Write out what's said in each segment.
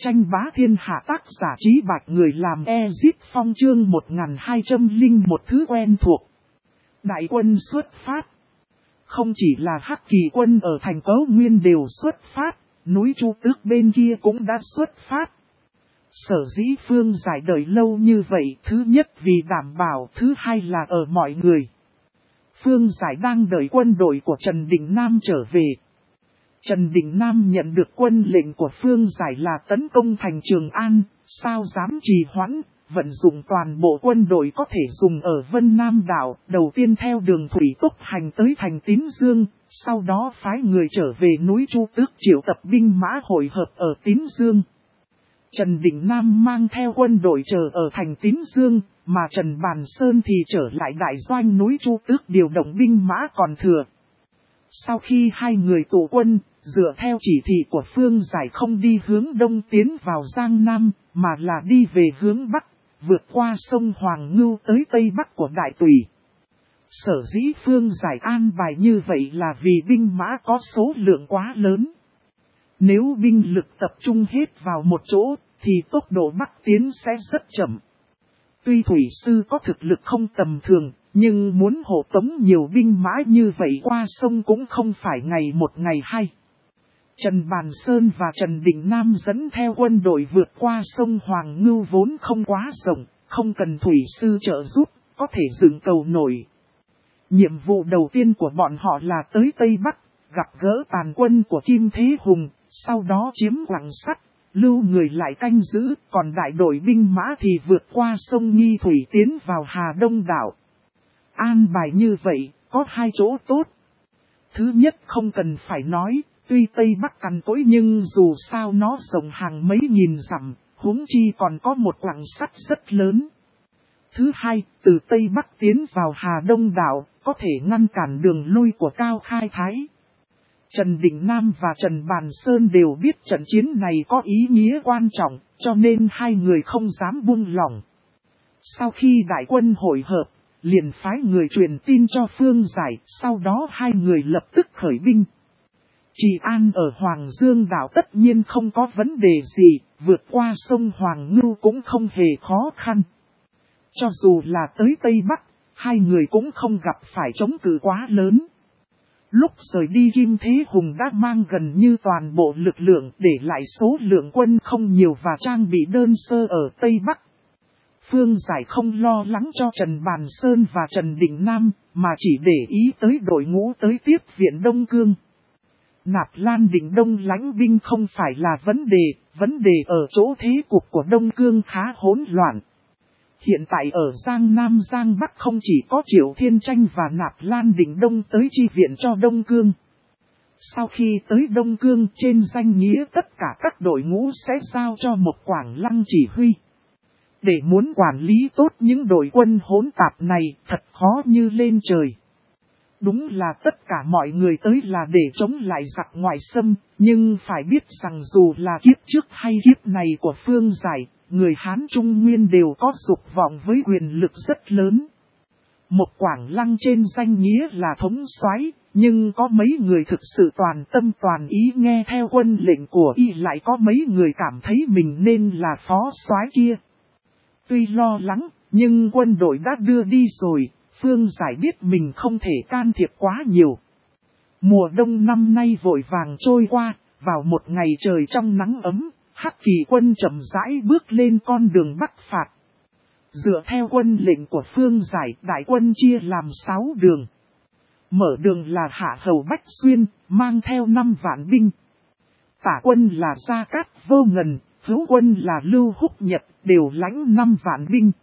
Tranh bá thiên hạ tác giả Trí Bạch người làm Ezit Phong chương 1201 thứ quen thuộc. Đại quân xuất phát. Không chỉ là Hắc Kỳ quân ở thành Cấu Nguyên đều xuất phát, núi Chu Tước bên kia cũng đã xuất phát. Sở dĩ Phương Giải đợi lâu như vậy, thứ nhất vì đảm bảo, thứ hai là ở mọi người. Phương Giải đang đợi quân đội của Trần Đình Nam trở về. Trần Đình Nam nhận được quân lệnh của Phương Giải là tấn công thành Trường An, sao dám trì hoãn, vận dụng toàn bộ quân đội có thể dùng ở Vân Nam đảo, đầu tiên theo đường thủy tốc hành tới thành Tín Dương, sau đó phái người trở về núi Chu Tước triệu tập binh mã hội hợp ở Tín Dương. Trần Đình Nam mang theo quân đội chờ ở thành Tín Dương, mà Trần Bàn Sơn thì trở lại đại doanh núi Chu Tước điều động binh mã còn thừa. Sau khi hai người tụ quân, dựa theo chỉ thị của Phương Giải không đi hướng đông tiến vào Giang Nam, mà là đi về hướng bắc, vượt qua sông Hoàng Ngưu tới tây bắc của Đại Tùy. Sở dĩ Phương Giải an bài như vậy là vì binh mã có số lượng quá lớn. Nếu binh lực tập trung hết vào một chỗ, thì tốc độ bắc tiến sẽ rất chậm. Tuy thủy sư có thực lực không tầm thường, nhưng muốn hộ tống nhiều binh mã như vậy qua sông cũng không phải ngày một ngày hai. Trần Bàn Sơn và Trần Đình Nam dẫn theo quân đội vượt qua sông Hoàng Ngưu vốn không quá rộng, không cần thủy sư trợ giúp, có thể dựng cầu nổi. Nhiệm vụ đầu tiên của bọn họ là tới Tây Bắc, gặp gỡ tàn quân của Kim Thế Hùng, sau đó chiếm Quảng Sắt, lưu người lại canh giữ, còn đại đội binh mã thì vượt qua sông Nghi Thủy tiến vào Hà Đông đảo. An bài như vậy, có hai chỗ tốt. Thứ nhất không cần phải nói, tuy Tây Bắc cằn cỗi nhưng dù sao nó rộng hàng mấy nghìn dặm, huống chi còn có một quặng sắt rất lớn. Thứ hai, từ Tây Bắc tiến vào Hà Đông đảo, có thể ngăn cản đường lui của Cao Khai Thái. Trần Đình Nam và Trần Bàn Sơn đều biết trận chiến này có ý nghĩa quan trọng, cho nên hai người không dám buông lỏng. Sau khi đại quân hội hợp, liền phái người truyền tin cho Phương Giải, sau đó hai người lập tức khởi binh. Trì an ở Hoàng Dương đảo tất nhiên không có vấn đề gì, vượt qua sông Hoàng Ngưu cũng không hề khó khăn. Cho dù là tới Tây Bắc, hai người cũng không gặp phải chống cự quá lớn. Lúc rời đi Kim Thế Hùng đã mang gần như toàn bộ lực lượng để lại số lượng quân không nhiều và trang bị đơn sơ ở Tây Bắc. Phương Giải không lo lắng cho Trần Bàn Sơn và Trần Đình Nam, mà chỉ để ý tới đội ngũ tới tiếp viện Đông Cương. Nạp Lan Định Đông lãnh binh không phải là vấn đề ở chỗ thế cục của Đông Cương khá hỗn loạn. Hiện tại ở Giang Nam Giang Bắc không chỉ có Triệu Thiên Tranh và Nạp Lan Định Đông tới chi viện cho Đông Cương. Sau khi tới Đông Cương trên danh nghĩa tất cả các đội ngũ sẽ giao cho một Quảng Lăng chỉ huy. Để muốn quản lý tốt những đội quân hỗn tạp này thật khó như lên trời. Đúng là tất cả mọi người tới là để chống lại giặc ngoại xâm, nhưng phải biết rằng dù là kiếp trước hay kiếp này của Phương Giải, người Hán Trung Nguyên đều có dục vọng với quyền lực rất lớn. Một Quảng Lăng trên danh nghĩa là thống soái, nhưng có mấy người thực sự toàn tâm toàn ý nghe theo quân lệnh của y, lại có mấy người cảm thấy mình nên là phó soái kia. Tuy lo lắng, nhưng quân đội đã đưa đi rồi, Phương Giải biết mình không thể can thiệp quá nhiều. Mùa đông năm nay vội vàng trôi qua, vào một ngày trời trong nắng ấm, Hắc Kỳ quân chậm rãi bước lên con đường Bắc phạt. Dựa theo quân lệnh của Phương Giải, đại quân chia làm 6 đường. Mở đường là Hạ Hầu Bách Xuyên, mang theo 5 vạn binh. Tả quân là Gia Cát Vô Ngần, hữu quân là Lưu Húc Nhật, đều lãnh 5 vạn binh.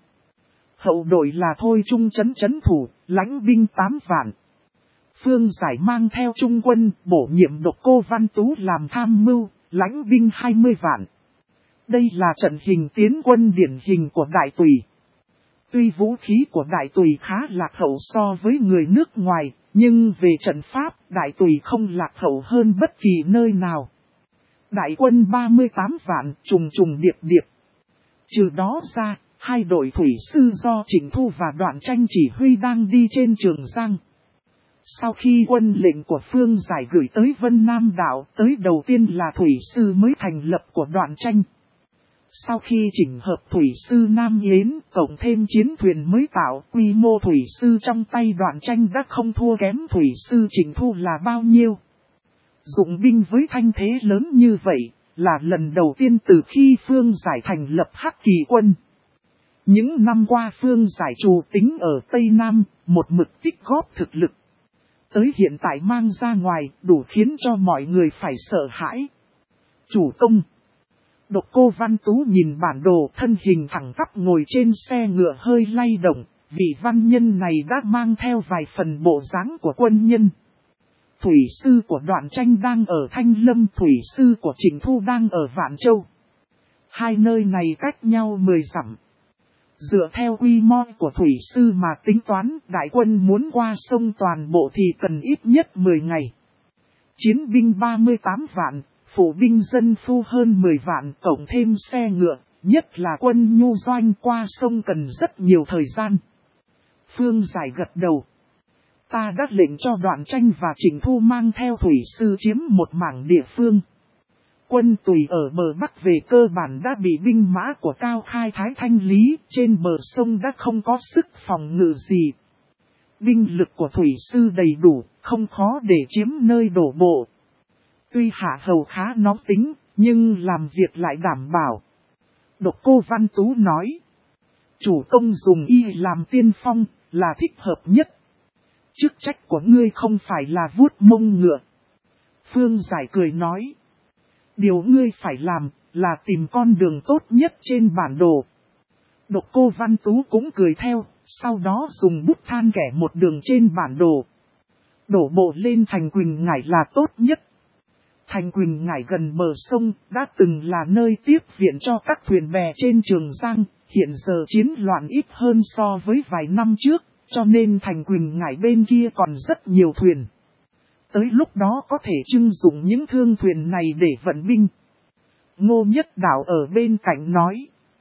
Hậu đội là Thôi Trung trấn thủ, lãnh binh 8 vạn. Phương Giải mang theo trung quân, bổ nhiệm Độc Cô Văn Tú làm tham mưu, lãnh binh 20 vạn. Đây là trận hình tiến quân điển hình của Đại Tùy. Tuy vũ khí của Đại Tùy khá lạc hậu so với người nước ngoài, nhưng về trận pháp, Đại Tùy không lạc hậu hơn bất kỳ nơi nào. Đại quân 38 vạn, trùng điệp. Trừ đó ra, hai đội thủy sư do Trịnh Thu và Đoạn Tranh chỉ huy đang đi trên Trường Giang. Sau khi quân lệnh của Phương Giải gửi tới Vân Nam đảo, tới đầu tiên là thủy sư mới thành lập của Đoạn Tranh. Sau khi chỉnh hợp thủy sư Nam Yến, cộng thêm chiến thuyền mới tạo, quy mô thủy sư trong tay Đoạn Tranh đã không thua kém thủy sư Trịnh Thu là bao nhiêu. Dụng binh với thanh thế lớn như vậy, là lần đầu tiên từ khi Phương Giải thành lập Hắc Kỳ quân. Những năm qua Phương Giải trù tính ở Tây Nam, một mực tích góp thực lực. Tới hiện tại mang ra ngoài, đủ khiến cho mọi người phải sợ hãi. Chủ công. Độc Cô Văn Tú nhìn bản đồ, thân hình thẳng tắp ngồi trên xe ngựa hơi lay động, vị văn nhân này đã mang theo vài phần bộ dáng của quân nhân. Thủy sư của Đoạn Tranh đang ở Thanh Lâm, thủy sư của Trịnh Thu đang ở Vạn Châu. Hai nơi này cách nhau 10 dặm. Dựa theo quy mô của thủy sư mà tính toán, đại quân muốn qua sông toàn bộ thì cần ít nhất 10 ngày. Chiến binh 38 vạn, phụ binh dân phu hơn 10 vạn, cộng thêm xe ngựa, nhất là quân nhu doanh qua sông cần rất nhiều thời gian. Phương Giải gật đầu. Ta đã lệnh cho Đoạn Tranh và Trịnh Thu mang theo thủy sư chiếm một mảng địa phương. Quân Tùy ở bờ Bắc về cơ bản đã bị binh mã của Cao Khai Thái thanh lý, trên bờ sông đã không có sức phòng ngự gì. Binh lực của thủy sư đầy đủ, không khó để chiếm nơi đổ bộ. Tuy Hạ Hầu khá nóng tính, nhưng làm việc lại đảm bảo. Độc Cô Văn Tú nói, chủ công dùng y làm tiên phong, là thích hợp nhất. Chức trách của ngươi không phải là vuốt mông ngựa. Phương Giải cười nói, điều ngươi phải làm, là tìm con đường tốt nhất trên bản đồ. Độc Cô Văn Tú cũng cười theo, sau đó dùng bút than kẻ một đường trên bản đồ. Đổ bộ lên thành Quỳnh Ngải là tốt nhất. Thành Quỳnh Ngải gần bờ sông, đã từng là nơi tiếp viện cho các thuyền bè trên Trường Giang, hiện giờ chiến loạn ít hơn so với vài năm trước, cho nên thành Quỳnh Ngải bên kia còn rất nhiều thuyền. Tới lúc đó có thể trưng dụng những thương thuyền này để vận binh. Ngô Nhất Đạo ở bên cạnh nói,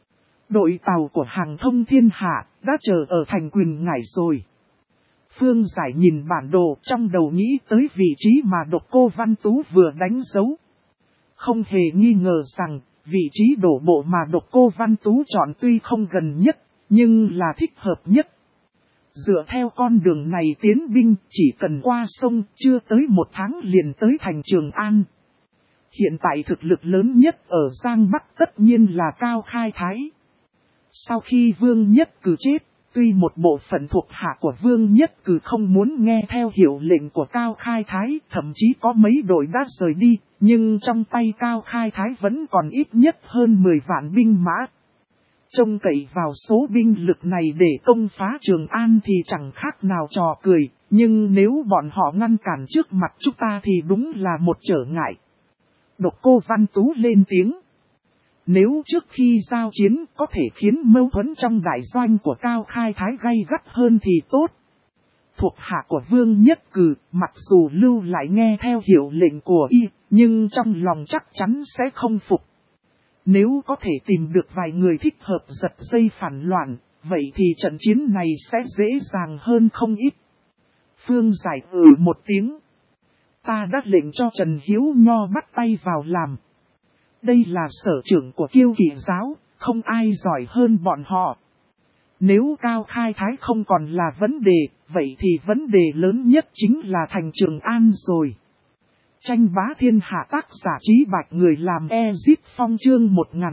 đội tàu của hàng thông thiên hạ đã chờ ở thành Quỳnh Ngải rồi. Phương Giải nhìn bản đồ, trong đầu nghĩ tới vị trí mà Độc Cô Văn Tú vừa đánh dấu. Không hề nghi ngờ rằng, vị trí đổ bộ mà Độc Cô Văn Tú chọn tuy không gần nhất, nhưng là thích hợp nhất. Dựa theo con đường này tiến binh, chỉ cần qua sông, chưa tới 1 tháng liền tới thành Trường An. Hiện tại thực lực lớn nhất ở Giang Bắc tất nhiên là Cao Khai Thái. Sau khi Vương Nhất Cử chết, tuy một bộ phận thuộc hạ của Vương Nhất Cử không muốn nghe theo hiệu lệnh của Cao Khai Thái, thậm chí có mấy đội đã rời đi, nhưng trong tay Cao Khai Thái vẫn còn ít nhất hơn 10 vạn binh mã. Trông cậy vào số binh lực này để công phá Trường An thì chẳng khác nào trò cười, nhưng nếu bọn họ ngăn cản trước mặt chúng ta thì đúng là một trở ngại. Độc Cô Văn Tú lên tiếng. Nếu trước khi giao chiến có thể khiến mâu thuẫn trong đại doanh của Cao Khai Thái gay gắt hơn thì tốt. Thuộc hạ của Vương Nhất Cử, mặc dù lưu lại nghe theo hiệu lệnh của y, nhưng trong lòng chắc chắn sẽ không phục. Nếu có thể tìm được vài người thích hợp giật dây phản loạn, vậy thì trận chiến này sẽ dễ dàng hơn không ít. Phương Giải một tiếng. Ta đã lệnh cho Trần Hiếu Nho bắt tay vào làm. Đây là sở trưởng của Kiêu Kỵ giáo, không ai giỏi hơn bọn họ. Nếu Cao Khai Thái không còn là vấn đề, vậy thì vấn đề lớn nhất chính là thành Trường An rồi. Tranh bá thiên hạ tác giả Trí Bạch người làm Ezit Phong chương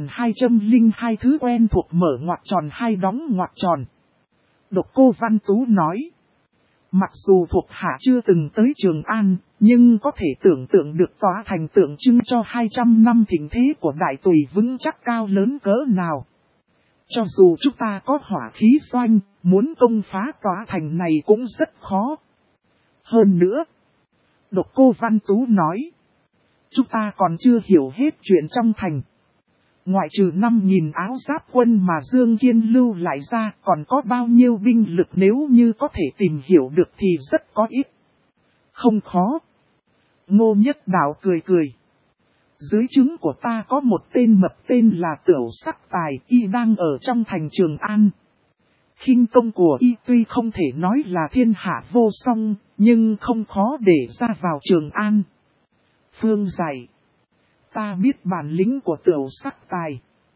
1202 thứ quen thuộc mở ngoặc tròn hai đóng ngoặc tròn. Độc Cô Văn Tú nói. Mặc dù thuộc hạ chưa từng tới Trường An, nhưng có thể tưởng tượng được tòa thành tượng trưng cho 200 năm thịnh thế của Đại Tùy vững chắc cao lớn cỡ nào. Cho dù chúng ta có hỏa khí doanh, muốn công phá tòa thành này cũng rất khó. Hơn nữa, Độc Cô Văn Tú nói, chúng ta còn chưa hiểu hết chuyện trong thành. Ngoại trừ 5.000 áo giáp quân mà Dương Kiên lưu lại ra, còn có bao nhiêu binh lực nếu như có thể tìm hiểu được thì rất có ít. Không khó. Ngô Nhất Đạo cười cười. Dưới trướng của ta có một tên mập tên là Tửu Sắc Tài, y đang ở trong thành Trường An. Khinh công của y tuy không thể nói là thiên hạ vô song, nhưng không khó để ra vào Trường An. Phương Giải. Ta biết bản lĩnh của Tửu Sắc Tài.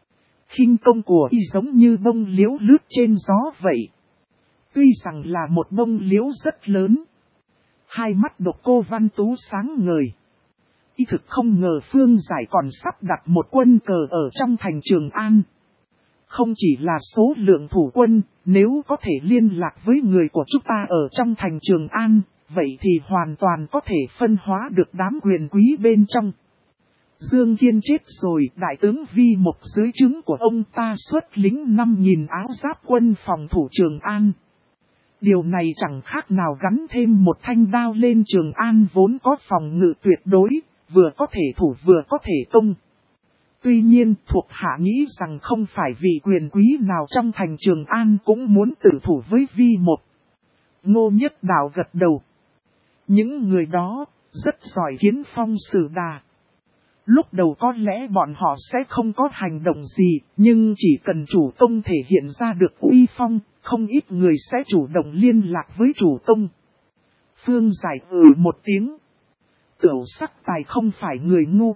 khinh công của y giống như bông liễu lướt trên gió vậy. Tuy rằng là một bông liễu rất lớn. Hai mắt Độc Cô Văn Tú sáng ngời. Y thực không ngờ Phương Giải còn sắp đặt một quân cờ ở trong thành Trường An. Không chỉ là số lượng thủ quân, nếu có thể liên lạc với người của chúng ta ở trong thành Trường An, vậy thì hoàn toàn có thể phân hóa được đám quyền quý bên trong. Dương Kiên chết rồi, đại tướng Vi Mộc dưới trướng của ông ta xuất lính 5.000 áo giáp quân phòng thủ Trường An. Điều này chẳng khác nào gắn thêm một thanh đao lên Trường An vốn có phòng ngự tuyệt đối, vừa có thể thủ vừa có thể công. Tuy nhiên, thuộc hạ nghĩ rằng không phải vị quyền quý nào trong thành Trường An cũng muốn tử thủ với Vi Mộc. Ngô Nhất Đạo gật đầu. Những người đó, rất giỏi kiến phong xử đà. Lúc đầu có lẽ bọn họ sẽ không có hành động gì, nhưng chỉ cần chủ công thể hiện ra được uy phong, không ít người sẽ chủ động liên lạc với chủ công. Phương Giải một tiếng. Tửu Sắc Tài không phải người ngu.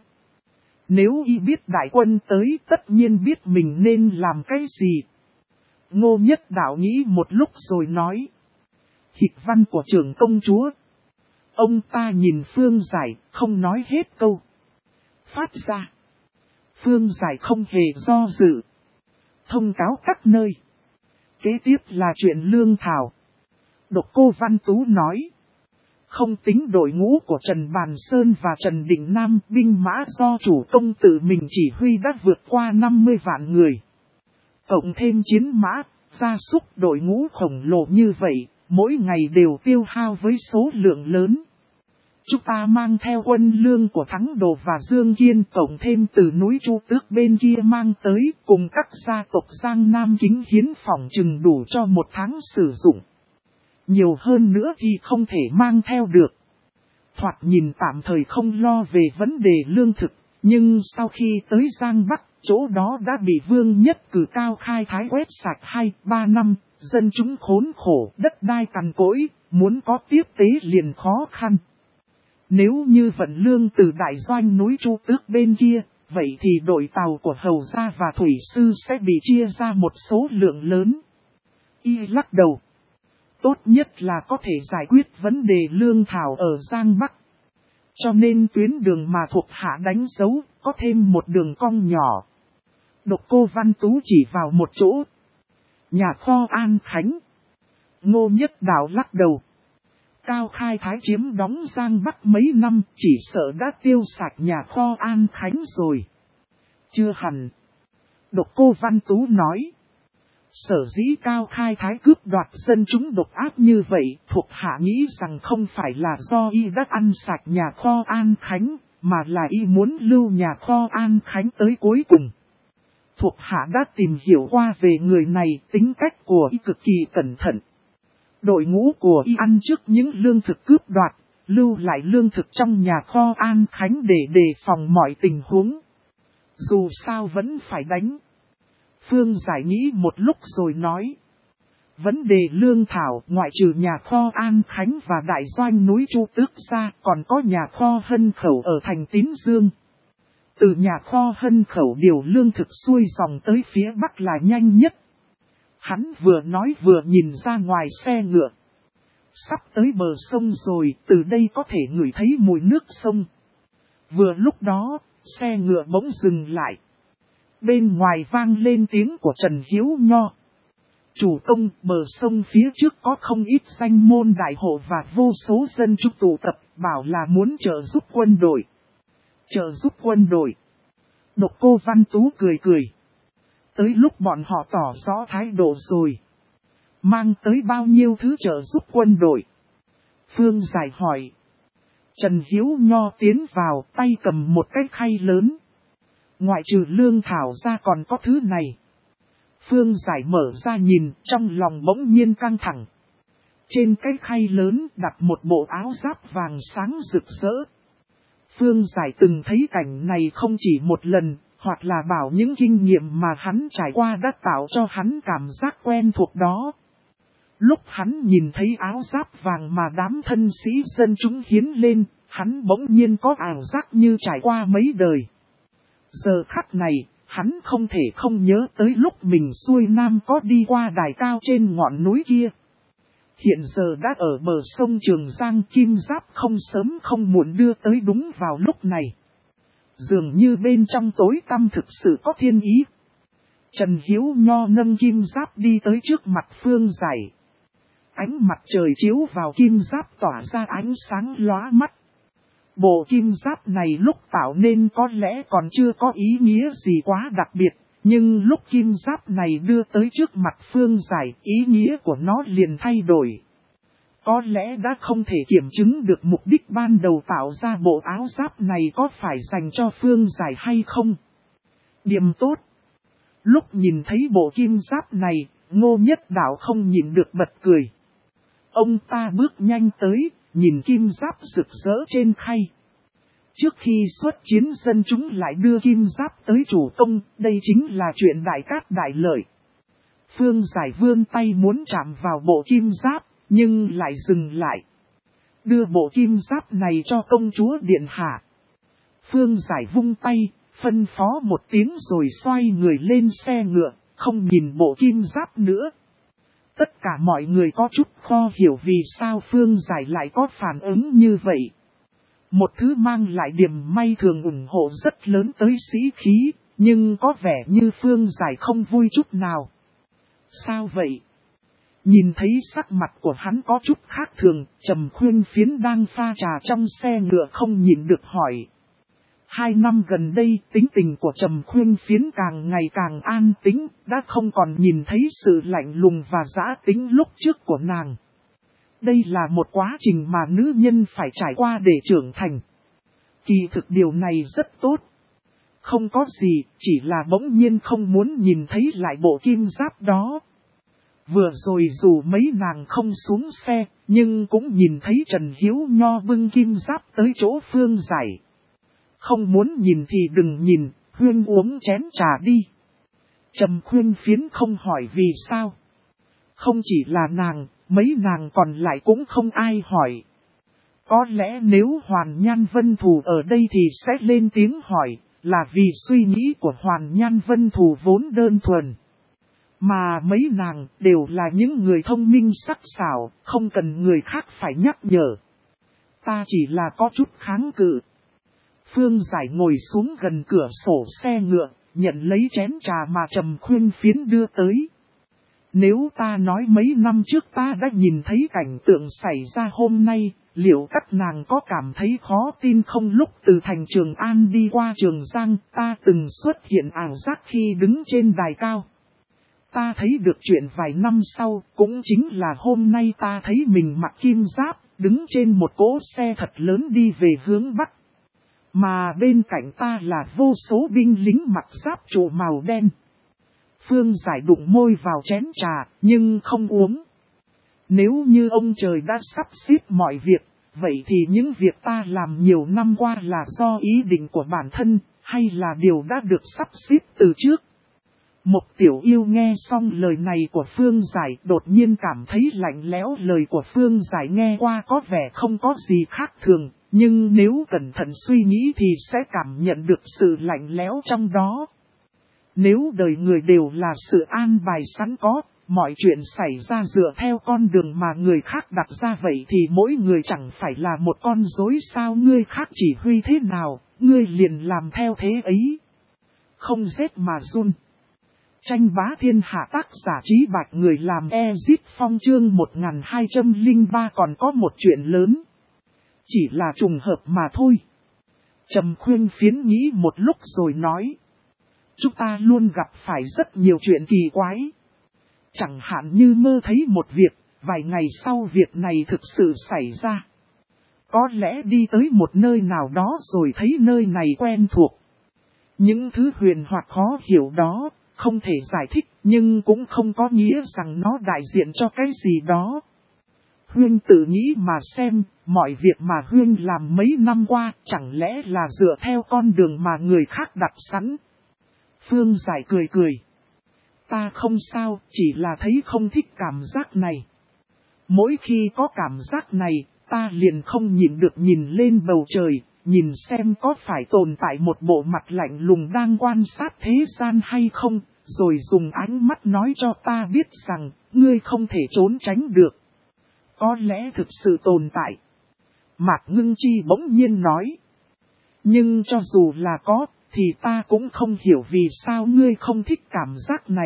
Nếu y biết đại quân tới tất nhiên biết mình nên làm cái gì. Ngô Nhất Đạo nghĩ một lúc rồi nói. Hịch văn của trưởng công chúa. Ông ta nhìn Phương Giải, không nói hết câu. Phát ra. Phương Giải không hề do dự. Thông cáo các nơi. Kế tiếp là chuyện lương thảo. Độc Cô Văn Tú nói. Không tính đội ngũ của Trần Bàn Sơn và Trần Định Nam, binh mã do chủ công tự mình chỉ huy đã vượt qua 50 vạn người. Cộng thêm chiến mã, gia súc đội ngũ khổng lồ như vậy, mỗi ngày đều tiêu hao với số lượng lớn. Chúng ta mang theo quân lương của Thắng Đồ và Dương Kiên cộng thêm từ núi Chu Tước bên kia mang tới cùng các gia tộc Giang Nam Kính Hiến phòng chừng đủ cho một tháng sử dụng. Nhiều hơn nữa thì không thể mang theo được. Thoạt nhìn tạm thời không lo về vấn đề lương thực, nhưng sau khi tới Giang Bắc, chỗ đó đã bị Vương Nhất Cử Cao khai thái quét sạch 2-3 năm, dân chúng khốn khổ, đất đai cằn cỗi, muốn có tiếp tế liền khó khăn. Nếu như vận lương từ đại doanh núi Chu Tước bên kia, vậy thì đội tàu của Hầu Gia và Thủy Sư sẽ bị chia ra một số lượng lớn. Y lắc đầu. Tốt nhất là có thể giải quyết vấn đề lương thảo ở Giang Bắc. Cho nên tuyến đường mà thuộc hạ đánh dấu, có thêm một đường cong nhỏ. Độc Cô Văn Tú chỉ vào một chỗ. Nhà kho An Khánh. Ngô Nhất Đạo lắc đầu. Cao Khai Thái chiếm đóng Giang Bắc mấy năm, chỉ sợ đã tiêu sạch nhà kho An Khánh rồi. Chưa hẳn. Độc Cô Văn Tú nói. Sở dĩ Cao Khai Thái cướp đoạt dân chúng độc ác như vậy, thuộc hạ nghĩ rằng không phải là do y đã ăn sạch nhà kho An Khánh, mà là y muốn lưu nhà kho An Khánh tới cuối cùng. Thuộc hạ đã tìm hiểu qua về người này, tính cách của y cực kỳ cẩn thận. Đội ngũ của y ăn trước những lương thực cướp đoạt, lưu lại lương thực trong nhà kho An Khánh để đề phòng mọi tình huống. Dù sao vẫn phải đánh. Phương Giải nghĩ một lúc rồi nói. Vấn đề lương thảo ngoại trừ nhà kho An Khánh và đại doanh núi Chu Tước ra còn có nhà kho Hân Khẩu ở thành Tín Dương. Từ nhà kho Hân Khẩu điều lương thực xuôi dòng tới phía Bắc là nhanh nhất. Hắn vừa nói vừa nhìn ra ngoài xe ngựa. Sắp tới bờ sông rồi, từ đây có thể ngửi thấy mùi nước sông. Vừa lúc đó, xe ngựa bỗng dừng lại. Bên ngoài vang lên tiếng của Trần Hiếu Nho. Chủ công, bờ sông phía trước có không ít danh môn đại hộ và vô số dân chúng tụ tập, bảo là muốn trợ giúp quân đội. Trợ giúp quân đội. Độc Cô Văn Tú cười cười. Tới lúc bọn họ tỏ rõ thái độ rồi. Mang tới bao nhiêu thứ trợ giúp quân đội? Phương Giải hỏi. Trần Hiếu Nho tiến vào, tay cầm một cái khay lớn. Ngoại trừ lương thảo ra còn có thứ này. Phương Giải mở ra nhìn, trong lòng bỗng nhiên căng thẳng. Trên cái khay lớn đặt một bộ áo giáp vàng sáng rực rỡ. Phương Giải từng thấy cảnh này không chỉ một lần, hoặc là bảo những kinh nghiệm mà hắn trải qua đã tạo cho hắn cảm giác quen thuộc đó. Lúc hắn nhìn thấy áo giáp vàng mà đám thân sĩ dân chúng hiến lên, hắn bỗng nhiên có ảo giác như trải qua mấy đời. Giờ khắc này, Hắn không thể không nhớ tới lúc mình xuôi nam có đi qua đài cao trên ngọn núi kia. Hiện giờ đã ở bờ sông Trường Giang, kim giáp không sớm không muộn đưa tới đúng vào lúc này. Dường như bên trong tối tăm thực sự có thiên ý. Trần Hiếu Nho nâng kim giáp đi tới trước mặt Phương Giải. Ánh mặt trời chiếu vào kim giáp tỏa ra ánh sáng lóa mắt. Bộ kim giáp này lúc tạo nên có lẽ còn chưa có ý nghĩa gì quá đặc biệt, nhưng lúc kim giáp này đưa tới trước mặt Phương Giải, ý nghĩa của nó liền thay đổi. Có lẽ đã không thể kiểm chứng được mục đích ban đầu tạo ra bộ áo giáp này có phải dành cho Phương Giải hay không. Điểm tốt. Lúc nhìn thấy bộ kim giáp này, Ngô Nhất Đạo không nhịn được bật cười. Ông ta bước nhanh tới, nhìn kim giáp rực rỡ trên khay. Trước khi xuất chiến dân chúng lại đưa kim giáp tới chủ công, đây chính là chuyện đại cát đại lợi. Phương Giải vươn tay muốn chạm vào bộ kim giáp, nhưng lại dừng lại. Đưa bộ kim giáp này cho công chúa điện hạ. Phương Giải vung tay, phân phó một tiếng rồi xoay người lên xe ngựa, không nhìn bộ kim giáp nữa. Tất cả mọi người có chút khó hiểu vì sao Phương Giải lại có phản ứng như vậy. Một thứ mang lại điểm may thường ủng hộ rất lớn tới sĩ khí, nhưng có vẻ như Phương Giải không vui chút nào. Sao vậy? Nhìn thấy sắc mặt của hắn có chút khác thường, Trầm Khuyên Phiến đang pha trà trong xe ngựa không nhịn được hỏi. 2 năm gần đây tính tình của Trầm Khuyên Phiến càng ngày càng an tĩnh, đã không còn nhìn thấy sự lạnh lùng và dã tính lúc trước của nàng. Đây là một quá trình mà nữ nhân phải trải qua để trưởng thành. Kỳ thực điều này rất tốt. Không có gì, chỉ là bỗng nhiên không muốn nhìn thấy lại bộ kim giáp đó. Vừa rồi dù mấy nàng không xuống xe, nhưng cũng nhìn thấy Trần Hiếu Nho bưng kim giáp tới chỗ Phương Giải. Không muốn nhìn thì đừng nhìn, Huyên uống chén trà đi. Trầm Khuyên Phiến không hỏi vì sao. Không chỉ là nàng, mấy nàng còn lại cũng không ai hỏi. Có lẽ nếu Hoàn Nhan Vân Thù ở đây thì sẽ lên tiếng hỏi, là vì suy nghĩ của Hoàn Nhan Vân Thù vốn đơn thuần. Mà mấy nàng đều là những người thông minh sắc sảo, không cần người khác phải nhắc nhở. Ta chỉ là có chút kháng cự. Phương Giải ngồi xuống gần cửa sổ xe ngựa, nhận lấy chén trà mà Trầm Khuyên Phiến đưa tới. Nếu ta nói mấy năm trước ta đã nhìn thấy cảnh tượng xảy ra hôm nay, liệu các nàng có cảm thấy khó tin không? Lúc từ thành Trường An đi qua Trường Giang, ta từng xuất hiện ảo giác khi đứng trên đài cao. Ta thấy được chuyện vài năm sau, cũng chính là hôm nay ta thấy mình mặc kim giáp, đứng trên một cỗ xe thật lớn đi về hướng Bắc. Mà bên cạnh ta là vô số binh lính mặc giáp trụ màu đen. Phương Giải đụng môi vào chén trà, nhưng không uống. Nếu như ông trời đã sắp xếp mọi việc, vậy thì những việc ta làm nhiều năm qua là do ý định của bản thân, hay là điều đã được sắp xếp từ trước? Một tiểu yêu nghe xong lời này của Phương Giải đột nhiên cảm thấy lạnh lẽo. Lời của Phương Giải nghe qua có vẻ không có gì khác thường, nhưng nếu cẩn thận suy nghĩ thì sẽ cảm nhận được sự lạnh lẽo trong đó. Nếu đời người đều là sự an bài sẵn có, mọi chuyện xảy ra dựa theo con đường mà người khác đặt ra vậy thì mỗi người chẳng phải là một con rối sao? Người khác chỉ huy thế nào, ngươi liền làm theo thế ấy. Không rét mà run. Tranh bá thiên hạ, tác giả Trí Bạch, người làm Ezit Phong, chương 1203. Còn có một chuyện lớn. Chỉ là trùng hợp mà thôi. Trầm Khuyên Phiến nghĩ một lúc rồi nói. Chúng ta luôn gặp phải rất nhiều chuyện kỳ quái. Chẳng hạn như mơ thấy một việc, vài ngày sau việc này thực sự xảy ra. Có lẽ đi tới một nơi nào đó rồi thấy nơi này quen thuộc. Những thứ huyền hoặc khó hiểu đó, không thể giải thích nhưng cũng không có nghĩa rằng nó đại diện cho cái gì đó. Huyên tự nghĩ mà xem, mọi việc mà Huyên làm mấy năm qua chẳng lẽ là dựa theo con đường mà người khác đặt sẵn. Phương Giải cười cười. Ta không sao, chỉ là thấy không thích cảm giác này. Mỗi khi có cảm giác này, ta liền không nhịn được nhìn lên bầu trời, nhìn xem có phải tồn tại một bộ mặt lạnh lùng đang quan sát thế gian hay không, rồi dùng ánh mắt nói cho ta biết rằng, ngươi không thể trốn tránh được. Có lẽ thực sự tồn tại. Mạc Ngưng Chi bỗng nhiên nói. Nhưng cho dù là có, thì ta cũng không hiểu vì sao ngươi không thích cảm giác này.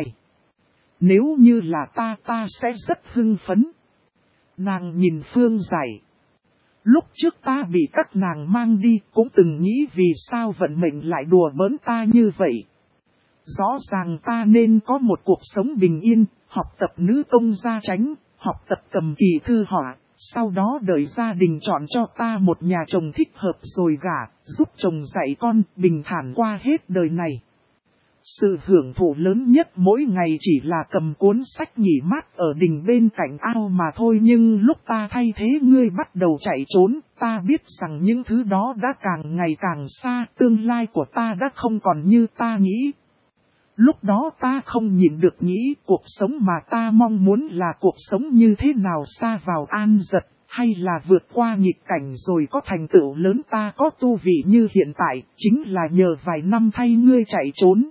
Nếu như là ta sẽ rất hưng phấn. Nàng nhìn Phương Giải. Lúc trước ta bị các nàng mang đi cũng từng nghĩ vì sao vận mệnh lại đùa bỡn ta như vậy. Rõ ràng ta nên có một cuộc sống bình yên, học tập nữ công gia chánh, học tập cầm kỳ thư họa, sau đó đợi gia đình chọn cho ta một nhà chồng thích hợp rồi gả, giúp chồng dạy con, bình thản qua hết đời này. Sự hưởng thụ lớn nhất mỗi ngày chỉ là cầm cuốn sách nghỉ mát ở đình bên cạnh ao mà thôi, nhưng lúc ta thay thế ngươi bắt đầu chạy trốn, ta biết rằng những thứ đó đã càng ngày càng xa, tương lai của ta đã không còn như ta nghĩ. Lúc đó ta không nhịn được nghĩ cuộc sống mà ta mong muốn là cuộc sống như thế nào, xa vào an giật, hay là vượt qua nghịch cảnh rồi có thành tựu lớn. Ta có tu vị như hiện tại, chính là nhờ vài năm thay ngươi chạy trốn.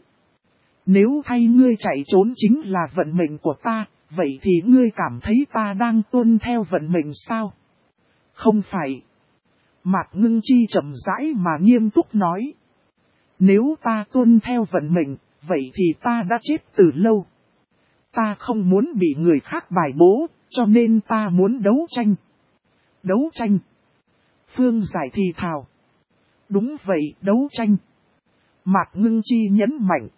Nếu thay ngươi chạy trốn chính là vận mệnh của ta, vậy thì ngươi cảm thấy ta đang tuân theo vận mệnh sao? Không phải. Mạc Ngưng Chi chậm rãi mà nghiêm túc nói. Nếu ta tuân theo vận mệnh, vậy thì ta đã chết từ lâu. Ta không muốn bị người khác bài bố, cho nên ta muốn đấu tranh. Đấu tranh. Phương Giải thì thào. Đúng vậy, đấu tranh. Mạc Ngưng Chi nhấn mạnh.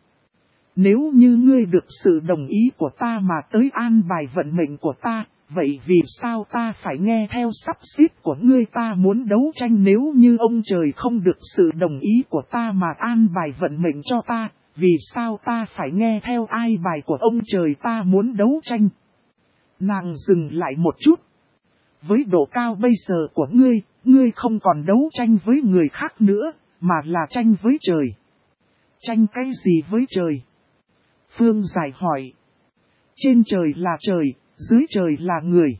Nếu như ngươi được sự đồng ý của ta mà tới an bài vận mệnh của ta, vậy vì sao ta phải nghe theo sắp xếp của ngươi? Ta muốn đấu tranh. Nếu như ông trời không được sự đồng ý của ta mà an bài vận mệnh cho ta, vì sao ta phải nghe theo ai bài của ông trời? Ta muốn đấu tranh. Nàng dừng lại một chút. Với độ cao bây giờ của ngươi, ngươi không còn đấu tranh với người khác nữa, mà là tranh với trời. Tranh cái gì với trời? Phương Giải hỏi. Trên trời là trời, dưới trời là người.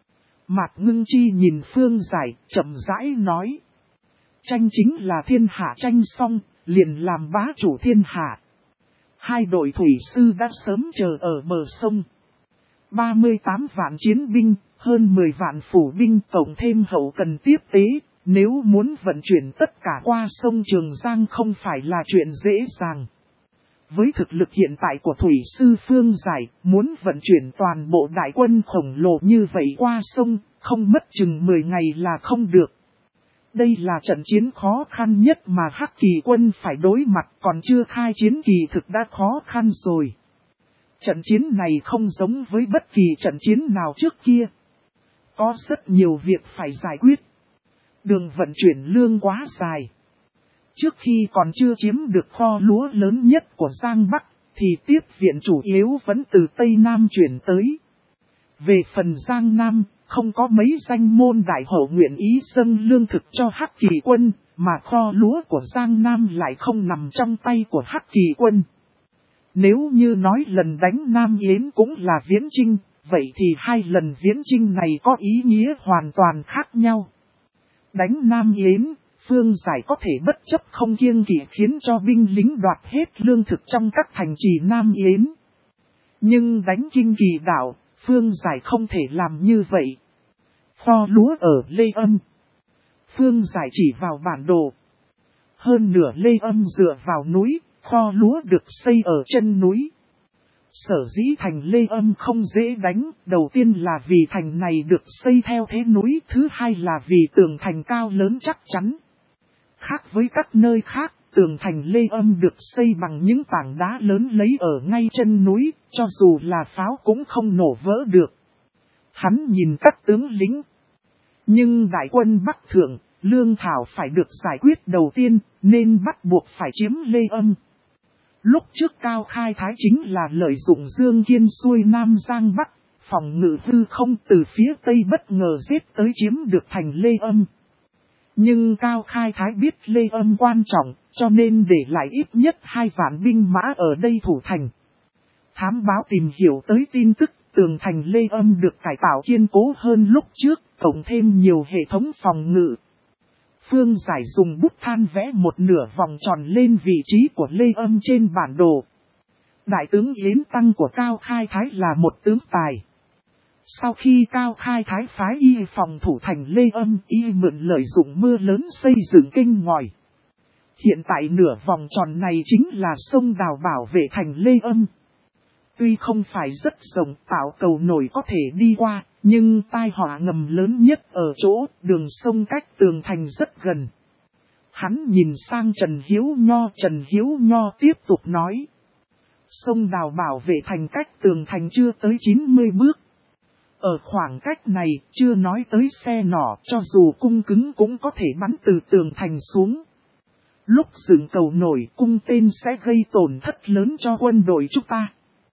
Mạc Ngưng Chi nhìn Phương Giải, chậm rãi nói. Tranh chính là thiên hạ, tranh xong, liền làm bá chủ thiên hạ. Hai đội thủy sư đã sớm chờ ở bờ sông. 38 vạn chiến binh, hơn 10 vạn phủ binh, cộng thêm hậu cần tiếp tế. Nếu muốn vận chuyển tất cả qua sông Trường Giang không phải là chuyện dễ dàng. Với thực lực hiện tại của thủy sư Phương Giải, muốn vận chuyển toàn bộ đại quân khổng lồ như vậy qua sông, không mất chừng 10 ngày là không được. Đây là trận chiến khó khăn nhất mà Hắc Kỳ quân phải đối mặt, còn chưa khai chiến kỳ thực đã khó khăn rồi. Trận chiến này không giống với bất kỳ trận chiến nào trước kia. Có rất nhiều việc phải giải quyết. Đường vận chuyển lương quá dài. Trước khi còn chưa chiếm được kho lúa lớn nhất của Giang Bắc, thì tiếp viện chủ yếu vẫn từ Tây Nam chuyển tới. Về phần Giang Nam, không có mấy danh môn đại hậu nguyện ý dâng lương thực cho Hắc Kỳ quân, mà kho lúa của Giang Nam lại không nằm trong tay của Hắc Kỳ quân. Nếu như nói lần đánh Nam Yến cũng là viễn chinh, vậy thì hai lần viễn chinh này có ý nghĩa hoàn toàn khác nhau. Đánh Nam Yến, Phương Giải có thể bất chấp không kiêng kỵ khiến cho binh lính đoạt hết lương thực trong các thành trì Nam Yến. Nhưng đánh Kinh Kỳ đảo, Phương Giải không thể làm như vậy. Kho lúa ở Lê Âm. Phương Giải chỉ vào bản đồ. Hơn nửa Lê Âm dựa vào núi, kho lúa được xây ở chân núi. Sở dĩ thành Lê Âm không dễ đánh, đầu tiên là vì thành này được xây theo thế núi, thứ hai là vì tường thành cao lớn chắc chắn. Khác với các nơi khác, tường thành Lê Âm được xây bằng những tảng đá lớn lấy ở ngay chân núi, cho dù là pháo cũng không nổ vỡ được. Hắn nhìn các tướng lính. Nhưng đại quân Bắc Thượng, lương thảo phải được giải quyết đầu tiên, nên bắt buộc phải chiếm Lê Âm. Lúc trước Cao Khai Thái chính là lợi dụng Dương Kiên xuôi Nam Giang Bắc, phòng ngự hư không từ phía Tây bất ngờ giết tới chiếm được thành Lê Âm. Nhưng Cao Khai Thái biết Lê Âm quan trọng, cho nên để lại ít nhất 2 vạn binh mã ở đây thủ thành. Thám báo tìm hiểu tới tin tức, tường thành Lê Âm được cải tạo kiên cố hơn lúc trước, cộng thêm nhiều hệ thống phòng ngự. Phương Giải dùng bút than vẽ một nửa vòng tròn lên vị trí của Lê Âm trên bản đồ. Đại tướng Yến Tăng của Cao Khai Thái là một tướng tài. Sau khi Cao Khai Thái phái y phòng thủ thành Lê Âm, y mượn lợi dụng mưa lớn xây dựng kênh ngòi. Hiện tại nửa vòng tròn này chính là sông Đào bảo vệ thành Lê Âm. Tuy không phải rất rộng tạo cầu nổi có thể đi qua, nhưng tai họa ngầm lớn nhất ở chỗ đường sông cách tường thành rất gần. Hắn nhìn sang Trần Hiếu Nho tiếp tục nói. Sông Đào bảo vệ thành cách tường thành chưa tới 90 bước. Ở khoảng cách này chưa nói tới xe nỏ, cho dù cung cứng cũng có thể bắn từ tường thành xuống. Lúc dựng cầu nổi cung tên sẽ gây tổn thất lớn cho quân đội chúng ta.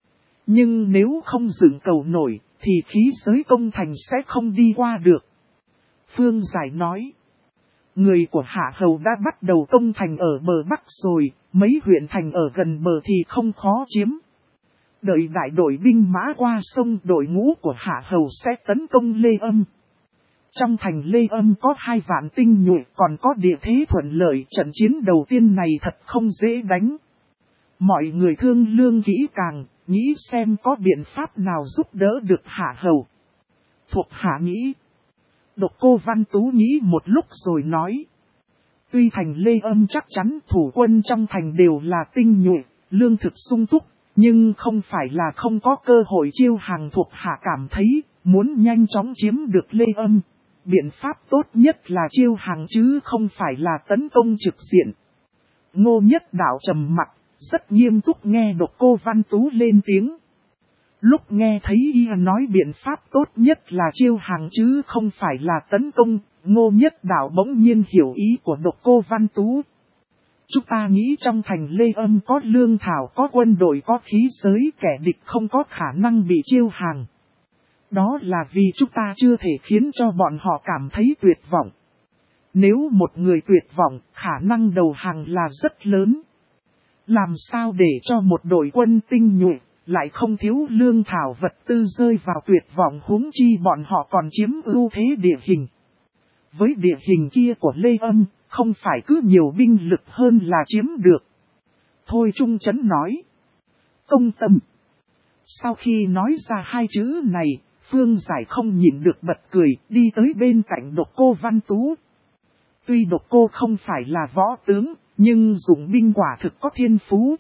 Nhưng nếu không dựng cầu nổi thì khí giới công thành sẽ không đi qua được. Phương Giải nói. Người của Hạ Hầu đã bắt đầu công thành ở bờ Bắc rồi, mấy huyện thành ở gần bờ thì không khó chiếm. Đợi đại đội binh mã qua sông, đội ngũ của Hạ Hầu sẽ tấn công Lê Âm. Trong thành Lê Âm có 2 vạn tinh nhuệ, còn có địa thế thuận lợi, trận chiến đầu tiên này thật không dễ đánh. Mọi người thương lương kỹ càng, nghĩ xem có biện pháp nào giúp đỡ được Hạ Hầu. Thuộc hạ nghĩ. Độc Cô Văn Tú nghĩ một lúc rồi nói. Tuy thành Lê Âm chắc chắn thủ quân trong thành đều là tinh nhuệ, lương thực sung túc, nhưng không phải là không có cơ hội chiêu hàng. Thuộc hạ cảm thấy, muốn nhanh chóng chiếm được Lê Âm, biện pháp tốt nhất là chiêu hàng chứ không phải là tấn công trực diện. Ngô Nhất Đạo trầm mặc, rất nghiêm túc nghe Độc Cô Văn Tú lên tiếng. Lúc nghe thấy y nói biện pháp tốt nhất là chiêu hàng chứ không phải là tấn công, Ngô Nhất Đạo bỗng nhiên hiểu ý của Độc Cô Văn Tú. Chúng ta nghĩ trong thành Lê Âm có lương thảo, có quân đội, có khí giới, kẻ địch không có khả năng bị chiêu hàng. Đó là vì chúng ta chưa thể khiến cho bọn họ cảm thấy tuyệt vọng. Nếu một người tuyệt vọng, khả năng đầu hàng là rất lớn. Làm sao để cho một đội quân tinh nhuệ, lại không thiếu lương thảo vật tư rơi vào tuyệt vọng, huống chi bọn họ còn chiếm ưu thế địa hình. Với địa hình kia của Lê Âm, không phải cứ nhiều binh lực hơn là chiếm được. Thôi Trung Chấn nói. Công tâm. Sau khi nói ra 2 chữ này, Phương Giải không nhịn được bật cười, đi tới bên cạnh Độc Cô Văn Tú. Tuy Độc Cô không phải là võ tướng, nhưng dụng binh quả thực có thiên phú.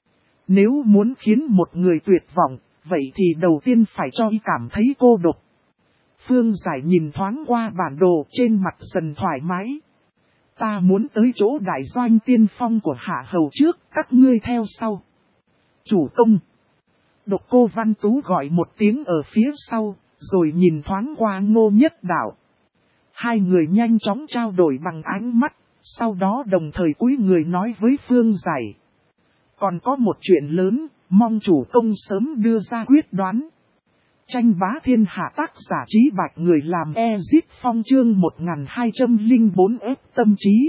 Nếu muốn khiến một người tuyệt vọng, vậy thì đầu tiên phải cho y cảm thấy cô độc. Phương Giải nhìn thoáng qua bản đồ, trên mặt dần thoải mái. Ta muốn tới chỗ đại doanh tiên phong của Hạ Hầu trước, các ngươi theo sau. Chủ công. Độc Cô Văn Tú gọi một tiếng ở phía sau, rồi nhìn thoáng qua Ngô Nhất Đạo. 2 người nhanh chóng trao đổi bằng ánh mắt, sau đó đồng thời cúi người nói với Phương Giải. Còn có một chuyện lớn, mong chủ công sớm đưa ra quyết đoán. Tranh bá thiên hạ, tác giả Trí Bạch, người làm Ezit Phong, chương 1204 ép tâm trí.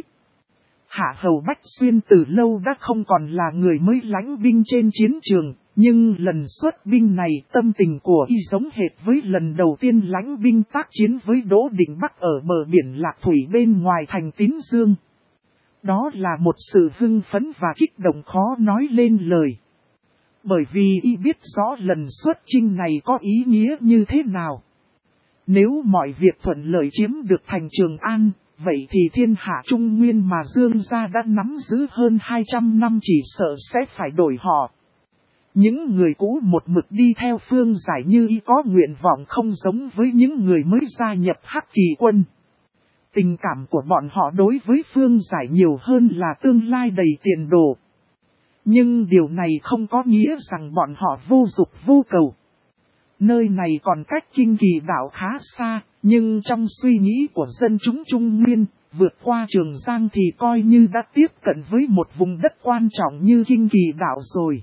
Hạ Hầu Bách Xuyên từ lâu đã không còn là người mới lãnh binh trên chiến trường, nhưng lần xuất binh này tâm tình của y giống hệt với lần đầu tiên lãnh binh tác chiến với Đỗ Định Bắc ở bờ biển Lạc Thủy bên ngoài thành Tín Dương. Đó là một sự hưng phấn và kích động khó nói lên lời. Bởi vì y biết rõ lần xuất chinh này có ý nghĩa như thế nào. Nếu mọi việc thuận lợi chiếm được thành Trường An, vậy thì thiên hạ Trung Nguyên mà Dương gia đã nắm giữ hơn 200 năm chỉ sợ sẽ phải đổi họ. Những người cũ một mực đi theo Phương Giải như y có nguyện vọng không giống với những người mới gia nhập Hắc Kỳ quân. Tình cảm của bọn họ đối với Phương Giải nhiều hơn là tương lai đầy tiền đồ. Nhưng điều này không có nghĩa rằng bọn họ vô dục vô cầu. Nơi này còn cách Kinh Kỳ đảo khá xa, nhưng trong suy nghĩ của dân chúng Trung Nguyên, vượt qua Trường Giang thì coi như đã tiếp cận với một vùng đất quan trọng như Kinh Kỳ đảo rồi.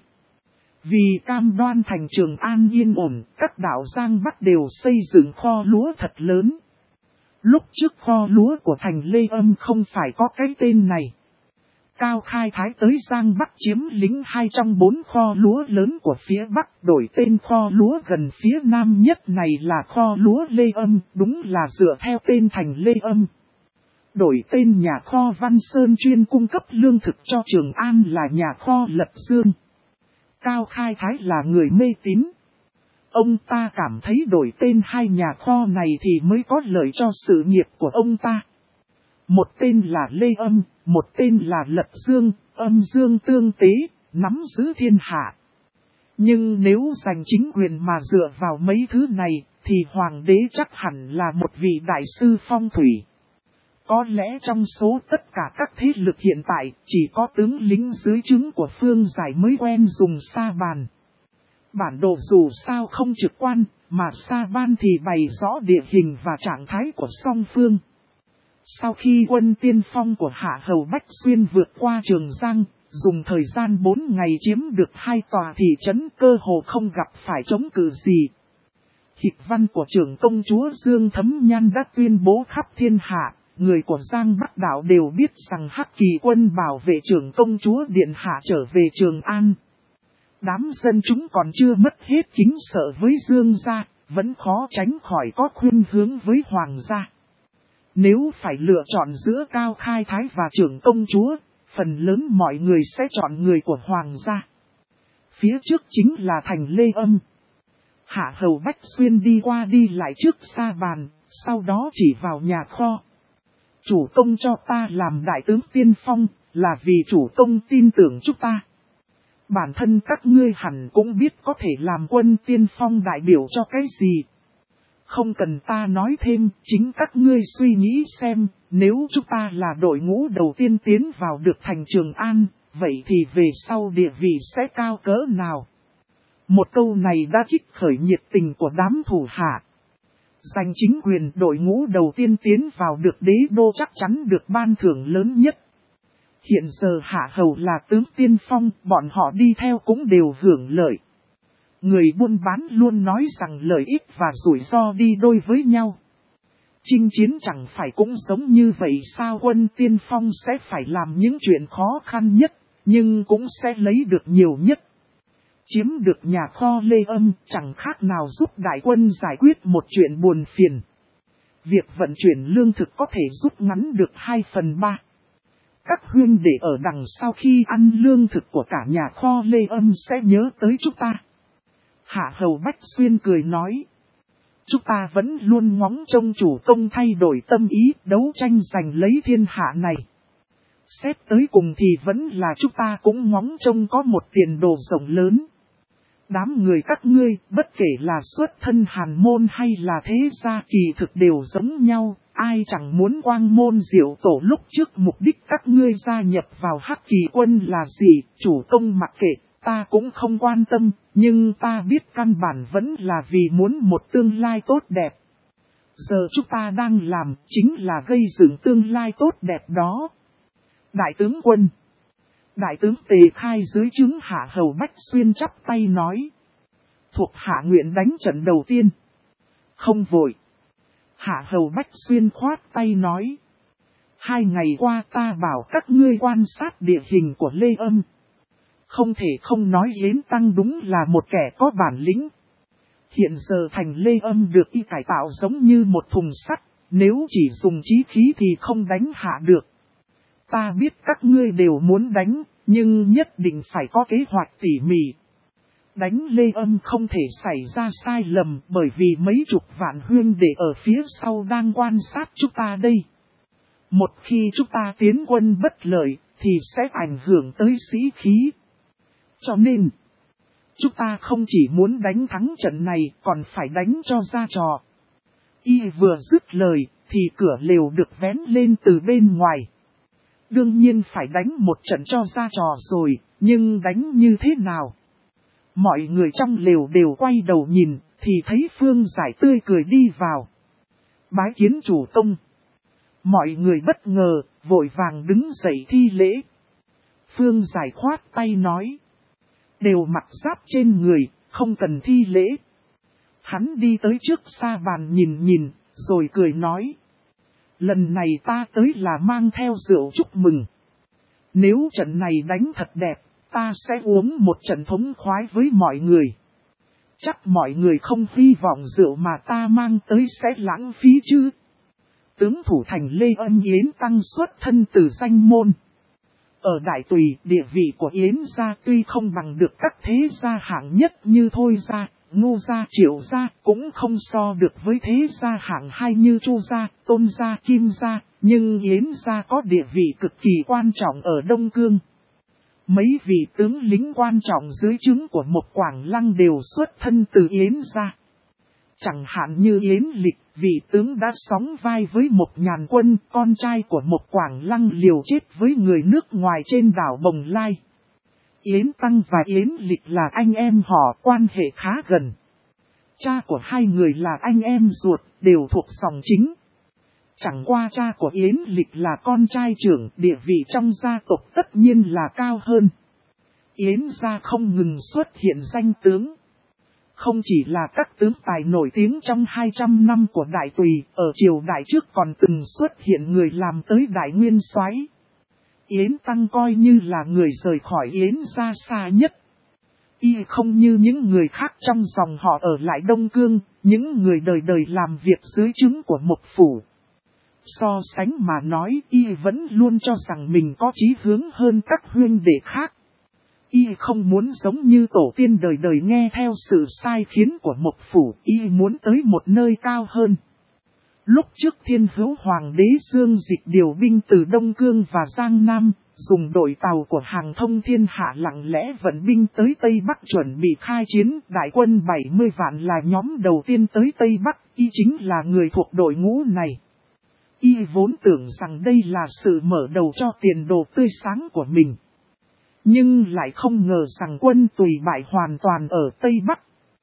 Vì cam đoan thành Trường An yên ổn, các đảo Giang Bắc đều xây dựng kho lúa thật lớn. Lúc trước kho lúa của thành Lê Âm không phải có cái tên này. Cao Khai Thái tới Giang Bắc chiếm lĩnh 2 trong 4 kho lúa lớn của phía Bắc, đổi tên kho lúa gần phía Nam nhất này là kho lúa Lê Âm, đúng là dựa theo tên thành Lê Âm. Đổi tên nhà kho Văn Sơn chuyên cung cấp lương thực cho Trường An là nhà kho Lật Dương. Cao Khai Thái là người mê tín. Ông ta cảm thấy đổi tên hai nhà kho này thì mới có lợi cho sự nghiệp của ông ta. Một tên là Lê Âm, một tên là Lật Dương, âm dương tương tế, nắm giữ thiên hạ. Nhưng nếu giành chính quyền mà dựa vào mấy thứ này, thì hoàng đế chắc hẳn là một vị đại sư phong thủy. Có lẽ trong số tất cả các thế lực hiện tại, chỉ có tướng lính dưới trướng của Phương Giải mới quen dùng sa bàn. Bản đồ dù sao không trực quan, mà sa ban thì bày rõ địa hình và trạng thái của song phương. Sau khi quân tiên phong của Hạ Hầu Bách Xuyên vượt qua Trường Giang, dùng thời gian 4 ngày chiếm được 2 tòa thị trấn, cơ hồ không gặp phải chống cự gì. Hịch văn của trưởng công chúa Dương Thấm Nhan đã tuyên bố khắp thiên hạ, người của Giang Bắc Đạo đều biết rằng Hắc Kỳ quân bảo vệ trưởng công chúa Điện Hạ trở về Trường An. Đám dân chúng còn chưa mất hết kính sợ với Dương gia, vẫn khó tránh khỏi có khuynh hướng với Hoàng gia. Nếu phải lựa chọn giữa Cao Khai Thái và trưởng công chúa, phần lớn mọi người sẽ chọn người của Hoàng gia. Phía trước chính là thành Lê Âm. Hạ Hầu Bách Xuyên đi qua đi lại trước sa bàn, sau đó chỉ vào nhà kho. Chủ công cho ta làm đại tướng tiên phong, là vì chủ công tin tưởng chúng ta. Bản thân các ngươi hẳn cũng biết có thể làm quân tiên phong đại biểu cho cái gì. Không cần ta nói thêm, chính các ngươi suy nghĩ xem, nếu chúng ta là đội ngũ đầu tiên tiến vào được thành Trường An, vậy thì về sau địa vị sẽ cao cỡ nào? Một câu này đã kích khởi nhiệt tình của đám thủ hạ. Giành chính quyền, đội ngũ đầu tiên tiến vào được đế đô chắc chắn được ban thưởng lớn nhất. Hiện giờ Hạ Hầu là tướng tiên phong, bọn họ đi theo cũng đều hưởng lợi. Người buôn bán luôn nói rằng lợi ích và rủi ro đi đôi với nhau. Chinh chiến chẳng phải cũng giống như vậy sao? Quân tiên phong sẽ phải làm những chuyện khó khăn nhất, nhưng cũng sẽ lấy được nhiều nhất. Chiếm được nhà kho Lê Âm chẳng khác nào giúp đại quân giải quyết một chuyện buồn phiền. Việc vận chuyển lương thực có thể rút ngắn được 2/3. Các huynh đệ ở đằng sau khi ăn lương thực của cả nhà kho Lê Âm sẽ nhớ tới chúng ta. Hạ Hầu Bách Xuyên cười nói. Chúng ta vẫn luôn ngóng trông chủ công thay đổi tâm ý, đấu tranh giành lấy thiên hạ này. Xét tới cùng thì vẫn là chúng ta cũng ngóng trông có một tiền đồ rộng lớn. Đám người các ngươi, bất kể là xuất thân hàn môn hay là thế gia, kỳ thực đều giống nhau, ai chẳng muốn quang môn diệu tổ. Lúc trước mục đích các ngươi gia nhập vào Hắc Kỳ quân là gì, chủ công mặc kệ, ta cũng không quan tâm, nhưng ta biết căn bản vẫn là vì muốn một tương lai tốt đẹp. Giờ chúng ta đang làm chính là gây dựng tương lai tốt đẹp đó. Đại tướng quân. Đại tướng Tề Khai dưới trướng Hạ Hầu Bách Xuyên chắp tay nói. Thuộc hạ nguyện đánh trận đầu tiên. Không vội. Hạ Hầu Bách Xuyên khoát tay nói. 2 ngày qua ta bảo các ngươi quan sát địa hình của Lê Âm. Không thể không nói Yến Tăng đúng là một kẻ có bản lĩnh. Hiện giờ thành Lê Âm được y cải tạo giống như một thùng sắt, nếu chỉ dùng chí khí thì không đánh hạ được. Ta biết các ngươi đều muốn đánh, nhưng nhất định phải có kế hoạch tỉ mỉ. Đánh Lê Âm không thể xảy ra sai lầm, bởi vì mấy chục vạn huynh đệ ở phía sau đang quan sát chúng ta đây. Một khi chúng ta tiến quân bất lợi, thì sẽ ảnh hưởng tới sĩ khí. Cho nên, chúng ta không chỉ muốn đánh thắng trận này, còn phải đánh cho ra trò. Y vừa dứt lời, thì cửa lều được vén lên từ bên ngoài. Đương nhiên phải đánh một trận cho ra trò rồi, nhưng đánh như thế nào? Mọi người trong lều đều quay đầu nhìn, thì thấy Phương Giải tươi cười đi vào. Bái kiến chủ công. Mọi người bất ngờ, vội vàng đứng dậy thi lễ. Phương Giải khoát tay nói. Đều mặc giáp trên người, không cần thi lễ. Hắn đi tới trước sa bàn nhìn, rồi cười nói. Lần này ta tới là mang theo rượu chúc mừng. Nếu trận này đánh thật đẹp, ta sẽ uống một trận thống khoái với mọi người. Chắc mọi người không hy vọng rượu mà ta mang tới sẽ lãng phí chứ. tướng thủ thành Lê Ân Yến Tăng xuất thân từ danh môn. Ở Đại Tùy, địa vị của Yến gia tuy không bằng được các thế gia hạng nhất như Thôi gia, Ngô gia, Triệu gia, cũng không so được với thế gia hạng hai như Chu gia, Tôn gia, Kim gia, nhưng Yến gia có địa vị cực kỳ quan trọng ở Đông Cương. Mấy vị tướng lính quan trọng dưới trướng của một Quảng Lăng đều xuất thân từ Yến gia. Chẳng hạn như Yến Lịch, vị tướng đã sóng vai với một Nhàn Quân, con trai của một Quảng Lăng liều chết với người nước ngoài trên đảo Bồng Lai. Yến Tăng và Yến Lịch là anh em họ, quan hệ khá gần. Cha của hai người là anh em ruột, đều thuộc dòng chính. Chẳng qua cha của Yến Lịch là con trai trưởng, địa vị trong gia tộc tất nhiên là cao hơn. Yến gia không ngừng xuất hiện danh tướng. Không chỉ là các tướng tài nổi tiếng trong 200 năm của Đại Tùy, ở triều đại trước còn từng xuất hiện người làm tới Đại Nguyên Soái. Yến Tăng coi như là người rời khỏi Yến gia xa nhất. Y không như những người khác trong dòng họ ở lại Đông Cương, những người đời đời làm việc dưới trướng của một phủ. So sánh mà nói, Y vẫn luôn cho rằng mình có chí hướng hơn các huynh đệ khác. Y không muốn giống như tổ tiên đời đời nghe theo sự sai khiến của một phủ, Y muốn tới một nơi cao hơn. Lúc trước Thiên Hữu Hoàng đế Dương Dịch điều binh từ Đông Cương và Giang Nam, dùng đội tàu của hàng thông thiên hạ lặng lẽ vận binh tới Tây Bắc chuẩn bị khai chiến. Đại quân 70 vạn là nhóm đầu tiên tới Tây Bắc, Y chính là người thuộc đội ngũ này. Y vốn tưởng rằng đây là sự mở đầu cho tiền đồ tươi sáng của mình. Nhưng lại không ngờ rằng quân Tùy bại hoàn toàn ở Tây Bắc.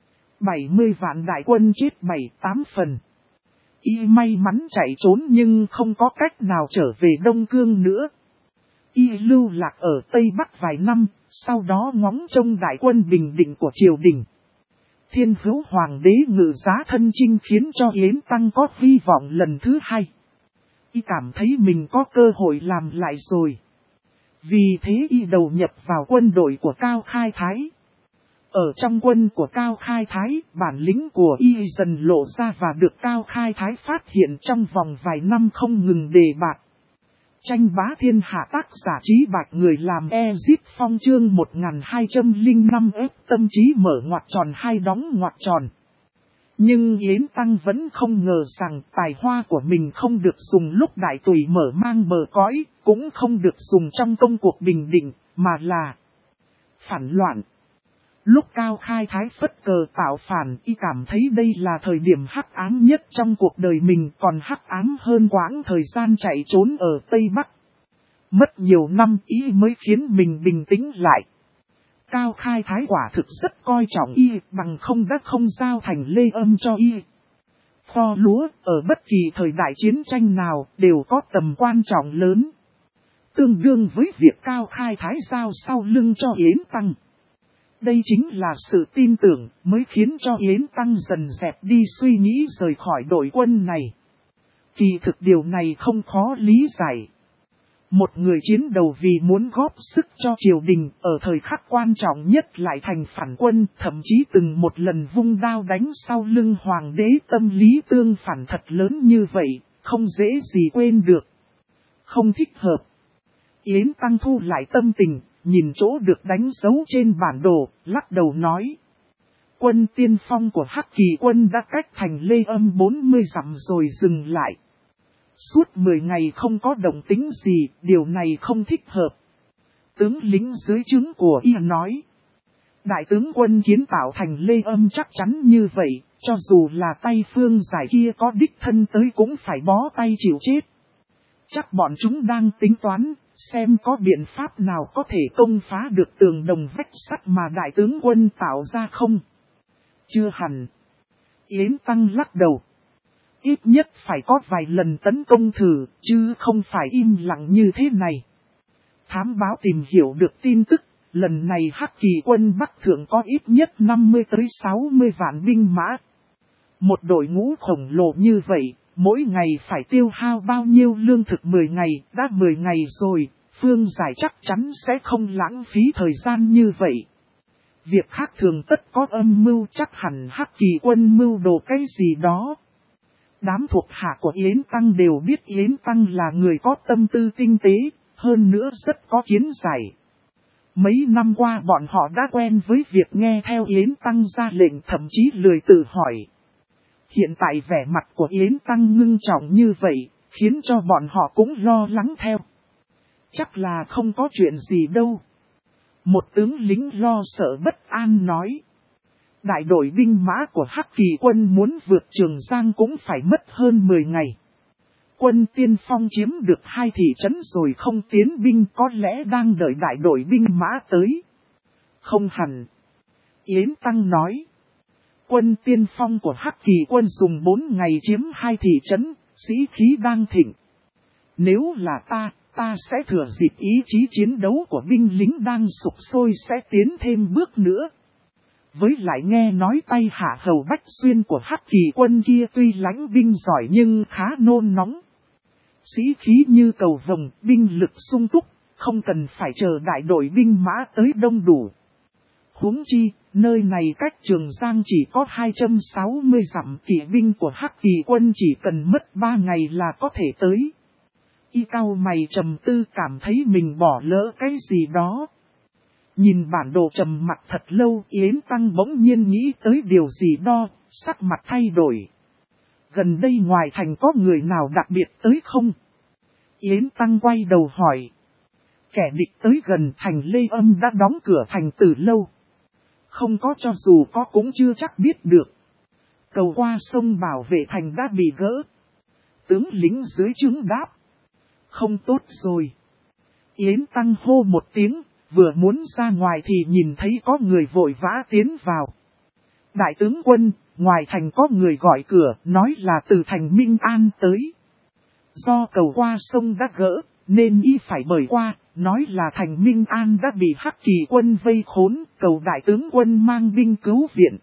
70 vạn đại quân chết 7-8 phần. Y may mắn chạy trốn nhưng không có cách nào trở về Đông Cương nữa. Y lưu lạc ở Tây Bắc vài năm, sau đó ngóng trông đại quân bình định của triều đình. Thiên Hữu Hoàng đế ngự giá thân chinh khiến cho Yến Tăng có hy vọng lần thứ hai. Y cảm thấy mình có cơ hội làm lại rồi. Vì thế Y đầu nhập vào quân đội của Cao Khai Thái. Ở trong quân của Cao Khai Thái, bản lĩnh của Y dần lộ ra và được Cao Khai Thái phát hiện trong vòng vài năm không ngừng đề bạt. Tranh bá thiên hạ tác giả Trí Bạch người làm Ezip Phong chương 1205 ép tâm trí mở ngoặc tròn hai đóng ngoặc tròn. Nhưng Yến Tăng vẫn không ngờ rằng tài hoa của mình không được dùng lúc Đại Tùy mở mang bờ cõi, cũng không được dùng trong công cuộc bình định, mà là phản loạn. Lúc Cao Khai Thái phất cờ tạo phản, Y cảm thấy đây là thời điểm hắc ám nhất trong cuộc đời mình, còn hắc ám hơn quãng thời gian chạy trốn ở Tây Bắc. Mất nhiều năm Y mới khiến mình bình tĩnh lại. Cao Khai Thái quả thực rất coi trọng Y, bằng không đã không giao thành Lê Âm cho Y. Kho lúa, ở bất kỳ thời đại chiến tranh nào, đều có tầm quan trọng lớn. Tương đương với việc Cao Khai Thái giao sau lưng cho Yến Tăng. Đây chính là sự tin tưởng mới khiến cho Yến Tăng dần dẹp đi suy nghĩ rời khỏi đội quân này. Kỳ thực điều này không khó lý giải. Một người chiến đầu vì muốn góp sức cho triều đình ở thời khắc quan trọng nhất lại thành phản quân, thậm chí từng một lần vung đao đánh sau lưng hoàng đế, tâm lý tương phản thật lớn như vậy, không dễ gì quên được. Không thích hợp. Yến Tăng thu lại tâm tình, nhìn chỗ được đánh dấu trên bản đồ, lắc đầu nói. Quân tiên phong của Hắc Kỳ quân đã cách thành Lê Âm 40 dặm rồi dừng lại. Suốt 10 ngày không có động tĩnh gì, điều này không thích hợp. Tướng lính dưới trướng của Y nói. Đại tướng quân kiến tạo thành Lê Âm chắc chắn như vậy, cho dù là tay phương giải kia có đích thân tới cũng phải bó tay chịu chết. Chắc bọn chúng đang tính toán, xem có biện pháp nào có thể công phá được tường đồng vách sắt mà đại tướng quân tạo ra không? Chưa hẳn. Yến Tăng lắc đầu. Ít nhất phải có vài lần tấn công thử, chứ không phải im lặng như thế này. Thám báo tìm hiểu được tin tức, lần này Hắc Kỳ quân Bắc Thượng có ít nhất 50 tới 60 vạn binh mã. Một đội ngũ khổng lồ như vậy, mỗi ngày phải tiêu hao bao nhiêu lương thực 10 ngày, đã 10 ngày rồi, Phương Giải chắc chắn sẽ không lãng phí thời gian như vậy. Việc khác thường tất có âm mưu, chắc hẳn Hắc Kỳ quân mưu đồ cái gì đó. Đám thuộc hạ của Yến Tăng đều biết Yến Tăng là người có tâm tư tinh tế, hơn nữa rất có kiến giải. Mấy năm qua bọn họ đã quen với việc nghe theo Yến Tăng ra lệnh, thậm chí lười tự hỏi. Hiện tại vẻ mặt của Yến Tăng ngưng trọng như vậy, khiến cho bọn họ cũng lo lắng theo. Chắc là không có chuyện gì đâu. Một tướng lính lo sợ bất an nói. Đại đội binh mã của Hắc Kỳ quân muốn vượt Trường Giang cũng phải mất hơn 10 ngày. Quân tiên phong chiếm được 2 thị trấn rồi không tiến binh, có lẽ đang đợi đại đội binh mã tới. Không hẳn. Yến Tăng nói. Quân tiên phong của Hắc Kỳ quân dùng 4 ngày chiếm 2 thị trấn, sĩ khí đang thịnh. Nếu là ta sẽ thừa dịp ý chí chiến đấu của binh lính đang sục sôi sẽ tiến thêm bước nữa. Với lại nghe nói tay hạ hầu Bách Xuyên của Hắc Kỳ quân kia tuy lãnh binh giỏi nhưng khá nôn nóng. Sĩ khí như cầu vồng, binh lực sung túc, không cần phải chờ đại đội binh mã tới đông đủ. Huống chi, nơi này cách Trường Giang chỉ có 260 dặm, kỵ binh của Hắc Kỳ quân chỉ cần mất 3 ngày là có thể tới. Y cau mày trầm tư, cảm thấy mình bỏ lỡ cái gì đó. Nhìn bản đồ trầm mặt thật lâu, Yến Tăng bỗng nhiên nghĩ tới điều gì đó, sắc mặt thay đổi. Gần đây ngoài thành có người nào đặc biệt tới không? Yến Tăng quay đầu hỏi. Kẻ địch tới gần thành Lê Âm đã đóng cửa thành từ lâu. Không có, cho dù có cũng chưa chắc biết được. Cầu qua sông bảo vệ thành đã bị gỡ. Tướng lính dưới trướng đáp. Không tốt rồi. Yến Tăng hô một tiếng, vừa muốn ra ngoài thì nhìn thấy có người vội vã tiến vào. Đại tướng quân, ngoài thành có người gọi cửa, nói là từ thành Minh An tới. Do cầu qua sông đã gỡ, nên y phải bơi qua, nói là thành Minh An đã bị Hắc Kỳ quân vây khốn, cầu đại tướng quân mang binh cứu viện.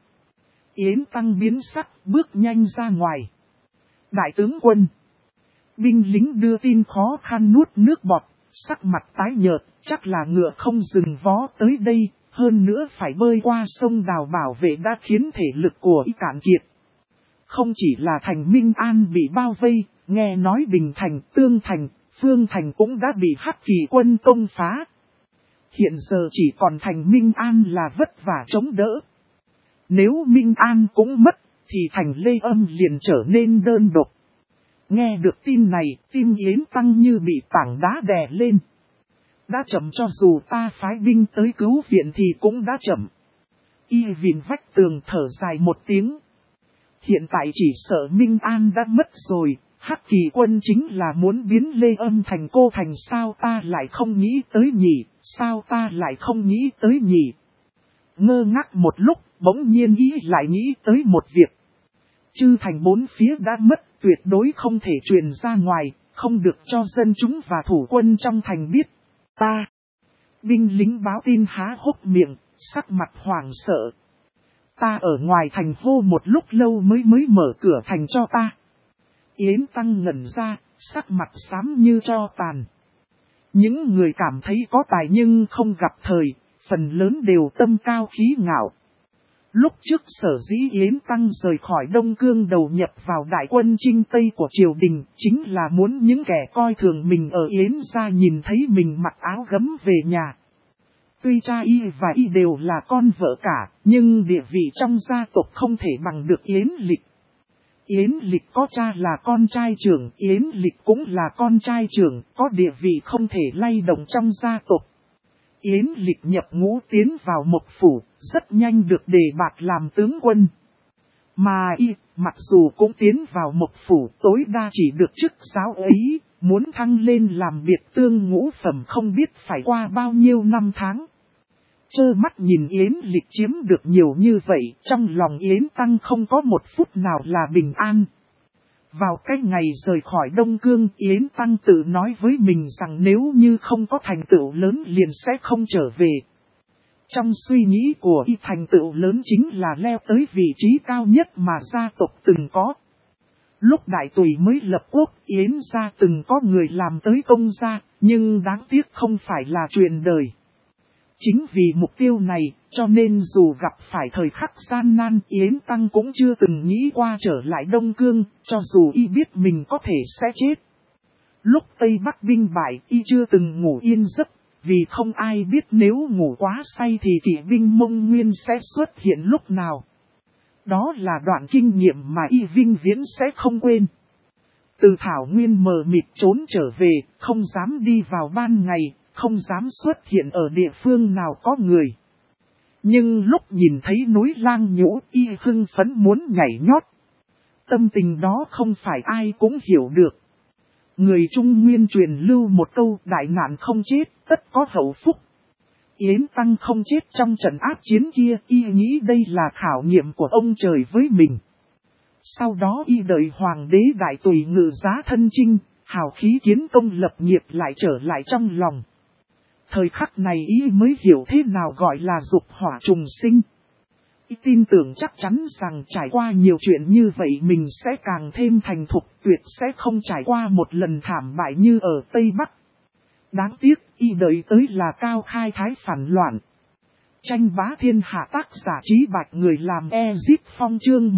Yến Tăng biến sắc, bước nhanh ra ngoài. Đại tướng quân. Binh lính đưa tin khó khăn nuốt nước bọt, sắc mặt tái nhợt, chắc là ngựa không dừng vó tới đây, hơn nữa phải bơi qua sông đào bảo vệ đã khiến thể lực của y cạn kiệt. Không chỉ là thành Minh An bị bao vây, nghe nói Bình Thành, Tương Thành, Phương Thành cũng đã bị Hắc Kỳ quân công phá. Hiện giờ chỉ còn thành Minh An là vất vả chống đỡ. Nếu Minh An cũng mất, thì thành Lê Âm liền trở nên đơn độc. Nghe được tin này, tim Yến Tăng như bị tảng đá đè lên. Đã chậm, cho dù ta phái binh tới cứu viện thì cũng đã chậm. Y vịn vách tường thở dài một tiếng. Hiện tại chỉ sợ Minh An đã mất rồi, Hắc Kỳ quân chính là muốn biến Lê Âm thành cô thành, sao ta lại không nghĩ tới nhỉ, sao ta lại không nghĩ tới nhỉ. Ngơ ngác một lúc, bỗng nhiên ý lại nghĩ tới một việc. Chư thành 4 phía đã mất, tuyệt đối không thể truyền ra ngoài, không được cho dân chúng và thủ quân trong thành biết. Ta, binh lính báo tin há hốc miệng, sắc mặt hoảng sợ. Ta ở ngoài thành hô một lúc lâu mới mở cửa thành cho ta. Yến Tăng ngẩn ra, sắc mặt xám như tro tàn. Những người cảm thấy có tài nhưng không gặp thời, phần lớn đều tâm cao khí ngạo. Lúc trước sở dĩ Yến Tăng rời khỏi Đông Cương đầu nhập vào đại quân Trinh Tây của triều đình, chính là muốn những kẻ coi thường mình ở Yến gia nhìn thấy mình mặc áo gấm về nhà. Tuy cha y và y đều là con vợ cả, nhưng địa vị trong gia tộc không thể bằng được Yến Lịch. Yến Lịch có cha là con trai trưởng, Yến Lịch cũng là con trai trưởng, có địa vị không thể lay động trong gia tộc. Yến Lịch nhập ngũ tiến vào Mộc Phủ, rất nhanh được đề bạt làm tướng quân. Mà y, mặc dù cũng tiến vào Mộc Phủ, tối đa chỉ được chức giáo ấy, muốn thăng lên làm biệt tương ngũ phẩm không biết phải qua bao nhiêu năm tháng. Trơ mắt nhìn Yến Lịch chiếm được nhiều như vậy, trong lòng Yến Tăng không có một phút nào là bình an. Vào cái ngày rời khỏi Đông Cương, Yến Tăng tự nói với mình rằng nếu như không có thành tựu lớn liền sẽ không trở về. Trong suy nghĩ của y, thành tựu lớn chính là leo tới vị trí cao nhất mà gia tộc từng có. Lúc Đại Tùy mới lập quốc, Yến gia từng có người làm tới công gia, nhưng đáng tiếc không phải là truyền đời. Chính vì mục tiêu này, cho nên dù gặp phải thời khắc gian nan, Yến Tăng cũng chưa từng nghĩ qua trở lại Đông Cương, cho dù y biết mình có thể sẽ chết. Lúc Tây Bắc binh bại, y chưa từng ngủ yên giấc, vì không ai biết nếu ngủ quá say thì kỵ binh Mông Nguyên sẽ xuất hiện lúc nào. Đó là đoạn kinh nghiệm mà y vinh viễn sẽ không quên. Từ Thảo Nguyên mờ mịt trốn trở về, không dám đi vào ban ngày, không dám xuất hiện ở địa phương nào có người. Nhưng lúc nhìn thấy núi Lang Nhũ, y hưng phấn muốn nhảy nhót. Tâm tình đó không phải ai cũng hiểu được. Người Trung Nguyên truyền lưu một câu đại nạn không chết, tất có hậu phúc. Yến Tăng không chết trong trận ác chiến kia, y nghĩ đây là khảo nghiệm của ông trời với mình. Sau đó y đợi hoàng đế đại tùy ngự giá thân chinh, hào khí kiến công lập nghiệp lại trở lại trong lòng. Thời khắc này y mới hiểu thế nào gọi là dục hỏa trùng sinh. Y tin tưởng chắc chắn rằng trải qua nhiều chuyện như vậy mình sẽ càng thêm thành thục, tuyệt sẽ không trải qua một lần thảm bại như ở Tây Bắc. Đáng tiếc, y đợi tới là Cao Khai Thái phản loạn. Tranh bá thiên hạ tác giả Trí Bạch người làm Ezip Phong chương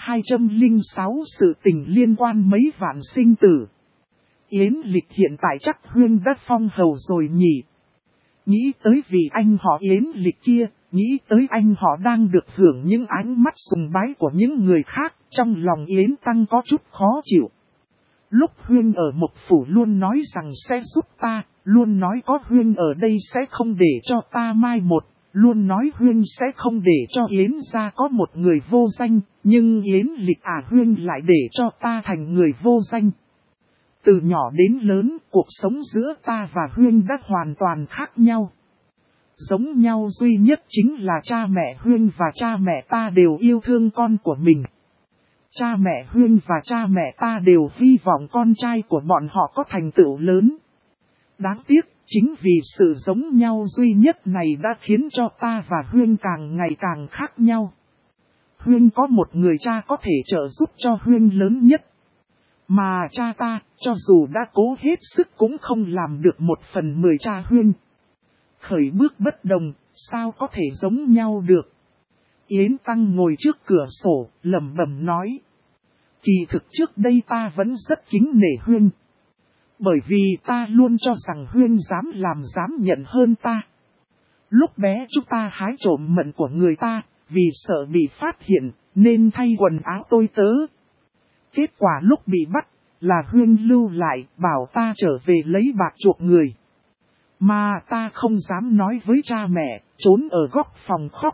1206 sự tình liên quan mấy vạn sinh tử. Yến Lịch hiện tại chắc Huyên đã phong hầu rồi nhỉ. Nghĩ tới vì anh họ Yến Lịch kia, nghĩ tới anh họ đang được hưởng những ánh mắt sùng bái của những người khác, trong lòng Yến Tăng có chút khó chịu. Lúc Huyên ở Mộc Phủ luôn nói rằng sẽ giúp ta, luôn nói có Huyên ở đây sẽ không để cho ta mai một, luôn nói Huyên sẽ không để cho Yến gia có một người vô danh, nhưng Yến Lịch Huyên lại để cho ta thành người vô danh. Từ nhỏ đến lớn, cuộc sống giữa ta và Huyên đã hoàn toàn khác nhau. Giống nhau duy nhất chính là cha mẹ Huyên và cha mẹ ta đều yêu thương con của mình. Cha mẹ Huyên và cha mẹ ta đều hy vọng con trai của bọn họ có thành tựu lớn. Đáng tiếc, chính vì sự giống nhau duy nhất này đã khiến cho ta và Huyên càng ngày càng khác nhau. Huyên có một người cha có thể trợ giúp cho Huyên lớn nhất. Mà cha ta, cho dù đã cố hết sức cũng không làm được 1/10 cha Huyên. Khởi bước bất đồng, sao có thể giống nhau được? Yến Tăng ngồi trước cửa sổ, lẩm bẩm nói. Kỳ thực trước đây ta vẫn rất kính nể Huyên. Bởi vì ta luôn cho rằng Huyên dám làm dám nhận hơn ta. Lúc bé chúng ta hái trộm mận của người ta, vì sợ bị phát hiện, nên thay quần áo tôi tớ. Kết quả lúc bị bắt, là Huyên lưu lại, bảo ta trở về lấy bạc chuộc người. Mà ta không dám nói với cha mẹ, trốn ở góc phòng khóc.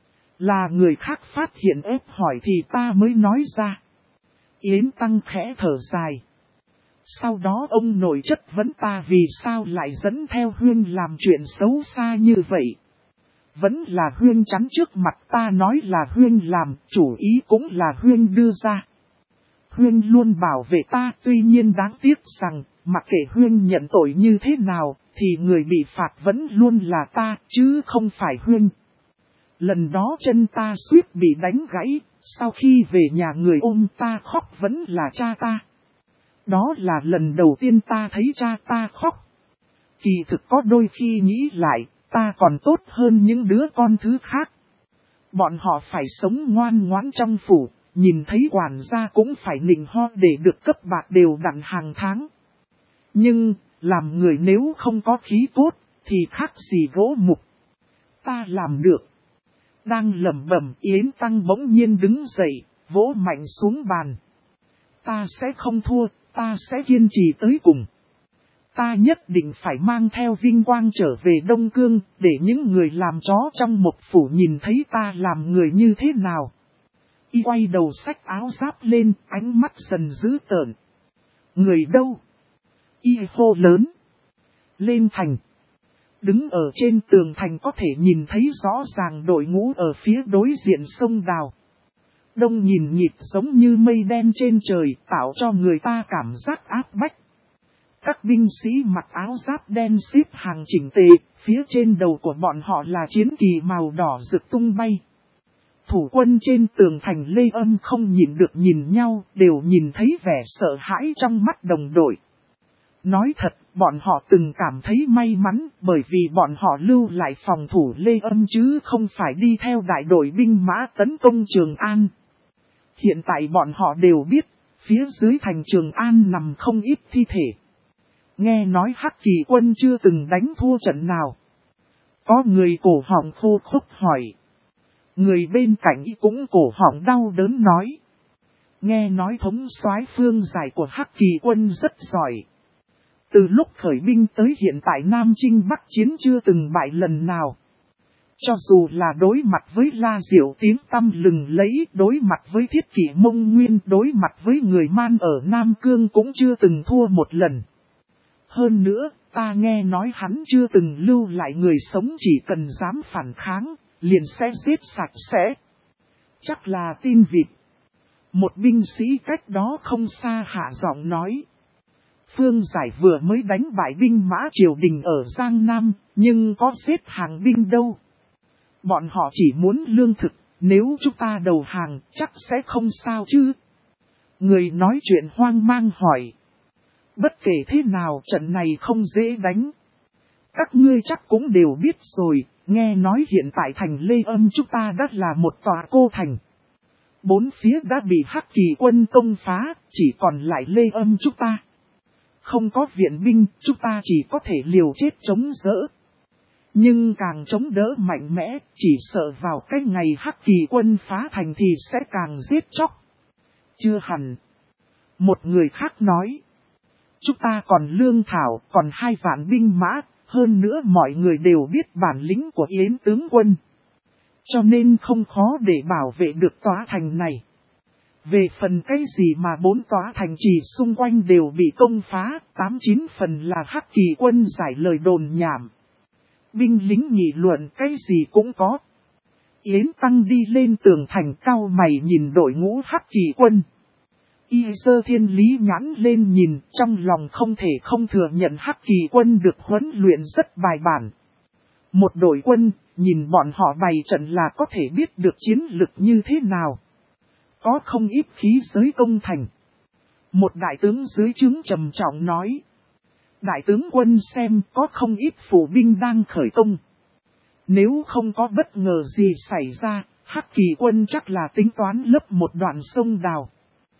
Là người khác phát hiện ép hỏi thì ta mới nói ra. Yến Tăng khẽ thở dài. Sau đó ông nội chất vấn ta vì sao lại dẫn theo Huyên làm chuyện xấu xa như vậy. Vẫn là Huyên chắn trước mặt ta nói là Huyên làm, chủ ý cũng là Huyên đưa ra. Huyên luôn bảo vệ ta, tuy nhiên đáng tiếc rằng, mặc kệ Huyên nhận tội như thế nào, thì người bị phạt vẫn luôn là ta, chứ không phải Huyên. Lần đó chân ta suýt bị đánh gãy, sau khi về nhà người ôm ta khóc vẫn là cha ta. Đó là lần đầu tiên ta thấy cha ta khóc. Kỳ thực có đôi khi nghĩ lại, ta còn tốt hơn những đứa con thứ khác. Bọn họ phải sống ngoan ngoãn trong phủ, nhìn thấy quản gia cũng phải nịnh ho để được cấp bạc đều đặn hàng tháng. Nhưng, làm người nếu không có khí cốt, thì khác gì gỗ mục. Ta làm được. Đang lẩm bẩm, Yến Tăng bỗng nhiên đứng dậy, vỗ mạnh xuống bàn. Ta sẽ không thua, ta sẽ kiên trì tới cùng. Ta nhất định phải mang theo vinh quang trở về Đông Cương, để những người làm chó trong Mộc Phủ nhìn thấy ta làm người như thế nào. Y quay đầu xách áo giáp lên, ánh mắt dần dữ tợn. Người đâu? Y hô lớn. Lên thành. Đứng ở trên tường thành có thể nhìn thấy rõ ràng đội ngũ ở phía đối diện sông Đào. Đông nhìn nhịp giống như mây đen trên trời, tạo cho người ta cảm giác áp bách. Các binh sĩ mặc áo giáp đen xếp hàng chỉnh tề, phía trên đầu của bọn họ là chiến kỳ màu đỏ rực tung bay. Thủ quân trên tường thành Lê Âm không nhìn được nhìn nhau, đều nhìn thấy vẻ sợ hãi trong mắt đồng đội. Nói thật, bọn họ từng cảm thấy may mắn bởi vì bọn họ lưu lại phòng thủ Lê Âm chứ không phải đi theo đại đội binh mã tấn công Trường An. Hiện tại bọn họ đều biết, phía dưới thành Trường An nằm không ít thi thể. Nghe nói Hắc Kỳ quân chưa từng đánh thua trận nào. Có người cổ họng khô khốc hỏi. Người bên cạnh cũng cổ họng đau đớn nói. Nghe nói thống soái Phương Giải của Hắc Kỳ quân rất giỏi. Từ lúc khởi binh tới hiện tại Nam Chinh Bắc Chiến chưa từng bại lần nào. Cho dù là đối mặt với La Diệu tiếng tăm lừng lẫy, đối mặt với Thiết Kỷ Mông Nguyên, đối mặt với người Man ở Nam Cương cũng chưa từng thua một lần. Hơn nữa, ta nghe nói hắn chưa từng lưu lại người sống, chỉ cần dám phản kháng, liền sẽ giết sạch sẽ. Chắc là tin vịt. Một binh sĩ cách đó không xa hạ giọng nói. Phương Giải vừa mới đánh bại binh mã triều đình ở Giang Nam, nhưng có xếp hàng binh đâu. Bọn họ chỉ muốn lương thực, nếu chúng ta đầu hàng chắc sẽ không sao chứ. Người nói chuyện hoang mang hỏi. Bất kể thế nào trận này không dễ đánh. Các ngươi chắc cũng đều biết rồi, nghe nói hiện tại thành Lê Âm chúng ta đã là một tòa cô thành. Bốn phía đã bị Hắc Kỳ quân công phá, chỉ còn lại Lê Âm chúng ta. Không có viện binh, chúng ta chỉ có thể liều chết chống đỡ. Nhưng càng chống đỡ mạnh mẽ, chỉ sợ vào cái ngày Hắc Kỳ quân phá thành thì sẽ càng giết chóc. Chưa hẳn. Một người khác nói. Chúng ta còn lương thảo, còn 2 vạn binh mã, hơn nữa mọi người đều biết bản lĩnh của Yến tướng quân. Cho nên không khó để bảo vệ được tòa thành này. Về phần cái gì mà 4 tòa thành trì xung quanh đều bị công phá, 8-9 phần là Hắc Kỳ quân giải lời đồn nhảm. Binh lính nghị luận cái gì cũng có. Yến Tăng đi lên tường thành cao mày nhìn đội ngũ Hắc Kỳ quân. Y Sơ Thiên Lý nhãn lên nhìn, trong lòng không thể không thừa nhận Hắc Kỳ quân được huấn luyện rất bài bản. Một đội quân, nhìn bọn họ bày trận là có thể biết được chiến lực như thế nào. Có không ít khí giới công thành. Một đại tướng dưới trướng trầm trọng nói. Đại tướng quân xem có không ít phủ binh đang khởi công. Nếu không có bất ngờ gì xảy ra, Hắc Kỳ quân chắc là tính toán lấp một đoạn sông Đào.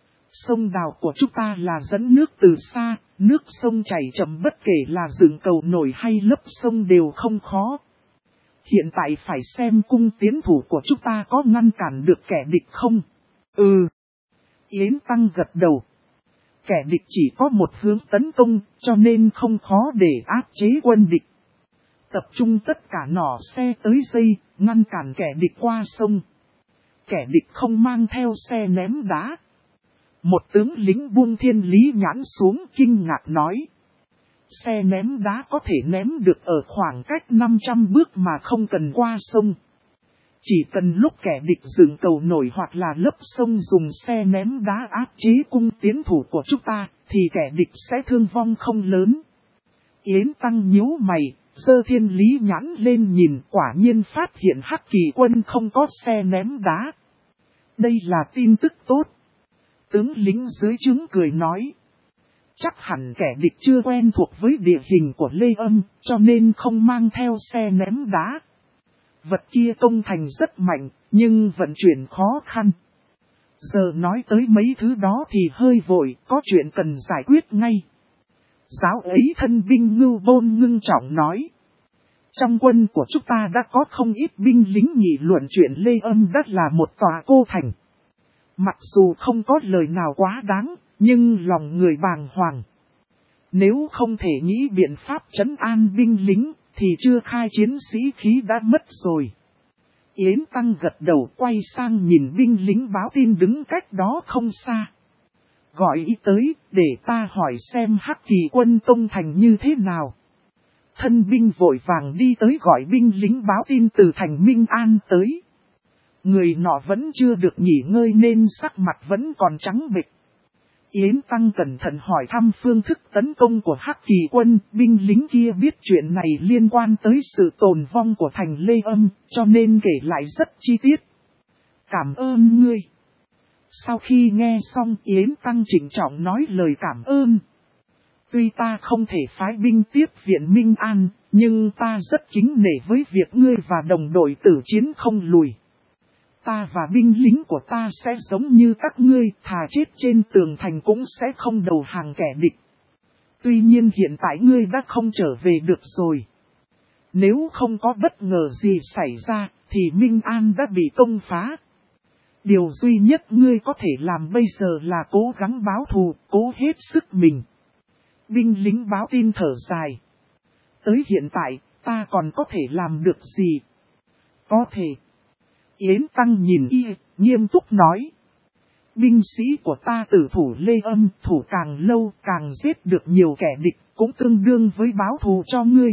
Sông Đào của chúng ta là dẫn nước từ xa, nước sông chảy chậm bất kể là dựng cầu nổi hay lấp sông đều không khó. Hiện tại phải xem cung tiến thủ của chúng ta có ngăn cản được kẻ địch không? Yến Tăng gật đầu. Kẻ địch chỉ có một hướng tấn công, cho nên không khó để áp chế quân địch. Tập trung tất cả nỏ xe tới dây, ngăn cản kẻ địch qua sông. Kẻ địch không mang theo xe ném đá. Một tướng lính buông Thiên Lý nhãn xuống kinh ngạc nói. Xe ném đá có thể ném được ở khoảng cách 500 bước mà không cần qua sông. Chỉ cần lúc kẻ địch dựng cầu nổi hoặc là lấp sông dùng xe ném đá áp chế cung tiến thủ của chúng ta, thì kẻ địch sẽ thương vong không lớn. Yến Tăng nhíu mày, Sơ Thiên Lý nhãn lên nhìn, quả nhiên phát hiện Hắc Kỳ quân không có xe ném đá. Đây là tin tức tốt. Tướng lính dưới trướng cười nói. Chắc hẳn kẻ địch chưa quen thuộc với địa hình của Lê Âm, cho nên không mang theo xe ném đá. Vật kia công thành rất mạnh, nhưng vận chuyển khó khăn. Giờ nói tới mấy thứ đó thì hơi vội, có chuyện cần giải quyết ngay. Giáo ấy thân binh Ngưu Bôn ngưng trọng nói. Trong quân của chúng ta đã có không ít binh lính nghị luận chuyện Lê Âm đất là một tòa cô thành. Mặc dù không có lời nào quá đáng, nhưng lòng người bàng hoàng. Nếu không thể nghĩ biện pháp trấn an binh lính, thì chưa khai chiến sĩ khí đã mất rồi. Yến Tăng gật đầu quay sang nhìn binh lính báo tin đứng cách đó không xa. Gọi ý tới, để ta hỏi xem Hắc Kỳ quân công thành như thế nào. Thân binh vội vàng đi tới gọi binh lính báo tin từ thành Minh An tới. Người nọ vẫn chưa được nghỉ ngơi nên sắc mặt vẫn còn trắng bệch. Yến Tăng cẩn thận hỏi thăm phương thức tấn công của Hắc Kỳ quân, binh lính kia biết chuyện này liên quan tới sự tồn vong của thành Lê Âm, cho nên kể lại rất chi tiết. Cảm ơn ngươi. Sau khi nghe xong Yến Tăng trịnh trọng nói lời cảm ơn. Tuy ta không thể phái binh tiếp viện Minh An, nhưng ta rất kính nể với việc ngươi và đồng đội tử chiến không lùi. Ta và binh lính của ta sẽ giống như các ngươi, thà chết trên tường thành cũng sẽ không đầu hàng kẻ địch. Tuy nhiên hiện tại ngươi đã không trở về được rồi. Nếu không có bất ngờ gì xảy ra, thì Minh An đã bị công phá. Điều duy nhất ngươi có thể làm bây giờ là cố gắng báo thù, cố hết sức mình. Binh lính báo tin thở dài. Tới hiện tại, ta còn có thể làm được gì? Có thể. Yến Tăng nhìn y, nghiêm túc nói. Binh sĩ của ta tử thủ Lê Âm, thủ càng lâu càng giết được nhiều kẻ địch, cũng tương đương với báo thù cho ngươi.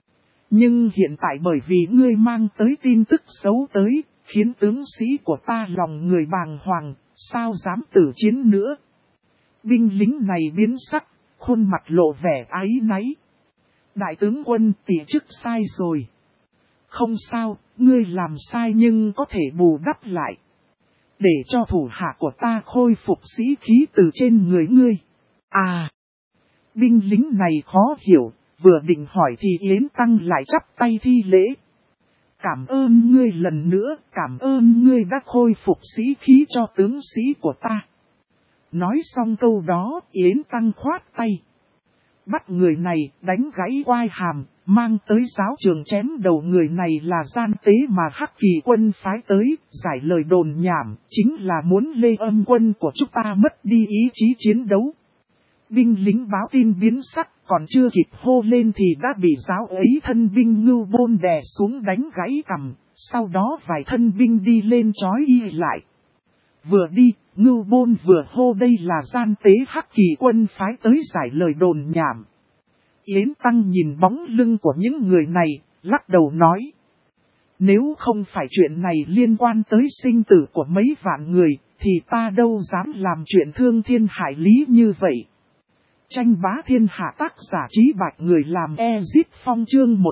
Nhưng hiện tại bởi vì ngươi mang tới tin tức xấu tới, khiến tướng sĩ của ta lòng người bàng hoàng, sao dám tử chiến nữa. Binh lính này biến sắc, khuôn mặt lộ vẻ áy náy. Đại tướng quân, tỷ chức sai rồi. Không sao, ngươi làm sai nhưng có thể bù đắp lại. Để cho thủ hạ của ta khôi phục sĩ khí từ trên người ngươi. À! Binh lính này khó hiểu, vừa định hỏi thì Yến Tăng lại chắp tay thi lễ. Cảm ơn ngươi lần nữa, cảm ơn ngươi đã khôi phục sĩ khí cho tướng sĩ của ta. Nói xong câu đó, Yến Tăng khoát tay. Bắt người này, đánh gãy quai hàm, mang tới giáo trường chém đầu người này là gian tế mà Hắc Kỳ quân phái tới, giải lời đồn nhảm, chính là muốn Lê Âm quân của chúng ta mất đi ý chí chiến đấu. Binh lính báo tin biến sắc, còn chưa kịp hô lên thì đã bị giáo ấy thân binh Ngưu Bôn đè xuống đánh gãy cằm, sau đó vài thân binh đi lên trói y lại. Vừa đi, Ngưu Bôn vừa hô đây là gian tế Hắc Kỳ quân phái tới giải lời đồn nhảm. Yến Tăng nhìn bóng lưng của những người này, lắc đầu nói. Nếu không phải chuyện này liên quan tới sinh tử của mấy vạn người, thì ta đâu dám làm chuyện thương thiên hại lý như vậy. Tranh bá thiên hạ tác giả Trí Bạch người làm Ezit Phong chương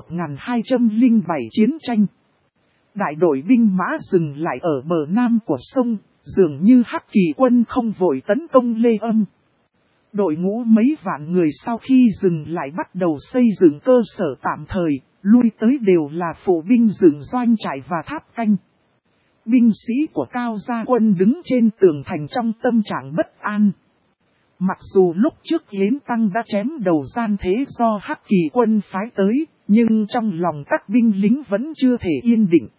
1207 chiến tranh. Đại đội binh mã dừng lại ở bờ nam của sông, dường như Hắc Kỳ quân không vội tấn công Lê Âm. Đội ngũ mấy vạn người sau khi dừng lại bắt đầu xây dựng cơ sở tạm thời, lui tới đều là phụ binh dựng doanh trại và tháp canh. Binh sĩ của Cao Gia quân đứng trên tường thành trong tâm trạng bất an. Mặc dù lúc trước Yến Tăng đã chém đầu gian thế do Hắc Kỳ quân phái tới, nhưng trong lòng các binh lính vẫn chưa thể yên định.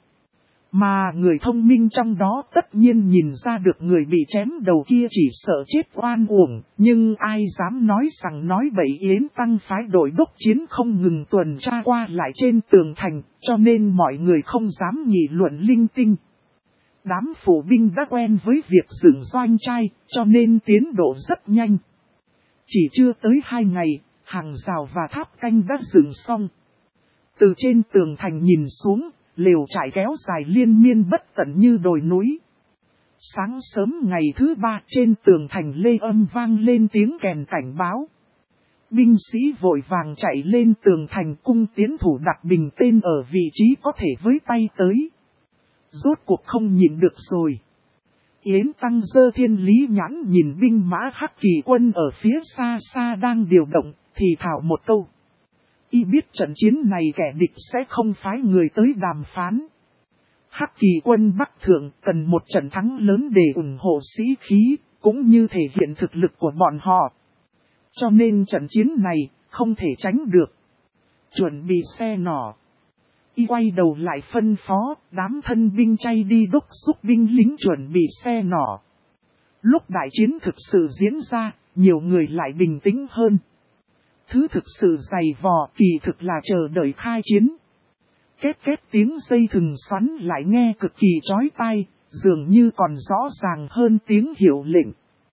Mà người thông minh trong đó tất nhiên nhìn ra được người bị chém đầu kia chỉ sợ chết oan uổng, nhưng ai dám nói rằng nói bậy. Yến Tăng phái đội đốc chiến không ngừng tuần tra qua lại trên tường thành, cho nên mọi người không dám nghị luận linh tinh. Đám phụ binh đã quen với việc dựng doanh trại, cho nên tiến độ rất nhanh. Chỉ chưa tới 2 ngày, hàng rào và tháp canh đã dựng xong. Từ trên tường thành nhìn xuống, lều trại kéo dài liên miên bất tận như đồi núi. Sáng sớm ngày thứ 3 trên tường thành Lê Âm vang lên tiếng kèn cảnh báo. Binh sĩ vội vàng chạy lên tường thành cung tiến thủ đặt bình tên ở vị trí có thể với tay tới. Rốt cuộc không nhịn được rồi. Yến Tăng giơ thiên lý nhãn nhìn binh mã Hắc Kỳ quân ở phía xa xa đang điều động, thì thảo một câu. Y biết trận chiến này kẻ địch sẽ không phái người tới đàm phán. Hắc Kỳ quân Bắc Thượng cần một trận thắng lớn để ủng hộ sĩ khí, cũng như thể hiện thực lực của bọn họ. Cho nên trận chiến này không thể tránh được. Chuẩn bị xe nỏ. Y quay đầu lại phân phó, đám thân binh chay đi đốc xúc binh lính chuẩn bị xe nỏ. Lúc đại chiến thực sự diễn ra, nhiều người lại bình tĩnh hơn. Thứ thực sự dày vò kỳ thực là chờ đợi khai chiến. Két két tiếng dây thừng xoắn lại nghe cực kỳ chói tai, dường như còn rõ ràng hơn tiếng hiệu lệnh.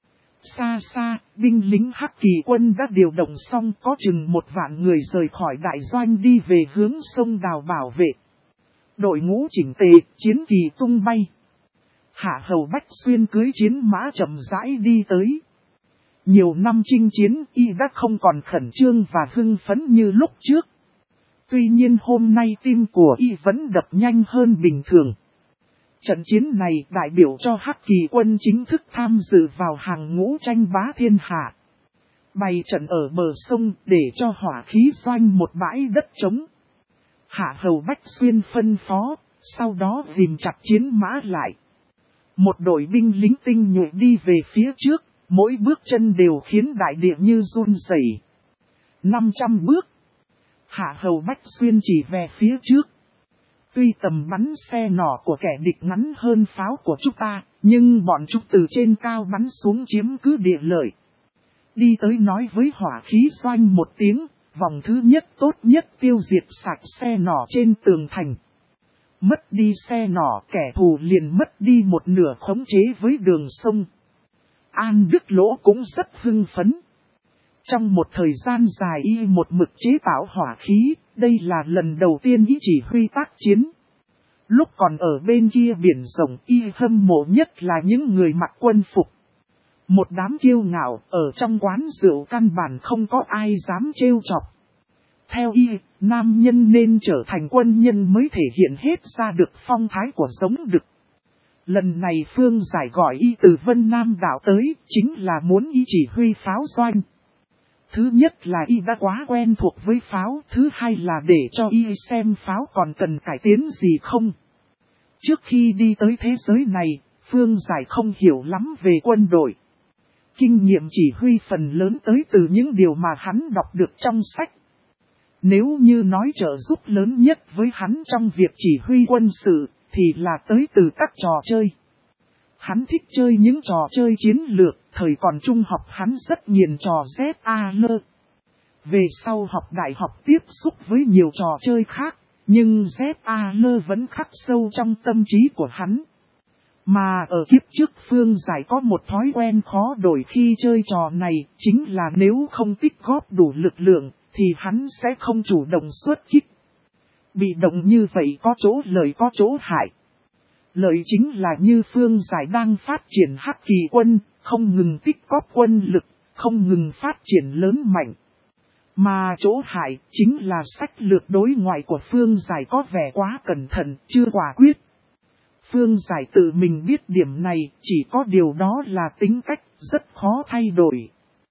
Xa xa, binh lính Hắc Kỳ quân đã điều động xong, có chừng 1 vạn người rời khỏi đại doanh đi về hướng sông Đào bảo vệ. Đội ngũ chỉnh tề, chiến kỳ tung bay. Hạ hầu Bách Xuyên cưới chiến mã chậm rãi đi tới. Nhiều năm chinh chiến, y đã không còn khẩn trương và hưng phấn như lúc trước. Tuy nhiên hôm nay tim của y vẫn đập nhanh hơn bình thường. Trận chiến này đại biểu cho Hắc Kỳ quân chính thức tham dự vào hàng ngũ tranh bá thiên hạ. bày trận ở bờ sông để cho hỏa khí doanh một bãi đất trống. Hạ hầu Bách Xuyên phân phó, sau đó dìm chặt chiến mã lại. Một đội binh lính tinh nhuệ đi về phía trước, mỗi bước chân đều khiến đại địa như run rẩy. 500 bước. Hạ hầu Bách Xuyên chỉ về phía trước. Tuy tầm bắn xe nỏ của kẻ địch ngắn hơn pháo của chúng ta, nhưng bọn chúng từ trên cao bắn xuống chiếm cứ địa lợi. Đi tới nói với hỏa khí doanh một tiếng, vòng thứ nhất tốt nhất tiêu diệt sạch xe nỏ trên tường thành. Mất đi xe nỏ, kẻ thù liền mất đi một nửa khống chế với đường sông. An Đức Lỗ cũng rất hưng phấn. Trong một thời gian dài y một mực chế tạo hỏa khí, đây là lần đầu tiên y chỉ huy tác chiến. Lúc còn ở bên kia biển rộng, y hâm mộ nhất là những người mặc quân phục. Một đám kiêu ngạo, ở trong quán rượu căn bản không có ai dám trêu chọc. Theo y, nam nhân nên trở thành quân nhân mới thể hiện hết ra được phong thái của giống đực. Lần này Phương Giải gọi y từ Vân Nam đảo tới, chính là muốn y chỉ huy pháo doanh. Thứ nhất là y đã quá quen thuộc với pháo, thứ hai là để cho y xem pháo còn cần cải tiến gì không. Trước khi đi tới thế giới này, Phương Giải không hiểu lắm về quân đội. Kinh nghiệm chỉ huy phần lớn tới từ những điều mà hắn đọc được trong sách. Nếu như nói trợ giúp lớn nhất với hắn trong việc chỉ huy quân sự, thì là tới từ các trò chơi. Hắn thích chơi những trò chơi chiến lược, thời còn trung học hắn rất nghiền trò ZAL. Về sau học đại học tiếp xúc với nhiều trò chơi khác, nhưng ZAL vẫn khắc sâu trong tâm trí của hắn. Mà ở kiếp trước Phương Giải có một thói quen khó đổi khi chơi trò này, chính là nếu không tích góp đủ lực lượng, thì hắn sẽ không chủ động xuất kích. Bị động như vậy có chỗ lợi có chỗ hại. Lợi chính là như Phương Giải đang phát triển Hắc Kỳ quân, không ngừng tích góp quân lực, không ngừng phát triển lớn mạnh. Mà chỗ hại chính là sách lược đối ngoại của Phương Giải có vẻ quá cẩn thận, chưa quả quyết. Phương Giải tự mình biết điểm này, chỉ có điều đó là tính cách, rất khó thay đổi.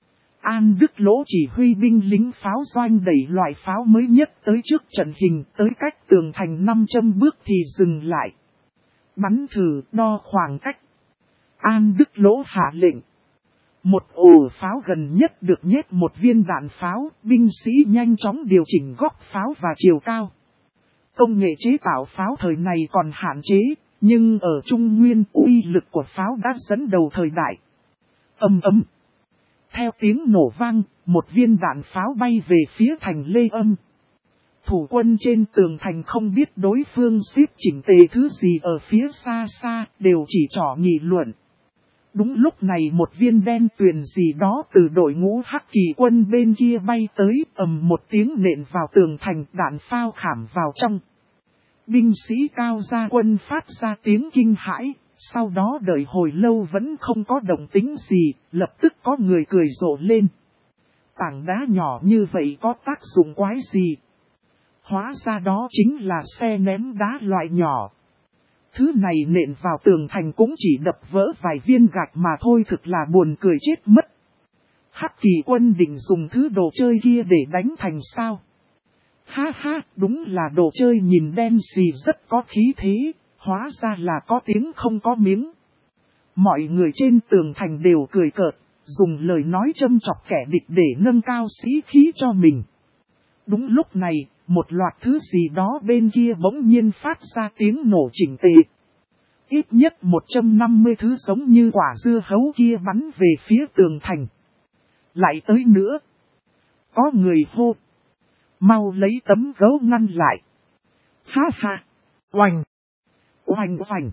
An Đức Lỗ chỉ huy binh lính pháo doanh đẩy loại pháo mới nhất tới trước trận hình, tới cách tường thành 500 bước thì dừng lại. Bắn thử, đo khoảng cách. An Đức Lỗ hạ lệnh. Một ổ pháo gần nhất được nhét một viên đạn pháo, binh sĩ nhanh chóng điều chỉnh góc pháo và chiều cao. Công nghệ chế tạo pháo thời này còn hạn chế, nhưng ở Trung Nguyên uy lực của pháo đã dẫn đầu thời đại. Ầm ầm. Theo tiếng nổ vang, một viên đạn pháo bay về phía thành Lê Âm. Thủ quân trên tường thành không biết đối phương xếp chỉnh tề thứ gì ở phía xa xa, đều chỉ trỏ nghị luận. Đúng lúc này một viên đen tuyền gì đó từ đội ngũ Hắc Kỳ quân bên kia bay tới, ầm một tiếng nện vào tường thành, đạn pháo khảm vào trong. Binh sĩ Cao Gia Quân phát ra tiếng kinh hãi, sau đó đợi hồi lâu vẫn không có động tĩnh gì, lập tức có người cười rộ lên. Tảng đá nhỏ như vậy có tác dụng quái gì? Hóa ra đó chính là xe ném đá loại nhỏ. Thứ này nện vào tường thành cũng chỉ đập vỡ vài viên gạch mà thôi, thực là buồn cười chết mất. Hắc Kỳ quân định dùng thứ đồ chơi kia để đánh thành sao? Ha ha, đúng là đồ chơi nhìn đen xì rất có khí thế, hóa ra là có tiếng không có miếng. Mọi người trên tường thành đều cười cợt, dùng lời nói châm chọc kẻ địch để nâng cao sĩ khí cho mình. Đúng lúc này, một loạt thứ gì đó bên kia bỗng nhiên phát ra tiếng nổ chỉnh tề. Ít nhất 150 thứ giống như quả dưa hấu kia bắn về phía tường thành. Lại tới nữa. Có người hô. Mau lấy tấm gấu ngăn lại. Ha ha. Oành. Oành oành.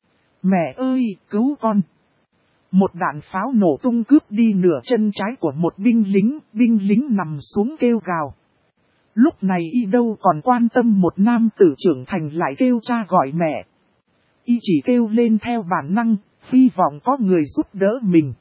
Mẹ ơi, cứu con. Một đạn pháo nổ tung cướp đi nửa chân trái của một binh lính nằm xuống kêu gào. Lúc này y đâu còn quan tâm một nam tử trưởng thành lại kêu cha gọi mẹ. Y chỉ kêu lên theo bản năng, hy vọng có người giúp đỡ mình.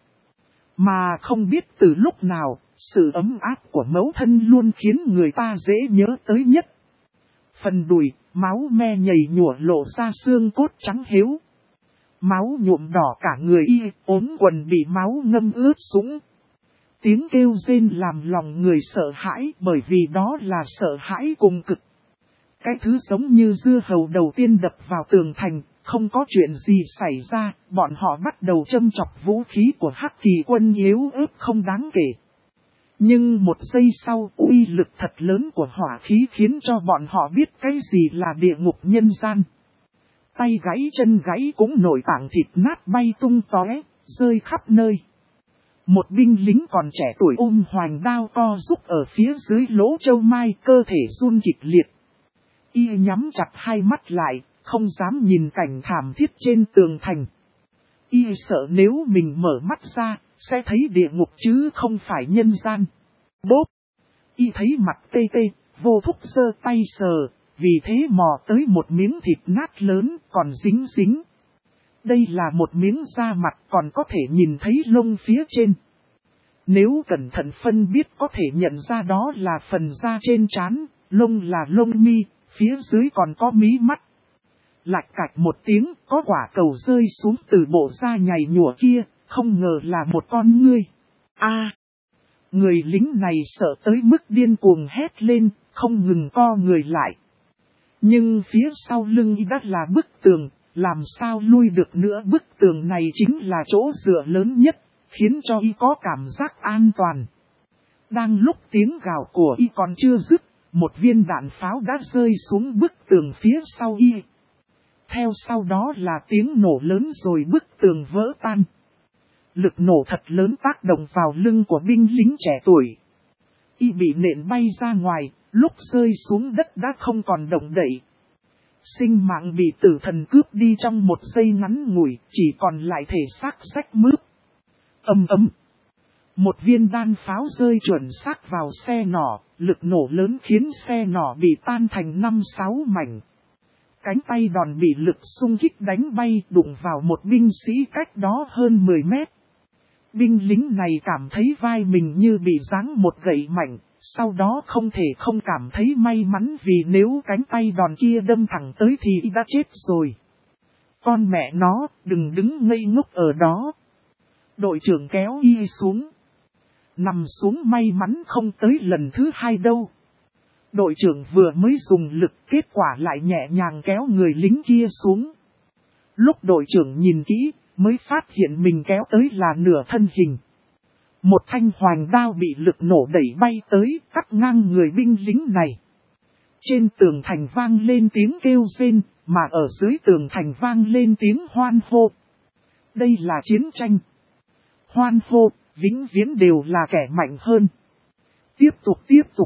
Mà không biết từ lúc nào, sự ấm áp của mẫu thân luôn khiến người ta dễ nhớ tới nhất. Phần đùi, máu me nhầy nhủa lộ ra xương cốt trắng héo. Máu nhuộm đỏ cả người y, ốm quần bị máu ngâm ướt sũng. Tiếng kêu rên làm lòng người sợ hãi bởi vì đó là sợ hãi cùng cực. Cái thứ giống như dưa hấu đầu tiên đập vào tường thành, không có chuyện gì xảy ra, bọn họ bắt đầu châm chọc vũ khí của Hắc Kỳ quân yếu ớt không đáng kể. Nhưng một giây sau, uy lực thật lớn của hỏa khí khiến cho bọn họ biết cái gì là địa ngục nhân gian. Tay gãy chân gãy cũng nổi tảng thịt nát bay tung tóe, rơi khắp nơi. Một binh lính còn trẻ tuổi ôm hoành đao co rúc ở phía dưới lỗ châu mai, cơ thể run kịch liệt. Y nhắm chặt hai mắt lại, không dám nhìn cảnh thảm thiết trên tường thành. Y sợ nếu mình mở mắt ra, sẽ thấy địa ngục chứ không phải nhân gian. Bốp! Y thấy mặt tê tê, vô thúc giơ tay sờ, vì thế mò tới một miếng thịt nát lớn còn dính dính. Đây là một miếng da mặt còn có thể nhìn thấy lông phía trên. Nếu cẩn thận phân biết có thể nhận ra đó là phần da trên trán, lông là lông mi, phía dưới còn có mí mắt. Lạch cạch một tiếng, có quả cầu rơi xuống từ bộ da nhầy nhụa kia, không ngờ là một con ngươi. Người lính này sợ tới mức điên cuồng hét lên, không ngừng co người lại. Nhưng phía sau lưng y đã là bức tường, làm sao lui được nữa, bức tường này chính là chỗ dựa lớn nhất, khiến cho y có cảm giác an toàn. Đang lúc tiếng gào của y còn chưa dứt, một viên đạn pháo đã rơi xuống bức tường phía sau y. Theo sau đó là tiếng nổ lớn rồi bức tường vỡ tan. Lực nổ thật lớn tác động vào lưng của binh lính trẻ tuổi. Y bị nện bay ra ngoài, lúc rơi xuống đất đã không còn động đậy. Sinh mạng bị tử thần cướp đi trong một giây ngắn ngủi, chỉ còn lại thể xác rách mướp. Ầm ầm. Một viên đạn pháo rơi chuẩn xác vào xe nỏ, lực nổ lớn khiến xe nỏ bị tan thành 5-6 mảnh. Cánh tay đòn bị lực xung kích đánh bay đụng vào một binh sĩ cách đó hơn 10 mét. Binh lính này cảm thấy vai mình như bị giáng một gậy mạnh, sau đó không thể không cảm thấy may mắn vì nếu cánh tay đòn kia đâm thẳng tới thì đã chết rồi. Con mẹ nó, đừng đứng ngây ngốc ở đó. Đội trưởng kéo y xuống. Nằm xuống may mắn không tới lần thứ hai đâu. Đội trưởng vừa mới dùng lực kết quả lại nhẹ nhàng kéo người lính kia xuống. Lúc đội trưởng nhìn kỹ, mới phát hiện mình kéo tới là nửa thân hình. Một thanh hoành đao bị lực nổ đẩy bay tới, cắt ngang người binh lính này. Trên tường thành vang lên tiếng kêu rên, mà ở dưới tường thành vang lên tiếng hoan hô. Đây là chiến tranh. Hoan hô, vĩnh viễn đều là kẻ mạnh hơn. Tiếp tục.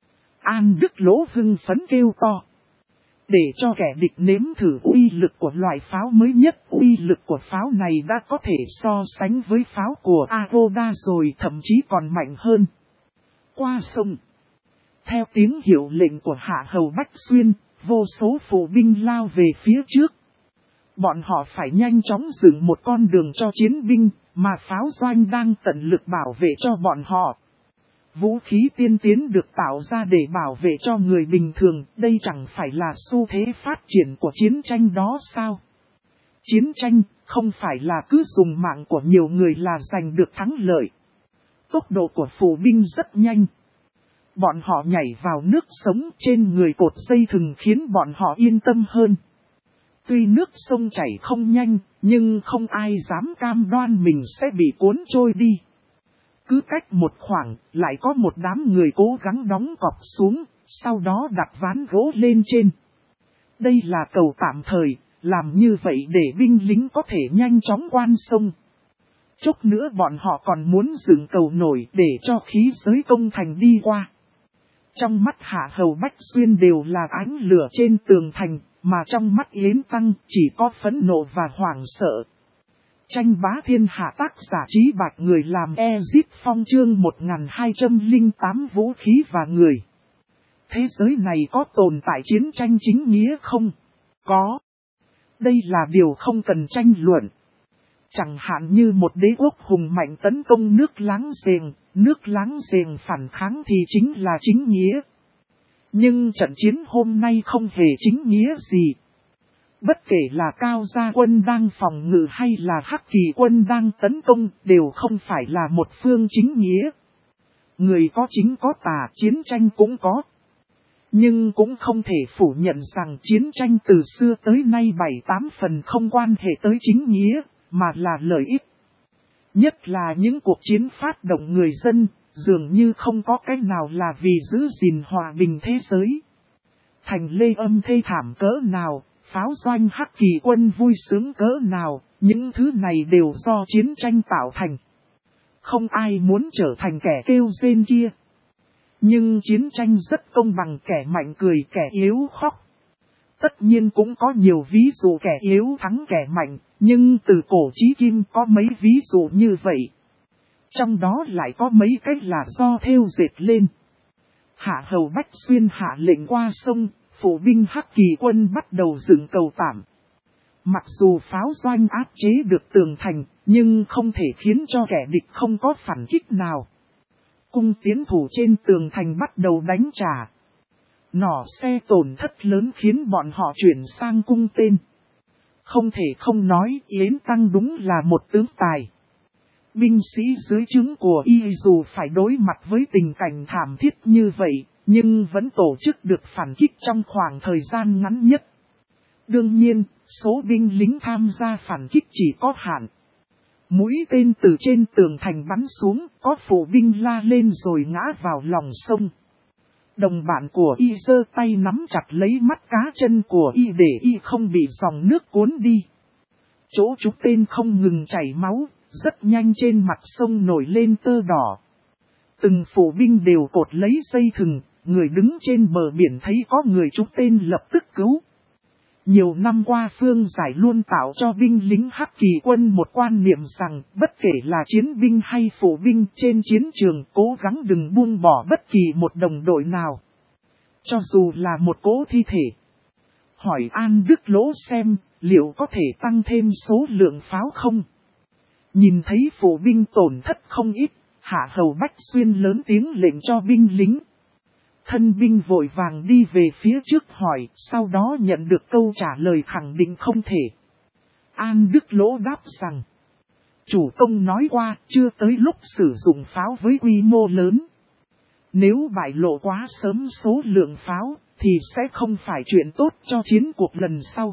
An Đức Lỗ hưng phấn kêu to. Để cho kẻ địch nếm thử uy lực của loại pháo mới nhất, uy lực của pháo này đã có thể so sánh với pháo của Agoda rồi, thậm chí còn mạnh hơn. Qua sông. Theo tiếng hiệu lệnh của Hạ Hầu Bách Xuyên, vô số phụ binh lao về phía trước. Bọn họ phải nhanh chóng dựng một con đường cho chiến binh, mà pháo doanh đang tận lực bảo vệ cho bọn họ. Vũ khí tiên tiến được tạo ra để bảo vệ cho người bình thường, đây chẳng phải là xu thế phát triển của chiến tranh đó sao? Chiến tranh không phải là cứ dùng mạng của nhiều người là giành được thắng lợi. Tốc độ của phụ binh rất nhanh. Bọn họ nhảy vào nước sống trên người cột dây thừng khiến bọn họ yên tâm hơn. Tuy nước sông chảy không nhanh, nhưng không ai dám cam đoan mình sẽ bị cuốn trôi đi. Cứ cách một khoảng, lại có một đám người cố gắng đóng cọc xuống, sau đó đặt ván gỗ lên trên. Đây là cầu tạm thời, làm như vậy để binh lính có thể nhanh chóng qua sông. Chốc nữa bọn họ còn muốn dựng cầu nổi để cho khí giới công thành đi qua. Trong mắt Hạ Hầu Bách Xuyên đều là ánh lửa trên tường thành, mà trong mắt Yến Tăng chỉ có phẫn nộ và hoảng sợ. Tranh bá thiên hạ tác giả Trí Bạch người làm Ezit Phong chương 1208 vũ khí và người. Thế giới này có tồn tại chiến tranh chính nghĩa không? Có. Đây là điều không cần tranh luận. Chẳng hạn như một đế quốc hùng mạnh tấn công nước láng giềng phản kháng thì chính là chính nghĩa. Nhưng trận chiến hôm nay không hề chính nghĩa gì. Bất kể là Cao Gia quân đang phòng ngự hay là Hắc Kỳ quân đang tấn công đều không phải là một phương chính nghĩa. Người có chính có tà, chiến tranh cũng có. Nhưng cũng không thể phủ nhận rằng chiến tranh từ xưa tới nay 7-8 phần không quan hệ tới chính nghĩa, mà là lợi ích. Nhất là những cuộc chiến phát động người dân, dường như không có cách nào là vì giữ gìn hòa bình thế giới. Thành Lê Âm thê thảm cỡ nào, pháo doanh Hắc Kỳ quân vui sướng cỡ nào, những thứ này đều do chiến tranh tạo thành. Không ai muốn trở thành kẻ kêu rên kia. Nhưng chiến tranh rất công bằng, kẻ mạnh cười kẻ yếu khóc. Tất nhiên cũng có nhiều ví dụ kẻ yếu thắng kẻ mạnh, nhưng từ cổ chí kim có mấy ví dụ như vậy. Trong đó lại có mấy cách là do thêu dệt lên. Hạ hầu Bách Xuyên hạ lệnh qua sông, phụ binh Hắc Kỳ quân bắt đầu dựng cầu tạm. Mặc dù pháo doanh áp chế được tường thành, nhưng không thể khiến cho kẻ địch không có phản kích nào. Cung tiến thủ trên tường thành bắt đầu đánh trả. Nỏ xe tổn thất lớn khiến bọn họ chuyển sang cung tên. Không thể không nói Yến Tăng đúng là một tướng tài. Binh sĩ dưới trướng của y dù phải đối mặt với tình cảnh thảm thiết như vậy, nhưng vẫn tổ chức được phản kích trong khoảng thời gian ngắn nhất. Đương nhiên, số binh lính tham gia phản kích chỉ có hạn. Mũi tên từ trên tường thành bắn xuống, có phụ binh la lên rồi ngã vào lòng sông. Đồng bạn của y giơ tay nắm chặt lấy mắt cá chân của y để y không bị dòng nước cuốn đi. Chỗ trúng tên không ngừng chảy máu, rất nhanh trên mặt sông nổi lên tơ đỏ. Từng phụ binh đều cột lấy dây thừng, người đứng trên bờ biển thấy có người trúng tên lập tức cứu. Nhiều năm qua Phương Giải luôn tạo cho binh lính Hắc Kỳ quân một quan niệm rằng bất kể là chiến binh hay phụ binh trên chiến trường cố gắng đừng buông bỏ bất kỳ một đồng đội nào. Cho dù là một cỗ thi thể. Hỏi An Đức Lỗ xem liệu có thể tăng thêm số lượng pháo không? Nhìn thấy phụ binh tổn thất không ít, Hạ hầu Bách Xuyên lớn tiếng lệnh cho binh lính. Thân binh vội vàng đi về phía trước hỏi, sau đó nhận được câu trả lời khẳng định không thể. An Đức Lỗ đáp rằng, chủ công nói qua chưa tới lúc sử dụng pháo với quy mô lớn. Nếu bại lộ quá sớm số lượng pháo, thì sẽ không phải chuyện tốt cho chiến cuộc lần sau.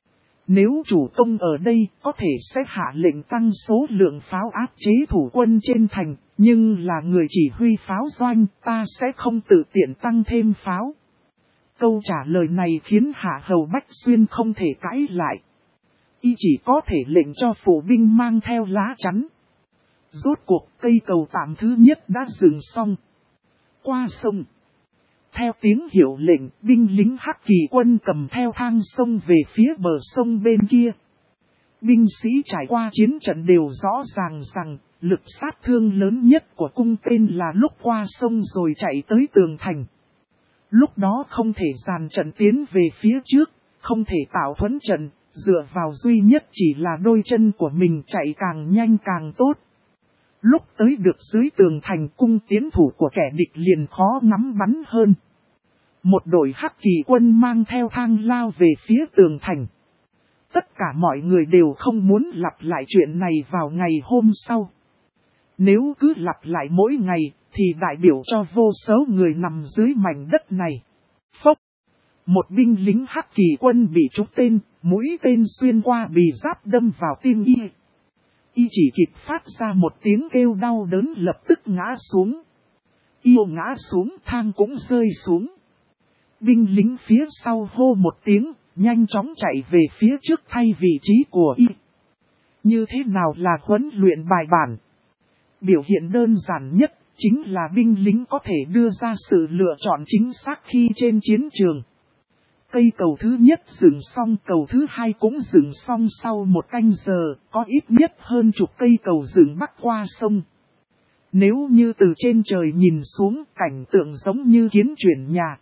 Nếu chủ công ở đây có thể sẽ hạ lệnh tăng số lượng pháo áp chế thủ quân trên thành, nhưng là người chỉ huy pháo doanh, ta sẽ không tự tiện tăng thêm pháo. Câu trả lời này khiến Hạ hầu Bách Xuyên không thể cãi lại. Y chỉ có thể lệnh cho phụ binh mang theo lá chắn. Rốt cuộc cây cầu tạm thứ nhất đã dựng xong. Qua sông. Theo tiếng hiệu lệnh, binh lính Hắc Kỳ quân cầm theo thang sông về phía bờ sông bên kia. Binh sĩ trải qua chiến trận đều rõ ràng rằng, lực sát thương lớn nhất của cung tên là lúc qua sông rồi chạy tới tường thành. Lúc đó không thể dàn trận tiến về phía trước, không thể tạo thuẫn trận, dựa vào duy nhất chỉ là đôi chân của mình chạy càng nhanh càng tốt. Lúc tới được dưới tường thành cung tiến thủ của kẻ địch liền khó ngắm bắn hơn. Một đội Hắc Kỳ quân mang theo thang lao về phía tường thành. Tất cả mọi người đều không muốn lặp lại chuyện này vào ngày hôm sau. Nếu cứ lặp lại mỗi ngày, thì đại biểu cho vô số người nằm dưới mảnh đất này. Phốc! Một binh lính Hắc Kỳ quân bị trúng tên, mũi tên xuyên qua bì giáp đâm vào tim y. Y chỉ kịp phát ra một tiếng kêu đau đớn lập tức ngã xuống. Yêu ngã xuống, thang cũng rơi xuống. Binh lính phía sau hô một tiếng, nhanh chóng chạy về phía trước thay vị trí của y. Như thế nào là huấn luyện bài bản? Biểu hiện đơn giản nhất chính là binh lính có thể đưa ra sự lựa chọn chính xác khi trên chiến trường. Cây cầu thứ nhất dựng xong, cầu thứ hai cũng dựng xong sau một canh giờ, có ít nhất hơn chục cây cầu dựng bắc qua sông. Nếu như từ trên trời nhìn xuống, cảnh tượng giống như kiến chuyển nhà.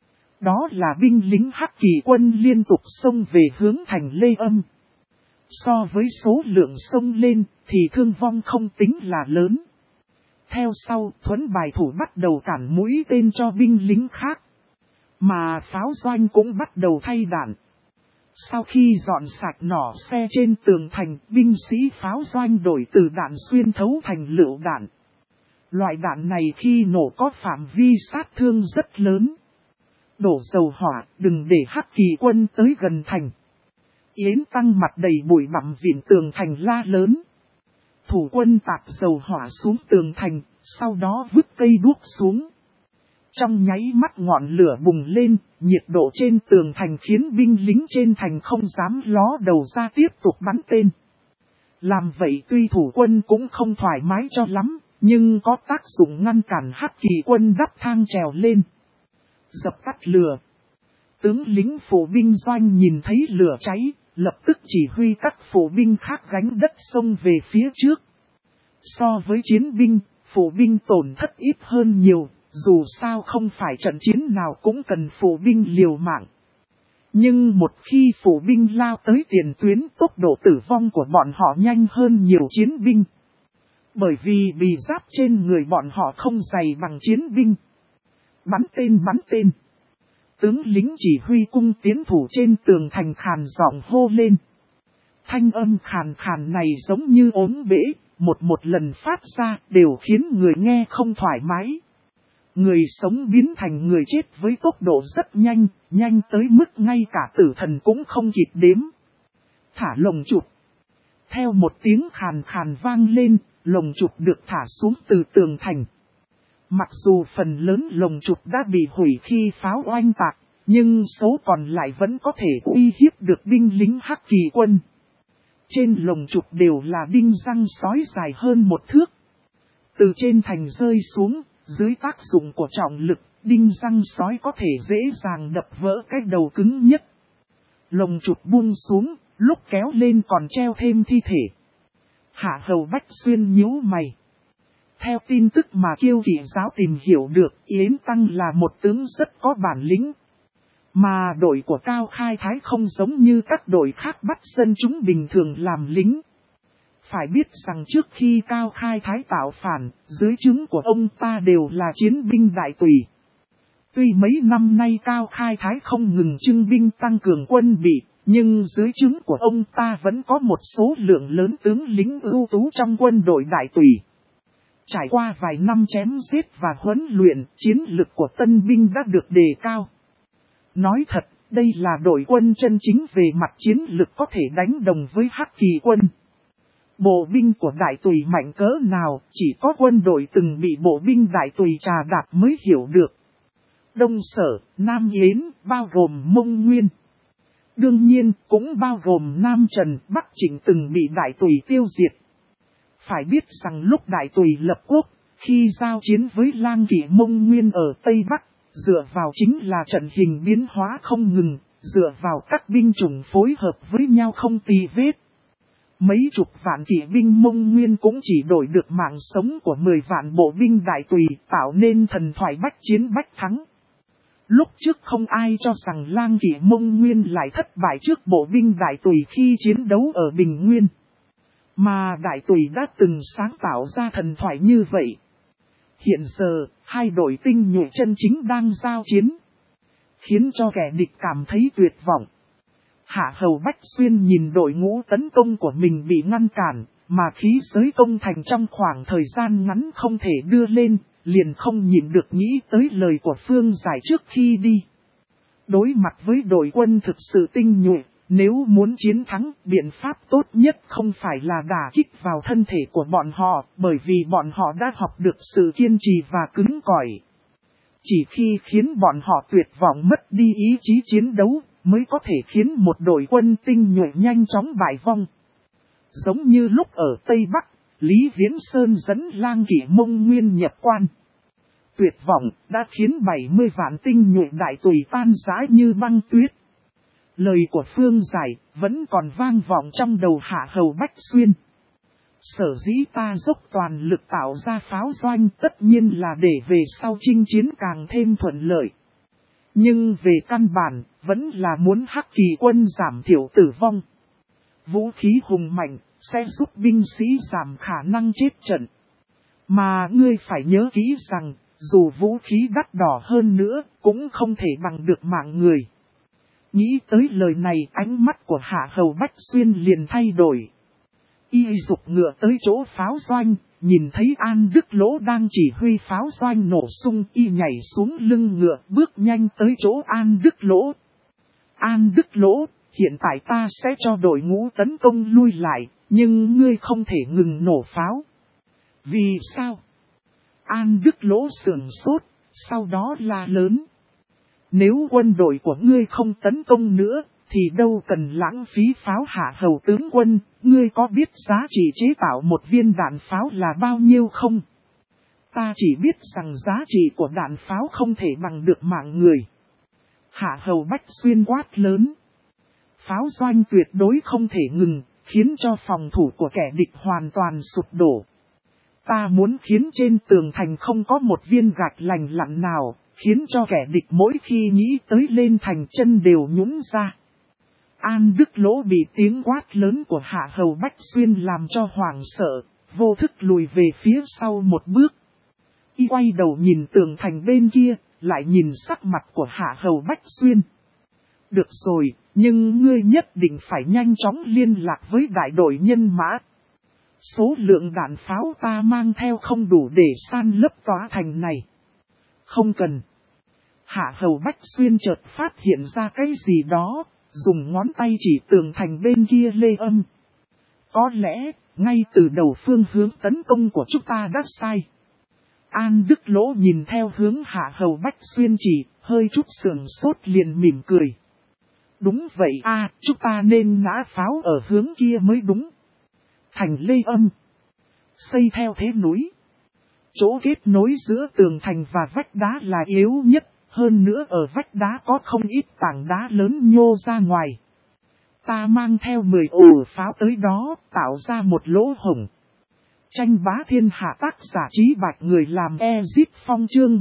Đó là binh lính Hắc Kỳ quân liên tục xông về hướng thành Lê Âm. So với số lượng xông lên, thì thương vong không tính là lớn. Theo sau, thuẫn bài thủ bắt đầu cản mũi tên cho binh lính khác. Mà pháo doanh cũng bắt đầu thay đạn. Sau khi dọn sạch nỏ xe trên tường thành, binh sĩ pháo doanh đổi từ đạn xuyên thấu thành lựu đạn. Loại đạn này khi nổ có phạm vi sát thương rất lớn. Đổ dầu hỏa, đừng để Hắc Kỳ quân tới gần thành. Yến Tăng mặt đầy bụi bặm vịn tường thành la lớn. Thủ quân tạt dầu hỏa xuống tường thành, sau đó vứt cây đuốc xuống. Trong nháy mắt ngọn lửa bùng lên, nhiệt độ trên tường thành khiến binh lính trên thành không dám ló đầu ra tiếp tục bắn tên. Làm vậy tuy thủ quân cũng không thoải mái cho lắm, nhưng có tác dụng ngăn cản Hắc Kỳ quân đắp thang trèo lên. Dập tắt lửa. Tướng lính phụ binh doanh nhìn thấy lửa cháy, lập tức chỉ huy các phụ binh khác gánh đất xông về phía trước. So với chiến binh, phụ binh tổn thất ít hơn nhiều, dù sao không phải trận chiến nào cũng cần phụ binh liều mạng. Nhưng một khi phụ binh lao tới tiền tuyến, tốc độ tử vong của bọn họ nhanh hơn nhiều chiến binh. Bởi vì bì giáp trên người bọn họ không dày bằng chiến binh. Bắn tên. Tướng lính chỉ huy cung tiến thủ trên tường thành khàn giọng hô lên. Thanh âm khàn khàn này giống như ốm bể, một lần phát ra đều khiến người nghe không thoải mái. Người sống biến thành người chết với tốc độ rất nhanh, nhanh tới mức ngay cả tử thần cũng không kịp đếm. Thả lồng chụp. Theo một tiếng khàn khàn vang lên, lồng chụp được thả xuống từ tường thành. Mặc dù phần lớn lồng chụp đã bị hủy khi pháo oanh tạc, nhưng số còn lại vẫn có thể uy hiếp được binh lính Hắc Kỳ quân. Trên lồng chụp đều là đinh răng sói dài hơn 1 thước. Từ trên thành rơi xuống, dưới tác dụng của trọng lực, đinh răng sói có thể dễ dàng đập vỡ cái đầu cứng nhất. Lồng chụp buông xuống, lúc kéo lên còn treo thêm thi thể. Hạ Hầu Bách Xuyên nhíu mày. Theo tin tức mà Kiêu Kỵ giáo tìm hiểu được, Yến Tăng là một tướng rất có bản lĩnh. Mà đội của Cao Khai Thái không giống như các đội khác bắt dân chúng bình thường làm lính. Phải biết rằng trước khi Cao Khai Thái tạo phản, dưới trướng của ông ta đều là chiến binh đại tùy. Tuy mấy năm nay Cao Khai Thái không ngừng trưng binh tăng cường quân bị, nhưng dưới trướng của ông ta vẫn có một số lượng lớn tướng lính ưu tú trong quân đội đại tùy. Trải qua vài năm chém giết và huấn luyện, chiến lực của tân binh đã được đề cao. Nói thật, đây là đội quân chân chính về mặt chiến lực có thể đánh đồng với Hắc Kỳ quân. Bộ binh của đại tùy mạnh cỡ nào, chỉ có quân đội từng bị bộ binh đại tùy trà đạp mới hiểu được. Đông Sở, Nam Yến, bao gồm Mông Nguyên. Đương nhiên, cũng bao gồm Nam Trần, Bắc Trịnh từng bị đại tùy tiêu diệt. Phải biết rằng lúc đại tùy lập quốc, khi giao chiến với lang kỵ Mông Nguyên ở Tây Bắc, dựa vào chính là trận hình biến hóa không ngừng, dựa vào các binh chủng phối hợp với nhau không tì vết. Mấy chục vạn kỵ binh Mông Nguyên cũng chỉ đổi được mạng sống của 10 vạn bộ binh đại tùy, tạo nên thần thoại bách chiến bách thắng. Lúc trước không ai cho rằng lang kỵ Mông Nguyên lại thất bại trước bộ binh đại tùy khi chiến đấu ở Bình Nguyên. Mà đại tùy đã từng sáng tạo ra thần thoại như vậy. Hiện giờ, hai đội tinh nhuệ chân chính đang giao chiến, khiến cho kẻ địch cảm thấy tuyệt vọng. Hạ Hầu Bách Xuyên nhìn đội ngũ tấn công của mình bị ngăn cản, mà khí giới công thành trong khoảng thời gian ngắn không thể đưa lên, liền không nhịn được nghĩ tới lời của Phương Giải trước khi đi. Đối mặt với đội quân thực sự tinh nhuệ, nếu muốn chiến thắng, biện pháp tốt nhất không phải là đả kích vào thân thể của bọn họ, bởi vì bọn họ đã học được sự kiên trì và cứng cỏi. Chỉ khi khiến bọn họ tuyệt vọng mất đi ý chí chiến đấu, mới có thể khiến một đội quân tinh nhuệ nhanh chóng bại vong. Giống như lúc ở Tây Bắc, Lý Viễn Sơn dẫn lang kỵ Mông Nguyên nhập quan. Tuyệt vọng đã khiến 70 vạn tinh nhuệ đại tùy tan rã như băng tuyết. Lời của Phương Giải vẫn còn vang vọng trong đầu Hạ Hầu Bách Xuyên. Sở dĩ ta dốc toàn lực tạo ra pháo doanh tất nhiên là để về sau chinh chiến càng thêm thuận lợi. Nhưng về căn bản, vẫn là muốn Hắc Kỳ quân giảm thiểu tử vong. Vũ khí hùng mạnh, sẽ giúp binh sĩ giảm khả năng chết trận. Mà ngươi phải nhớ kỹ rằng, dù vũ khí đắt đỏ hơn nữa, cũng không thể bằng được mạng người. Nghĩ tới lời này, ánh mắt của Hạ Hầu Bách Xuyên liền thay đổi. Y dục ngựa tới chỗ pháo doanh, nhìn thấy An Đức Lỗ đang chỉ huy pháo doanh nổ sung, y nhảy xuống lưng ngựa bước nhanh tới chỗ An Đức Lỗ. An Đức Lỗ, hiện tại ta sẽ cho đội ngũ tấn công lui lại, nhưng ngươi không thể ngừng nổ pháo. Vì sao? An Đức Lỗ sườn sốt, sau đó la lớn. Nếu quân đội của ngươi không tấn công nữa, thì đâu cần lãng phí pháo Hạ Hầu tướng quân, ngươi có biết giá trị chế tạo một viên đạn pháo là bao nhiêu không? Ta chỉ biết rằng giá trị của đạn pháo không thể bằng được mạng người. Hạ Hầu Bách Xuyên quát lớn. Pháo doanh tuyệt đối không thể ngừng, khiến cho phòng thủ của kẻ địch hoàn toàn sụp đổ. Ta muốn khiến trên tường thành không có một viên gạch lành lặn nào, khiến cho kẻ địch mỗi khi nghĩ tới lên thành chân đều nhũn ra. An Đức Lỗ bị tiếng quát lớn của Hạ Hầu Bách Xuyên làm cho hoảng sợ, vô thức lùi về phía sau một bước. Y quay đầu nhìn tường thành bên kia, lại nhìn sắc mặt của Hạ Hầu Bách Xuyên. Được rồi, nhưng ngươi nhất định phải nhanh chóng liên lạc với đại đội nhân mã. Số lượng đạn pháo ta mang theo không đủ để san lấp tòa thành này. Không cần. Hạ Hầu Bách Xuyên chợt phát hiện ra cái gì đó, dùng ngón tay chỉ tường thành bên kia Lê Âm. Có lẽ, ngay từ đầu phương hướng tấn công của chúng ta đã sai. An Đức Lỗ nhìn theo hướng Hạ Hầu Bách Xuyên chỉ, hơi chút sườn sốt liền mỉm cười. Đúng vậy chúng ta nên nã pháo ở hướng kia mới đúng. Thành Lê Âm xây theo thế núi. Chỗ kết nối giữa tường thành và vách đá là yếu nhất, hơn nữa ở vách đá có không ít tảng đá lớn nhô ra ngoài. Ta mang theo 10 ổ pháo tới đó, tạo ra một lỗ hổng. Tranh bá thiên hạ tác giả Trí Bạch người làm Ezit Phong chương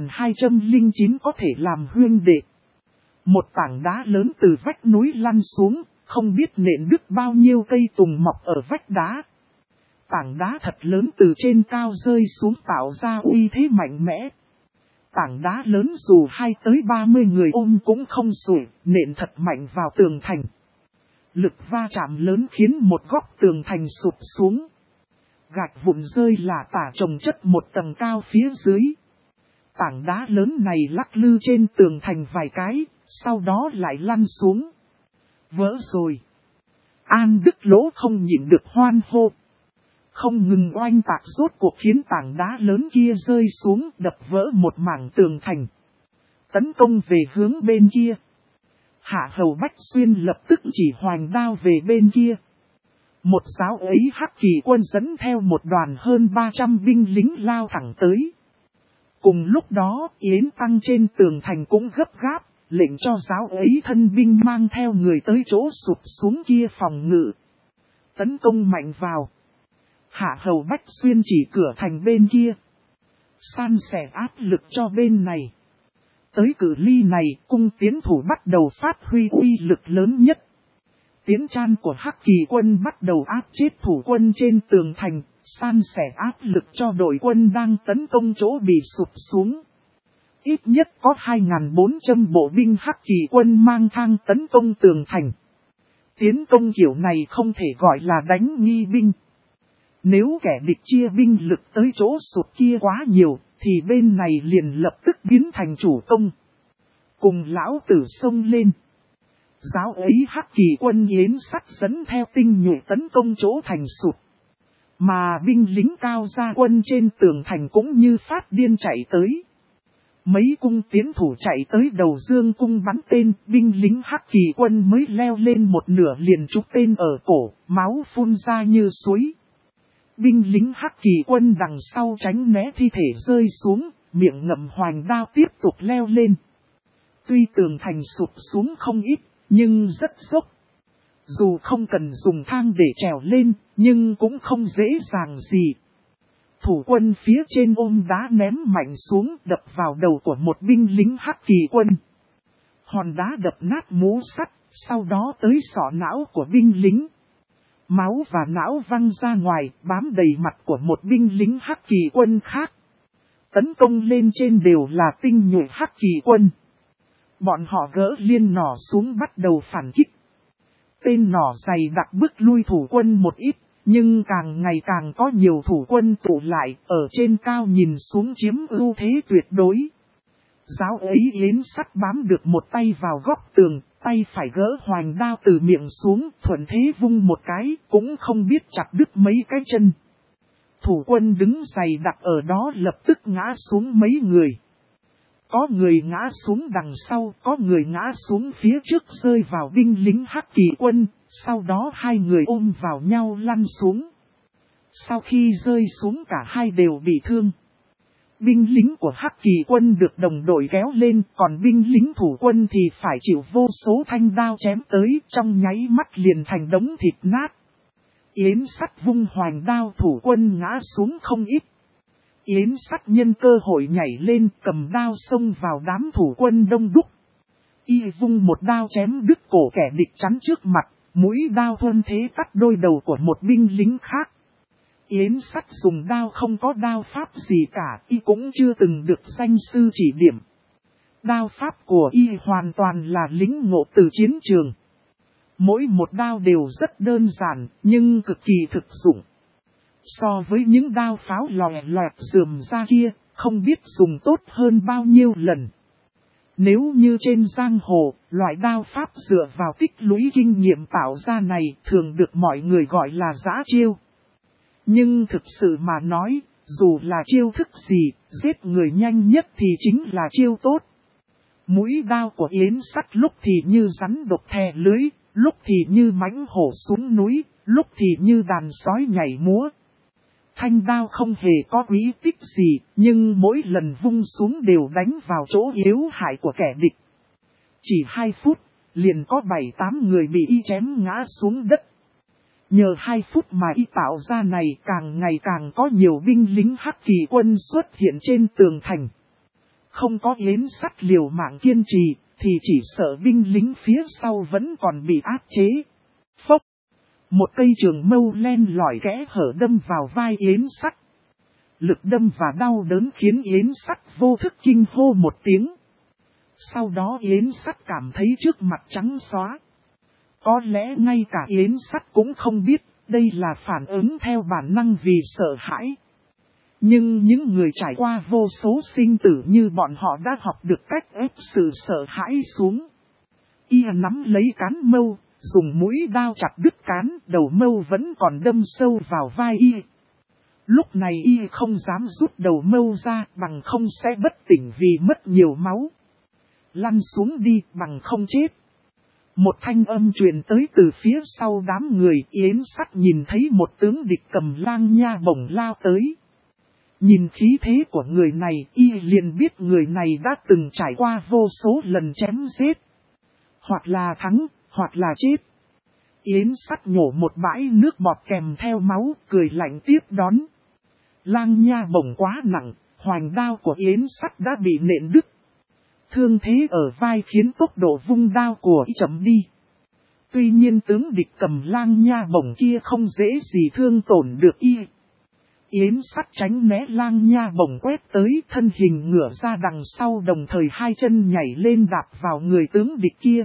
1209 có thể làm huyên đệ. Một tảng đá lớn từ vách núi lăn xuống, không biết nện đứt bao nhiêu cây tùng mọc ở vách đá. Tảng đá thật lớn từ trên cao rơi xuống tạo ra uy thế mạnh mẽ. Tảng đá lớn dù 2 tới 30 người ôm cũng không sủi, nện thật mạnh vào tường thành. Lực va chạm lớn khiến một góc tường thành sụp xuống. Gạch vụn rơi là tả chồng chất một tầng cao phía dưới. Tảng đá lớn này lắc lư trên tường thành vài cái, sau đó lại lăn xuống. Vỡ rồi. An Đức Lỗ không nhịn được hoan hô. Không ngừng oanh tạc rốt cuộc khiến tảng đá lớn kia rơi xuống đập vỡ một mảng tường thành. Tấn công về hướng bên kia. Hạ Hầu Bách Xuyên lập tức chỉ hoành đao về bên kia. Một giáo ấy Hắc Kỳ quân dẫn theo một đoàn hơn 300 binh lính lao thẳng tới. Cùng lúc đó Yến Tăng trên tường thành cũng gấp gáp, lệnh cho giáo ấy thân binh mang theo người tới chỗ sụp xuống kia phòng ngự. Tấn công mạnh vào. Hạ Hầu Bách Xuyên chỉ cửa thành bên kia. San sẻ áp lực cho bên này. Tới cự ly này, cung tiến thủ bắt đầu phát huy uy lực lớn nhất. Tiến trăn của Hắc Kỳ quân bắt đầu áp chết thủ quân trên tường thành, san sẻ áp lực cho đội quân đang tấn công chỗ bị sụp xuống. Ít nhất có 2.400 bộ binh Hắc Kỳ quân mang thang tấn công tường thành. Tiến công kiểu này không thể gọi là đánh nghi binh. Nếu kẻ địch chia binh lực tới chỗ sụp kia quá nhiều, thì bên này liền lập tức biến thành chủ công. Cùng lão tử xông lên. Giáo ấy Hắc Kỳ quân Yến Sắt dẫn theo tinh nhuệ tấn công chỗ thành sụp. Mà binh lính cao gia quân trên tường thành cũng như phát điên chạy tới. Mấy cung tiến thủ chạy tới đầu dương cung bắn tên, binh lính Hắc Kỳ quân mới leo lên một nửa liền trúng tên ở cổ, máu phun ra như suối. Binh lính Hắc Kỳ quân đằng sau tránh né thi thể rơi xuống, miệng ngậm hoành đao tiếp tục leo lên. Tuy tường thành sụp xuống không ít, nhưng rất dốc. Dù không cần dùng thang để trèo lên, nhưng cũng không dễ dàng gì. Thủ quân phía trên ôm đá ném mạnh xuống đập vào đầu của một binh lính Hắc Kỳ quân. Hòn đá đập nát mũ sắt, sau đó tới sọ não của binh lính. Máu và não văng ra ngoài, bám đầy mặt của một binh lính Hắc Kỳ quân khác. Tấn công lên trên đều là tinh nhuệ Hắc Kỳ quân. Bọn họ gỡ liên nỏ xuống bắt đầu phản kích. Tên nỏ dày đặc bước lui thủ quân một ít, Nhưng càng ngày càng có nhiều thủ quân tụ lại, ở trên cao nhìn xuống chiếm ưu thế tuyệt đối. Giáo ấy Yến Sắt bám được một tay vào góc tường, tay phải gỡ hoành đao từ miệng xuống, thuận thế vung một cái, cũng không biết chặt đứt mấy cái chân. Thủ quân đứng dày đặt ở đó lập tức ngã xuống mấy người. Có người ngã xuống đằng sau, có người ngã xuống phía trước rơi vào binh lính Hắc Kỳ quân, sau đó hai người ôm vào nhau lăn xuống. Sau khi rơi xuống cả hai đều bị thương. Binh lính của Hắc Kỳ quân được đồng đội kéo lên, còn binh lính thủ quân thì phải chịu vô số thanh đao chém tới, trong nháy mắt liền thành đống thịt nát. Yến Sắt vung hoành đao, thủ quân ngã xuống không ít. Yến Sắt nhân cơ hội nhảy lên, cầm đao xông vào đám thủ quân đông đúc. Y vung một đao chém đứt cổ kẻ địch chắn trước mặt, mũi đao thuận thế cắt đôi đầu của một binh lính khác. Yến Sắt dùng đao không có đao pháp gì cả, y cũng chưa từng được danh sư chỉ điểm. Đao pháp của y hoàn toàn là lĩnh ngộ từ chiến trường. Mỗi một đao đều rất đơn giản, nhưng cực kỳ thực dụng. So với những đao pháo lòe loẹt rườm ra kia, không biết dùng tốt hơn bao nhiêu lần. Nếu như trên giang hồ, loại đao pháp dựa vào tích lũy kinh nghiệm tạo ra này thường được mọi người gọi là giã chiêu. Nhưng thực sự mà nói, dù là chiêu thức gì, giết người nhanh nhất thì chính là chiêu tốt. Mũi đao của Yến Sắt lúc thì như rắn độc thè lưới, lúc thì như mãnh hổ xuống núi, lúc thì như đàn sói nhảy múa. Thanh đao không hề có quý tích gì, nhưng mỗi lần vung xuống đều đánh vào chỗ yếu hại của kẻ địch. Chỉ 2 phút, liền có 7-8 người bị y chém ngã xuống đất. Nhờ 2 phút mà y tạo ra này, càng ngày càng có nhiều binh lính Hắc Kỳ quân xuất hiện trên tường thành. Không có Yến Sắt liều mạng kiên trì, thì chỉ sợ binh lính phía sau vẫn còn bị áp chế. Phốc! Một cây trường mâu len lỏi kẽ hở đâm vào vai Yến Sắt. Lực đâm và đau đớn khiến Yến Sắt vô thức kinh hô một tiếng. Sau đó Yến Sắt cảm thấy trước mặt trắng xóa. Có lẽ ngay cả Yến Sắt cũng không biết, đây là phản ứng theo bản năng vì sợ hãi. Nhưng những người trải qua vô số sinh tử như bọn họ đã học được cách ép sự sợ hãi xuống. Y nắm lấy cán mâu, dùng mũi đao chặt đứt cán, đầu mâu vẫn còn đâm sâu vào vai y. Lúc này y không dám rút đầu mâu ra, bằng không sẽ bất tỉnh vì mất nhiều máu. Lăn xuống đi, bằng không chết. Một thanh âm truyền tới từ phía sau đám người. Yến Sắt nhìn thấy một tướng địch cầm lang nha bổng lao tới. Nhìn khí thế của người này, y liền biết người này đã từng trải qua vô số lần chém giết. Hoặc là thắng, hoặc là chết. Yến Sắt nhổ một bãi nước bọt kèm theo máu, cười lạnh tiếp đón. Lang nha bổng quá nặng, hoành đao của Yến Sắt đã bị nện đứt. Thương thế ở vai khiến tốc độ vung đao của y chậm đi. Tuy nhiên tướng địch cầm lang nha bổng kia không dễ gì thương tổn được y. Yến Sắt tránh né lang nha bổng quét tới, thân hình ngửa ra đằng sau, đồng thời hai chân nhảy lên đạp vào người tướng địch kia.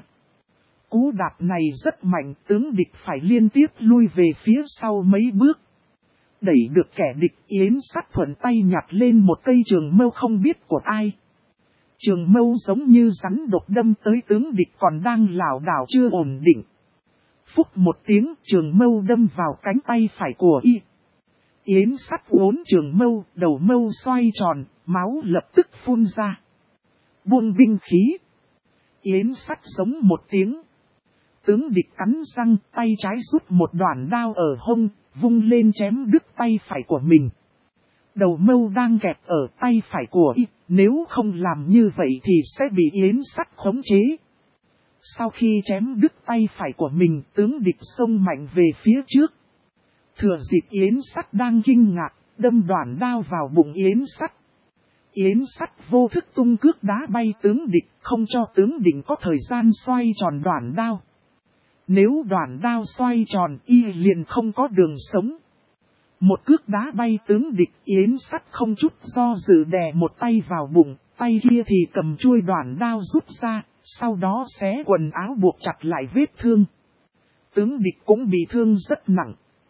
Cú đạp này rất mạnh, tướng địch phải liên tiếp lui về phía sau mấy bước. Đẩy được kẻ địch, Yến Sắt thuận tay nhặt lên một cây trường mâu không biết của ai. Trường mâu giống như rắn độc đâm tới tướng địch còn đang lảo đảo chưa ổn định. Phúc một tiếng, trường mâu đâm vào cánh tay phải của y. Yến Sắt uốn trường mâu, đầu mâu xoay tròn, máu lập tức phun ra. Buông binh khí. Yến Sắt giống một tiếng. Tướng địch cắn răng, tay trái rút một đoạn đao ở hông, vung lên chém đứt tay phải của mình. Đầu mâu đang kẹp ở tay phải của y, nếu không làm như vậy thì sẽ bị Yến Sắt khống chế. Sau khi chém đứt tay phải của mình, tướng địch xông mạnh về phía trước. Thừa dịp Yến Sắt đang kinh ngạc, đâm đoạn đao vào bụng Yến Sắt. Yến Sắt vô thức tung cước đá bay tướng địch, không cho tướng địch có thời gian xoay tròn đoạn đao. Nếu đoạn đao xoay tròn, y liền không có đường sống. Một cước đá bay tướng địch, Yến Sắt không chút do dự đè một tay vào bụng, tay kia thì cầm chuôi đoạn đao rút ra, sau đó xé quần áo buộc chặt lại vết thương. Tướng địch cũng bị thương rất nặng.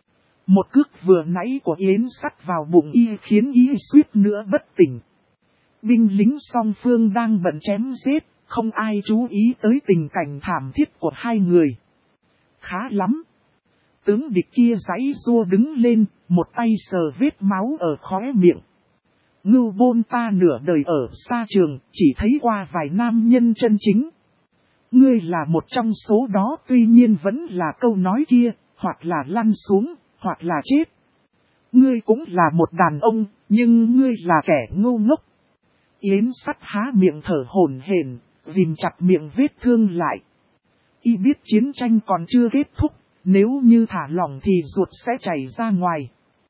Một cước vừa nãy của Yến Sắt vào bụng y khiến y suýt nữa bất tỉnh. Binh lính song phương đang bận chém giết, không ai chú ý tới tình cảnh thảm thiết của hai người. Khá lắm. Tướng địch kia giãy giụa đứng lên, một tay sờ vết máu ở khóe miệng. Ngưu Bôn ta nửa đời ở xa trường, chỉ thấy qua vài nam nhân chân chính. Ngươi là một trong số đó, tuy nhiên vẫn là câu nói kia, hoặc là lăn xuống, hoặc là chết. Ngươi cũng là một đàn ông, nhưng ngươi là kẻ ngu ngốc. Yến Sắt há miệng thở hổn hển, ghim chặt miệng vết thương lại. Y biết chiến tranh còn chưa kết thúc, nếu như thả lỏng thì ruột sẽ chảy ra ngoài.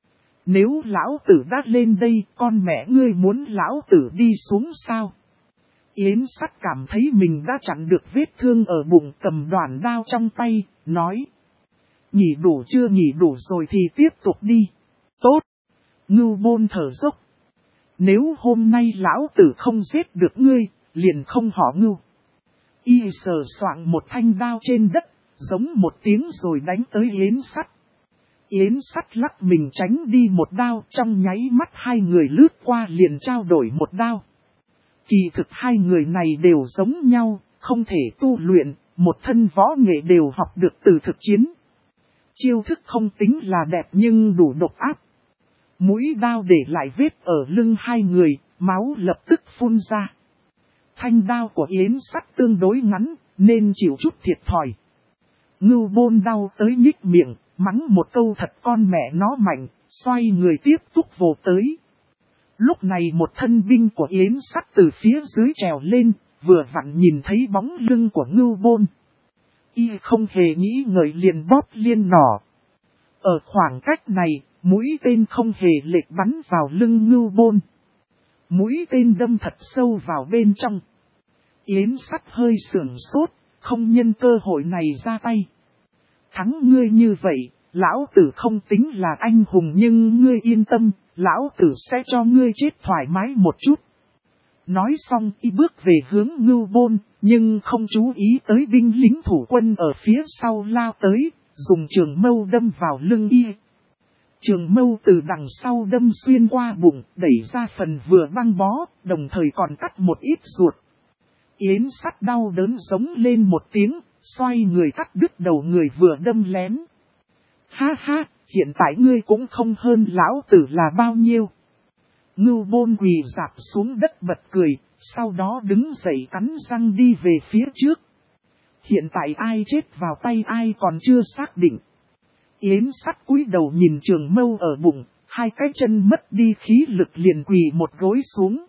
Nếu lão tử đã lên đây, con mẹ ngươi muốn lão tử đi xuống sao? Yến Sắt cảm thấy mình đã chặn được vết thương ở bụng, cầm đoản đao trong tay, nói. Nhỉ đủ chưa, nhỉ đủ rồi thì tiếp tục đi. Tốt. Ngưu Bôn thở dốc. Nếu hôm nay lão tử không giết được ngươi, liền không họ Ngưu. Y sờ soạng một thanh đao trên đất, giống một tiếng rồi đánh tới Yến Sắt. Yến Sắt lắc mình tránh đi một đao, trong nháy mắt hai người lướt qua liền trao đổi một đao. Kỳ thực hai người này đều giống nhau, không thể tu luyện, một thân võ nghệ đều học được từ thực chiến. Chiêu thức không tính là đẹp nhưng đủ độc ác. Mũi đao để lại vết ở lưng hai người, máu lập tức phun ra. Thanh đao của Yến Sắt tương đối ngắn, nên chịu chút thiệt thòi. Ngưu Bôn đau tới nhích miệng, mắng một câu thật con mẹ nó mạnh, xoay người tiếp tục vồ tới. Lúc này một thân binh của Yến Sắt từ phía dưới trèo lên, vừa vặn nhìn thấy bóng lưng của Ngưu Bôn. Y không hề nghĩ ngợi liền bóp liên nỏ. Ở khoảng cách này, mũi tên không hề lệch bắn vào lưng Ngưu Bôn. Mũi tên đâm thật sâu vào bên trong. Yến Sắt hơi sửng sốt, không nhân cơ hội này ra tay. Thắng ngươi như vậy, lão tử không tính là anh hùng nhưng ngươi yên tâm, lão tử sẽ cho ngươi chết thoải mái một chút. Nói xong y bước về hướng Ngưu Bôn, nhưng không chú ý tới binh lính thủ quân ở phía sau lao tới, dùng trường mâu đâm vào lưng y. Trường mâu từ đằng sau đâm xuyên qua bụng, đẩy ra phần vừa băng bó, đồng thời còn cắt một ít ruột. Yến Sắt đau đớn giống lên một tiếng, xoay người cắt đứt đầu người vừa đâm lén. Ha ha, hiện tại ngươi cũng không hơn lão tử là bao nhiêu. Ngưu Bôn quỳ rạp xuống đất bật cười, sau đó đứng dậy cắn răng đi về phía trước. Hiện tại ai chết vào tay ai còn chưa xác định. Yến Sắt cúi đầu nhìn trường mâu ở bụng, hai cái chân mất đi khí lực liền quỳ một gối xuống.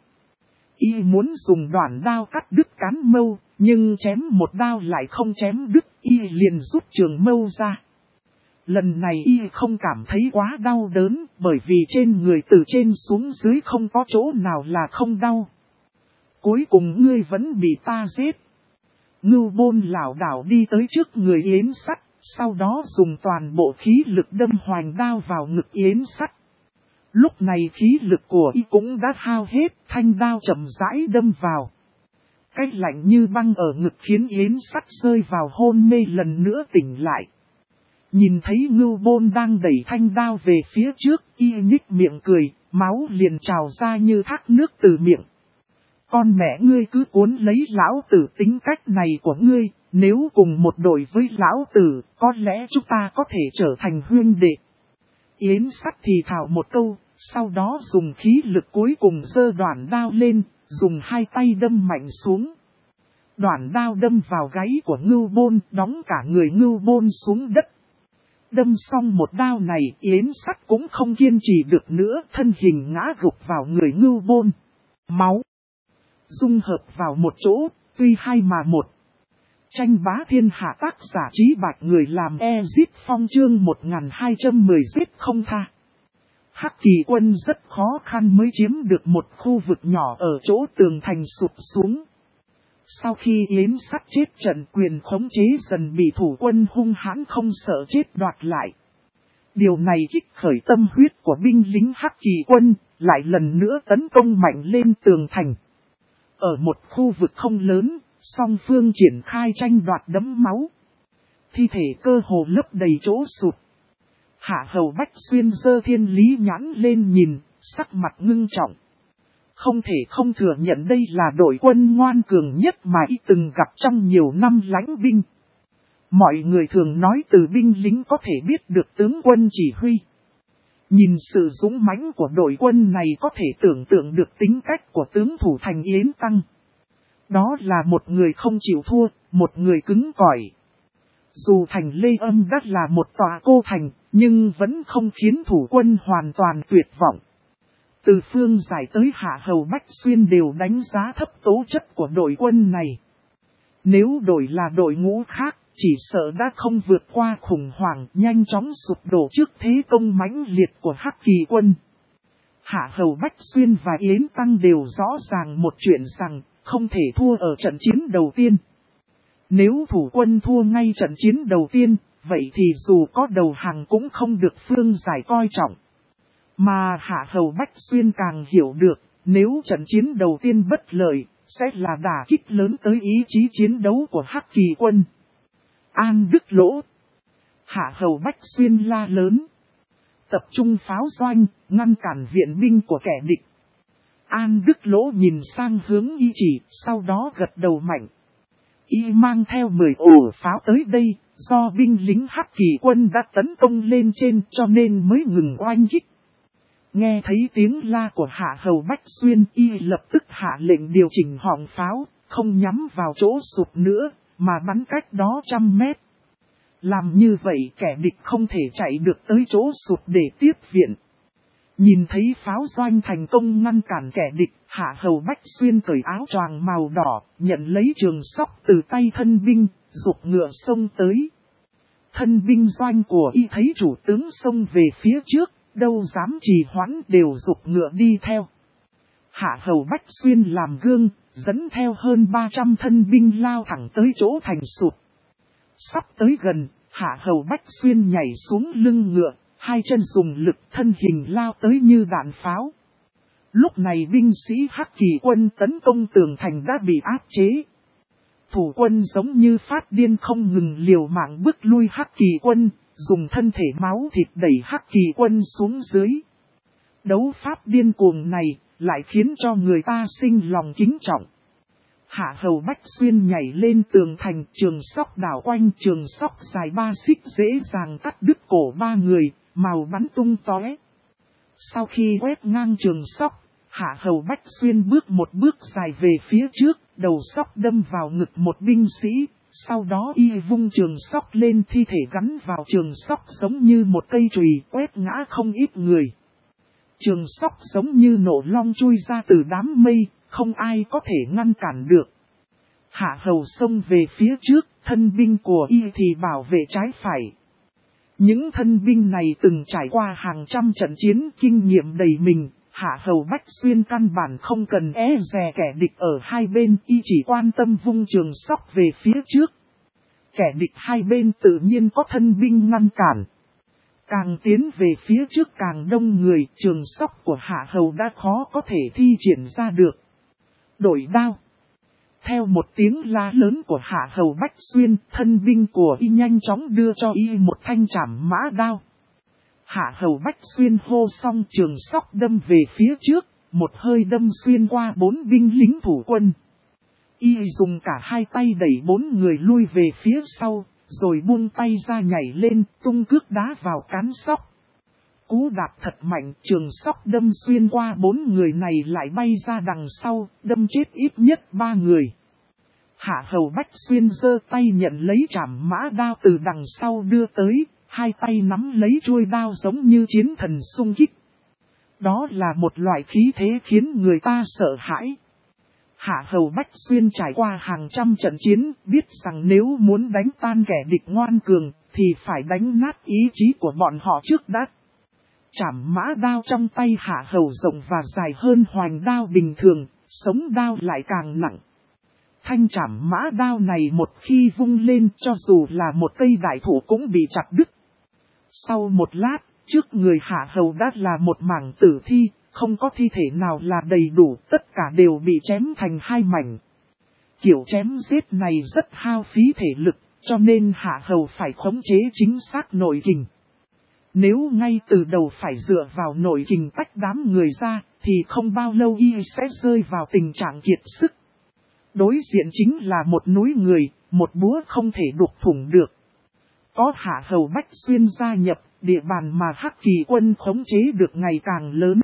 Y muốn dùng đoản đao cắt đứt cán mâu, nhưng chém một đao lại không chém đứt, y liền rút trường mâu ra. Lần này y không cảm thấy quá đau đớn, bởi vì trên người từ trên xuống dưới không có chỗ nào là không đau. Cuối cùng ngươi vẫn bị ta giết. Ngưu Bôn lảo đảo đi tới trước người Yến Sắt, sau đó dùng toàn bộ khí lực đâm hoành đao vào ngực Yến Sắt. Lúc này khí lực của y cũng đã hao hết, thanh đao chậm rãi đâm vào. Cái lạnh như băng ở ngực khiến Yến Sắt rơi vào hôn mê lần nữa tỉnh lại. Nhìn thấy Ngưu Bôn đang đẩy thanh đao về phía trước, y nhích miệng cười, máu liền trào ra như thác nước từ miệng. Con mẹ ngươi cứ cuốn lấy lão tử tính cách này của ngươi, nếu cùng một đội với lão tử, có lẽ chúng ta có thể trở thành huynh đệ. Yến Sắt thì thào một câu, sau đó dùng khí lực cuối cùng giơ đoản đao lên, dùng hai tay đâm mạnh xuống. Đoản đao đâm vào gáy của Ngưu Bôn, đóng cả người Ngưu Bôn xuống đất. Đâm xong một đao này, Yến Sắt cũng không kiên trì được nữa, thân hình ngã gục vào người Ngưu Bôn. Máu dung hợp vào một chỗ, tuy hai mà một. Tranh bá thiên hạ, tác giả Trí Bạch, người làm Ezit Phong, chương 1210 giết không tha. Hắc Kỳ quân rất khó khăn mới chiếm được một khu vực nhỏ ở chỗ tường thành sụp xuống. Sau khi Yến Sắt chết trận, quyền khống chế dần bị thủ quân hung hãn không sợ chết đoạt lại. Điều này kích khởi tâm huyết của binh lính Hắc Kỳ quân, lại lần nữa tấn công mạnh lên tường thành. Ở một khu vực không lớn, song phương triển khai tranh đoạt đẫm máu. Thi thể cơ hồ lấp đầy chỗ sụp. Hạ hầu Bách Xuyên giơ thiên lý nhãn lên nhìn, sắc mặt ngưng trọng. Không thể không thừa nhận đây là đội quân ngoan cường nhất mà y từng gặp trong nhiều năm lãnh binh. Mọi người thường nói từ binh lính có thể biết được tướng quân chỉ huy. Nhìn sự dũng mãnh của đội quân này có thể tưởng tượng được tính cách của tướng thủ thành Yến Tăng. Đó là một người không chịu thua, một người cứng cỏi. Dù thành Lê Âm đã là một tòa cô thành, nhưng vẫn không khiến thủ quân hoàn toàn tuyệt vọng. Từ Phương Giải tới Hạ hầu Bách Xuyên đều đánh giá thấp tố chất của đội quân này. Nếu đổi là đội ngũ khác, chỉ sợ đã không vượt qua khủng hoảng, nhanh chóng sụp đổ trước thế công mãnh liệt của Hắc Kỳ quân. Hạ hầu Bách Xuyên và Yến Tăng đều rõ ràng một chuyện rằng, không thể thua ở trận chiến đầu tiên. Nếu thủ quân thua ngay trận chiến đầu tiên, vậy thì dù có đầu hàng cũng không được Phương Giải coi trọng. Mà Hạ hầu Bách Xuyên càng hiểu được, nếu trận chiến đầu tiên bất lợi, sẽ là đả kích lớn tới ý chí chiến đấu của Hắc Kỳ quân. An Đức Lỗ. Hạ hầu Bách Xuyên la lớn. Tập trung pháo doanh, ngăn cản viện binh của kẻ địch. An Đức Lỗ nhìn sang hướng y chỉ, sau đó gật đầu mạnh. Y mang theo 10 ổ pháo tới đây, do binh lính Hắc Kỳ quân đã tấn công lên trên cho nên mới ngừng oanh kích. Nghe thấy tiếng la của Hạ hầu Bách Xuyên, y lập tức hạ lệnh điều chỉnh họng pháo, không nhắm vào chỗ sụp nữa, mà bắn cách đó 100 mét. Làm như vậy kẻ địch không thể chạy được tới chỗ sụp để tiếp viện. Nhìn thấy pháo doanh thành công ngăn cản kẻ địch, Hạ hầu Bách Xuyên cởi áo choàng màu đỏ, nhận lấy trường sóc từ tay thân binh, giục ngựa xông tới. Thân binh doanh của y thấy chủ tướng xông về phía trước, đâu dám trì hoãn, đều giục ngựa đi theo. Hạ hầu Bách Xuyên làm gương, dẫn theo hơn 300 thân binh lao thẳng tới chỗ thành sụp. Sắp tới gần, Hạ hầu Bách Xuyên nhảy xuống lưng ngựa, hai chân dùng lực, thân hình lao tới như đạn pháo. Lúc này binh sĩ Hắc Kỳ quân tấn công tường thành đã bị áp chế. Thủ quân giống như phát điên không ngừng liều mạng bức lui Hắc Kỳ quân, dùng thân thể máu thịt đẩy Hắc Kỳ quân xuống dưới. Đấu pháp điên cuồng này lại khiến cho người ta sinh lòng kính trọng. Hạ hầu Bách Xuyên nhảy lên tường thành, trường sóc đảo quanh, trường sóc dài 3 xích dễ dàng cắt đứt cổ 3 người, màu bắn tung tóe. Sau khi quét ngang trường sóc, Hạ hầu Bách Xuyên bước một bước dài về phía trước, đầu sóc đâm vào ngực một binh sĩ, sau đó y vung trường sóc lên, thi thể gắn vào trường sóc giống như một cây chùy, quét ngã không ít người. Trường sóc giống như nổ long chui ra từ đám mây, không ai có thể ngăn cản được. Hạ hầu xông về phía trước, thân binh của y thì bảo vệ trái phải. Những thân binh này từng trải qua hàng trăm trận chiến, kinh nghiệm đầy mình. Hạ hầu Bách Xuyên căn bản không cần e dè kẻ địch ở hai bên, y chỉ quan tâm vung trường sóc về phía trước. Kẻ địch hai bên tự nhiên có thân binh ngăn cản. Càng tiến về phía trước càng đông người, trường sóc của Hạ hầu đã khó có thể thi triển ra được. Đổi đao. Theo một tiếng la lớn của Hạ hầu Bách Xuyên, thân binh của y nhanh chóng đưa cho y một thanh trảm mã đao. Hạ hầu Bách Xuyên hô xong, trường sóc đâm về phía trước, một hơi đâm xuyên qua 4 binh lính thủ quân. Y dùng cả hai tay đẩy 4 người lui về phía sau, rồi buông tay ra nhảy lên, tung cước đá vào cán sóc. Cú đạp thật mạnh, trường sóc đâm xuyên qua 4 người này lại bay ra đằng sau, đâm chết ít nhất 3 người. Hạ hầu Bách Xuyên giơ tay nhận lấy trảm mã đao từ đằng sau đưa tới, hai tay nắm lấy chuôi đao giống như chiến thần xung kích. Đó là một loại khí thế khiến người ta sợ hãi. Hạ hầu Bách Xuyên trải qua hàng trăm trận chiến, biết rằng nếu muốn đánh tan kẻ địch ngoan cường, thì phải đánh nát ý chí của bọn họ trước đã. Trảm mã đao trong tay Hạ hầu rộng và dài hơn hoành đao bình thường, sống đao lại càng nặng. Thanh trảm mã đao này một khi vung lên, cho dù là một cây đại thụ cũng bị chặt đứt. Sau một lát, trước người Hạ hầu đã là một mảng tử thi, không có thi thể nào là đầy đủ, tất cả đều bị chém thành hai mảnh. Kiểu chém giết này rất hao phí thể lực, cho nên Hạ hầu phải khống chế chính xác nội kình. Nếu ngay từ đầu phải dựa vào nội kình tách đám người ra, thì không bao lâu y sẽ rơi vào tình trạng kiệt sức. Đối diện chính là một núi người, một búa không thể đục thủng được. Có Hạ Hầu Bách Xuyên gia nhập, địa bàn mà Hắc Kỳ quân khống chế được ngày càng lớn.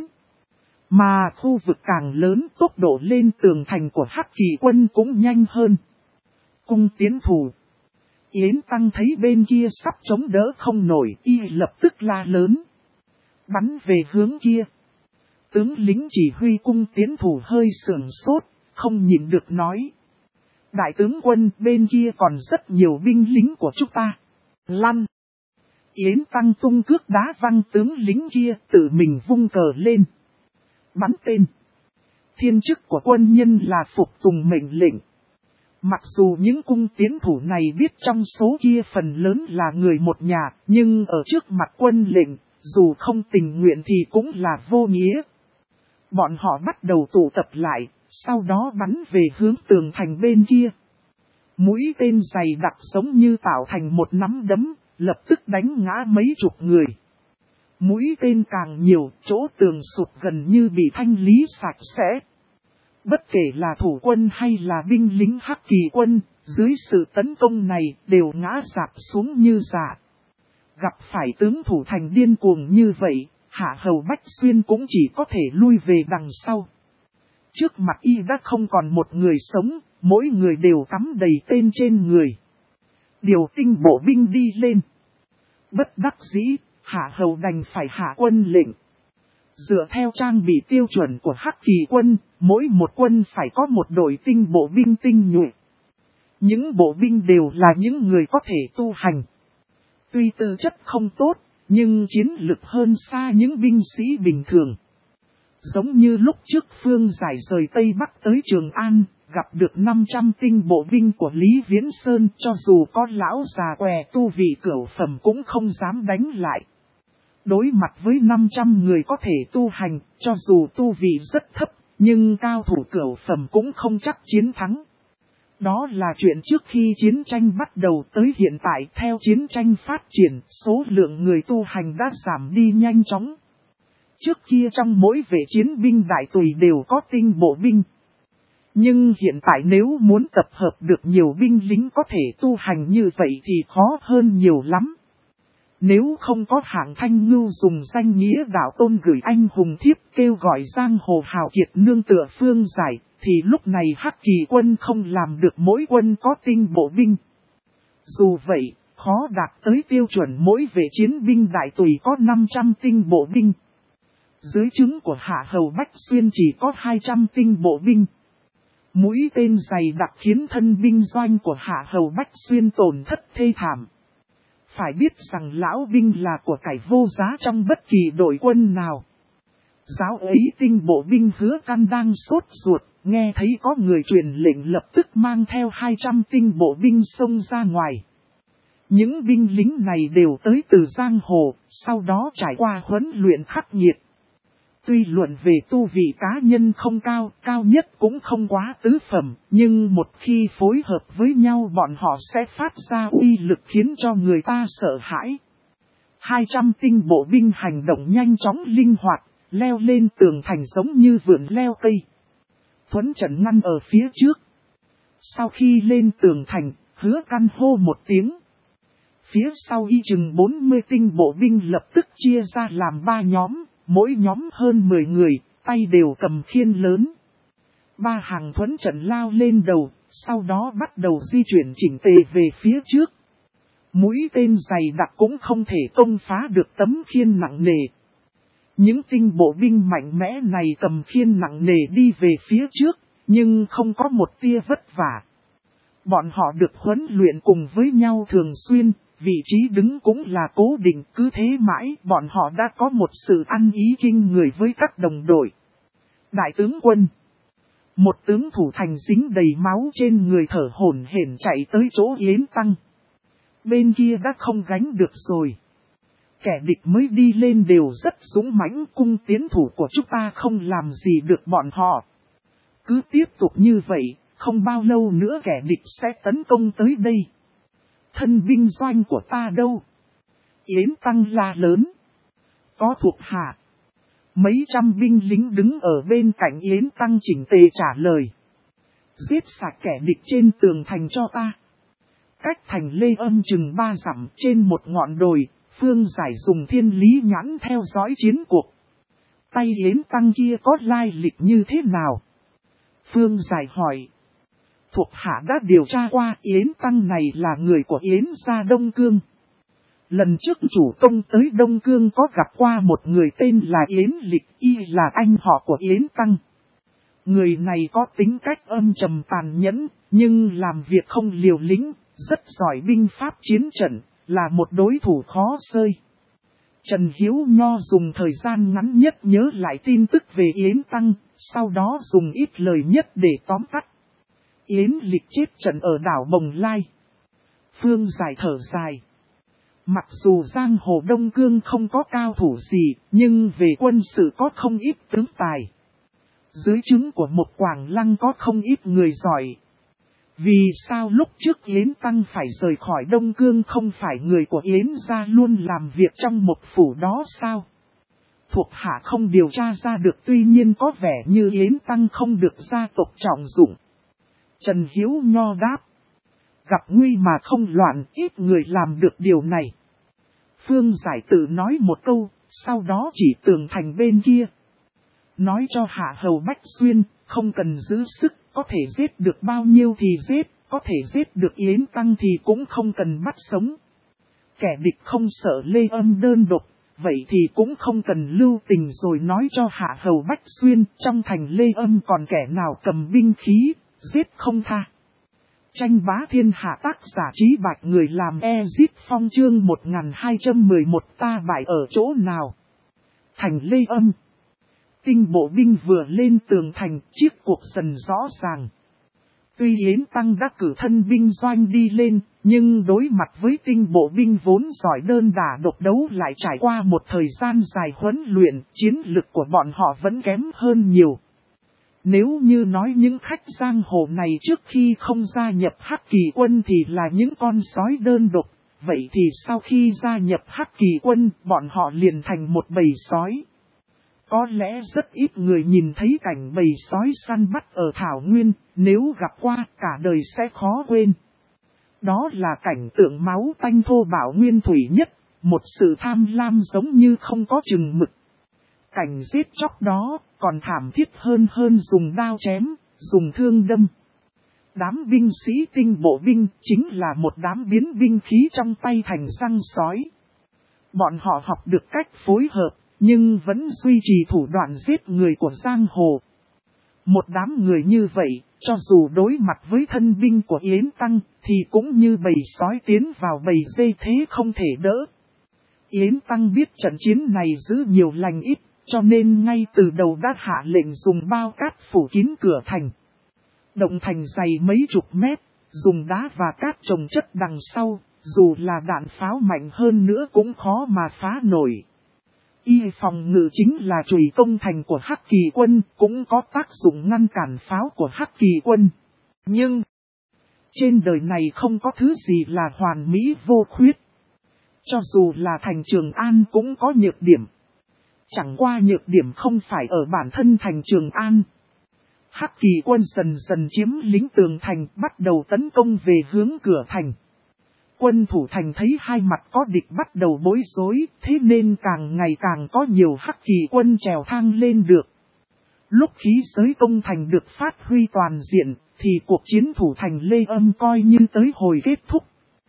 Mà khu vực càng lớn, tốc độ lên tường thành của Hắc Kỳ quân cũng nhanh hơn. Cung tiến thủ. Yến Tăng thấy bên kia sắp chống đỡ không nổi, y lập tức la lớn. Bắn về hướng kia. Tướng lính chỉ huy cung tiến thủ hơi sưởng sốt, không nhịn được nói. Đại tướng quân, bên kia còn rất nhiều binh lính của chúng ta. Lăn. Yến Tăng tung cước đá văng tướng lính kia, tự mình vung cờ lên. Bắn tên. Thiên chức của quân nhân là phục tùng mệnh lệnh. Mặc dù những cung tiến thủ này biết trong số kia phần lớn là người một nhà, nhưng ở trước mặt quân lệnh, dù không tình nguyện thì cũng là vô nghĩa. Bọn họ bắt đầu tụ tập lại, sau đó bắn về hướng tường thành bên kia. Mũi tên dày đặc giống như tạo thành một nắm đấm, lập tức đánh ngã mấy chục người. Mũi tên càng nhiều, chỗ tường sụt gần như bị thanh lý sạch sẽ. Bất kể là thủ quân hay là binh lính Hắc Kỳ quân, dưới sự tấn công này đều ngã rạp xuống như rạ. Gặp phải tướng thủ thành điên cuồng như vậy, Hạ Hầu Bách Xuyên cũng chỉ có thể lui về đằng sau. Trước mặt y đã không còn một người sống, mỗi người đều cắm đầy tên trên người. Điều tinh bộ binh đi lên. Bất đắc dĩ, Hạ Hầu đành phải hạ quân lệnh. Dựa theo trang bị tiêu chuẩn của Hắc Kỳ quân, mỗi một quân phải có một đội tinh bộ binh tinh nhuệ. Những bộ binh đều là những người có thể tu hành. Tuy tư chất không tốt, nhưng chiến lực hơn xa những binh sĩ bình thường. Giống như lúc trước Phương Giải rời Tây Bắc tới Trường An, gặp được 500 tinh bộ binh của Lý Viễn Sơn, cho dù có lão già què tu vị cửu phẩm cũng không dám đánh lại. Đối mặt với 500 người có thể tu hành, cho dù tu vị rất thấp, nhưng cao thủ cửu phẩm cũng không chắc chiến thắng. Đó là chuyện trước khi chiến tranh bắt đầu tới hiện tại. Theo chiến tranh phát triển, số lượng người tu hành đã giảm đi nhanh chóng. Trước kia trong mỗi vệ chiến binh đại tùy đều có tinh bộ binh. Nhưng hiện tại nếu muốn tập hợp được nhiều binh lính có thể tu hành như vậy thì khó hơn nhiều lắm. Nếu không có Hạng Thanh Ngưu dùng danh nghĩa đạo tôn gửi anh hùng thiếp kêu gọi giang hồ hào kiệt nương tựa Phương Giải, thì lúc này Hắc Kỳ quân không làm được mỗi quân có tinh bộ binh. Dù vậy, khó đạt tới tiêu chuẩn mỗi vệ chiến binh đại tùy có 500 tinh bộ binh. Dưới trướng của Hạ Hầu Bách Xuyên chỉ có 200 tinh bộ binh. Mũi tên dày đặc khiến thân binh doanh của Hạ Hầu Bách Xuyên tổn thất thê thảm. Phải biết rằng lão binh là của cải vô giá trong bất kỳ đội quân nào. Giáo ấy tinh bộ binh Hứa Căn đang sốt ruột, nghe thấy có người truyền lệnh lập tức mang theo 200 tinh bộ binh xông ra ngoài. Những binh lính này đều tới từ giang hồ, sau đó trải qua huấn luyện khắc nghiệt. Tuy luận về tu vị cá nhân không cao, cao nhất cũng không quá tứ phẩm, nhưng một khi phối hợp với nhau bọn họ sẽ phát ra uy lực khiến cho người ta sợ hãi. 200 tinh bộ binh hành động nhanh chóng linh hoạt, leo lên tường thành giống như vườn leo cây. Thuấn Trần ngăn ở phía trước. Sau khi lên tường thành, Hứa Căn hô một tiếng. Phía sau y chừng 40 tinh bộ binh lập tức chia ra làm 3 nhóm. Mỗi nhóm hơn 10 người, tay đều cầm khiên lớn. 3 hàng Thuấn Trận lao lên đầu, sau đó bắt đầu di chuyển chỉnh tề về phía trước. Mũi tên dày đặc cũng không thể công phá được tấm khiên nặng nề. Những tinh bộ binh mạnh mẽ này cầm khiên nặng nề đi về phía trước, nhưng không có một tia vất vả. Bọn họ được huấn luyện cùng với nhau thường xuyên. Vị trí đứng cũng là cố định, cứ thế mãi bọn họ đã có một sự ăn ý kinh người với các đồng đội. Đại tướng quân. Một tướng thủ thành dính đầy máu trên người thở hổn hển chạy tới chỗ Yến Tăng. Bên kia đã không gánh được rồi. Kẻ địch mới đi lên đều rất dũng mãnh, cung tiến thủ của chúng ta không làm gì được bọn họ. Cứ tiếp tục như vậy, không bao lâu nữa kẻ địch sẽ tấn công tới đây. Thân binh doanh của ta đâu? Yến Tăng la lớn. Có thuộc hạ. Mấy trăm binh lính đứng ở bên cạnh Yến Tăng chỉnh tề trả lời. Giết sạch kẻ địch trên tường thành cho ta. Cách thành Lê Âm chừng 3 dặm trên một ngọn đồi, Phương Giải dùng thiên lý nhãn theo dõi chiến cuộc. Tay Yến Tăng kia có lai lịch như thế nào? Phương Giải hỏi. Thuộc hạ đã điều tra qua, Yến Tăng này là người của Yến gia Đông Cương. Lần trước chủ công tới Đông Cương có gặp qua một người tên là Yến Lịch, y là anh họ của Yến Tăng. Người này có tính cách âm trầm tàn nhẫn, nhưng làm việc không liều lĩnh, rất giỏi binh pháp chiến trận, là một đối thủ khó xơi. Trần Hiếu Nho dùng thời gian ngắn nhất nhớ lại tin tức về Yến Tăng, sau đó dùng ít lời nhất để tóm tắt. Yến Lịch chết trận ở đảo Bồng Lai. Phương Giải thở dài. Mặc dù giang hồ Đông Cương không có cao thủ gì, nhưng về quân sự có không ít tướng tài. Dưới trướng của một Quảng Lăng có không ít người giỏi. Vì sao lúc trước Yến Tăng phải rời khỏi Đông Cương không phải người của Yến gia luôn làm việc trong một phủ đó sao? Thuộc hạ không điều tra ra được, tuy nhiên có vẻ như Yến Tăng không được gia tộc trọng dụng. Trần Hiếu Nho đáp. Gặp nguy mà không loạn, ít người làm được điều này. Phương Giải tự nói một câu, sau đó chỉ tường thành bên kia. Nói cho Hạ Hầu Bách Xuyên, không cần giữ sức, có thể giết được bao nhiêu thì giết, có thể giết được Yến Tăng thì cũng không cần bắt sống. Kẻ địch không sợ Lê Âm đơn độc, vậy thì cũng không cần lưu tình, rồi nói cho Hạ Hầu Bách Xuyên, trong thành Lê Âm còn kẻ nào cầm binh khí, giết không tha. Tranh bá thiên hạ, tác giả Trí Bạch, người làm Ezit Phong, chương 1211, ta bại ở chỗ nào? Thành Lê Âm. Tinh bộ binh vừa lên tường thành, chiếc cuộc dần rõ ràng. Tuy Yến Tăng đã cử thân binh doanh đi lên, nhưng đối mặt với tinh bộ binh vốn giỏi đơn đả độc đấu lại trải qua một thời gian dài huấn luyện, chiến lực của bọn họ vẫn kém hơn nhiều. Nếu như nói những khách giang hồ này trước khi không gia nhập Hắc Kỳ quân thì là những con sói đơn độc, vậy thì sau khi gia nhập Hắc Kỳ quân, bọn họ liền thành một bầy sói. Có lẽ rất ít người nhìn thấy cảnh bầy sói săn bắt ở Thảo Nguyên, nếu gặp qua cả đời sẽ khó quên. Đó là cảnh tượng máu tanh thô bạo nguyên thủy nhất, một sự tham lam giống như không có chừng mực. Cảnh giết chóc đó còn thảm thiết hơn dùng đao chém, dùng thương đâm. Đám binh sĩ tinh bộ binh chính là một đám biến binh khí trong tay thành răng sói. Bọn họ học được cách phối hợp, nhưng vẫn duy trì thủ đoạn giết người của giang hồ. Một đám người như vậy, cho dù đối mặt với thân binh của Yến Tăng, thì cũng như bầy sói tiến vào bầy dê thế không thể đỡ. Yến Tăng biết trận chiến này giữ nhiều lành ít, cho nên ngay từ đầu đã hạ lệnh dùng bao cát phủ kín cửa thành. Động thành dày mấy chục mét, dùng đá và cát trồng chất đằng sau, dù là đạn pháo mạnh hơn nữa cũng khó mà phá nổi. Y phòng ngự chính là chùy công thành của Hắc Kỳ quân, cũng có tác dụng ngăn cản pháo của Hắc Kỳ quân. Nhưng, trên đời này không có thứ gì là hoàn mỹ vô khuyết. Cho dù là thành Trường An cũng có nhược điểm. Chẳng qua nhược điểm không phải ở bản thân thành Trường An. Hắc Kỳ quân dần dần chiếm lĩnh tường thành, bắt đầu tấn công về hướng cửa thành. Quân thủ thành thấy hai mặt có địch bắt đầu bối rối, thế nên càng ngày càng có nhiều Hắc Kỳ quân trèo thang lên được. Lúc khí giới công thành được phát huy toàn diện, thì cuộc chiến thủ thành Lê Âm coi như tới hồi kết thúc.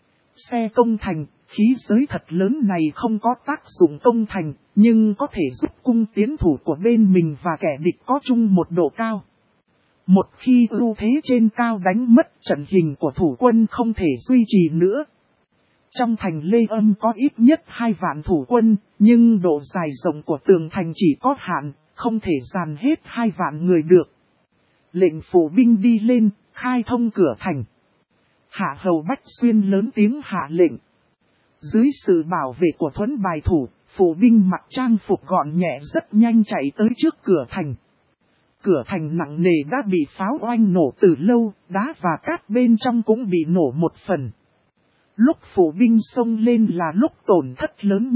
Xe công thành, khí giới thật lớn này không có tác dụng công thành, nhưng có thể giúp cung tiến thủ của bên mình và kẻ địch có chung một độ cao. Một khi ưu thế trên cao đánh mất, trận hình của thủ quân không thể duy trì nữa. Trong thành Lê Âm có ít nhất 2 vạn thủ quân, nhưng độ dài rộng của tường thành chỉ có hạn, không thể dàn hết 2 vạn người được. Lệnh phủ binh đi lên, khai thông cửa thành. Hạ Hầu Bách Xuyên lớn tiếng hạ lệnh. Dưới sự bảo vệ của Thuấn Bài thủ, phủ binh mặc trang phục gọn nhẹ rất nhanh chạy tới trước cửa thành. Cửa thành nặng nề đã bị pháo oanh nổ từ lâu, đá và cát bên trong cũng bị nổ một phần. Lúc phủ binh xông lên là lúc tổn thất lớn nhất,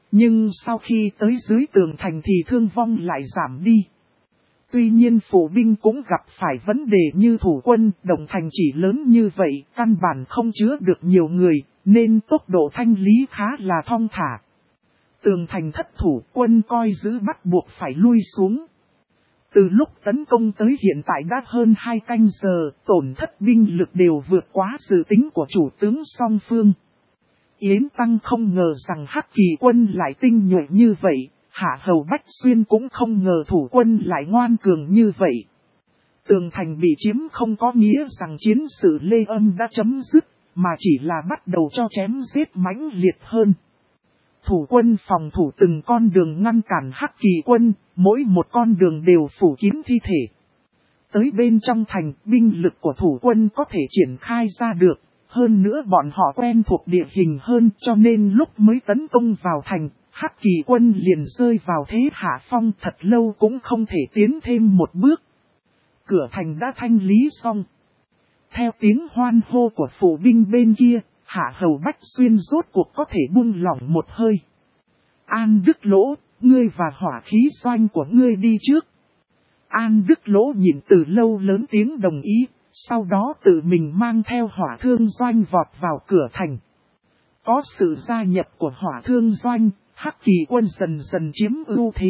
Nhưng sau khi tới dưới tường thành thì thương vong lại giảm đi. Tuy nhiên phủ binh cũng gặp phải vấn đề như thủ quân, động thành chỉ lớn như vậy, căn bản không chứa được nhiều người, nên tốc độ thanh lý khá là thong thả. Tường thành thất thủ, quân coi giữ bắt buộc phải lui xuống. Từ lúc tấn công tới hiện tại đã hơn 2 canh giờ, tổn thất binh lực đều vượt quá dự tính của chủ tướng song phương. Yến Tăng không ngờ rằng Hắc Kỳ quân lại tinh nhuệ như vậy, Hạ Hầu Bách Xuyên cũng không ngờ thủ quân lại ngoan cường như vậy. Tường thành bị chiếm không có nghĩa rằng chiến sự Lê Âm đã chấm dứt, mà chỉ là bắt đầu cho chém giết mãnh liệt hơn. Thủ quân phòng thủ từng con đường ngăn cản Hắc Kỳ quân, mỗi một con đường đều phủ kín thi thể. Tới bên trong thành, binh lực của thủ quân có thể triển khai ra được, hơn nữa bọn họ quen thuộc địa hình hơn cho nên lúc mới tấn công vào thành, Hắc Kỳ quân liền rơi vào thế hạ phong thật lâu cũng không thể tiến thêm một bước. Cửa thành đã thanh lý xong. Theo tiếng hoan hô của phủ binh bên kia, Hạ Hầu Bách Xuyên rốt cuộc có thể buông lỏng một hơi. An Đức Lỗ, ngươi và hỏa khí doanh của ngươi đi trước. An Đức Lỗ nhìn từ lâu lớn tiếng đồng ý, sau đó tự mình mang theo hỏa thương doanh vọt vào cửa thành. Có sự gia nhập của hỏa thương doanh, Hắc Kỳ quân dần dần chiếm ưu thế.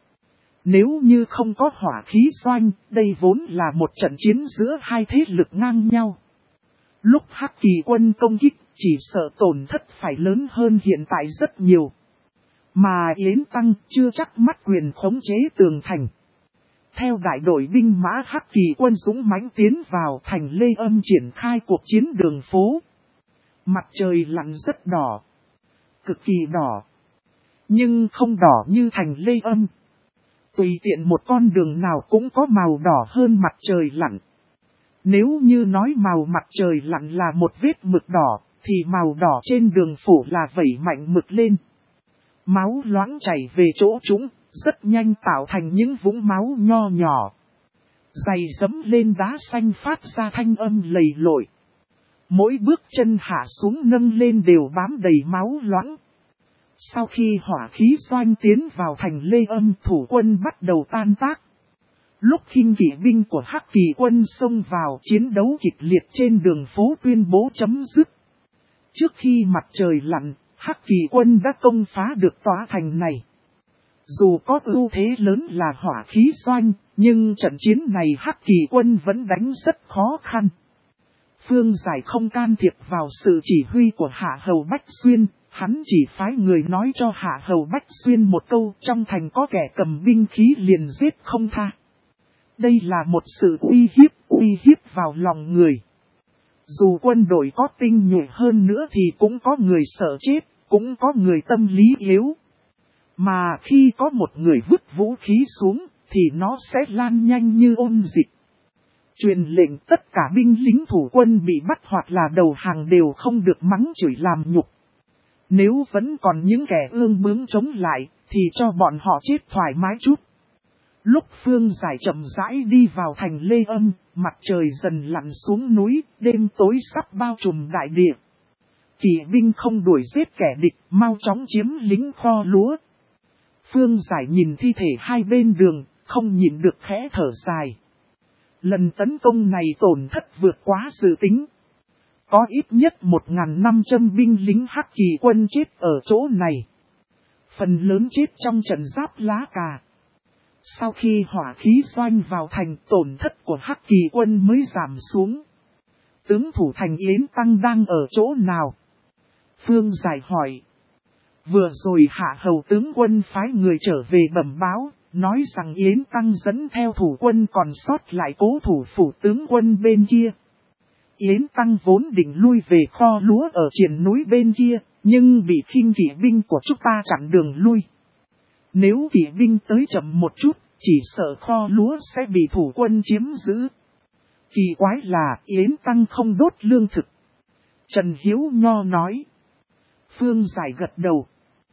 Nếu như không có hỏa khí doanh, đây vốn là một trận chiến giữa hai thế lực ngang nhau. Lúc Hắc Kỳ quân công kích, chỉ sợ tổn thất phải lớn hơn hiện tại rất nhiều. Mà Yến Tăng chưa chắc mắt quyền khống chế tường thành. Theo đại đội binh mã Hắc Kỳ quân dũng mãnh tiến vào thành Lê Âm triển khai cuộc chiến đường phố. Mặt trời lặn rất đỏ. Cực kỳ đỏ. Nhưng không đỏ như thành Lê Âm. Tùy tiện một con đường nào cũng có màu đỏ hơn mặt trời lặn. Nếu như nói màu mặt trời lặn là một vết mực đỏ, thì màu đỏ trên đường phủ là vẩy mạnh mực lên. Máu loãng chảy về chỗ chúng, rất nhanh tạo thành những vũng máu nho nhỏ. Giày dẫm lên đá xanh phát ra thanh âm lầy lội. Mỗi bước chân hạ xuống nâng lên đều bám đầy máu loãng. Sau khi hỏa khí doanh tiến vào thành Lê Âm, thủ quân bắt đầu tan tác. Lúc khinh kỵ binh của Hắc Kỳ quân xông vào, chiến đấu kịch liệt trên đường phố tuyên bố chấm dứt. Trước khi mặt trời lặn, Hắc Kỳ quân đã công phá được tòa thành này. Dù có ưu thế lớn là hỏa khí doanh, nhưng trận chiến này Hắc Kỳ quân vẫn đánh rất khó khăn. Phương Giải không can thiệp vào sự chỉ huy của Hạ Hầu Bách Xuyên, hắn chỉ phái người nói cho Hạ Hầu Bách Xuyên một câu, trong thành có kẻ cầm binh khí liền giết không tha. Đây là một sự uy hiếp vào lòng người. Dù quân đội có tinh nhuệ hơn nữa thì cũng có người sợ chết, cũng có người tâm lý yếu. Mà khi có một người vứt vũ khí xuống, thì nó sẽ lan nhanh như ôn dịch. Truyền lệnh tất cả binh lính thủ quân bị bắt hoặc là đầu hàng đều không được mắng chửi làm nhục. Nếu vẫn còn những kẻ ương bướng chống lại, thì cho bọn họ chết thoải mái chút. Lúc Phương Giải chậm rãi đi vào thành Lê Âm, mặt trời dần lặn xuống núi, đêm tối sắp bao trùm đại địa. Kỵ binh không đuổi giết kẻ địch, mau chóng chiếm lính kho lúa. Phương Giải nhìn thi thể hai bên đường, không nhịn được khẽ thở dài. Lần tấn công này tổn thất vượt quá dự tính. Có ít nhất 1.500 binh lính Hắc Kỳ quân chết ở chỗ này. Phần lớn chết trong trận giáp lá cà. Sau khi hỏa khí doanh vào thành, tổn thất của Hắc Kỳ quân mới giảm xuống. Tướng thủ thành Yến Tăng đang ở chỗ nào? Phương Giải hỏi. Vừa rồi Hạ Hầu tướng quân phái người trở về bẩm báo, nói rằng Yến Tăng dẫn theo thủ quân còn sót lại cố thủ phủ tướng quân bên kia. Yến Tăng vốn định lui về kho lúa ở triển núi bên kia, nhưng bị khinh kỵ binh của chúng ta chặn đường lui. Nếu kỵ binh tới chậm một chút, chỉ sợ kho lúa sẽ bị thủ quân chiếm giữ. Kỳ quái là Yến Tăng không đốt lương thực. Trần Hiếu Nho nói. Phương Giải gật đầu.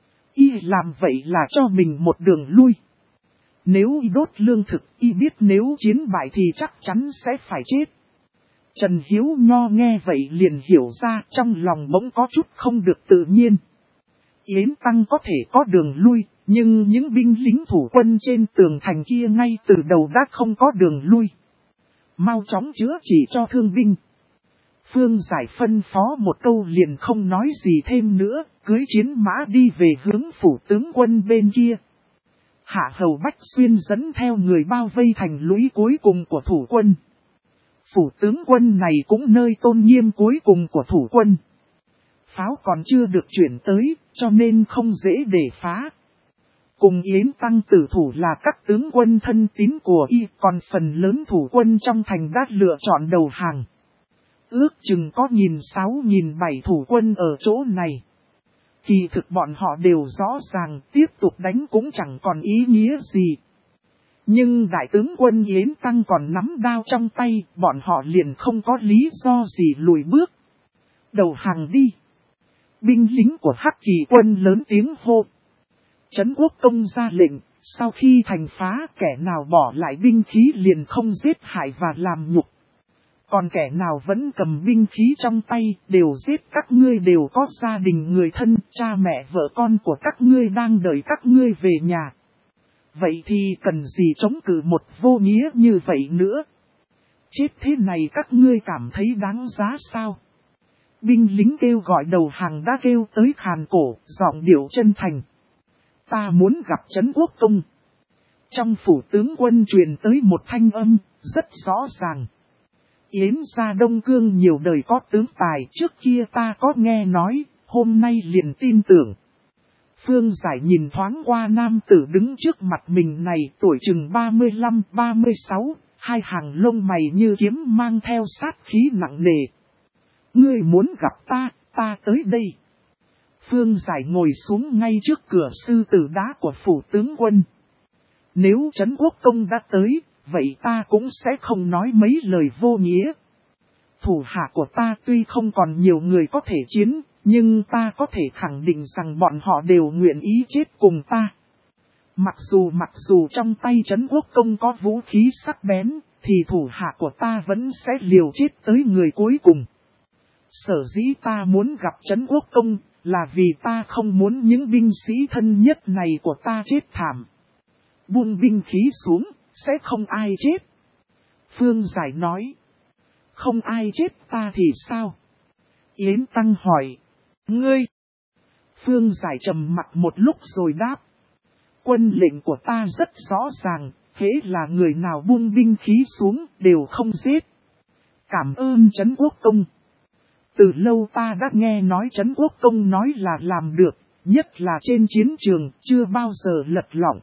Y làm vậy là cho mình một đường lui. Nếu y đốt lương thực, y biết nếu chiến bại thì chắc chắn sẽ phải chết. Trần Hiếu Nho nghe vậy liền hiểu ra, trong lòng bỗng có chút không được tự nhiên. Yến Tăng có thể có đường lui, nhưng những binh lính thủ quân trên tường thành kia ngay từ đầu đã không có đường lui. Mau chóng chữa trị cho thương binh. Phương Giải phân phó một câu liền không nói gì thêm nữa, cưỡi chiến mã đi về hướng phủ tướng quân bên kia. Hạ Hầu Bách Xuyên dẫn theo người bao vây thành lũy cuối cùng của thủ quân. Phủ tướng quân này cũng nơi tôn nghiêm cuối cùng của thủ quân. Pháo còn chưa được chuyển tới, cho nên không dễ để phá. Cùng Yến Tăng tử thủ là các tướng quân thân tín của y, còn phần lớn thủ quân trong thành đã lựa chọn đầu hàng. Ước chừng có 1.600-1.700 thủ quân ở chỗ này. Kỳ thực bọn họ đều rõ ràng tiếp tục đánh cũng chẳng còn ý nghĩa gì. Nhưng đại tướng quân Yến Tăng còn nắm đao trong tay, bọn họ liền không có lý do gì lùi bước. Đầu hàng đi. Binh lính của Hắc Kỳ quân lớn tiếng hô. Trấn Quốc công ra lệnh, sau khi thành phá kẻ nào bỏ lại binh khí liền không giết hại và làm nhục. Còn kẻ nào vẫn cầm binh khí trong tay đều giết, các ngươi đều có gia đình người thân, cha mẹ vợ con của các ngươi đang đợi các ngươi về nhà. Vậy thì cần gì chống cự một vô nghĩa như vậy nữa? Chết thế này các ngươi cảm thấy đáng giá sao? Binh lính kêu gọi đầu hàng đã kêu tới khàn cổ, giọng điệu chân thành. Ta muốn gặp Trấn Quốc công. Trong phủ tướng quân truyền tới một thanh âm, rất rõ ràng. Yến gia Đông Cương nhiều đời có tướng tài, trước kia ta có nghe nói, hôm nay liền tin tưởng. Phương Giải nhìn thoáng qua nam tử đứng trước mặt mình này, tuổi chừng 35-36, hai hàng lông mày như kiếm mang theo sát khí nặng nề. Ngươi muốn gặp ta, ta tới đây. Phương Giải ngồi xuống ngay trước cửa sư tử đá của phủ tướng quân. Nếu Trấn Quốc công đã tới, vậy ta cũng sẽ không nói mấy lời vô nghĩa. Thủ hạ của ta tuy không còn nhiều người có thể chiến, nhưng ta có thể khẳng định rằng bọn họ đều nguyện ý chết cùng ta. Mặc dù trong tay Trấn Quốc công có vũ khí sắc bén, thì thủ hạ của ta vẫn sẽ liều chết tới người cuối cùng. Sở dĩ ta muốn gặp Trấn Quốc công, là vì ta không muốn những binh sĩ thân nhất này của ta chết thảm. Buông binh khí xuống, sẽ không ai chết. Phương Giải nói. Không ai chết ta thì sao? Yến Tăng hỏi. Ngươi. Phương Giải trầm mặc một lúc rồi đáp. Quân lệnh của ta rất rõ ràng, hễ là người nào buông binh khí xuống đều không giết. Cảm ơn Trấn Quốc công. Từ lâu ta đã nghe nói Trấn Quốc công nói là làm được, nhất là trên chiến trường chưa bao giờ lật lọng.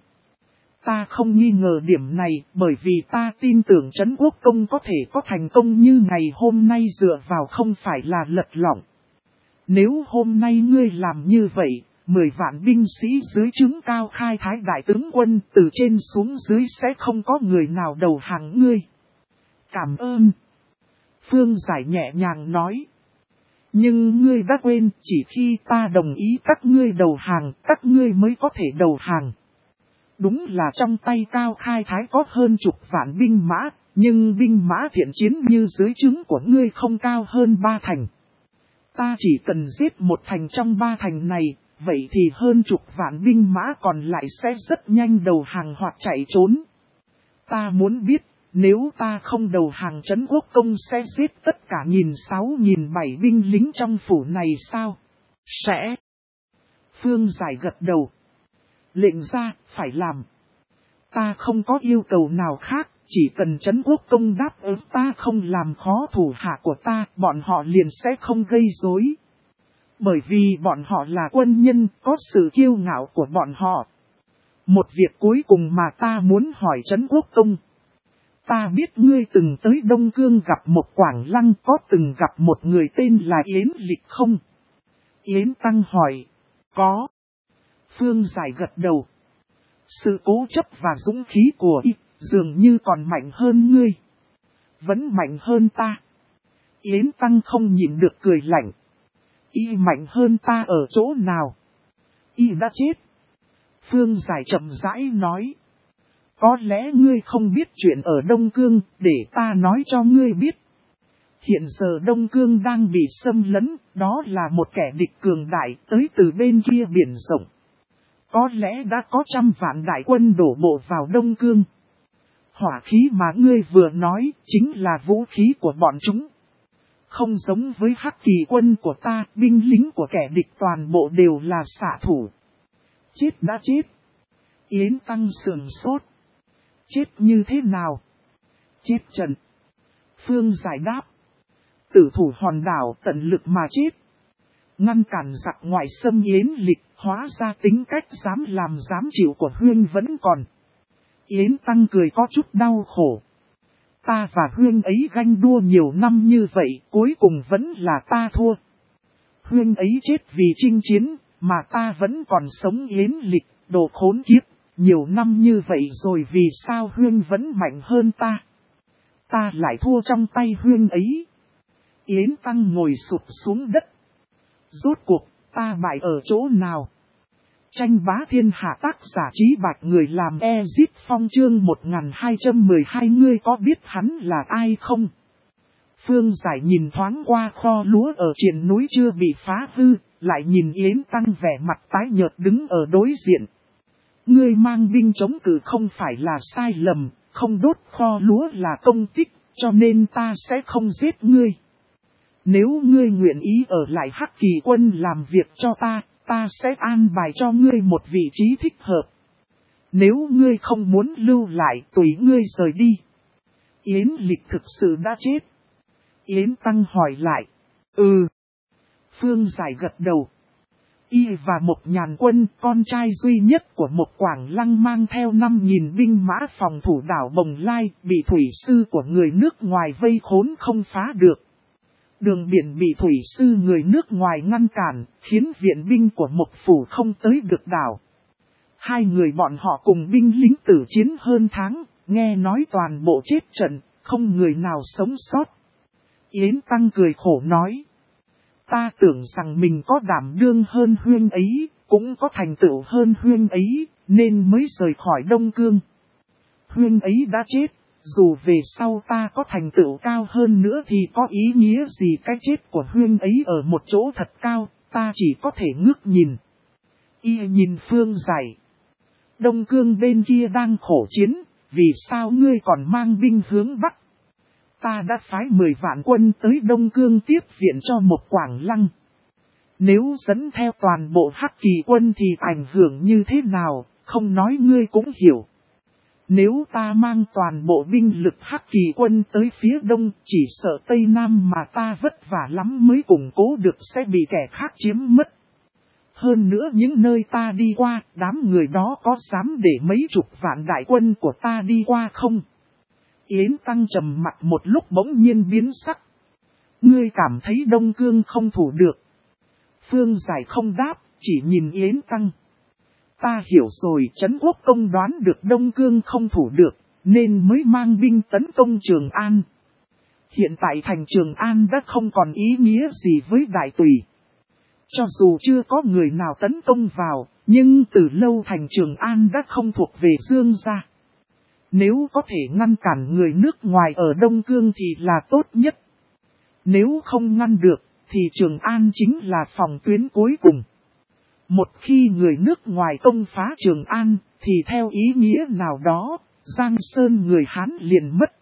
Ta không nghi ngờ điểm này bởi vì ta tin tưởng Trấn Quốc công có thể có thành công như ngày hôm nay dựa vào không phải là lật lọng. Nếu hôm nay ngươi làm như vậy, 10 vạn binh sĩ dưới trướng Cao Khai Thái đại tướng quân từ trên xuống dưới sẽ không có người nào đầu hàng ngươi. Cảm ơn. Phương Giải nhẹ nhàng nói. Nhưng ngươi đã quên, chỉ khi ta đồng ý các ngươi đầu hàng, các ngươi mới có thể đầu hàng. Đúng là trong tay Cao Khai Thái có hơn chục vạn binh mã, nhưng binh mã thiện chiến như dưới trướng của ngươi không cao hơn 3 thành. Ta chỉ cần giết một thành trong 3 thành này, vậy thì hơn chục vạn binh mã còn lại sẽ rất nhanh đầu hàng hoặc chạy trốn. Ta muốn biết, nếu ta không đầu hàng Trấn Quốc công sẽ giết tất cả 1.600-1.700 binh lính trong phủ này sao? Sẽ. Phương Giải gật đầu. Lệnh ra, phải làm. Ta không có yêu cầu nào khác, chỉ cần Trấn Quốc công đáp ứng ta không làm khó thủ hạ của ta, bọn họ liền sẽ không gây rối. Bởi vì bọn họ là quân nhân, có sự kiêu ngạo của bọn họ. Một việc cuối cùng mà ta muốn hỏi Trấn Quốc công. Ta biết ngươi từng tới Đông Cương gặp một Quảng Lăng, có từng gặp một người tên là Yến Lịch không? Yến Tăng hỏi. Có. Phương Giải gật đầu. Sự cố chấp và dũng khí của y dường như còn mạnh hơn ngươi. Vẫn mạnh hơn ta. Yến Tăng không nhịn được cười lạnh. Y mạnh hơn ta ở chỗ nào? Y đã chết. Phương Giải chậm rãi nói. Có lẽ ngươi không biết chuyện ở Đông Cương, để ta nói cho ngươi biết. Hiện giờ Đông Cương đang bị xâm lấn, đó là một kẻ địch cường đại tới từ bên kia biển rộng. Có lẽ đã có trăm vạn đại quân đổ bộ vào Đông Cương. Hỏa khí mà ngươi vừa nói chính là vũ khí của bọn chúng. Không giống với Hắc Kỳ quân của ta, binh lính của kẻ địch toàn bộ đều là xạ thủ. Chết đã chết. Yến Tăng sườn sốt. Chết như thế nào? Chết trận. Phương giải đáp. Tử thủ hòn đảo tận lực mà chết. Ngăn cản giặc ngoại xâm Yến Lịch, hóa ra tính cách dám làm dám chịu của Huyên vẫn còn. Yến Tăng cười có chút đau khổ. Ta và Huyên ấy ganh đua nhiều năm như vậy, cuối cùng vẫn là ta thua. Huyên ấy chết vì chinh chiến, mà ta vẫn còn sống Yến Lịch, đồ khốn kiếp. Nhiều năm như vậy rồi vì sao Huyên vẫn mạnh hơn ta? Ta lại thua trong tay Huyên ấy. Yến Tăng ngồi sụp xuống đất. Rốt cuộc, ta bại ở chỗ nào? Tranh bá thiên hạ tác giả Trí Bạch người làm Ezit Phong chương 1212 ngươi có biết hắn là ai không? Phương Giải nhìn thoáng qua kho lúa ở triền núi chưa bị phá hư, lại nhìn Yến Tăng vẻ mặt tái nhợt đứng ở đối diện. Ngươi mang binh chống cự không phải là sai lầm, không đốt kho lúa là công tích, cho nên ta sẽ không giết ngươi. Nếu ngươi nguyện ý ở lại Hắc Kỳ quân làm việc cho ta, ta sẽ an bài cho ngươi một vị trí thích hợp. Nếu ngươi không muốn lưu lại, tùy ngươi rời đi. Yến Lịch thực sự đã chết. Yến Tăng hỏi lại. Phương Giải gật đầu. Y và Mộc Nhàn Quân, con trai duy nhất của Mộc Quảng Lăng mang theo 5.000 binh mã phòng thủ đảo Bồng Lai, bị thủy sư của người nước ngoài vây khốn không phá được. Đường biển bị thủy sư người nước ngoài ngăn cản, khiến viện binh của Mộc Phủ không tới được đảo. Hai người bọn họ cùng binh lính tử chiến hơn tháng, nghe nói toàn bộ chết trận, không người nào sống sót. Yến Tăng cười khổ nói. Ta tưởng rằng mình có đảm đương hơn Huyên ấy, cũng có thành tựu hơn Huyên ấy, nên mới rời khỏi Đông Cương. Huyên ấy đã chết, dù về sau ta có thành tựu cao hơn nữa thì có ý nghĩa gì cái chết của Huyên ấy ở một chỗ thật cao, ta chỉ có thể ngước nhìn. Y nhìn Phương Giải. Đông Cương bên kia đang khổ chiến, vì sao ngươi còn mang binh hướng Bắc? Ta đã phái 10 vạn quân tới Đông Cương tiếp viện cho Mộc Quảng Lăng. Nếu dẫn theo toàn bộ Hắc Kỳ quân thì ảnh hưởng như thế nào, không nói ngươi cũng hiểu. Nếu ta mang toàn bộ binh lực Hắc Kỳ quân tới phía Đông, chỉ sợ Tây Nam mà ta vất vả lắm mới củng cố được sẽ bị kẻ khác chiếm mất. Hơn nữa những nơi ta đi qua, đám người đó có dám để mấy chục vạn đại quân của ta đi qua không? Yến Tăng trầm mặt một lúc bỗng nhiên biến sắc. Ngươi cảm thấy Đông Cương không thủ được. Phương Giải không đáp, chỉ nhìn Yến Tăng. Ta hiểu rồi, Trấn Quốc Công đoán được Đông Cương không thủ được, nên mới mang binh tấn công Trường An. Hiện tại thành Trường An đã không còn ý nghĩa gì với Đại Tùy. Cho dù chưa có người nào tấn công vào, nhưng từ lâu thành Trường An đã không thuộc về Dương gia. Nếu có thể ngăn cản người nước ngoài ở Đông Cương thì là tốt nhất. Nếu không ngăn được, thì Trường An chính là phòng tuyến cuối cùng. Một khi người nước ngoài công phá Trường An, thì theo ý nghĩa nào đó, Giang Sơn người Hán liền mất.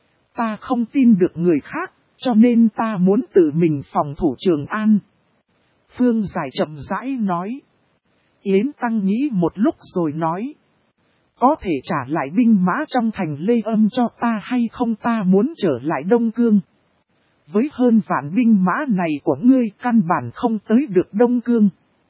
Ta không tin được người khác, cho nên ta muốn tự mình phòng thủ Trường An. Phương Giải chậm rãi nói. Yến Tăng nghĩ một lúc rồi nói. Có thể trả lại binh mã trong thành Lê Âm cho ta hay không, ta muốn trở lại Đông Cương. Với hơn vạn binh mã này của ngươi căn bản không tới được Đông Cương.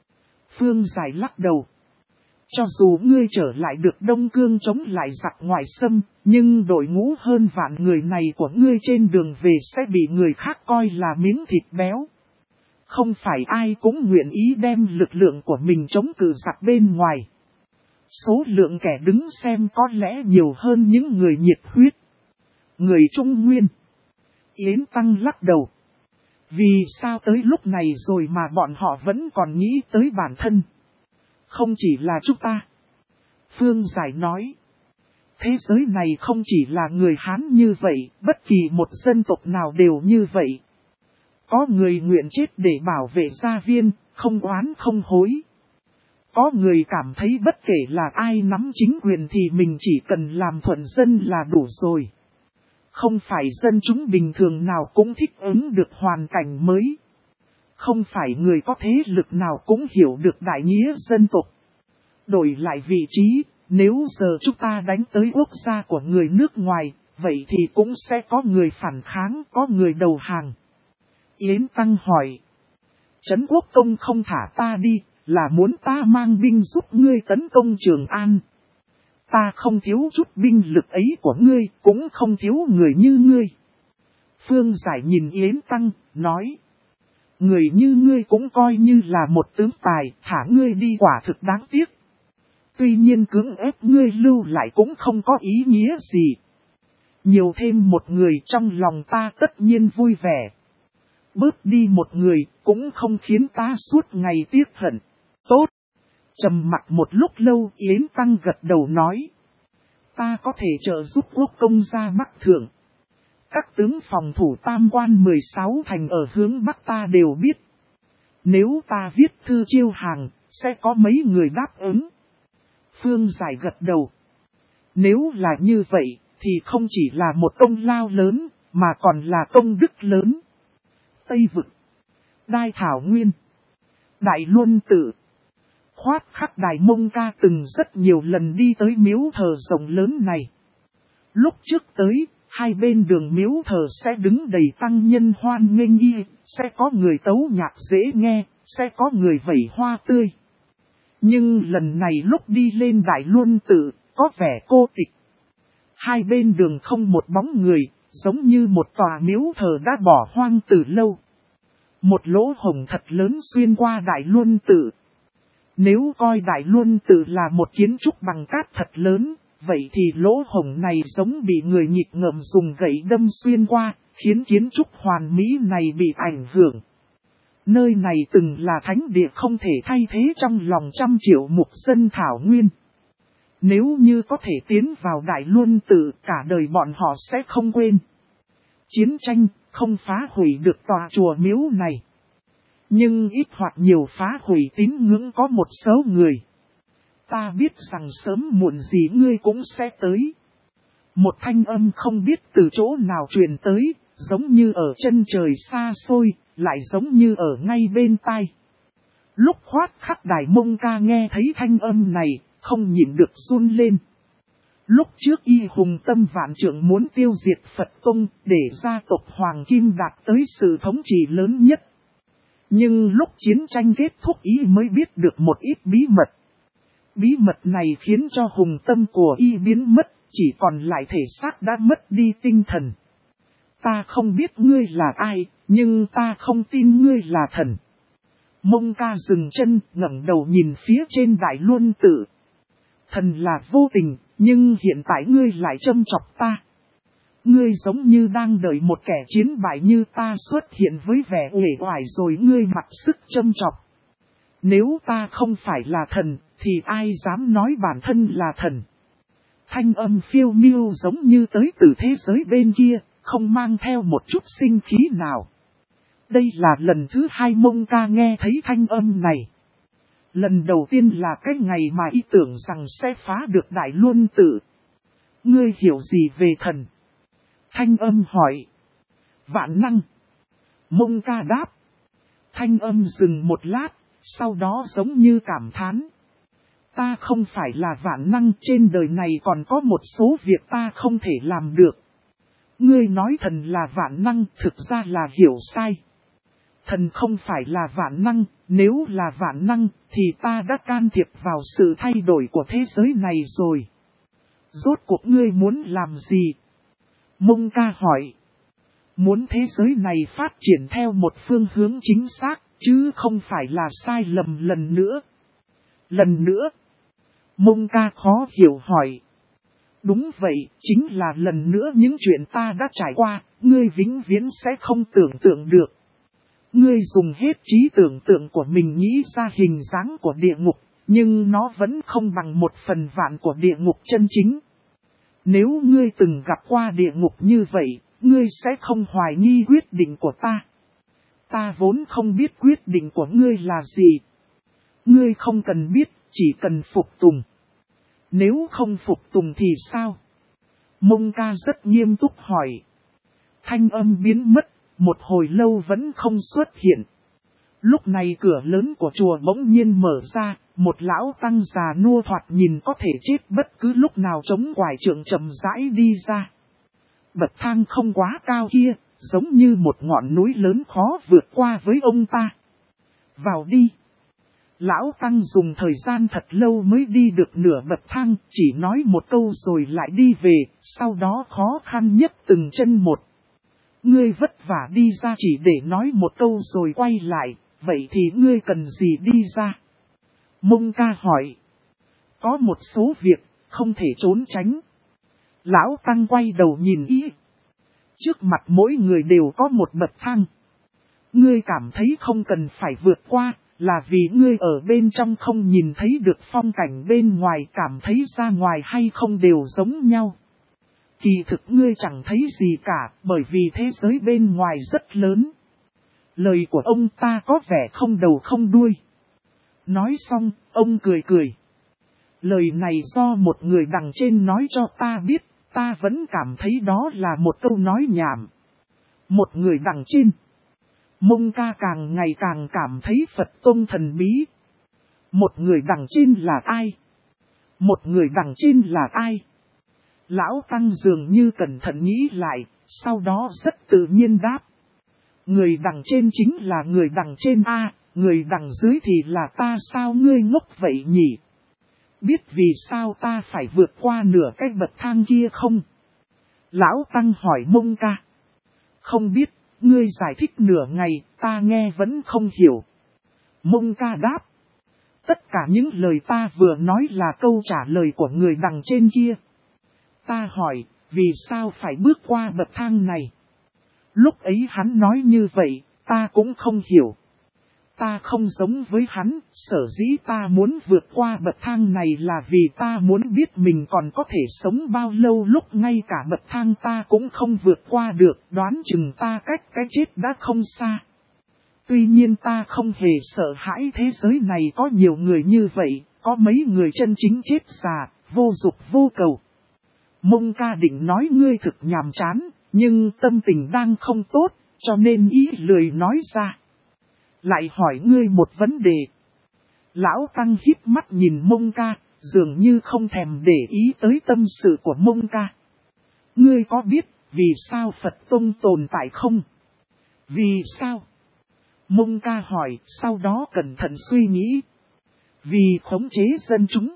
Phương Giải lắc đầu. Cho dù ngươi trở lại được Đông Cương chống lại giặc ngoại xâm, nhưng đội ngũ hơn vạn người này của ngươi trên đường về sẽ bị người khác coi là miếng thịt béo. Không phải ai cũng nguyện ý đem lực lượng của mình chống cự giặc bên ngoài. Số lượng kẻ đứng xem có lẽ nhiều hơn những người nhiệt huyết. Người Trung Nguyên. Yến Tăng lắc đầu. Vì sao tới lúc này rồi mà bọn họ vẫn còn nghĩ tới bản thân? Không chỉ là chúng ta. Phương Giải nói. thế giới này không chỉ là người Hán như vậy, bất kỳ một dân tộc nào đều như vậy. Có người nguyện chết để bảo vệ gia viên, không oán không hối. Có người cảm thấy bất kể là ai nắm chính quyền thì mình chỉ cần làm thuận dân là đủ rồi. Không phải dân chúng bình thường nào cũng thích ứng được hoàn cảnh mới. Không phải người có thế lực nào cũng hiểu được đại nghĩa dân tộc. Đổi lại vị trí, nếu giờ chúng ta đánh tới quốc gia của người nước ngoài, vậy thì cũng sẽ có người phản kháng, có người đầu hàng. Yến Tăng hỏi. Trấn Quốc Công không thả ta đi, là muốn ta mang binh giúp ngươi tấn công Trường An. Ta không thiếu chút binh lực ấy của ngươi, cũng không thiếu người như ngươi. Phương Giải nhìn Yến Tăng, nói. Người như ngươi cũng coi như là một tướng tài, thả ngươi đi quả thực đáng tiếc. Tuy nhiên cưỡng ép ngươi lưu lại cũng không có ý nghĩa gì. Nhiều thêm một người trong lòng ta tất nhiên vui vẻ. Bớt đi một người cũng không khiến ta suốt ngày tiếc hận. Tốt. Trầm mặc một lúc lâu Yến Tăng gật đầu nói. Ta có thể trợ giúp quốc công ra Bắc Thượng. Các tướng phòng thủ tam quan 16 thành ở hướng Bắc ta đều biết. Nếu ta viết thư chiêu hàng, sẽ có mấy người đáp ứng. Phương Giải gật đầu. Nếu là như vậy, thì không chỉ là một công lao lớn, mà còn là công đức lớn. Tây Vực, Đai Thảo Nguyên, Đại Luân Tự, Khoát Khắc Đài Mông Ca từng rất nhiều lần đi tới miếu thờ rộng lớn này. Lúc trước tới, hai bên đường miếu thờ sẽ đứng đầy tăng nhân hoan nghênh y, sẽ có người tấu nhạc dễ nghe, sẽ có người vẩy hoa tươi. Nhưng lần này lúc đi lên Đại Luân Tự, có vẻ cô tịch. Hai bên đường không một bóng người, giống như một tòa miếu thờ đã bỏ hoang từ lâu. Một lỗ hổng thật lớn xuyên qua Đại Luân Tự. Nếu coi Đại Luân Tự là một kiến trúc bằng cát thật lớn, vậy thì lỗ hổng này giống bị người nhịp ngợm dùng gậy đâm xuyên qua, khiến kiến trúc hoàn mỹ này bị ảnh hưởng. Nơi này từng là thánh địa không thể thay thế trong lòng trăm triệu mục dân Thảo Nguyên. Nếu như có thể tiến vào Đại Luân Tự, cả đời bọn họ sẽ không quên. Chiến tranh không phá hủy được tòa chùa miếu này. Nhưng ít hoặc nhiều phá hủy tín ngưỡng có một số người. Ta biết rằng sớm muộn gì ngươi cũng sẽ tới. Một thanh âm không biết từ chỗ nào truyền tới, giống như ở chân trời xa xôi, lại giống như ở ngay bên tai. Lúc Khoát Khắc Đài Mông Ca nghe thấy thanh âm này, không nhịn được run lên. Lúc trước Y Hùng Tâm Vạn Trượng muốn tiêu diệt Phật Tông để gia tộc Hoàng Kim đạt tới sự thống trị lớn nhất. Nhưng lúc chiến tranh kết thúc Y mới biết được một ít bí mật. Bí mật này khiến cho hùng tâm của Y biến mất, chỉ còn lại thể xác đã mất đi tinh thần. Ta không biết ngươi là ai, nhưng ta không tin ngươi là thần. Mông Ca dừng chân, ngẩng đầu nhìn phía trên Đại Luân Tự. Thần là vô tình, nhưng hiện tại ngươi lại châm chọc ta. Ngươi giống như đang đợi một kẻ chiến bại như ta xuất hiện với vẻ uể oải rồi ngươi mặc sức châm chọc. Nếu ta không phải là thần, thì ai dám nói bản thân là thần. Thanh âm phiêu miêu giống như tới từ thế giới bên kia, không mang theo một chút sinh khí nào. Đây là lần thứ hai Mông Ca nghe thấy thanh âm này. Lần đầu tiên là cái ngày mà Y tưởng rằng sẽ phá được Đại Luân Tự. Ngươi hiểu gì về thần? Thanh âm hỏi. Vạn năng. Mông Ca đáp. Thanh âm dừng một lát, sau đó giống như cảm thán. Ta không phải là vạn năng, trên đời này còn có một số việc ta không thể làm được. Ngươi nói thần là vạn năng, thực ra là hiểu sai. Thần không phải là vạn năng, nếu là vạn năng, thì ta đã can thiệp vào sự thay đổi của thế giới này rồi. Rốt cuộc ngươi muốn làm gì? Mông Ca hỏi. Muốn thế giới này phát triển theo một phương hướng chính xác, chứ không phải là sai lầm lần nữa. Lần nữa? Mông Ca khó hiểu hỏi. Đúng vậy, chính là lần nữa những chuyện ta đã trải qua, ngươi vĩnh viễn sẽ không tưởng tượng được. Ngươi dùng hết trí tưởng tượng của mình nghĩ ra hình dáng của địa ngục, nhưng nó vẫn không bằng 1/1000 của địa ngục chân chính. Nếu ngươi từng gặp qua địa ngục như vậy, ngươi sẽ không hoài nghi quyết định của ta. Ta vốn không biết quyết định của ngươi là gì. Ngươi không cần biết, chỉ cần phục tùng. Nếu không phục tùng thì sao? Mông ca rất nghiêm túc hỏi. Thanh âm biến mất, một hồi lâu vẫn không xuất hiện. Lúc này cửa lớn của chùa bỗng nhiên mở ra, một lão tăng già nua thoạt nhìn có thể chết bất cứ lúc nào chống quải trượng chậm rãi đi ra. Bậc thang không quá cao kia, giống như một ngọn núi lớn khó vượt qua với ông ta. Vào đi. Lão tăng dùng thời gian thật lâu mới đi được nửa bậc thang, chỉ nói một câu rồi lại đi về, sau đó khó khăn nhất từng chân một. Ngươi vất vả đi ra chỉ để nói một câu rồi quay lại, vậy thì ngươi cần gì đi ra? Mông ca hỏi. Có một số việc, không thể trốn tránh. Lão tăng quay đầu nhìn ý. Trước mặt mỗi người đều có một bậc thang. Ngươi cảm thấy không cần phải vượt qua, là vì ngươi ở bên trong không nhìn thấy được phong cảnh bên ngoài, cảm thấy ra ngoài hay không đều giống nhau. Kỳ thực ngươi chẳng thấy gì cả, bởi vì thế giới bên ngoài rất lớn. Lời của ông ta có vẻ không đầu không đuôi. Nói xong, ông cười cười. Lời này do một người đằng trên nói cho ta biết, ta vẫn cảm thấy đó là một câu nói nhảm. Một người đằng trên. Mông ca càng ngày càng cảm thấy Phật Tông thần bí. Một người đằng trên là ai? Một người đằng trên là ai? Lão Tăng dường như cẩn thận nghĩ lại, sau đó rất tự nhiên đáp. Người đằng trên chính là người đằng trên A, người đằng dưới thì là ta, sao ngươi ngốc vậy nhỉ? Biết vì sao ta phải vượt qua nửa cái bậc thang kia không? Lão Tăng hỏi Mông ca. Không biết, ngươi giải thích nửa ngày, ta nghe vẫn không hiểu. Mông ca đáp. Tất cả những lời ta vừa nói là câu trả lời của người đằng trên kia. Ta hỏi, vì sao phải bước qua bậc thang này? Lúc ấy hắn nói như vậy, ta cũng không hiểu. Ta không giống với hắn, sở dĩ ta muốn vượt qua bậc thang này là vì ta muốn biết mình còn có thể sống bao lâu, lúc ngay cả bậc thang ta cũng không vượt qua được, đoán chừng ta cách cái chết đã không xa. Tuy nhiên ta không hề sợ hãi thế giới này có nhiều người như vậy, có mấy người chân chính chết già, vô dục vô cầu. Mông ca định nói ngươi thực nhàm chán, nhưng tâm tình đang không tốt, cho nên ý lười nói ra. Lại hỏi ngươi một vấn đề. Lão Tăng híp mắt nhìn Mông ca, dường như không thèm để ý tới tâm sự của Mông ca. Ngươi có biết vì sao Phật Tông tồn tại không? Vì sao? Mông ca hỏi, sau đó cẩn thận suy nghĩ. Vì khống chế dân chúng.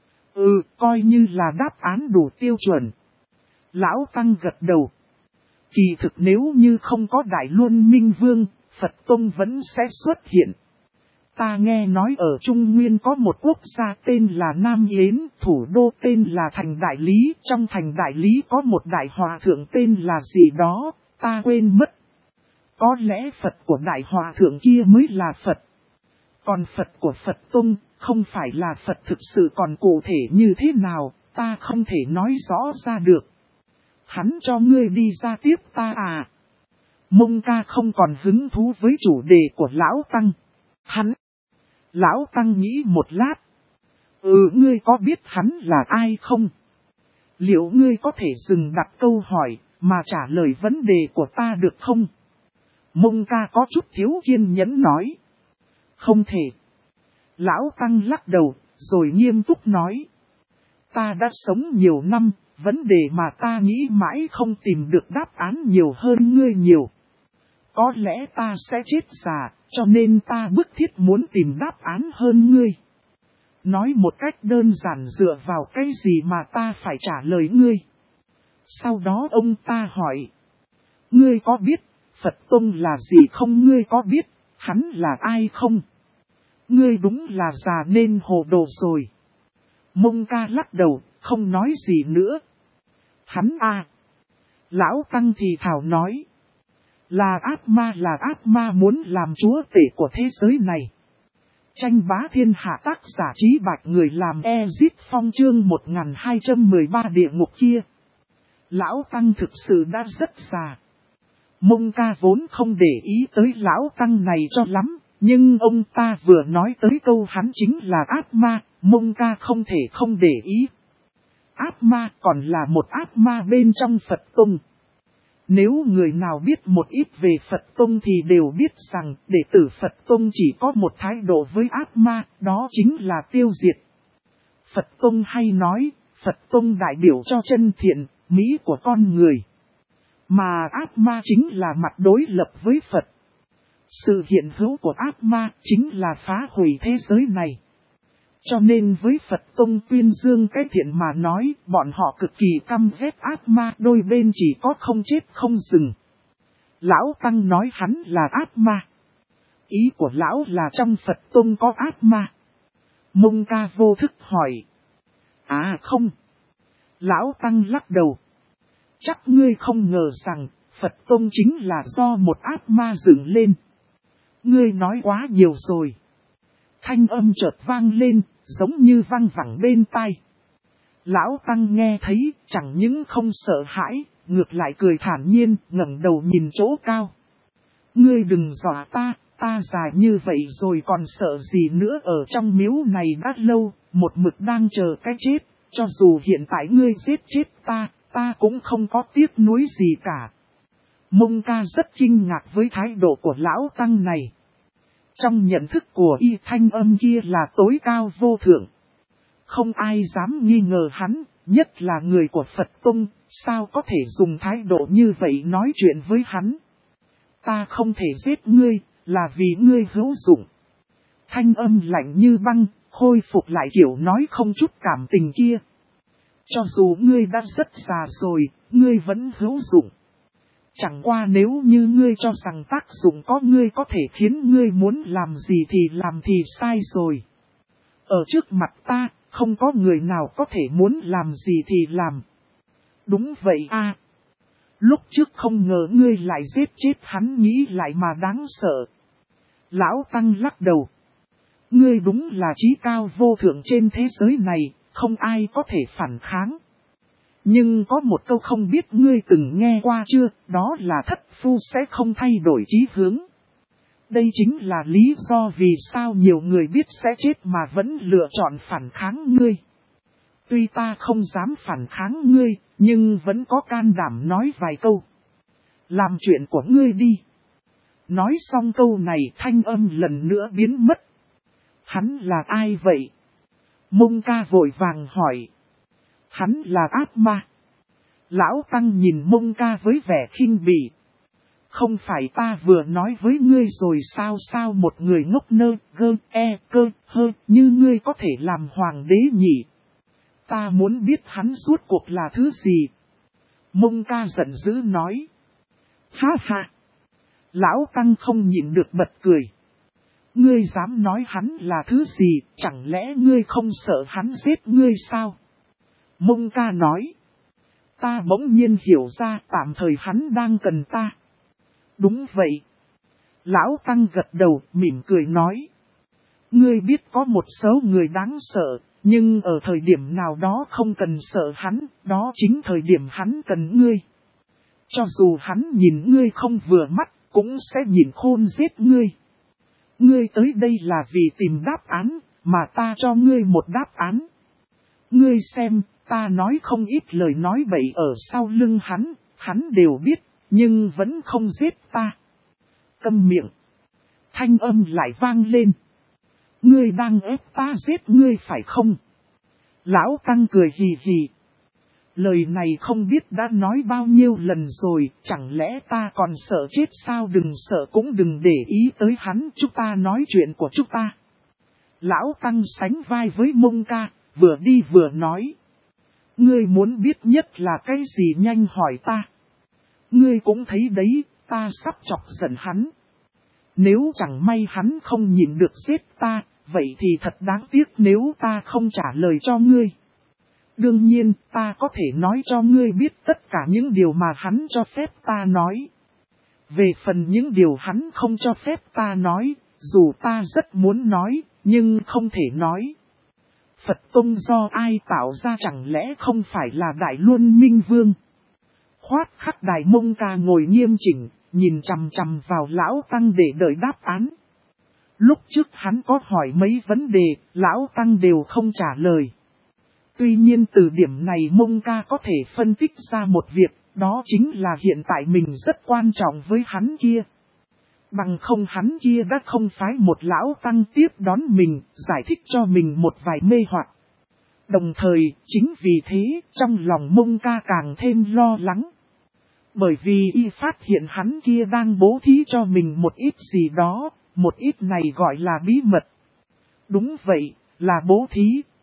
Coi như là đáp án đủ tiêu chuẩn. Lão Tăng gật đầu. Kỳ thực nếu như không có Đại Luân Minh Vương, Phật Tông vẫn sẽ xuất hiện. Ta nghe nói ở Trung Nguyên có một quốc gia tên là Nam Yến, thủ đô tên là Thành Đại Lý. Trong Thành Đại Lý có một đại hòa thượng tên là gì đó, ta quên mất. Có lẽ Phật của đại hòa thượng kia mới là Phật. Còn Phật của Phật Tông không phải là Phật thực sự, còn cụ thể như thế nào, ta không thể nói rõ ra được. Hắn cho ngươi đi ra tiếp ta à? Mông ca không còn hứng thú với chủ đề của Lão Tăng. Hắn. Lão Tăng nghĩ một lát. Ngươi có biết hắn là ai không? Liệu ngươi có thể dừng đặt câu hỏi mà trả lời vấn đề của ta được không? Mông ca có chút thiếu kiên nhẫn nói. Không thể. Lão Tăng lắc đầu, rồi nghiêm túc nói. Ta đã sống nhiều năm, vấn đề mà ta nghĩ mãi không tìm được đáp án nhiều hơn ngươi nhiều. Có lẽ ta sẽ chết già, cho nên ta bức thiết muốn tìm đáp án hơn ngươi. Nói một cách đơn giản dựa vào cái gì mà ta phải trả lời ngươi. Sau đó ông ta hỏi. Ngươi có biết Phật Tông là gì không? Ngươi có biết hắn là ai không? Ngươi đúng là già nên hồ đồ rồi. Mông ca lắc đầu, không nói gì nữa. Hắn à. Lão Tăng thì thảo nói. Là ác ma muốn làm chúa tể của thế giới này. Tranh bá thiên hạ tác giả Trí Bạch người làm Ezit Phong chương 1213 địa ngục kia. Lão Tăng thực sự đã rất già. Mông Ca vốn không để ý tới Lão Tăng này cho lắm, nhưng ông ta vừa nói tới câu hắn chính là ác ma, Mông Ca không thể không để ý. Ác ma còn là một ác ma bên trong Phật Tông. Nếu người nào biết một ít về Phật Tông thì đều biết rằng đệ tử Phật Tông chỉ có một thái độ với ác ma, đó chính là tiêu diệt. Phật Tông hay nói, Phật Tông đại biểu cho chân thiện, mỹ của con người. Mà ác ma chính là mặt đối lập với Phật. Sự hiện hữu của ác ma chính là phá hủy thế giới này. Cho nên với Phật Tông tuyên dương cái thiện mà nói, bọn họ cực kỳ căm ghét ác ma, đôi bên chỉ có không chết không dừng. Lão Tăng nói hắn là ác ma. Ý của lão là trong Phật Tông có ác ma. Mông Ca vô thức hỏi. À không. Lão Tăng lắc đầu. Chắc ngươi không ngờ rằng Phật Tông chính là do một ác ma dựng lên. Ngươi nói quá nhiều rồi. Thanh âm chợt vang lên, giống như vang vẳng bên tai. Lão Tăng nghe thấy, chẳng những không sợ hãi, ngược lại cười thản nhiên, ngẩng đầu nhìn chỗ cao. Ngươi đừng dọa ta già như vậy rồi còn sợ gì nữa, ở trong miếu này đã lâu, một mực đang chờ cái chết, cho dù hiện tại ngươi giết chết ta cũng không có tiếc nuối gì cả. Mông Ca rất kinh ngạc với thái độ của Lão Tăng này. Trong nhận thức của y, thanh âm kia là tối cao vô thượng. Không ai dám nghi ngờ hắn, nhất là người của Phật Tông, sao có thể dùng thái độ như vậy nói chuyện với hắn. Ta không thể giết ngươi, là vì ngươi hữu dụng. Thanh âm lạnh như băng, khôi phục lại kiểu nói không chút cảm tình kia. Cho dù ngươi đã rất già rồi, ngươi vẫn hữu dụng. Chẳng qua nếu như ngươi cho rằng tác dụng có ngươi có thể khiến ngươi muốn làm gì thì làm thì sai rồi. Ở trước mặt ta, không có người nào có thể muốn làm gì thì làm. Đúng vậy a. Lúc trước không ngờ ngươi lại giết chết hắn, nghĩ lại mà đáng sợ. Lão Tăng lắc đầu. Ngươi đúng là trí cao vô thượng trên thế giới này, không ai có thể phản kháng. Nhưng có một câu không biết ngươi từng nghe qua chưa, đó là thất phu sẽ không thay đổi chí hướng. Đây chính là lý do vì sao nhiều người biết sẽ chết mà vẫn lựa chọn phản kháng ngươi. Tuy ta không dám phản kháng ngươi, nhưng vẫn có can đảm nói vài câu. Làm chuyện của ngươi đi. Nói xong câu này, thanh âm lần nữa biến mất. Hắn là ai vậy? Mông Ca vội vàng hỏi. Hắn là ác ma. Lão Tăng nhìn Mông Ca với vẻ khinh bỉ. Không phải ta vừa nói với ngươi rồi sao một người ngốc nơ, cơ, hơ, như ngươi có thể làm hoàng đế nhỉ? Ta muốn biết hắn rốt cuộc là thứ gì? Mông Ca giận dữ nói. Ha ha! Lão Tăng không nhịn được bật cười. Ngươi dám nói hắn là thứ gì, chẳng lẽ ngươi không sợ hắn giết ngươi sao? Mông Ca nói. Ta bỗng nhiên hiểu ra tạm thời hắn đang cần ta. Đúng vậy. Lão Tăng gật đầu, mỉm cười nói. Ngươi biết có một số người đáng sợ, nhưng ở thời điểm nào đó không cần sợ hắn, đó chính thời điểm hắn cần ngươi. Cho dù hắn nhìn ngươi không vừa mắt, cũng sẽ nhìn khôn giết ngươi. Ngươi tới đây là vì tìm đáp án, mà ta cho ngươi một đáp án. Ngươi xem, ta nói không ít lời nói bậy ở sau lưng hắn đều biết, nhưng vẫn không giết ta. Câm miệng. Thanh âm lại vang lên. Ngươi đang ép ta giết ngươi phải không? Lão Tăng cười hì hì. Lời này không biết đã nói bao nhiêu lần rồi, chẳng lẽ ta còn sợ chết sao? Đừng sợ cũng đừng để ý tới hắn, chúng ta nói chuyện của chúng ta. Lão Tăng sánh vai với Mông Ca, vừa đi vừa nói. Ngươi muốn biết nhất là cái gì, nhanh hỏi ta. Ngươi cũng thấy đấy, ta sắp chọc giận hắn. Nếu chẳng may hắn không nhịn được giết ta, vậy thì thật đáng tiếc nếu ta không trả lời cho ngươi. Đương nhiên, ta có thể nói cho ngươi biết tất cả những điều mà hắn cho phép ta nói. Về phần những điều hắn không cho phép ta nói, dù ta rất muốn nói, Nhưng không thể nói. Phật Tông do ai tạo ra chẳng lẽ không phải là Đại Luân Minh Vương? Khoát khắc Đại Mông Ca ngồi nghiêm chỉnh, nhìn chằm chằm vào Lão Tăng để đợi đáp án. Lúc trước hắn có hỏi mấy vấn đề, Lão Tăng đều không trả lời. Tuy nhiên từ điểm này Mông Ca có thể phân tích ra một việc, đó chính là hiện tại mình rất quan trọng với hắn kia. Bằng không hắn kia đã không phái một Lão Tăng tiếp đón mình, giải thích cho mình một vài mê hoặc. Đồng thời, chính vì thế, trong lòng Mông Ca càng thêm lo lắng. Bởi vì y phát hiện hắn kia đang bố thí cho mình một ít gì đó, một ít này gọi là bí mật. Đúng vậy, là bố thí.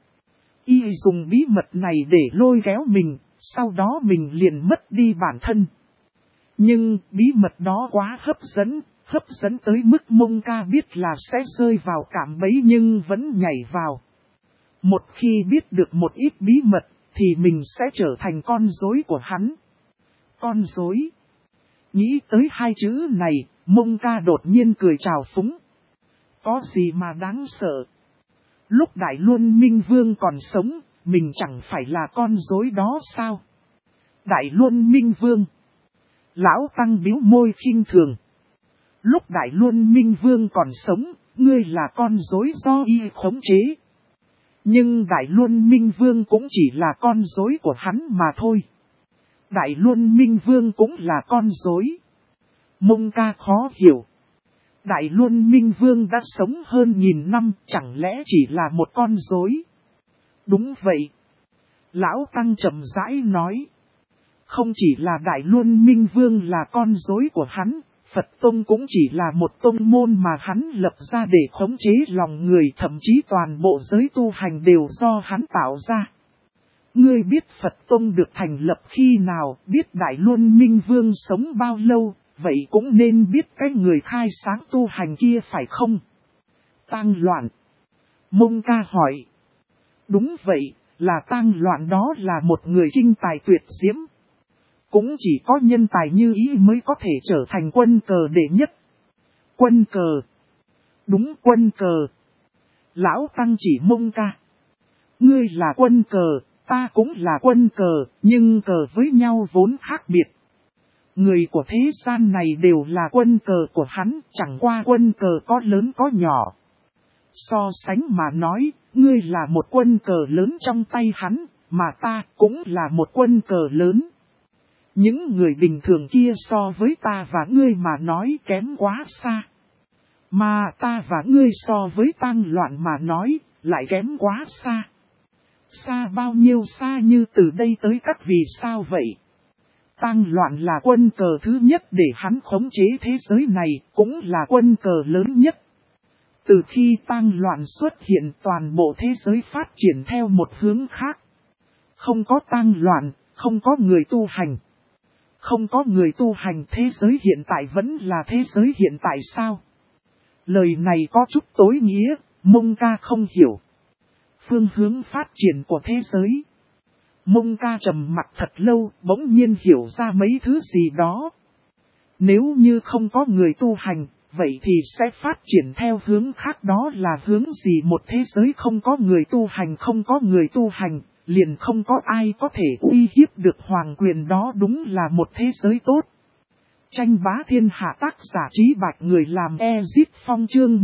Y dùng bí mật này để lôi kéo mình, sau đó mình liền mất đi bản thân. Nhưng bí mật đó quá hấp dẫn tới mức Mông Ca biết là sẽ rơi vào cạm bẫy nhưng vẫn nhảy vào. Một khi biết được một ít bí mật, thì mình sẽ trở thành con rối của hắn. Con rối. Nghĩ tới hai chữ này, Mông Ca đột nhiên cười trào phúng. Có gì mà đáng sợ? Lúc Đại Luân Minh Vương còn sống, mình chẳng phải là con rối đó sao? Đại Luân Minh Vương. Lão Tăng bĩu môi khinh thường. Lúc Đại Luân Minh Vương còn sống, ngươi là con rối do y khống chế. Nhưng Đại Luân Minh Vương cũng chỉ là con rối của hắn mà thôi. Đại Luân Minh Vương cũng là con rối. Mông Ca khó hiểu. Đại Luân Minh Vương đã sống hơn 1000 năm, chẳng lẽ chỉ là một con rối? Đúng vậy. Lão Tăng chậm rãi nói. Không chỉ là Đại Luân Minh Vương là con rối của hắn, Phật Tông cũng chỉ là một tông môn mà hắn lập ra để khống chế lòng người, thậm chí toàn bộ giới tu hành đều do hắn tạo ra. Ngươi biết Phật Tông được thành lập khi nào, biết Đại Luân Minh Vương sống bao lâu, vậy cũng nên biết cái người khai sáng tu hành kia phải không? Tang Loạn. Mông Ca hỏi. Đúng vậy, là Tang Loạn, đó là một người kinh tài tuyệt diễm. Cũng chỉ có nhân tài như ý mới có thể trở thành quân cờ đệ nhất. Quân cờ. Đúng, quân cờ. Lão Tăng chỉ Mông Ca. Ngươi là quân cờ, ta cũng là quân cờ, nhưng cờ với nhau vốn khác biệt. Người của thế gian này đều là quân cờ của hắn, chẳng qua quân cờ có lớn có nhỏ. So sánh mà nói, ngươi là một quân cờ lớn trong tay hắn, mà ta cũng là một quân cờ lớn. Những người bình thường kia so với ta và ngươi mà nói kém quá xa. Mà ta và ngươi so với Tang Loạn mà nói, lại kém quá xa. Xa bao nhiêu xa như từ đây tới các vì sao vậy? Tang Loạn là quân cờ thứ nhất để hắn khống chế thế giới này, cũng là quân cờ lớn nhất. Từ khi Tang Loạn xuất hiện, toàn bộ thế giới phát triển theo một hướng khác. Không có Tang Loạn, không có người tu hành. Không có người tu hành, thế giới hiện tại vẫn là thế giới hiện tại sao? Lời này có chút tối nghĩa, Mông Ca không hiểu. Phương hướng phát triển của thế giới. Mông Ca trầm mặt thật lâu, bỗng nhiên hiểu ra mấy thứ gì đó. Nếu như không có người tu hành, vậy thì sẽ phát triển theo hướng khác, đó là hướng gì? Một thế giới không có người tu hành, không có người tu hành, liền không có ai có thể uy hiếp được hoàng quyền, đó đúng là một thế giới tốt. Tranh bá thiên hạ, tác giả Trí Bạch, người làm Ezit Phong, chương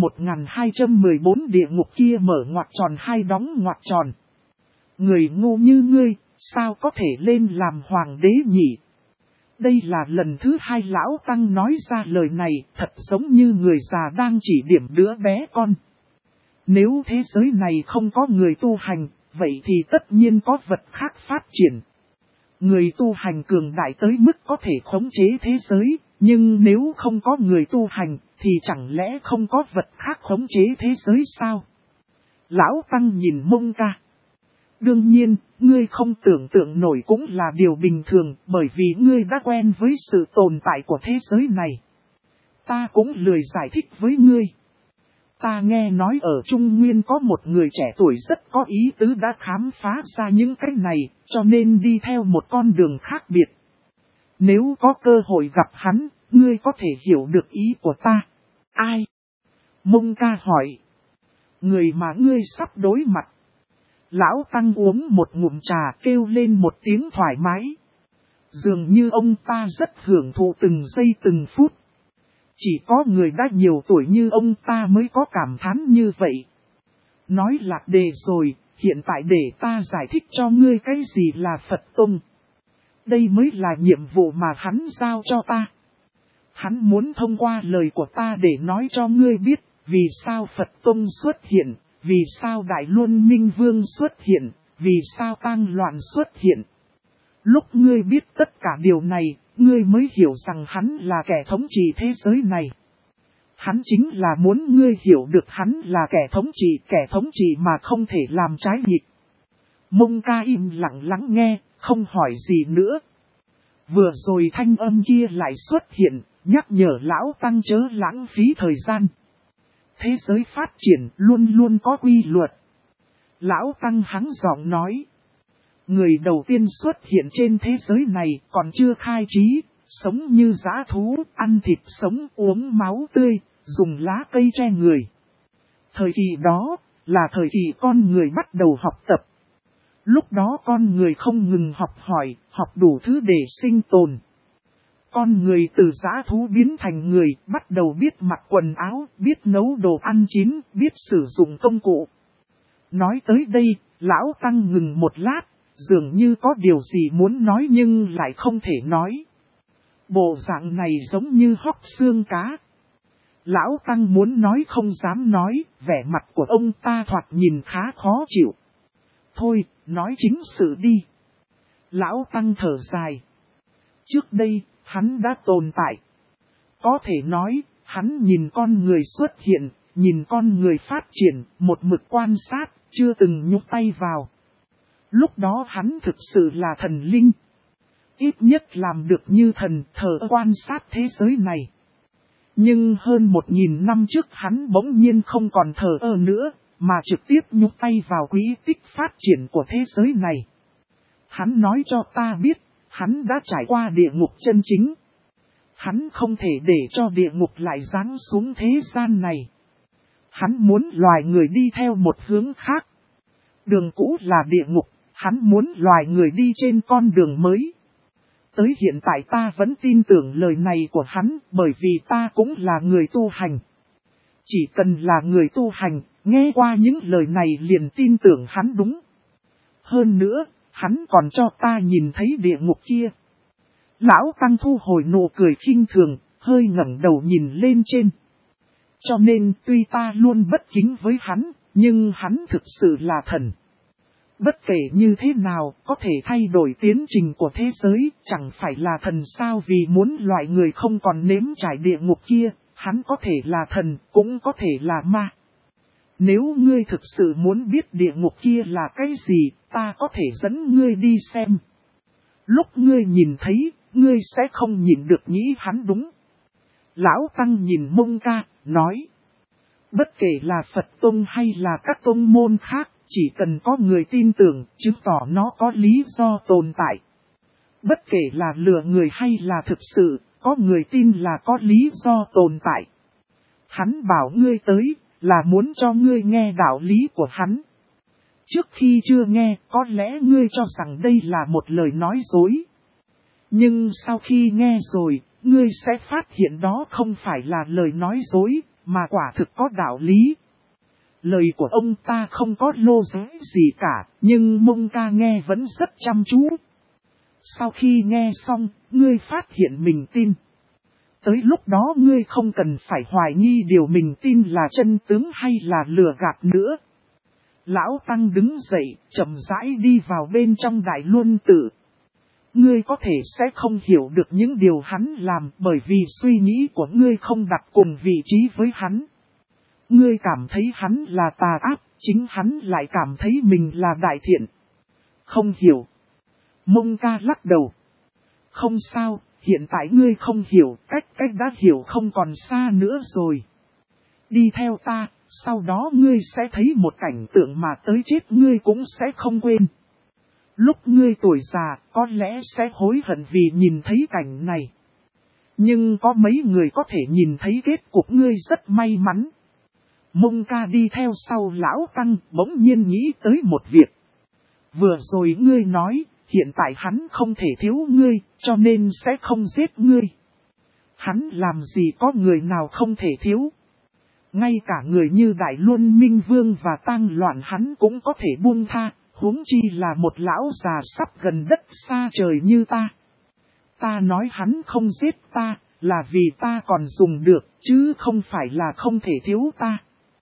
1214 địa ngục kia mở ngoặc tròn hai đóng ngoặc tròn. Người ngu như ngươi, sao có thể lên làm hoàng đế nhỉ? Đây là lần thứ hai Lão Tăng nói ra lời này, thật giống như người già đang chỉ điểm đứa bé con. Nếu thế giới này không có người tu hành, vậy thì tất nhiên có vật khác phát triển. Người tu hành cường đại tới mức có thể khống chế thế giới, nhưng nếu không có người tu hành, thì chẳng lẽ không có vật khác khống chế thế giới sao? Lão Tăng nhìn Mông Ca. Đương nhiên, ngươi không tưởng tượng nổi cũng là điều bình thường, bởi vì ngươi đã quen với sự tồn tại của thế giới này. Ta cũng lười giải thích với ngươi. Ta nghe nói ở Trung Nguyên có một người trẻ tuổi rất có ý tứ đã khám phá ra những cái này, cho nên đi theo một con đường khác biệt. Nếu có cơ hội gặp hắn, ngươi có thể hiểu được ý của ta. Ai? Mông Ca hỏi. Người mà ngươi sắp đối mặt. Lão Tăng uống một ngụm trà kêu lên một tiếng thoải mái. Dường như ông ta rất hưởng thụ từng giây từng phút. Chỉ có người đã nhiều tuổi như ông ta mới có cảm thán như vậy. Nói lạc đề rồi, hiện tại để ta giải thích cho ngươi cái gì là Phật Tông. Đây mới là nhiệm vụ mà hắn giao cho ta. Hắn muốn thông qua lời của ta để nói cho ngươi biết, vì sao Phật Tông xuất hiện, vì sao Đại Luân Minh Vương xuất hiện, vì sao tang loạn xuất hiện. Lúc ngươi biết tất cả điều này, ngươi mới hiểu rằng hắn là kẻ thống trị thế giới này. Hắn chính là muốn ngươi hiểu được hắn là kẻ thống trị mà không thể làm trái nghịch. Mông Ca im lặng lắng nghe, không hỏi gì nữa. Vừa rồi thanh âm kia lại xuất hiện, nhắc nhở Lão Tăng chớ lãng phí thời gian. Thế giới phát triển luôn luôn có quy luật. Lão Tăng hắng giọng nói. Người đầu tiên xuất hiện trên thế giới này còn chưa khai trí, sống như dã thú, ăn thịt sống, uống máu tươi, dùng lá cây che người. Thời kỳ đó là thời kỳ con người bắt đầu học tập. Lúc đó con người không ngừng học hỏi, học đủ thứ để sinh tồn. Con người từ dã thú biến thành người, bắt đầu biết mặc quần áo, biết nấu đồ ăn chín, biết sử dụng công cụ. Nói tới đây, Lão Tăng ngừng một lát, dường như có điều gì muốn nói nhưng lại không thể nói. Bộ dạng này giống như hóc xương cá. Lão Tăng muốn nói không dám nói, vẻ mặt của ông ta thoạt nhìn khá khó chịu. Thôi, nói chính sự đi. Lão Tăng thở dài. Trước đây, hắn đã tồn tại. Có thể nói, hắn nhìn con người xuất hiện, nhìn con người phát triển, một mực quan sát, chưa từng nhúc tay vào. Lúc đó hắn thực sự là thần linh. Ít nhất làm được như thần thờ quan sát thế giới này. Nhưng hơn 1000 năm trước hắn bỗng nhiên không còn thờ ơ nữa, mà trực tiếp nhúc tay vào quỹ tích phát triển của thế giới này. Hắn nói cho ta biết, hắn đã trải qua địa ngục chân chính. Hắn không thể để cho địa ngục lại giáng xuống thế gian này. Hắn muốn loài người đi theo một hướng khác. Đường cũ là địa ngục, hắn muốn loài người đi trên con đường mới. Tới hiện tại ta vẫn tin tưởng lời này của hắn, bởi vì ta cũng là người tu hành. Chỉ cần là người tu hành, nghe qua những lời này liền tin tưởng hắn đúng. Hơn nữa, hắn còn cho ta nhìn thấy địa ngục kia. Lão Tăng thu hồi nụ cười khinh thường, hơi ngẩng đầu nhìn lên trên. Cho nên tuy ta luôn bất kính với hắn, nhưng hắn thực sự là thần. Bất kể như thế nào, có thể thay đổi tiến trình của thế giới, chẳng phải là thần sao, vì muốn loại người không còn nếm trải địa ngục kia, hắn có thể là thần, cũng có thể là ma. Nếu ngươi thực sự muốn biết địa ngục kia là cái gì, ta có thể dẫn ngươi đi xem. Lúc ngươi nhìn thấy, ngươi sẽ không nhìn được nghĩ hắn đúng. Lão Tăng nhìn Mông Ca, nói. Bất kể là Phật Tông hay là các tông môn khác, chỉ cần có người tin tưởng, chứng tỏ nó có lý do tồn tại. Bất kể là lừa người hay là thực sự, có người tin là có lý do tồn tại. Hắn bảo ngươi tới, là muốn cho ngươi nghe đạo lý của hắn. Trước khi chưa nghe, có lẽ ngươi cho rằng đây là một lời nói dối. Nhưng sau khi nghe rồi, ngươi sẽ phát hiện đó không phải là lời nói dối, mà quả thực có đạo lý. Lời của ông ta không có lô giới gì cả, nhưng Mông Ca nghe vẫn rất chăm chú. Sau khi nghe xong, ngươi phát hiện mình tin. Tới lúc đó ngươi không cần phải hoài nghi điều mình tin là chân tướng hay là lừa gạt nữa. Lão Tăng đứng dậy, chậm rãi đi vào bên trong Đại Luân Tự. Ngươi có thể sẽ không hiểu được những điều hắn làm bởi vì suy nghĩ của ngươi không đặt cùng vị trí với hắn. Ngươi cảm thấy hắn là tà ác, chính hắn lại cảm thấy mình là đại thiện. Không hiểu. Mông Ca lắc đầu. Không sao, hiện tại ngươi không hiểu, cách đã hiểu không còn xa nữa rồi. Đi theo ta, sau đó ngươi sẽ thấy một cảnh tượng mà tới chết ngươi cũng sẽ không quên. Lúc ngươi tuổi già, có lẽ sẽ hối hận vì nhìn thấy cảnh này. Nhưng có mấy người có thể nhìn thấy kết cục ngươi rất may mắn. Mông Ca đi theo sau lão tăng bỗng nhiên nghĩ tới một việc. Vừa rồi ngươi nói, hiện tại hắn không thể thiếu ngươi, cho nên sẽ không giết ngươi. Hắn làm gì có người nào không thể thiếu. Ngay cả người như Đại Luân Minh Vương và Tang Loạn hắn cũng có thể buông tha, huống chi là một lão già sắp gần đất xa trời như ta. Ta nói hắn không giết ta, là vì ta còn dùng được, chứ không phải là không thể thiếu ta.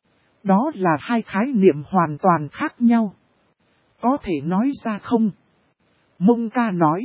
Đó là hai khái niệm hoàn toàn khác nhau. Có thể nói ra không? Mông Ca nói.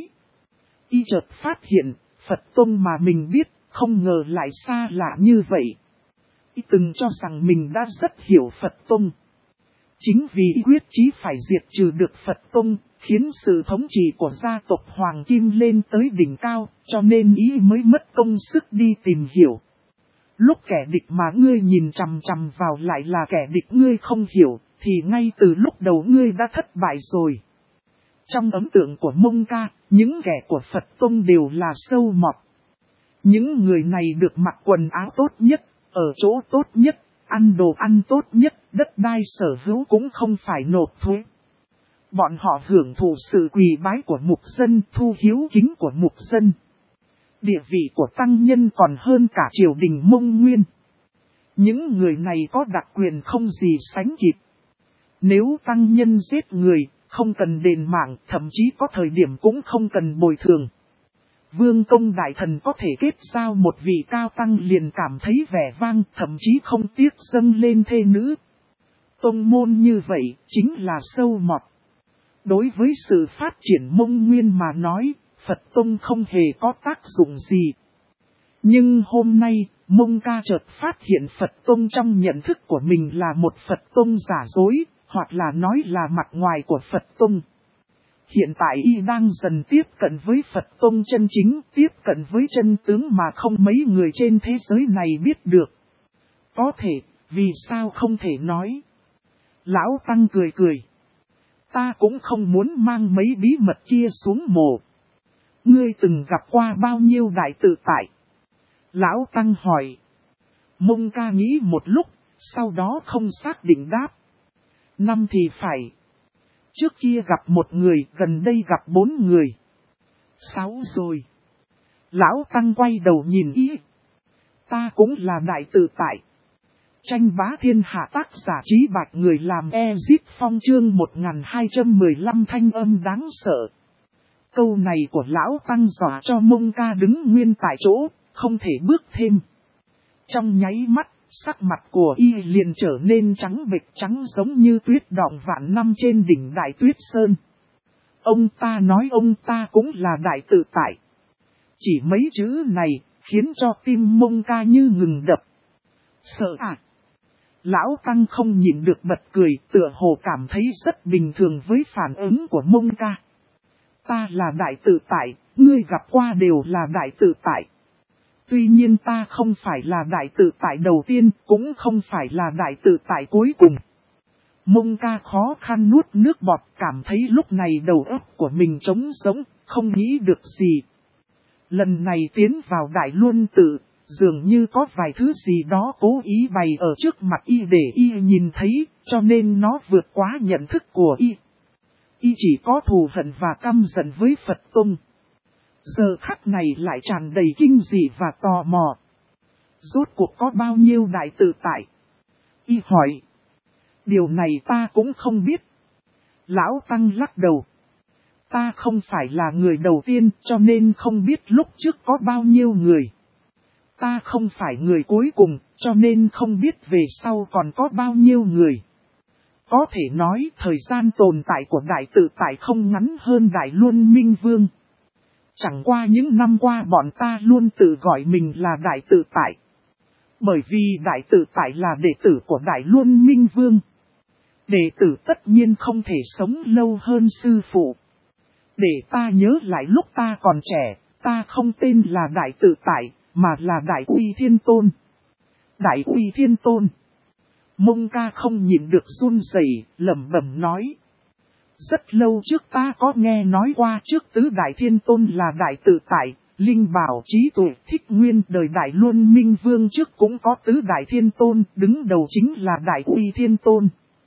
Y chợt phát hiện, Phật Tông mà mình biết, không ngờ lại xa lạ như vậy. Y từng cho rằng mình đã rất hiểu Phật Tông. Chính vì y quyết chí phải diệt trừ được Phật Tông, khiến sự thống trị của gia tộc Hoàng Kim lên tới đỉnh cao, cho nên y mới mất công sức đi tìm hiểu. Lúc kẻ địch mà ngươi nhìn chằm chằm vào lại là kẻ địch ngươi không hiểu, thì ngay từ lúc đầu ngươi đã thất bại rồi. Trong ấn tượng của Mông Ca, những kẻ của Phật Tông đều là sâu mọt. Những người này được mặc quần áo tốt nhất, ở chỗ tốt nhất, ăn đồ ăn tốt nhất, đất đai sở hữu cũng không phải nộp thuế. Bọn họ hưởng thụ sự quỳ bái của mục dân, thu hiếu kính của mục dân. Địa vị của tăng nhân còn hơn cả triều đình Mông Nguyên. Những người này có đặc quyền không gì sánh kịp. Nếu tăng nhân giết người, không cần đền mạng, thậm chí có thời điểm cũng không cần bồi thường. Vương công đại thần có thể kết giao một vị cao tăng liền cảm thấy vẻ vang, thậm chí không tiếc dâng lên thê nữ. Tông môn như vậy, chính là sâu mọt. Đối với sự phát triển Mông Nguyên mà nói, Phật Tông không hề có tác dụng gì. Nhưng hôm nay, Mông Ca chợt phát hiện Phật Tông trong nhận thức của mình là một Phật Tông giả dối, hoặc là nói là mặt ngoài của Phật Tông. Hiện tại y đang dần tiếp cận với Phật Tông chân chính, tiếp cận với chân tướng mà không mấy người trên thế giới này biết được. Có thể, vì sao không thể nói? Lão Tăng cười cười. Ta cũng không muốn mang mấy bí mật kia xuống mồ. Ngươi từng gặp qua bao nhiêu đại tự tại? Lão Tăng hỏi. Mông Ca nghĩ một lúc, sau đó không xác định đáp. 5 thì phải. Trước kia gặp 1 người, gần đây gặp 4 người. 6 rồi. Lão Tăng quay đầu nhìn ý. Ta cũng là đại tự tại. Tranh bá thiên hạ tác giả Trí Bạch người làm Ezit Phong chương 1215 thanh âm đáng sợ. Câu này của Lão Tăng dọa cho Mông Ca đứng nguyên tại chỗ, không thể bước thêm. Trong nháy mắt, sắc mặt của y liền trở nên trắng bệch trắng giống như tuyết đọng vạn năm trên đỉnh Đại Tuyết Sơn. Ông ta nói ông ta cũng là đại tự tại. Chỉ mấy chữ này, khiến cho tim Mông Ca như ngừng đập. Sợ à? Lão Tăng không nhịn được bật cười, tựa hồ cảm thấy rất bình thường với phản ứng của Mông Ca. Ta là đại tự tại, ngươi gặp qua đều là đại tự tại. Tuy nhiên ta không phải là đại tự tại đầu tiên, cũng không phải là đại tự tại cuối cùng. Mông Ca khó khăn nuốt nước bọt, cảm thấy lúc này đầu óc của mình trống rỗng, không nghĩ được gì. Lần này tiến vào Đại Luân Tự, dường như có vài thứ gì đó cố ý bày ở trước mặt y để y nhìn thấy, cho nên nó vượt quá nhận thức của y. Y chỉ có thù hận và căm giận với Phật Tông. Giờ khắc này lại tràn đầy kinh dị và tò mò. Rốt cuộc có bao nhiêu đại tự tại? Y hỏi. Điều này ta cũng không biết. Lão Tăng lắc đầu. Ta không phải là người đầu tiên cho nên không biết lúc trước có bao nhiêu người. Ta không phải người cuối cùng cho nên không biết về sau còn có bao nhiêu người. Có thể nói thời gian tồn tại của đại tự tại không ngắn hơn Đại Luân Minh Vương. Chẳng qua những năm qua bọn ta luôn tự gọi mình là đại tự tại. Bởi vì đại tự tại là đệ tử của Đại Luân Minh Vương. Đệ tử tất nhiên không thể sống lâu hơn sư phụ. Để ta nhớ lại lúc ta còn trẻ, ta không tên là đại tự tại, mà là Đại Uy Thiên Tôn. Đại Uy Thiên Tôn. Mông Ca không nhịn được run rẩy, lẩm bẩm nói. Rất lâu trước ta có nghe nói qua trước tứ Đại Thiên Tôn là đại tự tại, Linh bảo trí tuệ thích nguyên đời Đại Luân Minh Vương trước cũng có tứ Đại Thiên Tôn, đứng đầu chính là Đại Uy Thiên Tôn.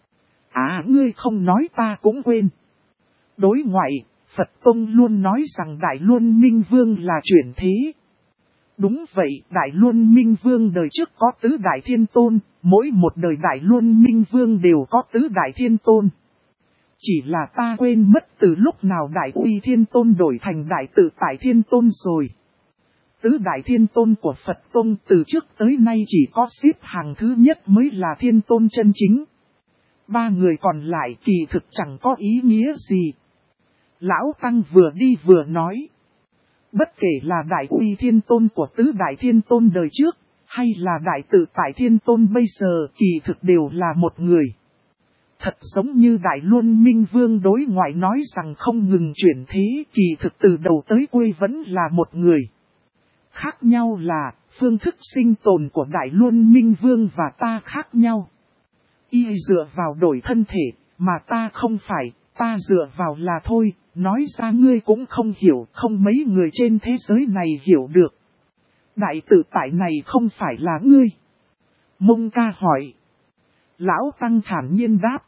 À ngươi không nói ta cũng quên. Đối ngoại, Phật Tông luôn nói rằng Đại Luân Minh Vương là chuyển thế. Đúng vậy, Đại Luân Minh Vương đời trước có tứ Đại Thiên Tôn, mỗi một đời Đại Luân Minh Vương đều có tứ Đại Thiên Tôn. Chỉ là ta quên mất từ lúc nào Đại Uy Thiên Tôn đổi thành Đại Tự Tại Thiên Tôn rồi. Tứ Đại Thiên Tôn của Phật Tông từ trước tới nay chỉ có xếp hàng thứ nhất mới là Thiên Tôn chân chính. Ba người còn lại kỳ thực chẳng có ý nghĩa gì. Lão Tăng vừa đi vừa nói. Bất kể là Đại Uy Thiên Tôn của tứ Đại Thiên Tôn đời trước, hay là Đại Tự Tại Thiên Tôn bây giờ kỳ thực đều là một người. Thật giống như Đại Luân Minh Vương đối ngoại nói rằng không ngừng chuyển thế, kỳ thực từ đầu tới cuối vẫn là một người. Khác nhau là, phương thức sinh tồn của Đại Luân Minh Vương và ta khác nhau. Y dựa vào đổi thân thể, mà ta không phải, ta dựa vào là thôi, nói ra ngươi cũng không hiểu, không mấy người trên thế giới này hiểu được. Đại tự tại này không phải là ngươi. Mông Ca hỏi. Lão Tăng thản nhiên đáp.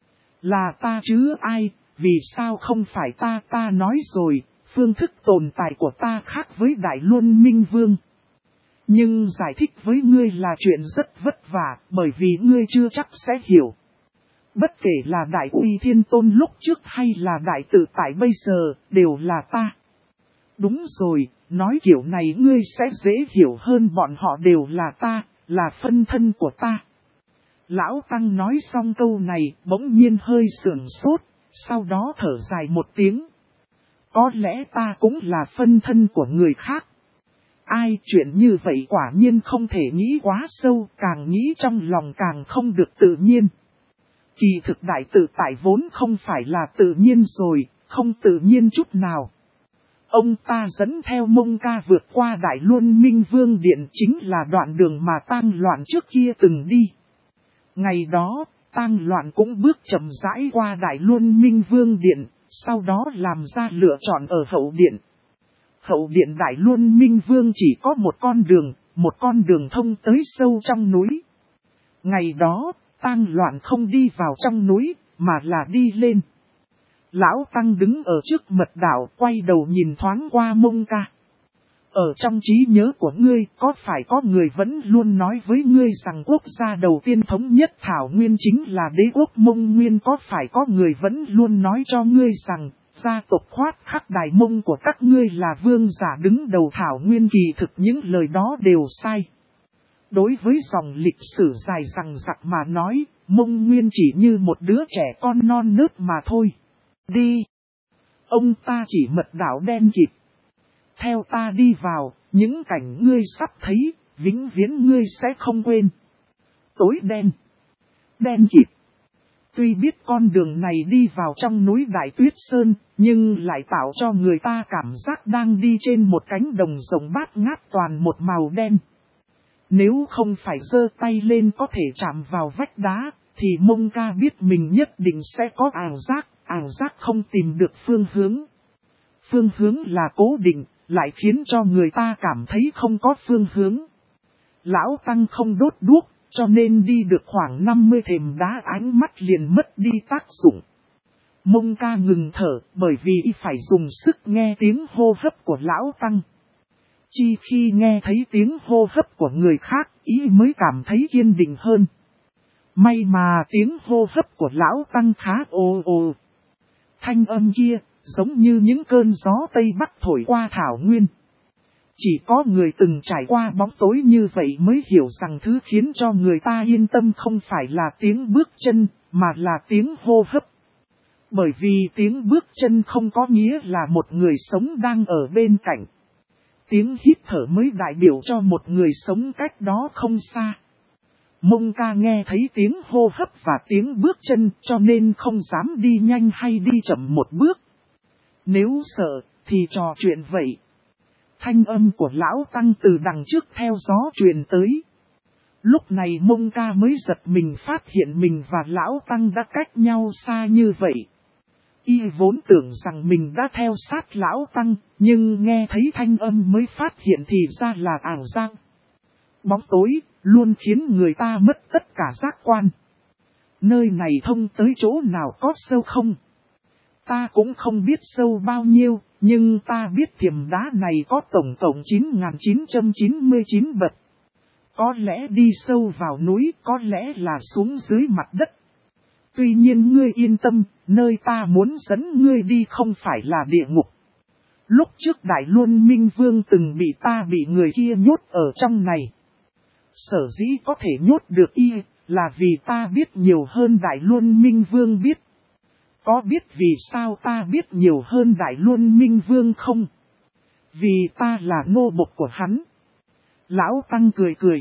Là ta chứ ai, vì sao không phải ta nói rồi, phương thức tồn tại của ta khác với Đại Luân Minh Vương. Nhưng giải thích với ngươi là chuyện rất vất vả, bởi vì ngươi chưa chắc sẽ hiểu. Bất kể là Đại Uy Thiên Tôn lúc trước hay là Đại Tự Tại bây giờ, đều là ta. Đúng rồi, nói kiểu này ngươi sẽ dễ hiểu hơn, bọn họ đều là ta, là phân thân của ta. Lão Tăng nói xong câu này, bỗng nhiên hơi sườn sốt, sau đó thở dài một tiếng. Có lẽ ta cũng là phân thân của người khác. Ai, chuyện như vậy quả nhiên không thể nghĩ quá sâu, càng nghĩ trong lòng càng không được tự nhiên. Kỳ thực Đại Tự Tại vốn không phải là tự nhiên rồi, không tự nhiên chút nào. Ông ta dẫn theo Mông Ca vượt qua Đại Luân Minh Vương Điện chính là đoạn đường mà Tang Loạn trước kia từng đi. Ngày đó, Tang Loạn cũng bước chậm rãi qua Đại Luân Minh Vương Điện, sau đó làm ra lựa chọn ở hậu điện. Hậu điện Đại Luân Minh Vương chỉ có một con đường thông tới sâu trong núi. Ngày đó, Tang Loạn không đi vào trong núi, mà là đi lên. Lão Tăng đứng ở trước mật đạo, quay đầu nhìn thoáng qua Mông Ca. Ở trong trí nhớ của ngươi, có phải có người vẫn luôn nói với ngươi rằng quốc gia đầu tiên thống nhất Thảo Nguyên chính là đế quốc Mông Nguyên, có phải có người vẫn luôn nói cho ngươi rằng gia tộc khoát khắc Đại Mông của các ngươi là vương giả đứng đầu Thảo Nguyên, kỳ thực những lời đó đều sai. Đối với dòng lịch sử dài dằng dặc mà nói, Mông Nguyên chỉ như một đứa trẻ con non nớt mà thôi. Đi! Ông ta chỉ mật đạo đen kịt. Theo ta đi vào, những cảnh ngươi sắp thấy, vĩnh viễn ngươi sẽ không quên. Tối đen. Đen kịt. Tuy biết con đường này đi vào trong núi Đại Tuyết Sơn, nhưng lại tạo cho người ta cảm giác đang đi trên một cánh đồng rộng bát ngát toàn một màu đen. Nếu không phải giơ tay lên có thể chạm vào vách đá, thì Mông Ca biết mình nhất định sẽ có ảo giác không tìm được phương hướng. Phương hướng là cố định, lại khiến cho người ta cảm thấy không có phương hướng. Lão Tăng không đốt đuốc, cho nên đi được khoảng 50 thềm đá ánh mắt liền mất đi tác dụng. Mông Ca ngừng thở, bởi vì y phải dùng sức nghe tiếng hô hấp của Lão Tăng. Chi khi nghe thấy tiếng hô hấp của người khác, ý mới cảm thấy kiên định hơn. May mà tiếng hô hấp của Lão Tăng khá ồ ồ. Thanh âm kia, giống như những cơn gió Tây Bắc thổi qua Thảo Nguyên. Chỉ có người từng trải qua bóng tối như vậy mới hiểu rằng thứ khiến cho người ta yên tâm không phải là tiếng bước chân, mà là tiếng hô hấp. Bởi vì tiếng bước chân không có nghĩa là một người sống đang ở bên cạnh. Tiếng hít thở mới đại biểu cho một người sống cách đó không xa. Mông Ca nghe thấy tiếng hô hấp và tiếng bước chân cho nên không dám đi nhanh hay đi chậm một bước. Nếu sợ thì trò chuyện vậy. Thanh âm của Lão Tăng từ đằng trước theo gió truyền tới. Lúc này Mông Ca mới giật mình phát hiện mình và Lão Tăng đã cách nhau xa như vậy. Y vốn tưởng rằng mình đã theo sát lão tăng, nhưng nghe thấy thanh âm mới phát hiện thì ra là ảo giác. Bóng tối, luôn khiến người ta mất tất cả giác quan. Nơi này thông tới chỗ nào có sâu không? Ta cũng không biết sâu bao nhiêu, nhưng ta biết thiềm đá này có tổng cộng 9.999 bậc. Có lẽ đi sâu vào núi, có lẽ là xuống dưới mặt đất. Tuy nhiên ngươi yên tâm, nơi ta muốn dẫn ngươi đi không phải là địa ngục. Lúc trước Đại Luân Minh Vương từng bị người kia nhốt ở trong này. Sở dĩ có thể nhốt được y, là vì ta biết nhiều hơn Đại Luân Minh Vương biết. Có biết vì sao ta biết nhiều hơn Đại Luân Minh Vương không? Vì ta là nô bộc của hắn. Lão Tăng cười cười.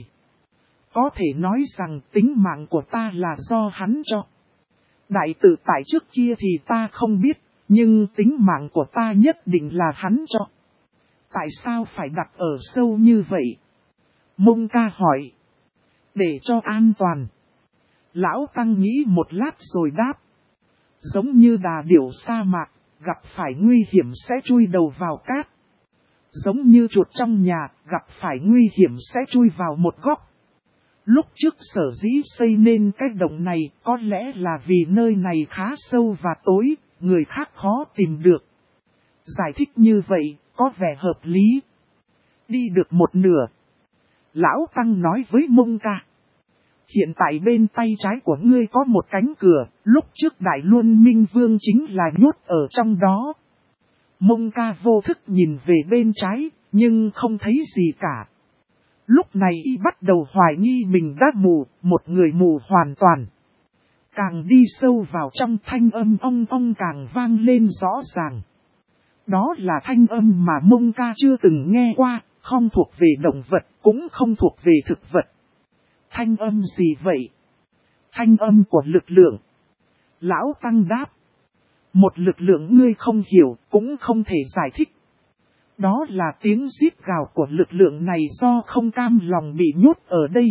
Có thể nói rằng tính mạng của ta là do hắn cho. Đại tự tại trước kia thì ta không biết, nhưng tính mạng của ta nhất định là hắn cho. Tại sao phải đặt ở sâu như vậy? Mông Ca hỏi. Để cho an toàn. Lão Tăng nghĩ một lát rồi đáp. Giống như đà điểu sa mạc, gặp phải nguy hiểm sẽ chui đầu vào cát. Giống như chuột trong nhà, gặp phải nguy hiểm sẽ chui vào một góc. Lúc trước sở dĩ xây nên cái động này có lẽ là vì nơi này khá sâu và tối, người khác khó tìm được. Giải thích như vậy, có vẻ hợp lý. Đi được một nửa. Lão Tăng nói với Mông Ca. Hiện tại bên tay trái của ngươi có một cánh cửa, lúc trước Đại Luân Minh Vương chính là nhốt ở trong đó. Mông Ca vô thức nhìn về bên trái, nhưng không thấy gì cả. Lúc này y bắt đầu hoài nghi mình đã mù, một người mù hoàn toàn. Càng đi sâu vào trong thanh âm ong ong càng vang lên rõ ràng. Đó là thanh âm mà Mông Ca chưa từng nghe qua, không thuộc về động vật, cũng không thuộc về thực vật. Thanh âm gì vậy? Thanh âm của lực lượng. Lão Tăng đáp. Một lực lượng ngươi không hiểu, cũng không thể giải thích. Đó là tiếng rít gào của lực lượng này do không cam lòng bị nhốt ở đây.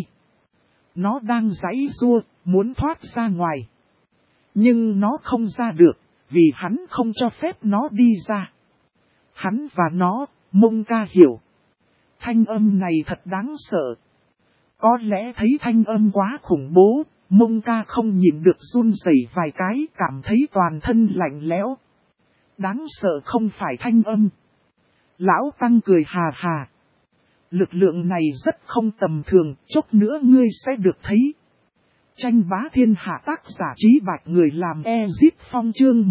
Nó đang giãy giụa, muốn thoát ra ngoài. Nhưng nó không ra được, vì hắn không cho phép nó đi ra. Hắn và nó, Mông Ca hiểu. Thanh âm này thật đáng sợ. Có lẽ thấy thanh âm quá khủng bố, Mông Ca không nhìn được run rẩy vài cái, cảm thấy toàn thân lạnh lẽo. Đáng sợ không phải thanh âm. Lão Tăng cười hà hà. Lực lượng này rất không tầm thường, chốc nữa ngươi sẽ được thấy. Tranh bá thiên hạ tác giả Trí Bạch người làm Ezit Phong chương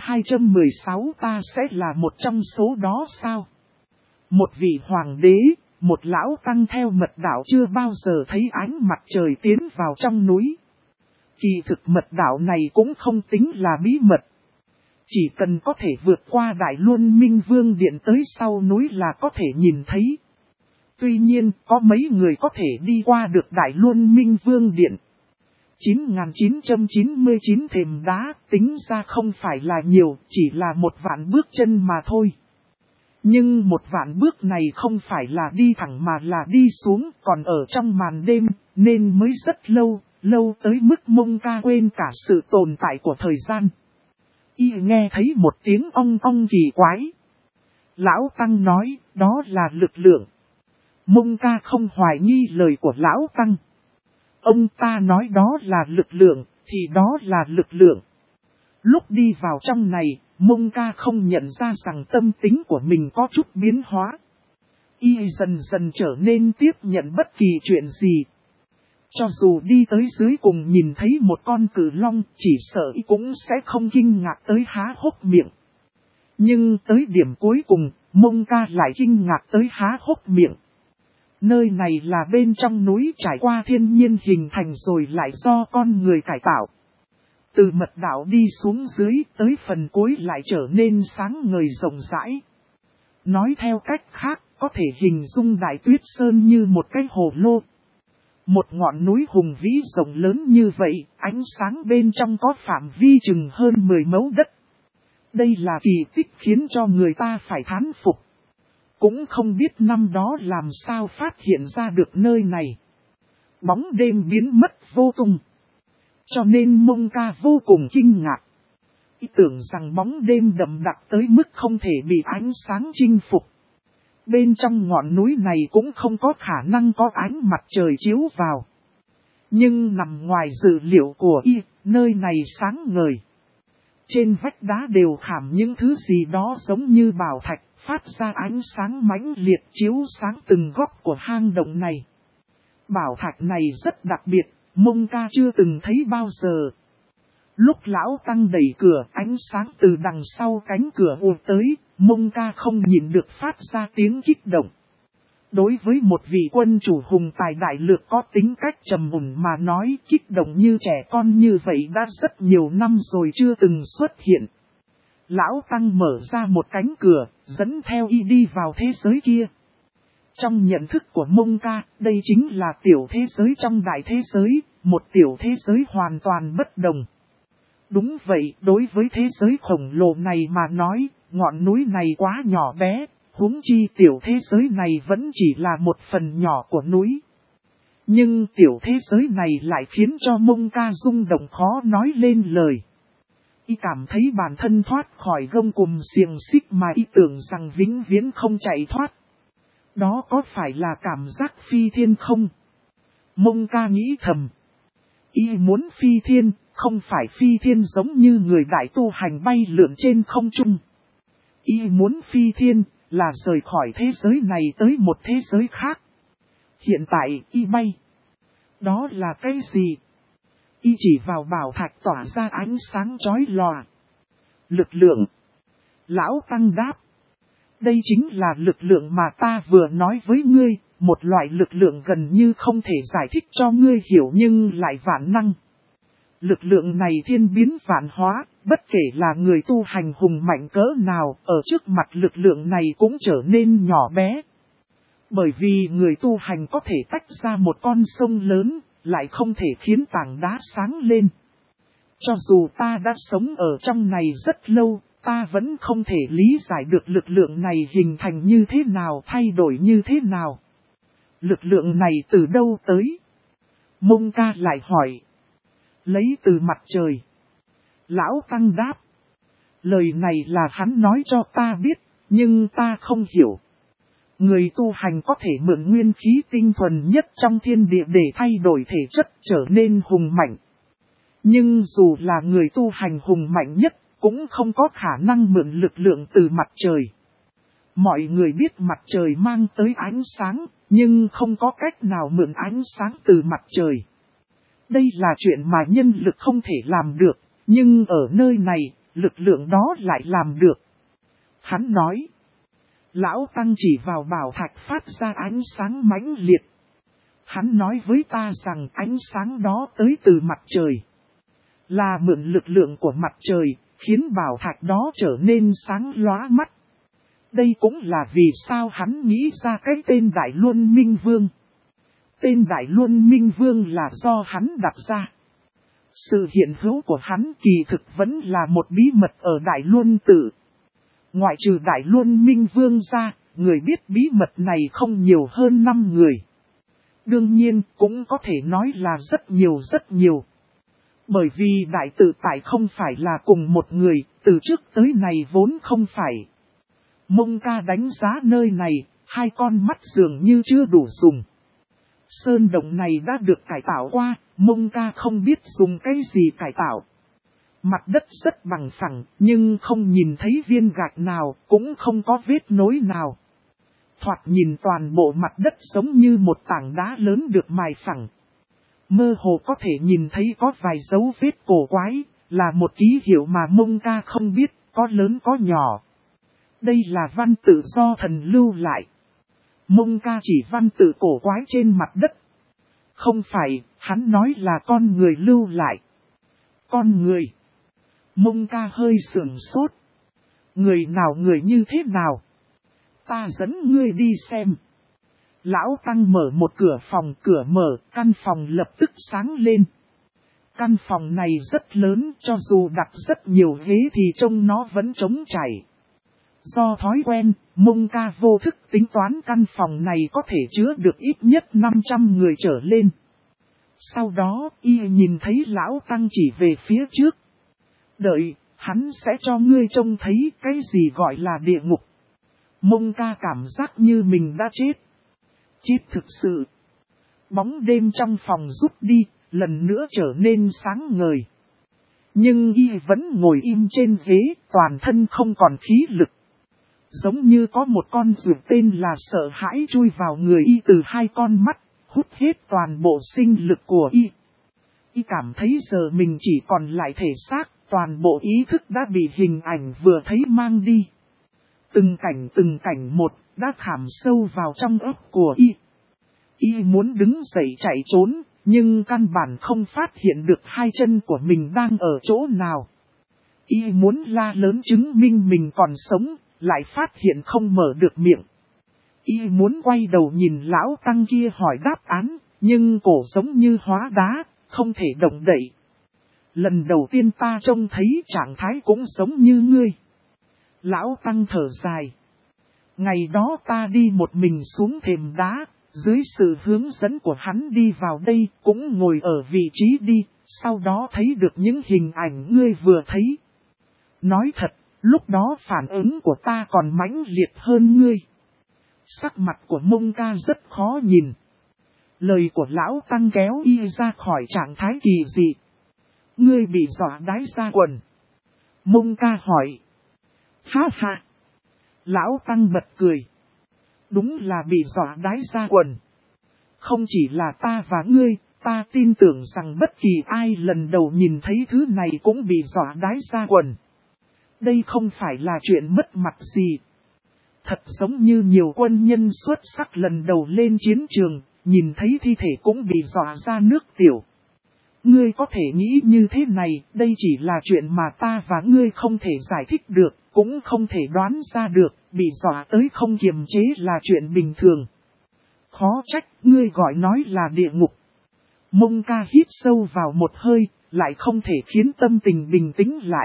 1216 ta sẽ là một trong số đó sao? Một vị hoàng đế, một lão tăng theo mật đạo chưa bao giờ thấy ánh mặt trời tiến vào trong núi. Kỳ thực mật đạo này cũng không tính là bí mật. Chỉ cần có thể vượt qua Đại Luân Minh Vương Điện tới sau núi là có thể nhìn thấy. Tuy nhiên, có mấy người có thể đi qua được Đại Luân Minh Vương Điện. 9.999 thềm đá tính ra không phải là nhiều, chỉ là 1.000 bước chân mà thôi. Nhưng 1.000 bước này không phải là đi thẳng mà là đi xuống, còn ở trong màn đêm, nên mới rất lâu, lâu tới mức Mông Ca quên cả sự tồn tại của thời gian. Y nghe thấy một tiếng ong ong kỳ quái. Lão Tăng nói, đó là lực lượng. Mông Ca không hoài nghi lời của Lão Tăng. Ông ta nói đó là lực lượng, thì đó là lực lượng. Lúc đi vào trong này, Mông Ca không nhận ra rằng tâm tính của mình có chút biến hóa. Y dần dần trở nên tiếp nhận bất kỳ chuyện gì. Cho dù đi tới dưới cùng nhìn thấy một con cự long, chỉ sợ y cũng sẽ không kinh ngạc tới há hốc miệng. Nhưng tới điểm cuối cùng, Mông Ca lại kinh ngạc tới há hốc miệng. Nơi này là bên trong núi trải qua thiên nhiên hình thành rồi lại do con người cải tạo. Từ mật đạo đi xuống dưới tới phần cuối lại trở nên sáng ngời rộng rãi. Nói theo cách khác, có thể hình dung Đại Tuyết Sơn như một cái hồ lô. Một ngọn núi hùng vĩ rộng lớn như vậy, ánh sáng bên trong có phạm vi chừng hơn 10 mẫu đất. Đây là kỳ tích khiến cho người ta phải thán phục. Cũng không biết năm đó làm sao phát hiện ra được nơi này. Bóng đêm biến mất vô tung. Cho nên Mông Ca vô cùng kinh ngạc. ý tưởng rằng bóng đêm đậm đặc tới mức không thể bị ánh sáng chinh phục. Bên trong ngọn núi này cũng không có khả năng có ánh mặt trời chiếu vào. Nhưng nằm ngoài dự liệu của y, nơi này sáng ngời. Trên vách đá đều khảm những thứ gì đó giống như bảo thạch, phát ra ánh sáng mãnh liệt chiếu sáng từng góc của hang động này. Bảo thạch này rất đặc biệt, Mông Ca chưa từng thấy bao giờ. Lúc lão tăng đẩy cửa, ánh sáng từ đằng sau cánh cửa ùa tới, Mông Ca không nhịn được phát ra tiếng kích động. Đối với một vị quân chủ hùng tài đại lược có tính cách trầm ổn mà nói, kích động như trẻ con như vậy đã rất nhiều năm rồi chưa từng xuất hiện. Lão tăng mở ra một cánh cửa, dẫn theo y đi vào thế giới kia. Trong nhận thức của Mông Ca, đây chính là tiểu thế giới trong đại thế giới, một tiểu thế giới hoàn toàn bất đồng. Đúng vậy, đối với thế giới khổng lồ này mà nói, ngọn núi này quá nhỏ bé, huống chi tiểu thế giới này vẫn chỉ là một phần nhỏ của núi. Nhưng tiểu thế giới này lại khiến cho Mông Ca rung động khó nói lên lời. Y cảm thấy bản thân thoát khỏi gông cùm xiềng xích mà y tưởng rằng vĩnh viễn không chạy thoát. Đó có phải là cảm giác phi thiên không? Mông Ca nghĩ thầm. Y muốn phi thiên, không phải phi thiên giống như người đại tu hành bay lượn trên không trung. Y muốn phi thiên, là rời khỏi thế giới này tới một thế giới khác. Hiện tại, y bay. Đó là cái gì? Y chỉ vào bảo thạch tỏa ra ánh sáng chói lòa. Lực lượng. Lão tăng đáp. Đây chính là lực lượng mà ta vừa nói với ngươi, một loại lực lượng gần như không thể giải thích cho ngươi hiểu nhưng lại vạn năng. Lực lượng này thiên biến vạn hóa, bất kể là người tu hành hùng mạnh cỡ nào, ở trước mặt lực lượng này cũng trở nên nhỏ bé. Bởi vì người tu hành có thể tách ra một con sông lớn, lại không thể khiến tảng đá sáng lên. Cho dù ta đã sống ở trong này rất lâu, ta vẫn không thể lý giải được lực lượng này hình thành như thế nào, thay đổi như thế nào. Lực lượng này từ đâu tới? Mông Ca lại hỏi. Lấy từ mặt trời. Lão tăng đáp. Lời này là hắn nói cho ta biết, nhưng ta không hiểu. Người tu hành có thể mượn nguyên khí tinh thuần nhất trong thiên địa để thay đổi thể chất trở nên hùng mạnh. Nhưng dù là người tu hành hùng mạnh nhất, cũng không có khả năng mượn lực lượng từ mặt trời. Mọi người biết mặt trời mang tới ánh sáng, nhưng không có cách nào mượn ánh sáng từ mặt trời. Đây là chuyện mà nhân lực không thể làm được, nhưng ở nơi này, lực lượng đó lại làm được. Hắn nói. Lão tăng chỉ vào bảo thạch phát ra ánh sáng mãnh liệt. Hắn nói với ta rằng ánh sáng đó tới từ mặt trời. Là mượn lực lượng của mặt trời, khiến bảo thạch đó trở nên sáng lóa mắt. Đây cũng là vì sao hắn nghĩ ra cái tên Đại Luân Minh Vương. Tên Đại Luân Minh Vương là do hắn đặt ra. Sự hiện hữu của hắn kỳ thực vẫn là một bí mật ở Đại Luân Tự. Ngoại trừ Đại Luân Minh Vương ra, người biết bí mật này không nhiều hơn 5 người. Đương nhiên cũng có thể nói là rất nhiều. Bởi vì đại tự tại không phải là cùng một người, từ trước tới này vốn không phải. Mông Ca đánh giá nơi này, hai con mắt dường như chưa đủ dùng. Sơn động này đã được cải tạo qua, Mông Ca không biết dùng cái gì cải tạo. Mặt đất rất bằng phẳng, nhưng không nhìn thấy viên gạch nào, cũng không có vết nối nào. Thoạt nhìn toàn bộ mặt đất giống như một tảng đá lớn được mài phẳng. Mơ hồ có thể nhìn thấy có vài dấu vết cổ quái, là một ký hiệu mà Mông Ca không biết, có lớn có nhỏ. Đây là văn tự do thần lưu lại. Mông Ca chỉ văn tự cổ quái trên mặt đất. Không phải, hắn nói là con người lưu lại. Con người. Mông Ca hơi sửng sốt. Người nào người như thế nào? Ta dẫn ngươi đi xem. Lão tăng mở một cửa mở, căn phòng lập tức sáng lên. Căn phòng này rất lớn, cho dù đặt rất nhiều ghế thì trông nó vẫn trống trải. Do thói quen, Mông Ca vô thức tính toán căn phòng này có thể chứa được ít nhất 500 người trở lên. Sau đó, y nhìn thấy lão tăng chỉ về phía trước. Đợi, hắn sẽ cho ngươi trông thấy cái gì gọi là địa ngục. Mông ca cảm giác như mình đã chết. Chết thực sự. Bóng đêm trong phòng rút đi, lần nữa trở nên sáng ngời. Nhưng y vẫn ngồi im trên ghế, toàn thân không còn khí lực. Giống như có một con ruột tên là sợ hãi chui vào người y từ hai con mắt, hút hết toàn bộ sinh lực của y. Y cảm thấy giờ mình chỉ còn lại thể xác, toàn bộ ý thức đã bị hình ảnh vừa thấy mang đi. Từng cảnh một đã khảm sâu vào trong óc của y. Y muốn đứng dậy chạy trốn, nhưng căn bản không phát hiện được hai chân của mình đang ở chỗ nào. Y muốn la lớn chứng minh mình còn sống, lại phát hiện không mở được miệng. Y muốn quay đầu nhìn lão tăng kia hỏi đáp án, nhưng cổ giống như hóa đá, không thể động đậy. Lần đầu tiên ta trông thấy trạng thái cũng giống như ngươi. Lão tăng thở dài. Ngày đó ta đi một mình xuống thềm đá, dưới sự hướng dẫn của hắn đi vào đây, cũng ngồi ở vị trí đi, sau đó thấy được những hình ảnh ngươi vừa thấy. Nói thật, lúc đó phản ứng của ta còn mãnh liệt hơn ngươi. Sắc mặt của Mông ca rất khó nhìn. Lời của lão tăng kéo y ra khỏi trạng thái kỳ dị. Ngươi bị dọa đái ra quần. Mông ca hỏi. Ha ha. Lão tăng bật cười. Đúng là bị dọa đái ra quần. Không chỉ là ta và ngươi, ta tin tưởng rằng bất kỳ ai lần đầu nhìn thấy thứ này cũng bị dọa đái ra quần. Đây không phải là chuyện mất mặt gì. Thật giống như nhiều quân nhân xuất sắc lần đầu lên chiến trường, nhìn thấy thi thể cũng bị dọa ra nước tiểu. Ngươi có thể nghĩ như thế này, đây chỉ là chuyện mà ta và ngươi không thể giải thích được, cũng không thể đoán ra được, bị dọa tới không kiềm chế là chuyện bình thường. Khó trách, ngươi gọi nói là địa ngục. Mông ca hít sâu vào một hơi, lại không thể khiến tâm tình bình tĩnh lại.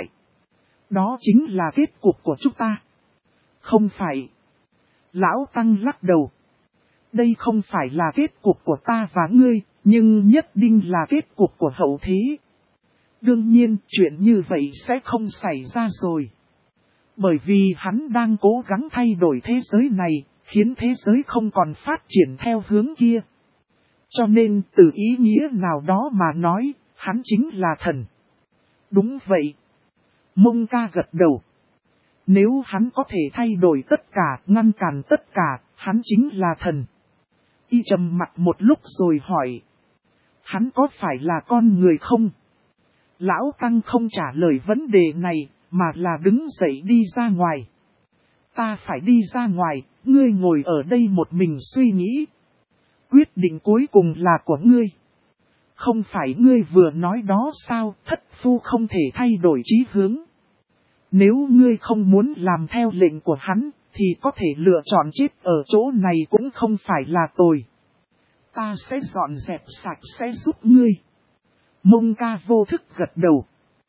Đó chính là kết cục của chúng ta. Không phải. Lão tăng lắc đầu. Đây không phải là kết cục của ta và ngươi, nhưng nhất định là kết cục của hậu thế. Đương nhiên, chuyện như vậy sẽ không xảy ra rồi. Bởi vì hắn đang cố gắng thay đổi thế giới này, khiến thế giới không còn phát triển theo hướng kia. Cho nên, từ ý nghĩa nào đó mà nói, hắn chính là thần. Đúng vậy. Mông ca gật đầu. Nếu hắn có thể thay đổi tất cả, ngăn cản tất cả, hắn chính là thần. Y trầm mặt một lúc rồi hỏi. Hắn có phải là con người không? Lão Tăng không trả lời vấn đề này, mà là đứng dậy đi ra ngoài. Ta phải đi ra ngoài, ngươi ngồi ở đây một mình suy nghĩ. Quyết định cuối cùng là của ngươi. Không phải ngươi vừa nói đó sao, thất phu không thể thay đổi chí hướng. Nếu ngươi không muốn làm theo lệnh của hắn, thì có thể lựa chọn chết ở chỗ này cũng không phải là tồi. Ta sẽ dọn dẹp sạch sẽ giúp ngươi. Mông ca vô thức gật đầu.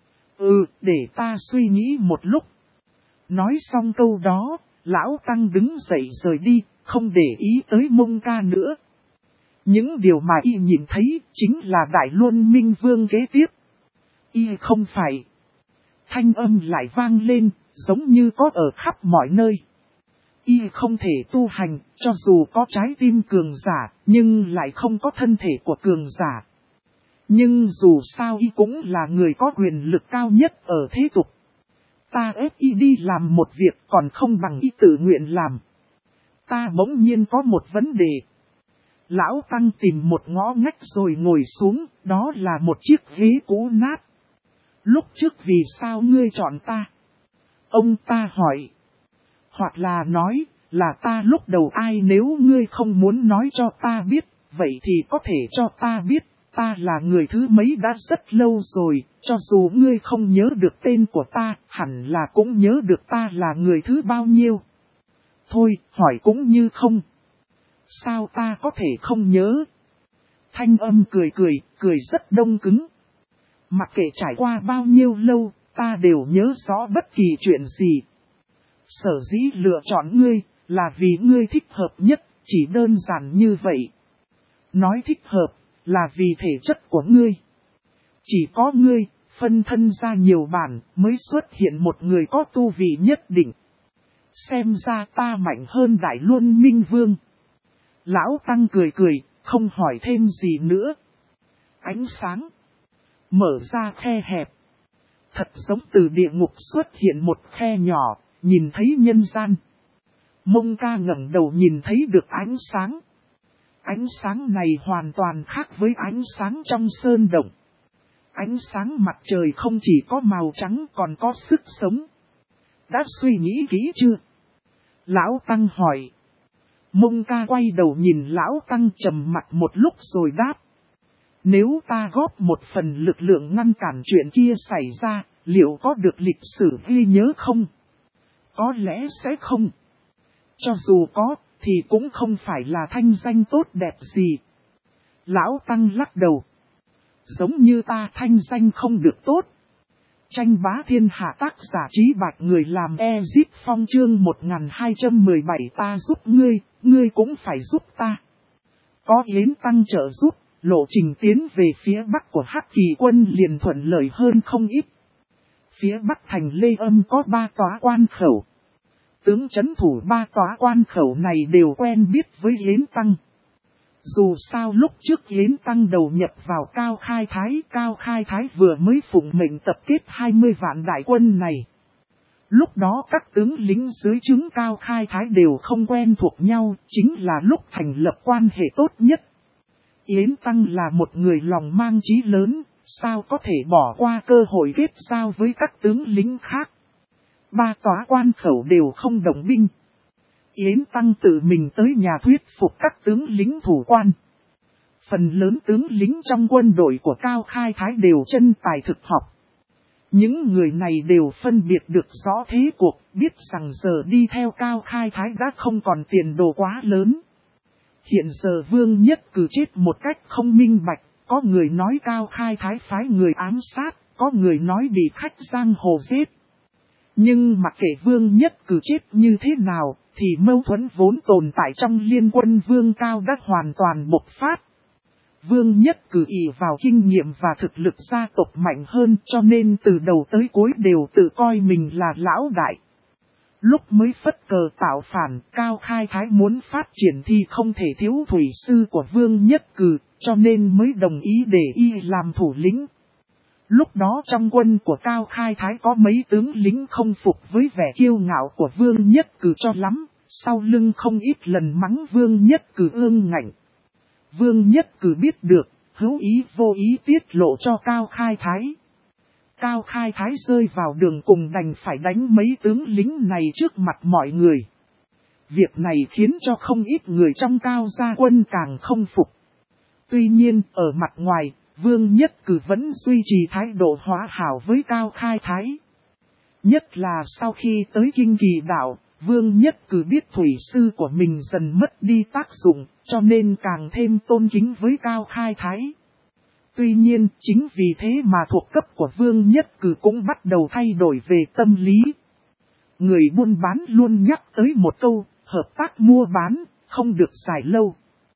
Để ta suy nghĩ một lúc. Nói xong câu đó, lão Tăng đứng dậy rời đi, không để ý tới Mông ca nữa. Những điều mà y nhìn thấy chính là Đại Luân Minh Vương kế tiếp. Y không phải. Thanh âm lại vang lên, giống như có ở khắp mọi nơi. Y không thể tu hành, cho dù có trái tim cường giả, nhưng lại không có thân thể của cường giả. Nhưng dù sao y cũng là người có quyền lực cao nhất ở thế tục. Ta ép y đi làm một việc còn không bằng y tự nguyện làm. Ta bỗng nhiên có một vấn đề. Lão Tăng tìm một ngõ ngách rồi ngồi xuống, đó là một chiếc ghế cũ nát. Lúc trước vì sao ngươi chọn ta? Ông ta hỏi. Hoặc là nói, là ta lúc đầu ai nếu ngươi không muốn nói cho ta biết, vậy thì có thể cho ta biết, ta là người thứ mấy đã rất lâu rồi, cho dù ngươi không nhớ được tên của ta, hẳn là cũng nhớ được ta là người thứ bao nhiêu. Thôi, hỏi cũng như không. Sao ta có thể không nhớ? Thanh âm cười rất đông cứng. Mặc kệ trải qua bao nhiêu lâu, ta đều nhớ rõ bất kỳ chuyện gì. Sở dĩ lựa chọn ngươi, là vì ngươi thích hợp nhất, chỉ đơn giản như vậy. Nói thích hợp, là vì thể chất của ngươi. Chỉ có ngươi, phân thân ra nhiều bản mới xuất hiện một người có tu vị nhất định. Xem ra ta mạnh hơn Đại Luân Minh Vương. Lão Tăng cười cười, không hỏi thêm gì nữa. Ánh sáng mở ra khe hẹp. Thật giống từ địa ngục xuất hiện một khe nhỏ, nhìn thấy nhân gian. Mông Ca ngẩng đầu nhìn thấy được ánh sáng. Ánh sáng này hoàn toàn khác với ánh sáng trong sơn động. Ánh sáng mặt trời không chỉ có màu trắng còn có sức sống. Đã suy nghĩ kỹ chưa? Lão Tăng hỏi. Mông Ca quay đầu nhìn Lão Tăng trầm mặt một lúc rồi đáp. Nếu ta góp một phần lực lượng ngăn cản chuyện kia xảy ra, liệu có được lịch sử ghi nhớ không? Có lẽ sẽ không. Cho dù có, thì cũng không phải là thanh danh tốt đẹp gì. Lão Tăng lắc đầu. Giống như ta thanh danh không được tốt. Tranh bá thiên hạ tác giả Trí Bạch người làm Ezip Phong chương 1217 ta giúp ngươi cũng phải giúp ta. Có Yến Tăng trợ giúp, lộ trình tiến về phía bắc của Hắc Kỳ quân liền thuận lợi hơn không ít. Phía bắc thành Lê Âm có 3 tòa quan khẩu. Tướng trấn thủ 3 tòa quan khẩu này đều quen biết với Yến Tăng. Dù sao lúc trước Yến Tăng đầu nhập vào Cao Khai Thái vừa mới phụng mệnh tập kết 20 vạn đại quân này. Lúc đó các tướng lính dưới trướng Cao Khai Thái đều không quen thuộc nhau, chính là lúc thành lập quan hệ tốt nhất. Yến Tăng là một người lòng mang chí lớn, sao có thể bỏ qua cơ hội kết giao với các tướng lính khác. 3 tòa quan khẩu đều không động binh. Yến Tăng tự mình tới nhà thuyết phục các tướng lính thủ quan. Phần lớn tướng lính trong quân đội của Cao Khai Thái đều chân tài thực học. Những người này đều phân biệt được rõ thế cuộc, biết rằng giờ đi theo Cao Khai Thái đã không còn tiền đồ quá lớn. Hiện giờ Vương Nhất Cử chết một cách không minh bạch, có người nói Cao Khai Thái phái người ám sát, có người nói bị khách giang hồ giết. Nhưng mặc kệ Vương Nhất Cử chết như thế nào, thì mâu thuẫn vốn tồn tại trong liên quân Vương Cao đã hoàn toàn bộc phát. Vương Nhất Cử ỷ vào kinh nghiệm và thực lực gia tộc mạnh hơn cho nên từ đầu tới cuối đều tự coi mình là lão đại. Lúc mới phất cờ tạo phản, Cao Khai Thái muốn phát triển thì không thể thiếu thủy sư của Vương Nhất Cử, cho nên mới đồng ý để y làm thủ lĩnh. Lúc đó trong quân của Cao Khai Thái có mấy tướng lính không phục với vẻ kiêu ngạo của Vương Nhất Cử cho lắm, sau lưng không ít lần mắng Vương Nhất Cử ương ngạnh. Vương Nhất Cử biết được, hữu ý vô ý tiết lộ cho Cao Khai Thái. Cao Khai Thái rơi vào đường cùng đành phải đánh mấy tướng lính này trước mặt mọi người. Việc này khiến cho không ít người trong Cao gia quân càng không phục. Tuy nhiên, ở mặt ngoài, Vương Nhất Cử vẫn duy trì thái độ hóa hảo với Cao Khai Thái. Nhất là sau khi tới Kinh Kỳ Đảo, Vương Nhất Cử biết thủy sư của mình dần mất đi tác dụng, cho nên càng thêm tôn kính với Cao Khai Thái. Tuy nhiên, chính vì thế mà thuộc cấp của Vương Nhất Cử cũng bắt đầu thay đổi về tâm lý. Người buôn bán luôn nhắc tới một câu, hợp tác mua bán, không được dài lâu.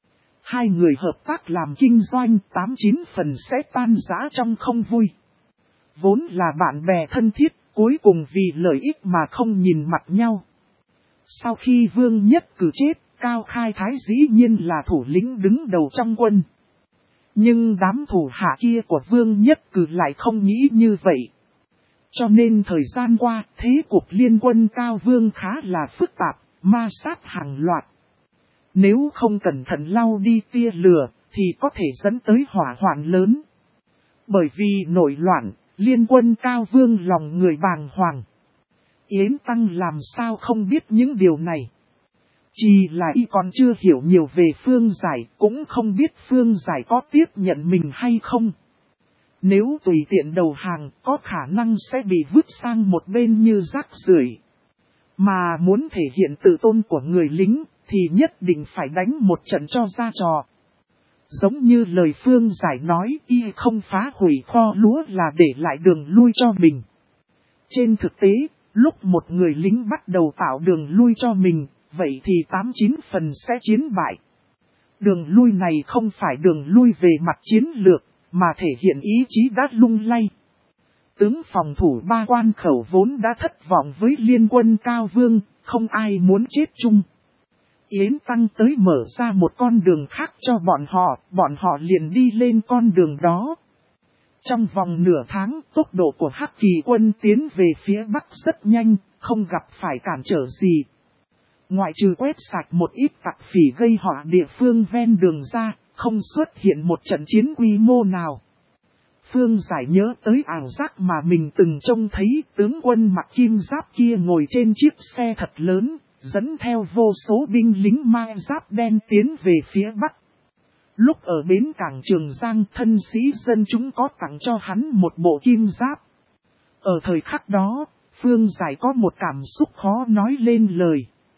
Hai người hợp tác làm kinh doanh 89 phần sẽ tan rã trong không vui. Vốn là bạn bè thân thiết, cuối cùng vì lợi ích mà không nhìn mặt nhau. Sau khi Vương Nhất Cử chết, Cao Khai Thái dĩ nhiên là thủ lĩnh đứng đầu trong quân. Nhưng đám thủ hạ kia của Vương Nhất Cử lại không nghĩ như vậy. Cho nên thời gian qua, thế cuộc liên quân Cao Vương khá là phức tạp, ma sát hàng loạt. Nếu không cẩn thận lau đi tia lửa, thì có thể dẫn tới hỏa hoạn lớn. Bởi vì nổi loạn, liên quân Cao Vương lòng người bàng hoàng. Yến Tăng làm sao không biết những điều này. Chỉ là y còn chưa hiểu nhiều về Phương Giải, cũng không biết Phương Giải có tiếp nhận mình hay không. Nếu tùy tiện đầu hàng, có khả năng sẽ bị vứt sang một bên như rác rưởi. Mà muốn thể hiện tự tôn của người lính, thì nhất định phải đánh một trận cho ra trò. Giống như lời Phương Giải nói, y không phá hủy kho lúa là để lại đường lui cho mình. Trên thực tế, lúc một người lính bắt đầu tạo đường lui cho mình, vậy thì 89 phần sẽ chiến bại. Đường lui này không phải đường lui về mặt chiến lược, mà thể hiện ý chí đã lung lay. tướng phòng thủ ba quan khẩu vốn đã thất vọng với liên quân Cao Vương, không ai muốn chết chung. Yến Tăng tới mở ra một con đường khác cho bọn họ liền đi lên con đường đó. Trong vòng nửa tháng, tốc độ của Hắc Kỳ quân tiến về phía Bắc rất nhanh, không gặp phải cản trở gì. Ngoại trừ quét sạch một ít tặc phỉ gây họa địa phương ven đường ra, không xuất hiện một trận chiến quy mô nào. Phương Giải nhớ tới ảo giác mà mình từng trông thấy tướng quân mặc kim giáp kia ngồi trên chiếc xe thật lớn, dẫn theo vô số binh lính mai giáp đen tiến về phía Bắc. Lúc ở bến cảng Trường Giang, thân sĩ dân chúng có tặng cho hắn một bộ kim giáp. Ở thời khắc đó, Phương Giải có một cảm xúc khó nói lên lời.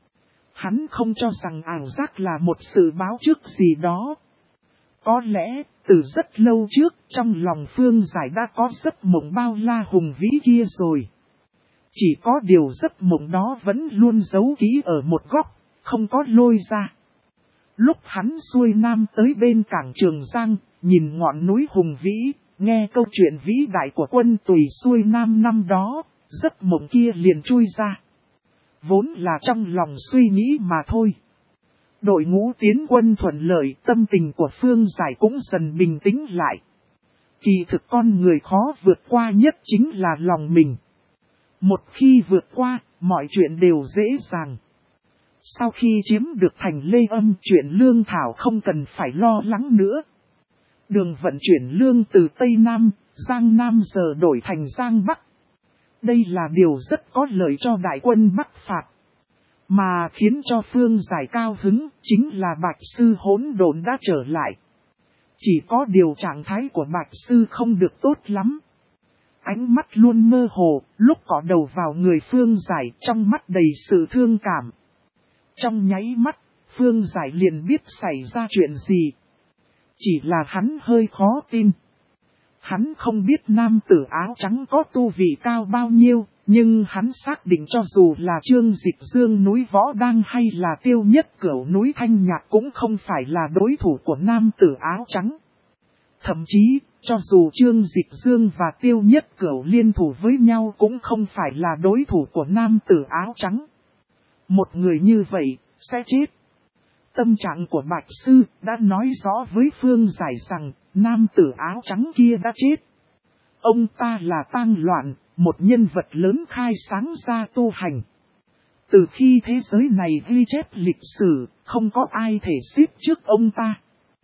Hắn không cho rằng ảo giác là một sự báo trước gì đó. Có lẽ, từ rất lâu trước, trong lòng Phương Giải đã có giấc mộng bao la hùng vĩ kia rồi. Chỉ có điều giấc mộng đó vẫn luôn giấu kỹ ở một góc, không có lôi ra. Lúc hắn xuôi nam tới bên cảng Trường Giang, nhìn ngọn núi hùng vĩ, nghe câu chuyện vĩ đại của quân Tùy xuôi nam năm đó, giấc mộng kia liền chui ra. Vốn là trong lòng suy nghĩ mà thôi. Đội ngũ tiến quân thuận lợi, tâm tình của Phương Giải cũng dần bình tĩnh lại. Kỳ thực con người khó vượt qua nhất chính là lòng mình. Một khi vượt qua, mọi chuyện đều dễ dàng. Sau khi chiếm được thành Lê Âm, chuyện lương thảo không cần phải lo lắng nữa. Đường vận chuyển lương từ Tây Nam, Giang Nam giờ đổi thành Giang Bắc. Đây là điều rất có lợi cho đại quân Bắc phạt. Mà khiến cho Phương Giải cao hứng chính là Bạch Sư hỗn độn đã trở lại. Chỉ có điều trạng thái của Bạch Sư không được tốt lắm. Ánh mắt luôn mơ hồ, lúc cọ đầu vào người Phương Giải trong mắt đầy sự thương cảm. Trong nháy mắt, Phương Giải liền biết xảy ra chuyện gì. Chỉ là hắn hơi khó tin. Hắn không biết nam tử áo trắng có tu vị cao bao nhiêu, nhưng hắn xác định cho dù là Trương Dịch Dương núi Võ Đăng hay là Tiêu Nhất Cửu núi Thanh Nhạc cũng không phải là đối thủ của nam tử áo trắng. Thậm chí, cho dù Trương Dịch Dương và Tiêu Nhất Cửu liên thủ với nhau cũng không phải là đối thủ của nam tử áo trắng. Một người như vậy, sẽ chết. Tâm trạng của Bạch Sư đã nói rõ với Phương Giải rằng, nam tử áo trắng kia đã chết. Ông ta là Tang Loạn, một nhân vật lớn khai sáng ra tu hành. Từ khi thế giới này ghi chép lịch sử, không có ai thể xếp trước ông ta.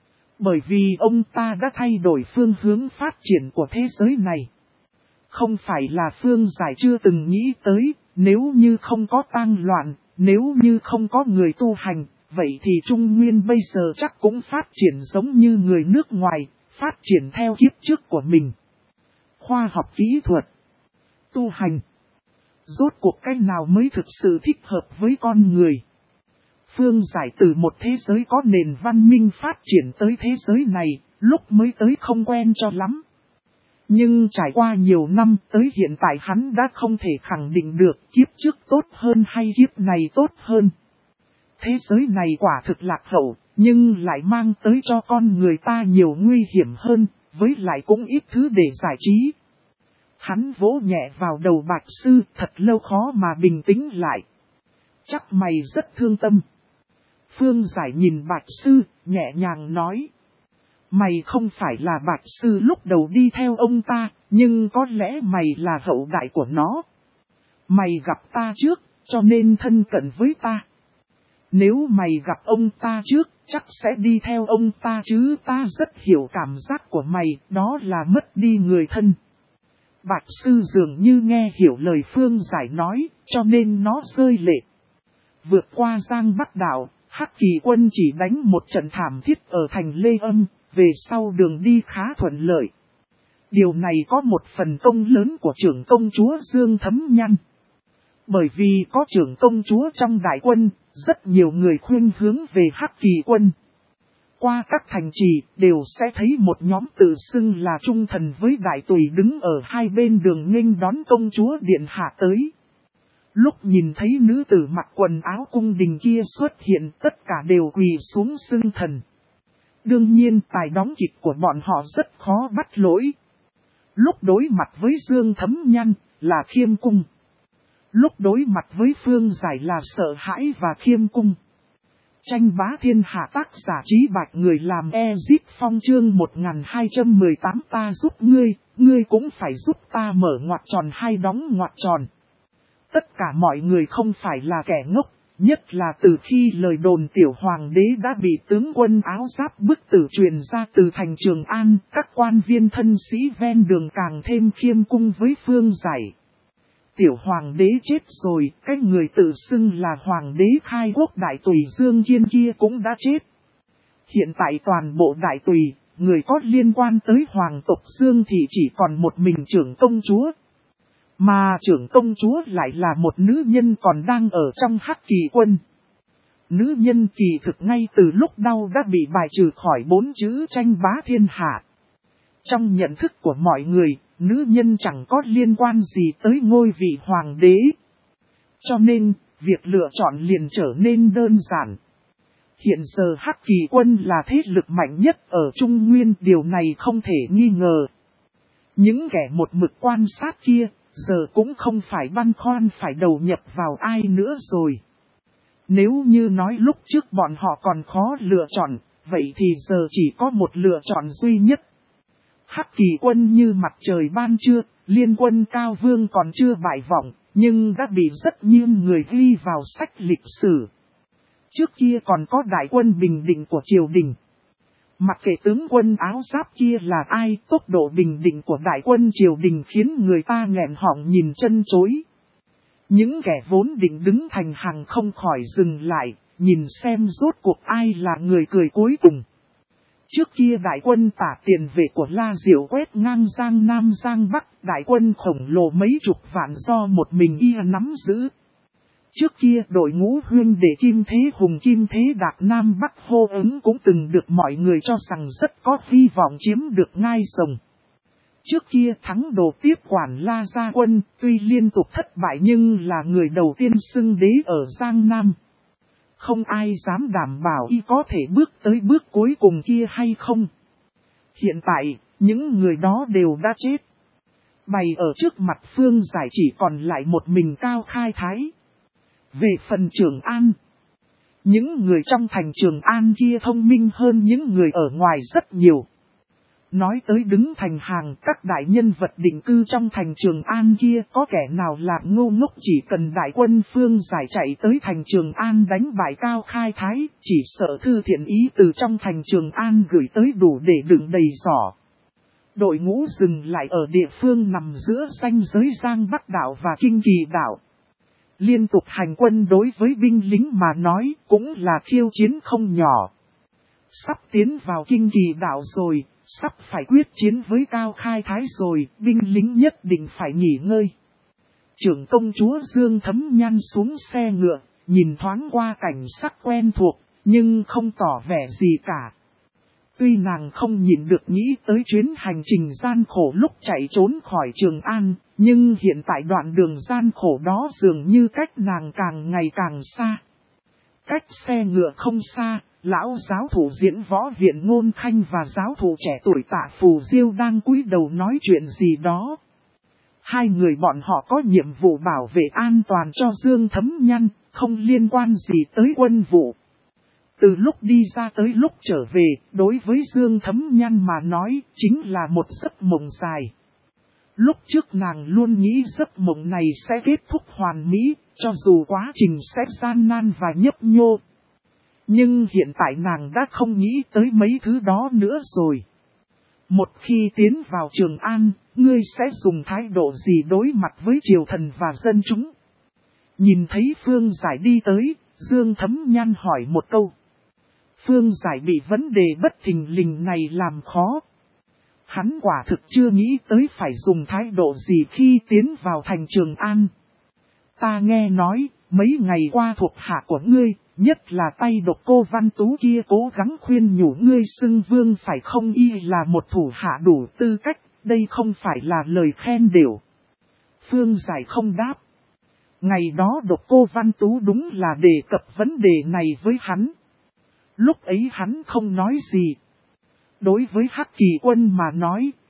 Bởi vì ông ta đã thay đổi phương hướng phát triển của thế giới này. Không phải là Phương Giải chưa từng nghĩ tới, nếu như không có Tang Loạn, nếu như không có người tu hành, vậy thì Trung Nguyên bây giờ chắc cũng phát triển giống như người nước ngoài, phát triển theo kiếp trước của mình. Khoa học kỹ thuật, tu hành, rốt cuộc cách nào mới thực sự thích hợp với con người. Phương Giải từ một thế giới có nền văn minh phát triển tới thế giới này, lúc mới tới không quen cho lắm. Nhưng trải qua nhiều năm tới hiện tại hắn đã không thể khẳng định được kiếp trước tốt hơn hay kiếp này tốt hơn. Thế giới này quả thực lạc hậu, nhưng lại mang tới cho con người ta nhiều nguy hiểm hơn, với lại cũng ít thứ để giải trí. Hắn vỗ nhẹ vào đầu Bạch Sư, thật lâu khó mà bình tĩnh lại. Chắc mày rất thương tâm. Phương Giải nhìn Bạch Sư, nhẹ nhàng nói. Mày không phải là Bạch Sư lúc đầu đi theo ông ta, nhưng có lẽ mày là hậu đại của nó. Mày gặp ta trước, cho nên thân cận với ta. Nếu mày gặp ông ta trước, chắc sẽ đi theo ông ta chứ, ta rất hiểu cảm giác của mày, đó là mất đi người thân. Bạch Sư dường như nghe hiểu lời Phương Giải nói, cho nên nó rơi lệ. Vượt qua Giang Bắc Đảo, Hắc Kỳ quân chỉ đánh một trận thảm thiết ở thành Lê Âm, về sau đường đi khá thuận lợi. Điều này có một phần công lớn của trưởng công chúa Dương Thấm Nhăn. Bởi vì có trưởng công chúa trong đại quân, rất nhiều người khuyên hướng về Hắc Kỳ quân. Qua các thành trì đều sẽ thấy một nhóm tự xưng là trung thần với đại tùy đứng ở hai bên đường nghênh đón công chúa điện hạ tới. Lúc nhìn thấy nữ tử mặc quần áo cung đình kia xuất hiện, tất cả đều quỳ xuống xưng thần. Đương nhiên tài đóng kịch của bọn họ rất khó bắt lỗi. Lúc đối mặt với Dương Thấm Nhan là khiêm cung. Lúc đối mặt với Phương Giải là sợ hãi và khiêm cung. Tranh bá thiên hạ tác giả Trí Bạch người làm Ezit Phong chương 1218 ta giúp ngươi cũng phải giúp ta mở ngoặc tròn hay đóng ngoặc tròn. Tất cả mọi người không phải là kẻ ngốc, nhất là từ khi lời đồn tiểu hoàng đế đã bị tướng quân áo giáp bức tử truyền ra từ thành Trường An, các quan viên thân sĩ ven đường càng thêm khiêm cung với Phương Giải. Tiểu hoàng đế chết rồi, cái người tự xưng là hoàng đế khai quốc đại tùy Dương Kiên kia cũng đã chết. Hiện tại toàn bộ đại tùy, người có liên quan tới hoàng tộc Dương thì chỉ còn một mình trưởng công chúa. Mà trưởng công chúa lại là một nữ nhân còn đang ở trong Hắc Kỳ quân. Nữ nhân kỳ thực ngay từ lúc đau đã bị bài trừ khỏi 4 chữ tranh bá thiên hạ. Trong nhận thức của mọi người, nữ nhân chẳng có liên quan gì tới ngôi vị hoàng đế. Cho nên, việc lựa chọn liền trở nên đơn giản. Hiện giờ Hắc Kỳ quân là thế lực mạnh nhất ở Trung Nguyên, điều này không thể nghi ngờ. Những kẻ một mực quan sát kia, giờ cũng không phải băn khoăn phải đầu nhập vào ai nữa rồi. Nếu như nói lúc trước bọn họ còn khó lựa chọn, vậy thì giờ chỉ có một lựa chọn duy nhất. Hắc Kỳ quân như mặt trời ban trưa, liên quân Cao Vương còn chưa bại vọng, nhưng đã bị rất nhiều người ghi vào sách lịch sử. Trước kia còn có đại quân Bình Định của triều đình. Mặc kệ tướng quân áo giáp kia là ai, tốc độ bình định của đại quân triều đình khiến người ta nghẹn họng nhìn chân chối. Những kẻ vốn định đứng thành hàng không khỏi dừng lại, nhìn xem rốt cuộc ai là người cười cuối cùng. Trước kia đại quân Tả Tiền Vệ của La Diệu quét ngang Giang Nam Giang Bắc, đại quân khổng lồ mấy chục vạn do một mình y nắm giữ. Trước kia đội ngũ huyên đệ Kim Thế Hùng Kim Thế Đạc Nam Bắc hô ứng cũng từng được mọi người cho rằng rất có hy vọng chiếm được ngai rồng. Trước kia thắng đồ tiếp quản La Gia Quân, tuy liên tục thất bại nhưng là người đầu tiên xưng đế ở Giang Nam. Không ai dám đảm bảo y có thể bước tới bước cuối cùng kia hay không. Hiện tại, những người đó đều đã chết. Bày ở trước mặt Phương Giải chỉ còn lại một mình Cao Khai Thái. Về phần Trường An, những người trong thành Trường An kia thông minh hơn những người ở ngoài rất nhiều. Nói tới đứng thành hàng, các đại nhân vật định cư trong thành Trường An kia có kẻ nào là ngu ngốc, chỉ cần đại quân Phương Giải chạy tới thành Trường An đánh bại Cao Khai Thái, chỉ sợ thư thiện ý từ trong thành Trường An gửi tới đủ để đựng đầy giỏ. Đội ngũ dừng lại ở địa phương nằm giữa ranh giới Giang Bắc đảo và Kinh Kỳ đảo. Liên tục hành quân đối với binh lính mà nói cũng là khiêu chiến không nhỏ. Sắp tiến vào Kinh Kỳ đảo rồi, sắp phải quyết chiến với Cao Khai Thái rồi, binh lính nhất định phải nghỉ ngơi. Trưởng công chúa Dương Thấm Nhan xuống xe ngựa, nhìn thoáng qua cảnh sắc quen thuộc, nhưng không tỏ vẻ gì cả. Tuy nàng không nhịn được nghĩ tới chuyến hành trình gian khổ lúc chạy trốn khỏi Trường An, nhưng hiện tại đoạn đường gian khổ đó dường như cách nàng càng ngày càng xa. Cách xe ngựa không xa, lão giáo thủ Diễn Võ Viện Ngôn Khanh và giáo thủ trẻ tuổi Tạ Phù Diêu đang cúi đầu nói chuyện gì đó. Hai người bọn họ có nhiệm vụ bảo vệ an toàn cho Dương Thấm Nhan, không liên quan gì tới quân vụ. Từ lúc đi ra tới lúc trở về, đối với Dương Thấm Nhan mà nói, chính là một giấc mộng dài. Lúc trước nàng luôn nghĩ giấc mộng này sẽ kết thúc hoàn mỹ, cho dù quá trình sẽ gian nan và nhấp nhô. Nhưng hiện tại nàng đã không nghĩ tới mấy thứ đó nữa rồi. Một khi tiến vào Trường An, ngươi sẽ dùng thái độ gì đối mặt với triều thần và dân chúng? Nhìn thấy Phương Giải đi tới, Dương Thấm Nhan hỏi một câu. Phương Giải bị vấn đề bất thình lình này làm khó. Hắn quả thực chưa nghĩ tới phải dùng thái độ gì khi tiến vào thành Trường An. Ta nghe nói, mấy ngày qua thuộc hạ của ngươi, nhất là tay độc cô Văn Tú kia cố gắng khuyên nhủ ngươi xưng vương phải không, y là một thủ hạ đủ tư cách, đây không phải là lời khen đều. Phương Giải không đáp. Ngày đó độc cô Văn Tú đúng là đề cập vấn đề này với hắn. Lúc ấy hắn không nói gì. Đối với Hắc Kỳ quân mà nói,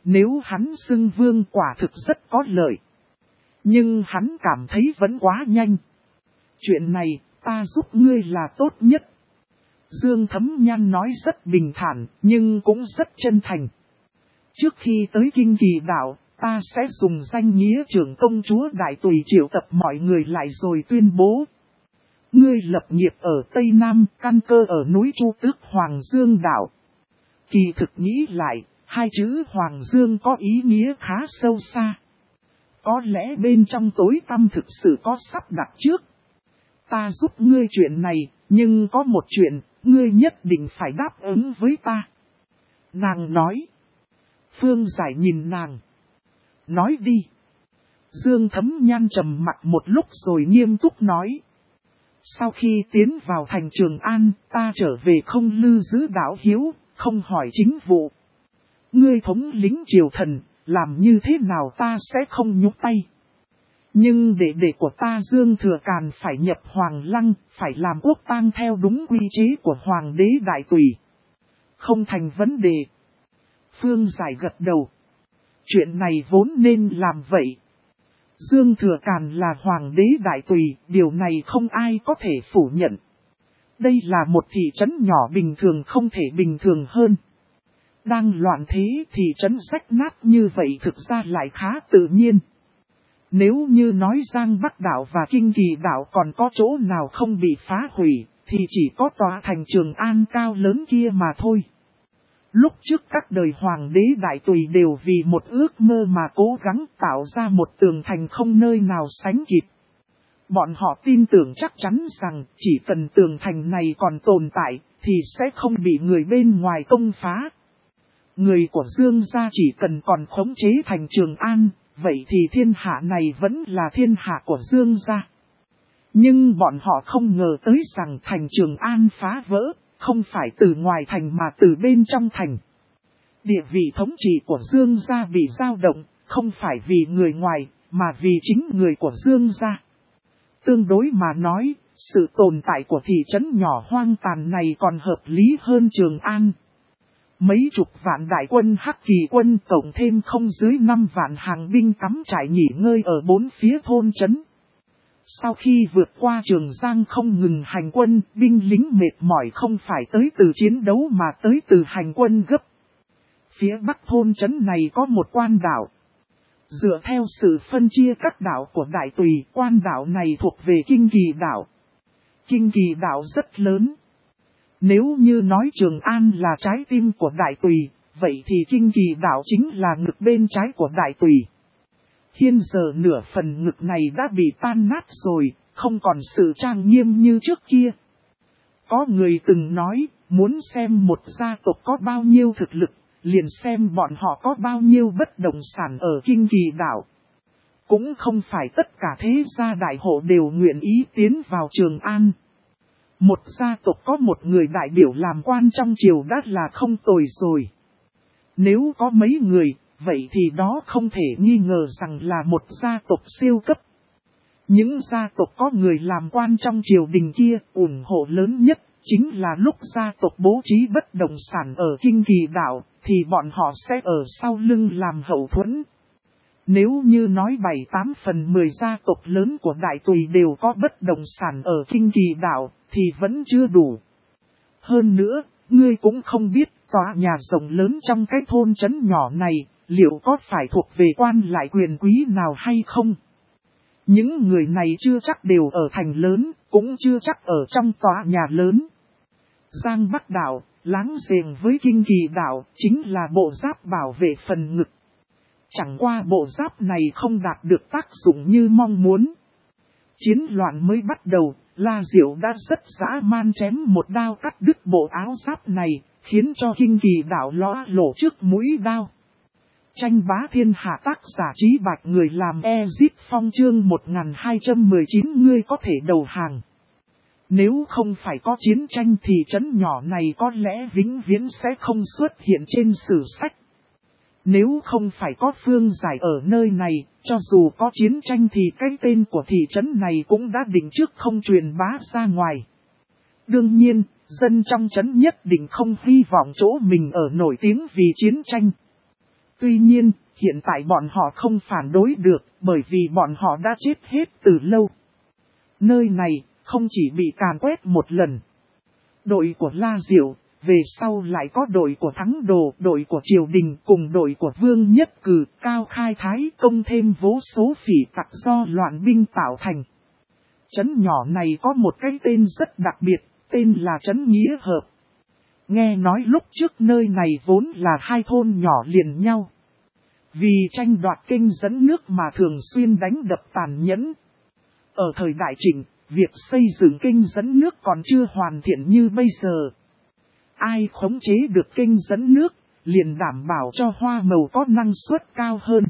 Nếu hắn xưng vương quả thực rất có lợi. Nhưng hắn cảm thấy vẫn quá nhanh. Chuyện này, ta giúp ngươi là tốt nhất. Dương Thấm Nhan nói rất bình thản, nhưng cũng rất chân thành. Trước khi tới Kinh Kỳ Đạo, ta sẽ dùng danh nghĩa trưởng công chúa Đại Tùy triệu tập mọi người lại rồi tuyên bố. Ngươi lập nghiệp ở Tây Nam, căn cơ ở núi Chu Tước Hoàng Dương Đạo. Kỳ thực nghĩ lại, hai chữ Hoàng Dương có ý nghĩa khá sâu xa. Có lẽ bên trong tối tăm thực sự có sắp đặt trước. Ta giúp ngươi chuyện này, nhưng có một chuyện, ngươi nhất định phải đáp ứng với ta. Nàng nói. Phương Giải nhìn nàng. Nói đi. Dương Thấm Nhan trầm mặc một lúc rồi nghiêm túc nói. Sau khi tiến vào thành Trường An, ta trở về không lưu giữ đạo hiếu, không hỏi chính vụ. Ngươi thống lĩnh triều thần, làm như thế nào ta sẽ không nhúc tay. Nhưng đệ của ta Dương Thừa Càn phải nhập Hoàng Lăng, phải làm quốc tang theo đúng quy chế của Hoàng đế Đại Tùy. Không thành vấn đề. Phương Giải gật đầu. Chuyện này vốn nên làm vậy. Dương Thừa Càn là Hoàng đế Đại Tùy, điều này không ai có thể phủ nhận. Đây là một thị trấn nhỏ bình thường không thể bình thường hơn. Đang loạn thế thị trấn rách nát như vậy thực ra lại khá tự nhiên. Nếu như nói Giang Bắc Đảo và Kinh Kỳ Đảo còn có chỗ nào không bị phá hủy, thì chỉ có tòa thành Trường An cao lớn kia mà thôi. Lúc trước các đời Hoàng đế Đại Tùy đều vì một ước mơ mà cố gắng tạo ra một tường thành không nơi nào sánh kịp. Bọn họ tin tưởng chắc chắn rằng chỉ cần tường thành này còn tồn tại, thì sẽ không bị người bên ngoài công phá. Người của Dương gia chỉ cần còn khống chế thành Trường An, vậy thì thiên hạ này vẫn là thiên hạ của Dương gia. Nhưng bọn họ không ngờ tới rằng thành Trường An phá vỡ, không phải từ ngoài thành mà từ bên trong thành. Địa vị thống trị của Dương gia bị dao động, không phải vì người ngoài, mà vì chính người của Dương gia. Tương đối mà nói, sự tồn tại của thị trấn nhỏ hoang tàn này còn hợp lý hơn Trường An. Mấy chục vạn đại quân Hắc Kỳ quân cộng thêm không dưới 5 vạn hàng binh cắm trại nghỉ ngơi ở bốn phía thôn trấn. Sau khi vượt qua Trường Giang không ngừng hành quân, binh lính mệt mỏi không phải tới từ chiến đấu mà tới từ hành quân gấp. Phía bắc thôn trấn này có một quan đảo. Dựa theo sự phân chia các đảo của Đại Tùy, quan đảo này thuộc về Kinh Kỳ đảo. Kinh Kỳ đảo rất lớn. Nếu như nói Trường An là trái tim của Đại Tùy, vậy thì Kinh Kỳ đảo chính là ngực bên trái của Đại Tùy. Hiện giờ nửa phần ngực này đã bị tan nát rồi, không còn sự trang nghiêm như trước kia. Có người từng nói, muốn xem một gia tộc có bao nhiêu thực lực, liền xem bọn họ có bao nhiêu bất động sản ở Kinh Kỳ đảo. Cũng không phải tất cả thế gia đại hộ đều nguyện ý tiến vào Trường An. Một gia tộc có một người đại biểu làm quan trong triều đã là không tồi rồi. Nếu có mấy người, vậy thì đó không thể nghi ngờ rằng là một gia tộc siêu cấp. Những gia tộc có người làm quan trong triều đình kia, ủng hộ lớn nhất chính là lúc gia tộc bố trí bất động sản ở Kinh Kỳ đảo, thì bọn họ sẽ ở sau lưng làm hậu thuẫn. Nếu như nói 7-8 phần 10 gia tộc lớn của Đại Tùy đều có bất động sản ở Kinh Kỳ đảo, thì vẫn chưa đủ. Hơn nữa, ngươi cũng không biết tòa nhà rộng lớn trong cái thôn trấn nhỏ này, liệu có phải thuộc về quan lại quyền quý nào hay không? Những người này chưa chắc đều ở thành lớn, cũng chưa chắc ở trong tòa nhà lớn. Giang Bắc đảo, láng giềng với Kinh Kỳ đảo, chính là bộ giáp bảo vệ phần ngực. Chẳng qua bộ giáp này không đạt được tác dụng như mong muốn. Chiến loạn mới bắt đầu, La Diệu đã rất dã man chém một đao cắt đứt bộ áo giáp này, khiến cho Kinh Kỳ đảo lõa lổ trước mũi đao. Tranh bá thiên hạ tác giả Trí Bạch người làm Ezit Phong chương 1219 ngươi có thể đầu hàng. Nếu không phải có chiến tranh thì trấn nhỏ này có lẽ vĩnh viễn sẽ không xuất hiện trên sử sách. Nếu không phải có Phương Giải ở nơi này, cho dù có chiến tranh thì cái tên của thị trấn này cũng đã định trước không truyền bá ra ngoài. Đương nhiên, dân trong trấn nhất định không hy vọng chỗ mình ở nổi tiếng vì chiến tranh. Tuy nhiên, hiện tại bọn họ không phản đối được, bởi vì bọn họ đã chết hết từ lâu. Nơi này, không chỉ bị càn quét một lần. Đội của La Diệu, về sau lại có đội của Thắng Đồ, đội của Triều Đình cùng đội của Vương Nhất Cử, Cao Khai Thái công thêm vô số phỉ tặc do loạn binh tạo thành. Trấn nhỏ này có một cái tên rất đặc biệt, tên là Trấn Nghĩa Hợp. Nghe nói lúc trước nơi này vốn là hai thôn nhỏ liền nhau. Vì tranh đoạt kênh dẫn nước mà thường xuyên đánh đập tàn nhẫn. Ở thời Đại Trịnh, việc xây dựng kênh dẫn nước còn chưa hoàn thiện như bây giờ. Ai khống chế được kênh dẫn nước, liền đảm bảo cho hoa màu có năng suất cao hơn.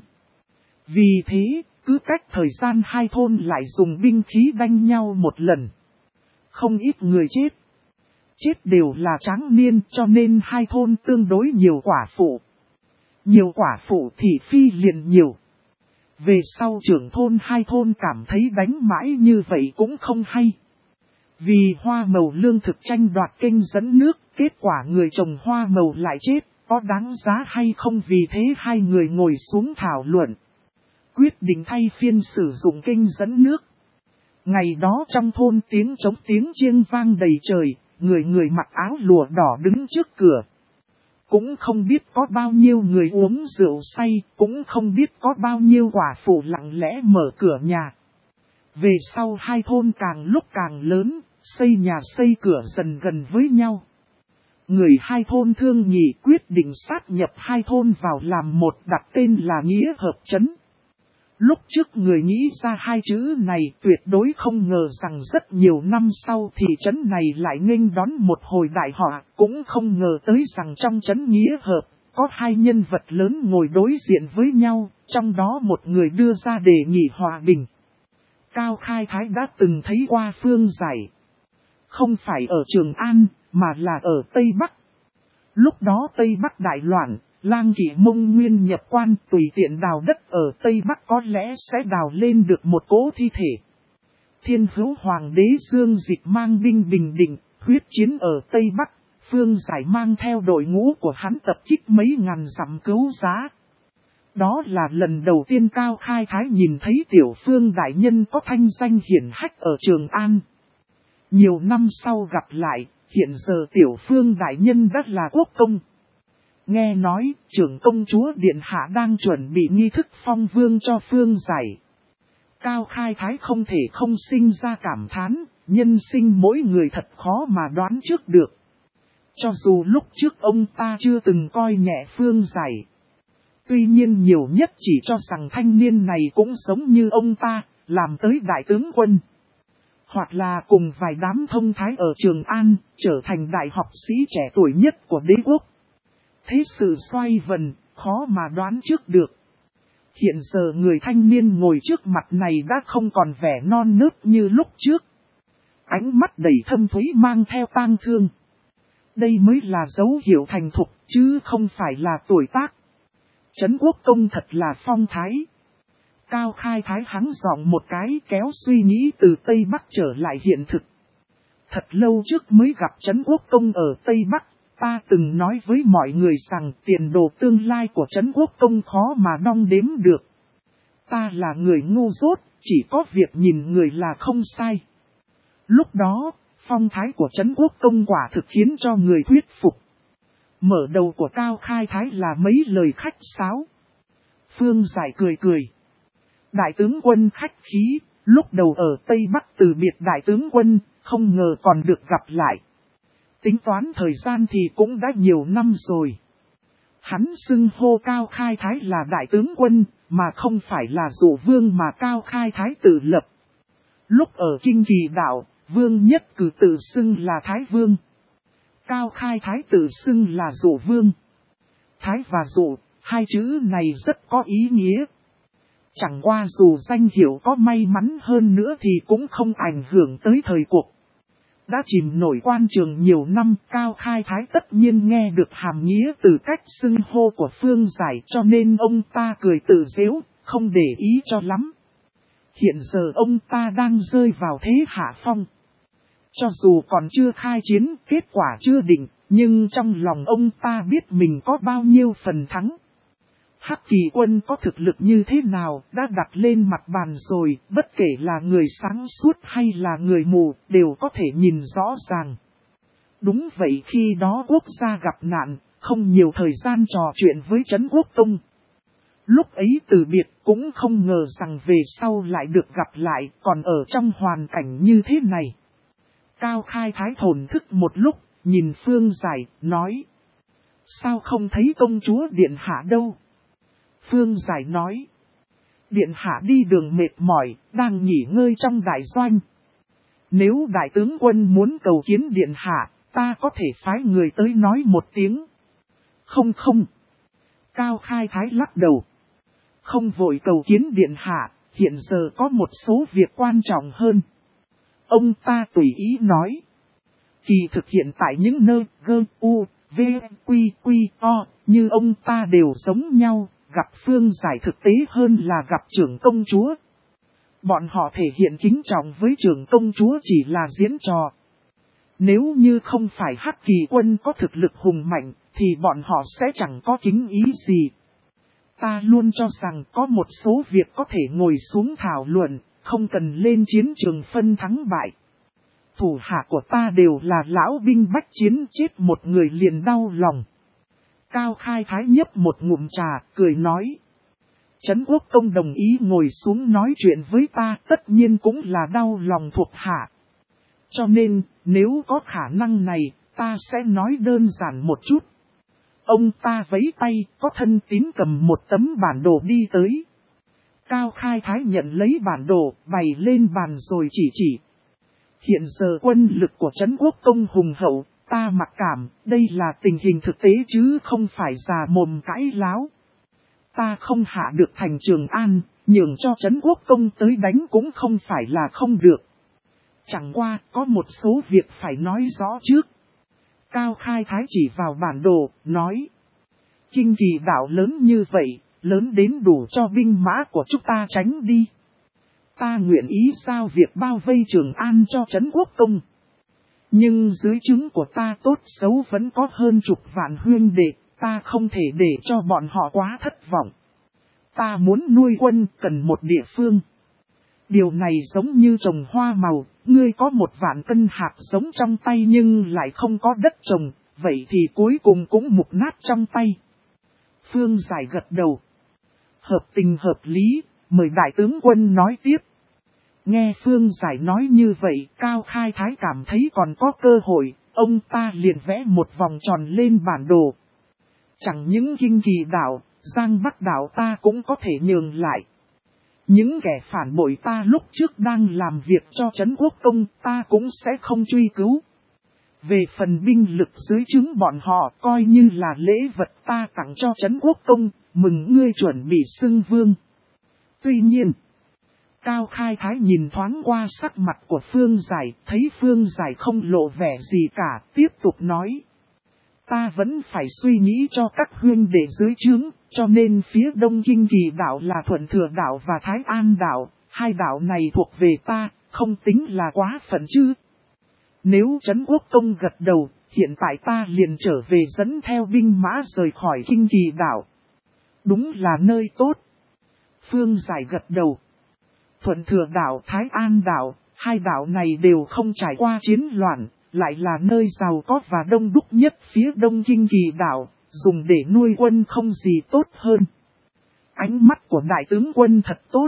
Vì thế, cứ cách thời gian hai thôn lại dùng binh khí đánh nhau một lần. Không ít người chết. Chết đều là tráng niên cho nên hai thôn tương đối nhiều quả phụ. Nhiều quả phụ thì phi liền nhiều. Về sau trưởng thôn hai thôn cảm thấy đánh mãi như vậy cũng không hay. Vì hoa màu lương thực tranh đoạt kênh dẫn nước, kết quả người trồng hoa màu lại chết, có đáng giá hay không, vì thế hai người ngồi xuống thảo luận. Quyết định thay phiên sử dụng kênh dẫn nước. Ngày đó trong thôn tiếng trống tiếng chiêng vang đầy trời, người người mặc áo lụa đỏ đứng trước cửa. Cũng không biết có bao nhiêu người uống rượu say, cũng không biết có bao nhiêu quả phụ lặng lẽ mở cửa nhà. Về sau hai thôn càng lúc càng lớn, xây nhà xây cửa dần gần với nhau. Người hai thôn thương nghị quyết định sát nhập hai thôn vào làm một, đặt tên là Nghĩa Hợp Trấn. Lúc trước người nghĩ ra hai chữ này tuyệt đối không ngờ rằng rất nhiều năm sau thị trấn này lại nghênh đón một hồi đại họa, cũng không ngờ tới rằng trong trấn Nghĩa Hợp, có hai nhân vật lớn ngồi đối diện với nhau, trong đó một người đưa ra đề nghị hòa bình. Cao Khai Thái đã từng thấy qua Phương Giải. Không phải ở Trường An, mà là ở Tây Bắc. Lúc đó Tây Bắc đại loạn, Lang Kỵ Mông Nguyên nhập quan, tùy tiện đào đất ở Tây Bắc có lẽ sẽ đào lên được một cỗ thi thể. Thiên Hữu Hoàng đế Dương Dịch mang binh Bình Định, huyết chiến ở Tây Bắc, Phương Giải mang theo đội ngũ của hắn tập kích mấy ngàn dặm cứu giá. Đó là lần đầu tiên Cao Khai Thái nhìn thấy Tiểu Phương đại nhân có thanh danh hiển hách ở Trường An. Nhiều năm sau gặp lại, hiện giờ Tiểu Phương đại nhân đã là quốc công. Nghe nói, trưởng công chúa Điện Hạ đang chuẩn bị nghi thức phong vương cho Phương Giải. Cao Khai Thái không thể không sinh ra cảm thán, nhân sinh mỗi người thật khó mà đoán trước được. Cho dù lúc trước ông ta chưa từng coi nhẹ Phương Giải. Tuy nhiên nhiều nhất chỉ cho rằng thanh niên này cũng giống như ông ta, làm tới đại tướng quân. Hoặc là cùng vài đám thông thái ở Trường An, trở thành đại học sĩ trẻ tuổi nhất của đế quốc. Thế sự xoay vần, khó mà đoán trước được. Hiện giờ người thanh niên ngồi trước mặt này đã không còn vẻ non nớt như lúc trước. Ánh mắt đầy thâm thúy mang theo tang thương. Đây mới là dấu hiệu thành thục, chứ không phải là tuổi tác. Trấn Quốc công thật là phong thái. Cao Khai Thái hắng giọng một cái, kéo suy nghĩ từ Tây Bắc trở lại hiện thực. Thật lâu trước mới gặp Trấn Quốc công ở Tây Bắc, ta từng nói với mọi người rằng tiền đồ tương lai của Trấn Quốc công khó mà đong đếm được. Ta là người ngu dốt, chỉ có việc nhìn người là không sai. Lúc đó, phong thái của Trấn Quốc công quả thực khiến cho người thuyết phục. Mở đầu của Cao Khai Thái là mấy lời khách sáo. Phương Giải cười cười. Đại tướng quân khách khí, lúc đầu ở Tây Bắc từ biệt đại tướng quân, không ngờ còn được gặp lại. Tính toán thời gian thì cũng đã nhiều năm rồi. Hắn xưng hô Cao Khai Thái là đại tướng quân, mà không phải là Dụ Vương mà Cao Khai Thái tự lập. Lúc ở Kinh Kỳ Đạo, Vương Nhất Cử tự xưng là Thái Vương. Cao Khai Thái tự xưng là Dụ Vương. Thái và Dụ, hai chữ này rất có ý nghĩa. Chẳng qua dù danh hiệu có may mắn hơn nữa thì cũng không ảnh hưởng tới thời cuộc. Đã chìm nổi quan trường nhiều năm, Cao Khai Thái tất nhiên nghe được hàm nghĩa từ cách xưng hô của Phương Giải, cho nên ông ta cười tự giễu, không để ý cho lắm. Hiện giờ ông ta đang rơi vào thế hạ phong. Cho dù còn chưa khai chiến, kết quả chưa định, nhưng trong lòng ông ta biết mình có bao nhiêu phần thắng. Hắc Kỳ Quân có thực lực như thế nào đã đặt lên mặt bàn rồi, bất kể là người sáng suốt hay là người mù, đều có thể nhìn rõ ràng. Đúng vậy, khi đó quốc gia gặp nạn, không nhiều thời gian trò chuyện với Trấn Quốc Tông. Lúc ấy từ biệt cũng không ngờ rằng về sau lại được gặp lại, còn ở trong hoàn cảnh như thế này. Cao Khai Thái thổn thức một lúc, nhìn Phương Giải, nói. Sao không thấy công chúa Điện Hạ đâu? Phương Giải nói. Điện Hạ đi đường mệt mỏi, đang nghỉ ngơi trong đại doanh. Nếu đại tướng quân muốn cầu kiến Điện Hạ, ta có thể phái người tới nói một tiếng. Không. Cao Khai Thái lắc đầu. Không vội cầu kiến Điện Hạ, hiện giờ có một số việc quan trọng hơn. Ông ta tùy ý nói. Kỳ thực hiện tại những nơi GUVQQ như ông ta đều giống nhau, gặp Phương Giải thực tế hơn là gặp trưởng công chúa. Bọn họ thể hiện kính trọng với trưởng công chúa chỉ là diễn trò. Nếu như không phải Hắc Kỳ Quân có thực lực hùng mạnh, thì bọn họ sẽ chẳng có kính ý gì. Ta luôn cho rằng có một số việc có thể ngồi xuống thảo luận, không cần lên chiến trường phân thắng bại. Thủ hạ của ta đều là lão binh bách chiến, chết một người liền đau lòng. Cao Khai Thái nhấp một ngụm trà, cười nói. Trấn Quốc Công đồng ý ngồi xuống nói chuyện với ta, tất nhiên cũng là đau lòng thuộc hạ. Cho nên, nếu có khả năng này, ta sẽ nói đơn giản một chút. Ông ta vẫy tay, có thân tín cầm một tấm bản đồ đi tới. Cao Khai Thái nhận lấy bản đồ, bày lên bàn rồi chỉ. Hiện giờ quân lực của Trấn Quốc Công hùng hậu, ta mặc cảm, đây là tình hình thực tế chứ không phải già mồm cãi láo. Ta không hạ được thành Trường An, nhường cho Trấn Quốc Công tới đánh cũng không phải là không được. Chẳng qua, có một số việc phải nói rõ trước. Cao Khai Thái chỉ vào bản đồ, nói. Kinh Kỳ đảo lớn như vậy, lớn đến đủ cho binh mã của chúng ta tránh đi. Ta nguyện ý giao việc bao vây Trường An cho Trấn Quốc Công. Nhưng dưới trướng của ta tốt xấu vẫn có hơn chục vạn huynh đệ, ta không thể để cho bọn họ quá thất vọng. Ta muốn nuôi quân cần một địa phương. Điều này giống như trồng hoa màu, ngươi có 1 vạn cân hạt giống trong tay nhưng lại không có đất trồng, vậy thì cuối cùng cũng mục nát trong tay. Phương Giải gật đầu. Hợp tình hợp lý, mời đại tướng quân nói tiếp. Nghe Phương Giải nói như vậy, Cao Khai Thái cảm thấy còn có cơ hội, ông ta liền vẽ một vòng tròn lên bản đồ. Chẳng những Kinh Kỳ đảo, Giang Bắc đảo ta cũng có thể nhường lại. Những kẻ phản bội ta lúc trước đang làm việc cho Trấn Quốc Công ta cũng sẽ không truy cứu. Về phần binh lực dưới trướng bọn họ coi như là lễ vật ta tặng cho Trấn Quốc Công, mừng ngươi chuẩn bị xưng vương. Tuy nhiên, Cao Khai Thái nhìn thoáng qua sắc mặt của Phương Giải, thấy Phương Giải không lộ vẻ gì cả, tiếp tục nói. Ta vẫn phải suy nghĩ cho các huynh đệ dưới trướng, cho nên phía Đông Kinh Kỳ đảo là Thuận Thừa đảo và Thái An đảo, 2 đảo này thuộc về ta, không tính là quá phận chứ. Nếu Trấn Quốc Công gật đầu, hiện tại ta liền trở về dẫn theo binh mã rời khỏi Kinh Kỳ đảo. Đúng là nơi tốt. Phương Giải gật đầu. Thuận Thừa đảo, Thái An đảo, 2 đảo này đều không trải qua chiến loạn, lại là nơi giàu có và đông đúc nhất phía Đông Kinh Kỳ đảo, dùng để nuôi quân không gì tốt hơn. Ánh mắt của đại tướng quân thật tốt.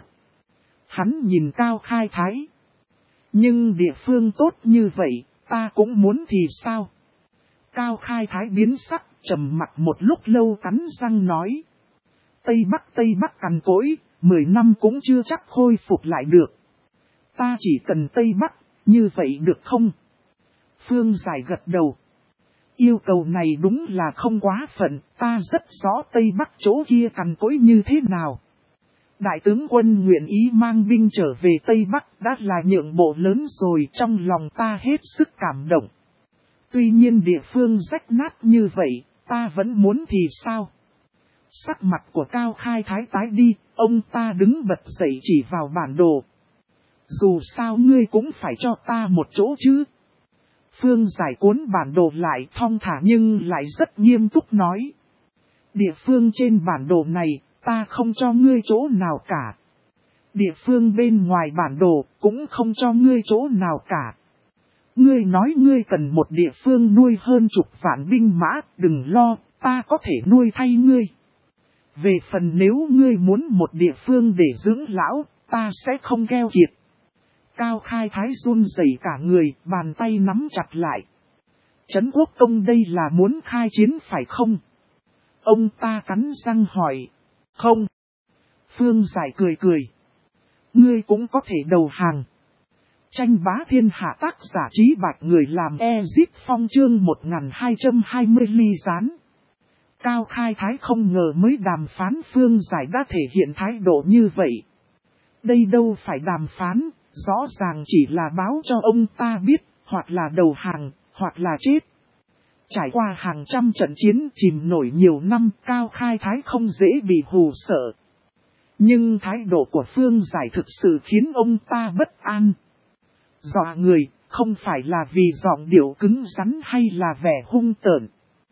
Hắn nhìn Cao Khai Thái. Nhưng địa phương tốt như vậy, ta cũng muốn thì sao? Cao Khai Thái biến sắc, trầm mặc một lúc lâu cắn răng nói. Tây Bắc cằn cỗi, 10 năm cũng chưa chắc khôi phục lại được. Ta chỉ cần Tây Bắc, như vậy được không? Phương Giải gật đầu. Yêu cầu này đúng là không quá phận, ta rất rõ Tây Bắc chỗ kia cằn cỗi như thế nào. Đại tướng quân nguyện ý mang binh trở về Tây Bắc đã là nhượng bộ lớn rồi, trong lòng ta hết sức cảm động. Tuy nhiên địa phương rách nát như vậy, ta vẫn muốn thì sao? Sắc mặt của Cao Khai Thái tái đi, ông ta đứng bật dậy chỉ vào bản đồ. Dù sao ngươi cũng phải cho ta một chỗ chứ. Phương Giải cuốn bản đồ lại thong thả nhưng lại rất nghiêm túc nói. Địa phương trên bản đồ này, ta không cho ngươi chỗ nào cả. Địa phương bên ngoài bản đồ cũng không cho ngươi chỗ nào cả. Ngươi nói ngươi cần một địa phương nuôi hơn chục vạn binh mã, đừng lo, ta có thể nuôi thay ngươi. Về phần nếu ngươi muốn một địa phương để dưỡng lão, ta sẽ không keo kiệt. Cao Khai Thái run rẩy cả người, bàn tay nắm chặt lại. Trấn Quốc Công đây là muốn khai chiến phải không? Ông ta cắn răng hỏi. Không. Phương Giải cười cười. Ngươi cũng có thể đầu hàng. Tranh bá thiên hạ tác giả Trí Bạch người làm Ezip Phong chương 1220 ly gián. Cao Khai Thái không ngờ mới đàm phán Phương Giải đã thể hiện thái độ như vậy. Đây đâu phải đàm phán, rõ ràng chỉ là báo cho ông ta biết, hoặc là đầu hàng, hoặc là chết. Trải qua hàng trăm trận chiến chìm nổi nhiều năm, Cao Khai Thái không dễ bị hù sợ. Nhưng thái độ của Phương Giải thực sự khiến ông ta bất an. Dọa người, không phải là vì giọng điệu cứng rắn hay là vẻ hung tợn.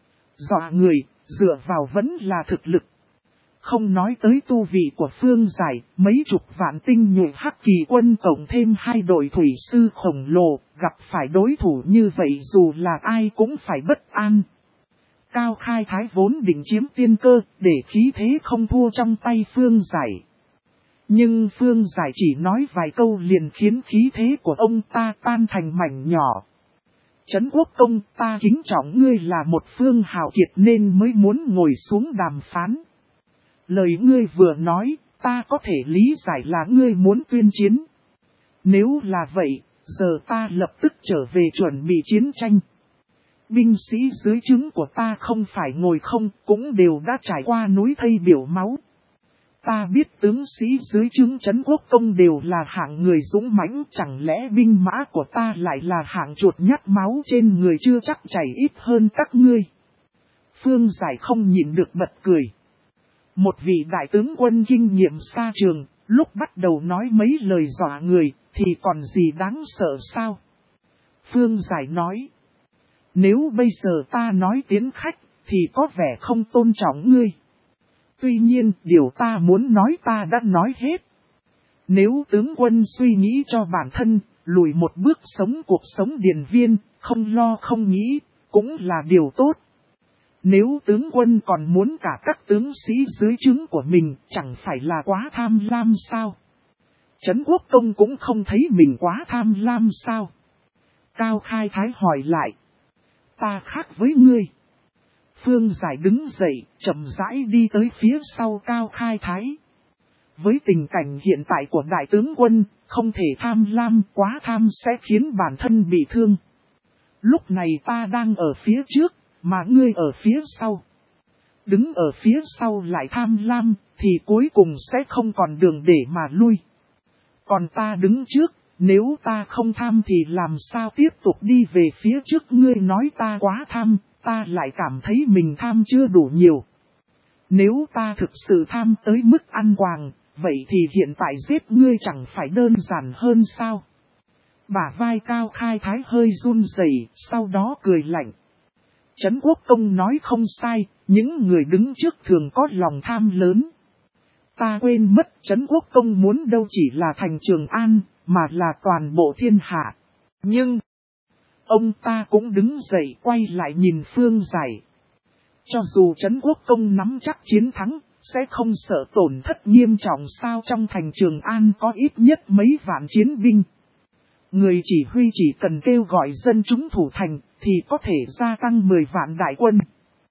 Dọa người, dựa vào vẫn là thực lực. Không nói tới tu vị của Phương Giải, mấy chục vạn tinh nhuệ Hắc Kỳ quân cộng thêm hai đội thủy sư khổng lồ, gặp phải đối thủ như vậy dù là ai cũng phải bất an. Cao Khai Thái vốn định chiếm tiên cơ, để khí thế không thua trong tay Phương Giải. Nhưng Phương Giải chỉ nói vài câu liền khiến khí thế của ông ta tan thành mảnh nhỏ. Trấn Quốc Công, ta kính trọng ngươi là một phương hào kiệt nên mới muốn ngồi xuống đàm phán. Lời ngươi vừa nói, ta có thể lý giải là ngươi muốn tuyên chiến. Nếu là vậy, giờ ta lập tức trở về chuẩn bị chiến tranh. Binh sĩ dưới trướng của ta không phải ngồi không, cũng đều đã trải qua núi thây biểu máu. Ta biết tướng sĩ dưới trướng Trấn Quốc Công đều là hạng người dũng mãnh, chẳng lẽ binh mã của ta lại là hạng chuột nhắt máu trên người chưa chắc chảy ít hơn các ngươi. Phương Giải không nhịn được bật cười. Một vị đại tướng quân kinh nghiệm xa trường, lúc bắt đầu nói mấy lời dọa người, thì còn gì đáng sợ sao? Phương Giải nói. Nếu bây giờ ta nói tiến khách, thì có vẻ không tôn trọng ngươi. Tuy nhiên, điều ta muốn nói ta đã nói hết. Nếu tướng quân suy nghĩ cho bản thân, lùi một bước sống cuộc sống điền viên, không lo không nghĩ, cũng là điều tốt. Nếu tướng quân còn muốn cả các tướng sĩ dưới trướng của mình, chẳng phải là quá tham lam sao? Trấn Quốc Công cũng không thấy mình quá tham lam sao? Cao Khai Thái hỏi lại. Ta khác với ngươi. Phương Giải đứng dậy, chậm rãi đi tới phía sau Cao Khai Thái. Với tình cảnh hiện tại của đại tướng quân, không thể tham lam, quá tham sẽ khiến bản thân bị thương. Lúc này ta đang ở phía trước, mà ngươi ở phía sau. Đứng ở phía sau lại tham lam, thì cuối cùng sẽ không còn đường để mà lui. Còn ta đứng trước, nếu ta không tham thì làm sao tiếp tục đi về phía trước? Ngươi nói ta quá tham, ta lại cảm thấy mình tham chưa đủ nhiều. Nếu ta thực sự tham tới mức ăn quàng, vậy thì hiện tại giết ngươi chẳng phải đơn giản hơn sao? Bả vai Cao Khai Thái hơi run rẩy, sau đó cười lạnh. Trấn Quốc Công nói không sai, những người đứng trước thường có lòng tham lớn. Ta quên mất Trấn Quốc Công muốn đâu chỉ là thành Trường An, mà là toàn bộ thiên hạ. Nhưng, ông ta cũng đứng dậy quay lại nhìn Phương Giải. Cho dù Trấn Quốc Công nắm chắc chiến thắng, sẽ không sợ tổn thất nghiêm trọng sao? Trong thành Trường An có ít nhất mấy vạn chiến binh. Người chỉ huy chỉ cần kêu gọi dân chúng thủ thành, thì có thể gia tăng 10 vạn đại quân.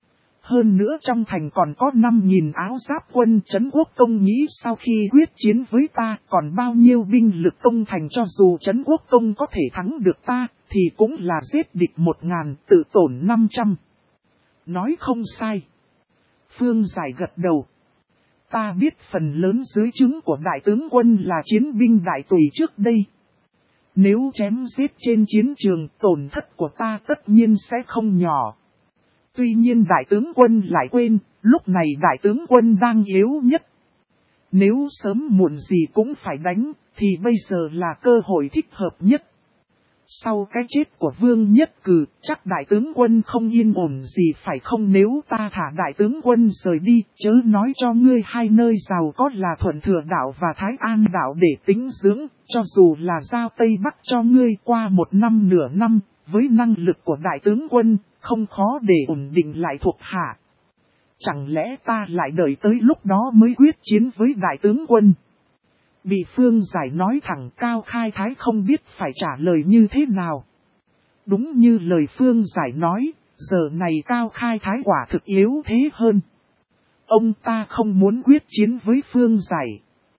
Hơn nữa trong thành còn có 5.000 áo giáp quân. Trấn Quốc Công nghĩ sau khi quyết chiến với ta còn bao nhiêu binh lực công thành, cho dù Trấn Quốc Công có thể thắng được ta, thì cũng là giết địch 1.000, tự tổn 500. Nói không sai. Phương Giải gật đầu. Ta biết phần lớn dưới trướng của đại tướng quân là chiến binh đại tùy trước đây. Nếu chém giết trên chiến trường, tổn thất của ta tất nhiên sẽ không nhỏ. Tuy nhiên đại tướng quân lại quên, lúc này đại tướng quân đang yếu nhất. Nếu sớm muộn gì cũng phải đánh, thì bây giờ là cơ hội thích hợp nhất. Sau cái chết của Vương Nhất Cừ, chắc đại tướng quân không yên ổn gì phải không, nếu ta thả đại tướng quân rời đi, chớ nói cho ngươi hai nơi giàu có là Thuận Thừa đảo và Thái An đảo để tĩnh dưỡng, cho dù là giao Tây Bắc cho ngươi qua 1 năm nửa năm, với năng lực của đại tướng quân, không khó để ổn định lại thuộc hạ. Chẳng lẽ ta lại đợi tới lúc đó mới quyết chiến với đại tướng quân? Bị Phương Giải nói thẳng, Cao Khai Thái không biết phải trả lời như thế nào. Đúng như lời Phương Giải nói, giờ này Cao Khai Thái quả thực yếu thế hơn. Ông ta không muốn quyết chiến với Phương Giải.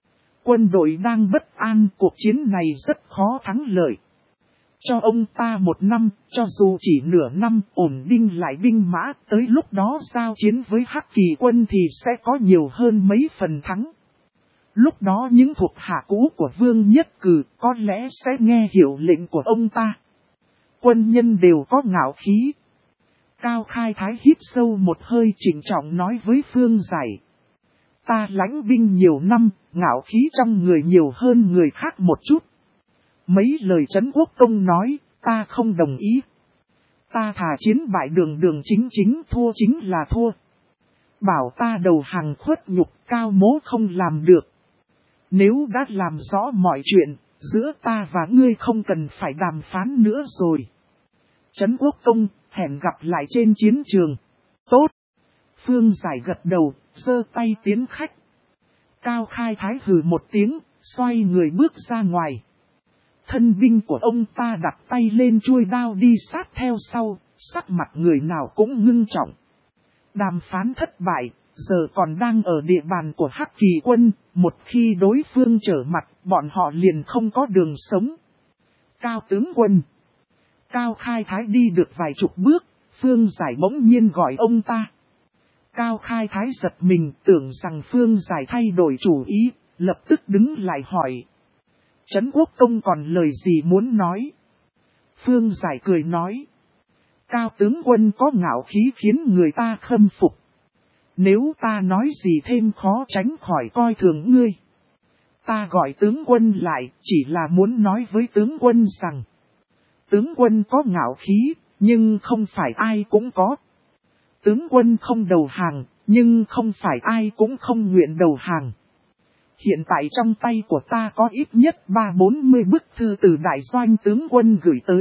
Quân đội đang bất an, cuộc chiến này rất khó thắng lợi. Cho ông ta 1 năm, cho dù chỉ nửa năm, ổn định lại binh mã, tới lúc đó giao chiến với Hắc Kỳ quân thì sẽ có nhiều hơn mấy phần thắng. Lúc đó những thuộc hạ cũ của Vương Nhất Cừ có lẽ sẽ nghe hiểu lệnh của ông ta. Quân nhân đều có ngạo khí. Cao Khai Thái hít sâu một hơi, trịnh trọng nói với Phương Giải. Ta lãnh binh nhiều năm, ngạo khí trong người nhiều hơn người khác một chút. Mấy lời Trấn Quốc Công nói, ta không đồng ý. Ta thà chiến bại đường chính, thua chính là thua. Bảo ta đầu hàng khuất nhục, Cao Mỗ không làm được. Nếu đã làm rõ mọi chuyện, giữa ta và ngươi không cần phải đàm phán nữa rồi. Trấn Quốc Công, hẹn gặp lại trên chiến trường. Tốt. Phương Giải gật đầu, giơ tay tiến khách. Cao Khai Thái hừ một tiếng, xoay người bước ra ngoài. Thân binh của ông ta đặt tay lên chuôi đao đi sát theo sau, sắc mặt người nào cũng ngưng trọng. Đàm phán thất bại, giờ còn đang ở địa bàn của Hắc Kỳ quân, một khi đối phương trở mặt, bọn họ liền không có đường sống. Cao tướng quân. Cao Khai Thái đi được vài chục bước, Phương Giải bỗng nhiên gọi ông ta. Cao Khai Thái giật mình, tưởng rằng Phương Giải thay đổi chủ ý, lập tức đứng lại hỏi. Trấn Quốc Công còn lời gì muốn nói? Phương Giải cười nói. Cao tướng quân có ngạo khí khiến người ta khâm phục. Nếu ta nói gì thêm khó tránh khỏi coi thường ngươi. Ta gọi tướng quân lại, chỉ là muốn nói với tướng quân rằng. Tướng quân có ngạo khí, nhưng không phải ai cũng có. Tướng quân không đầu hàng, nhưng không phải ai cũng không nguyện đầu hàng. Hiện tại trong tay của ta có ít nhất 30-40 bức thư từ đại doanh tướng quân gửi tới.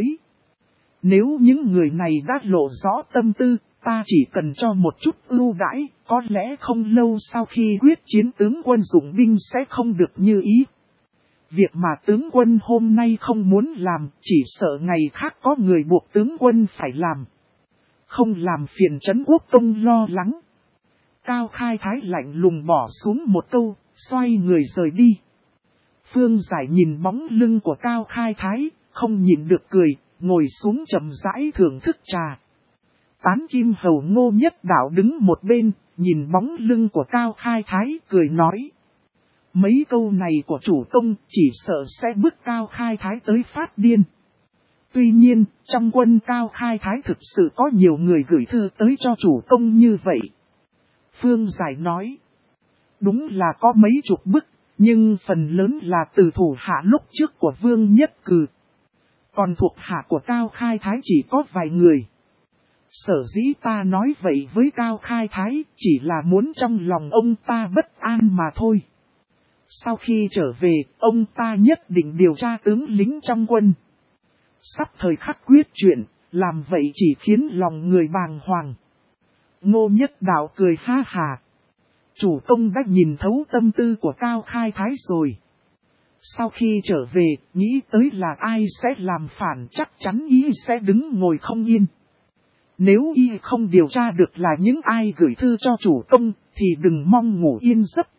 Nếu những người này đã lộ rõ tâm tư, ta chỉ cần cho một chút ưu đãi, có lẽ không lâu sau khi quyết chiến tướng quân dụng binh sẽ không được như ý. Việc mà tướng quân hôm nay không muốn làm, chỉ sợ ngày khác có người buộc tướng quân phải làm. Không làm phiền Trấn Quốc Công lo lắng. Cao Khai Thái lạnh lùng bỏ xuống một câu, xoay người rời đi. Phương Giải nhìn bóng lưng của Cao Khai Thái, không nhịn được cười, ngồi xuống chậm rãi thưởng thức trà. Tán Kim Hầu Ngô Nhất Đạo đứng một bên, nhìn bóng lưng của Cao Khai Thái, cười nói. Mấy câu này của chủ công chỉ sợ sẽ bức Cao Khai Thái tới phát điên. Tuy nhiên, trong quân Cao Khai Thái thực sự có nhiều người gửi thư tới cho chủ công như vậy. Phương Giải nói. Đúng là có mấy chục bức, nhưng phần lớn là từ thủ hạ lúc trước của Vương Nhất Cừ. Còn thuộc hạ của Cao Khai Thái chỉ có vài người. Sở dĩ ta nói vậy với Cao Khai Thái chỉ là muốn trong lòng ông ta bất an mà thôi. Sau khi trở về, ông ta nhất định điều tra tướng lính trong quân. Sắp thời khắc quyết chuyện, làm vậy chỉ khiến lòng người bàng hoàng. Ngô Nhất Đạo cười ha hà. Chủ công đã nhìn thấu tâm tư của Cao Khai Thái rồi. Sau khi trở về, nghĩ tới là ai sẽ làm phản, chắc chắn y sẽ đứng ngồi không yên. Nếu y không điều tra được là những ai gửi thư cho chủ công, thì đừng mong ngủ yên giấc.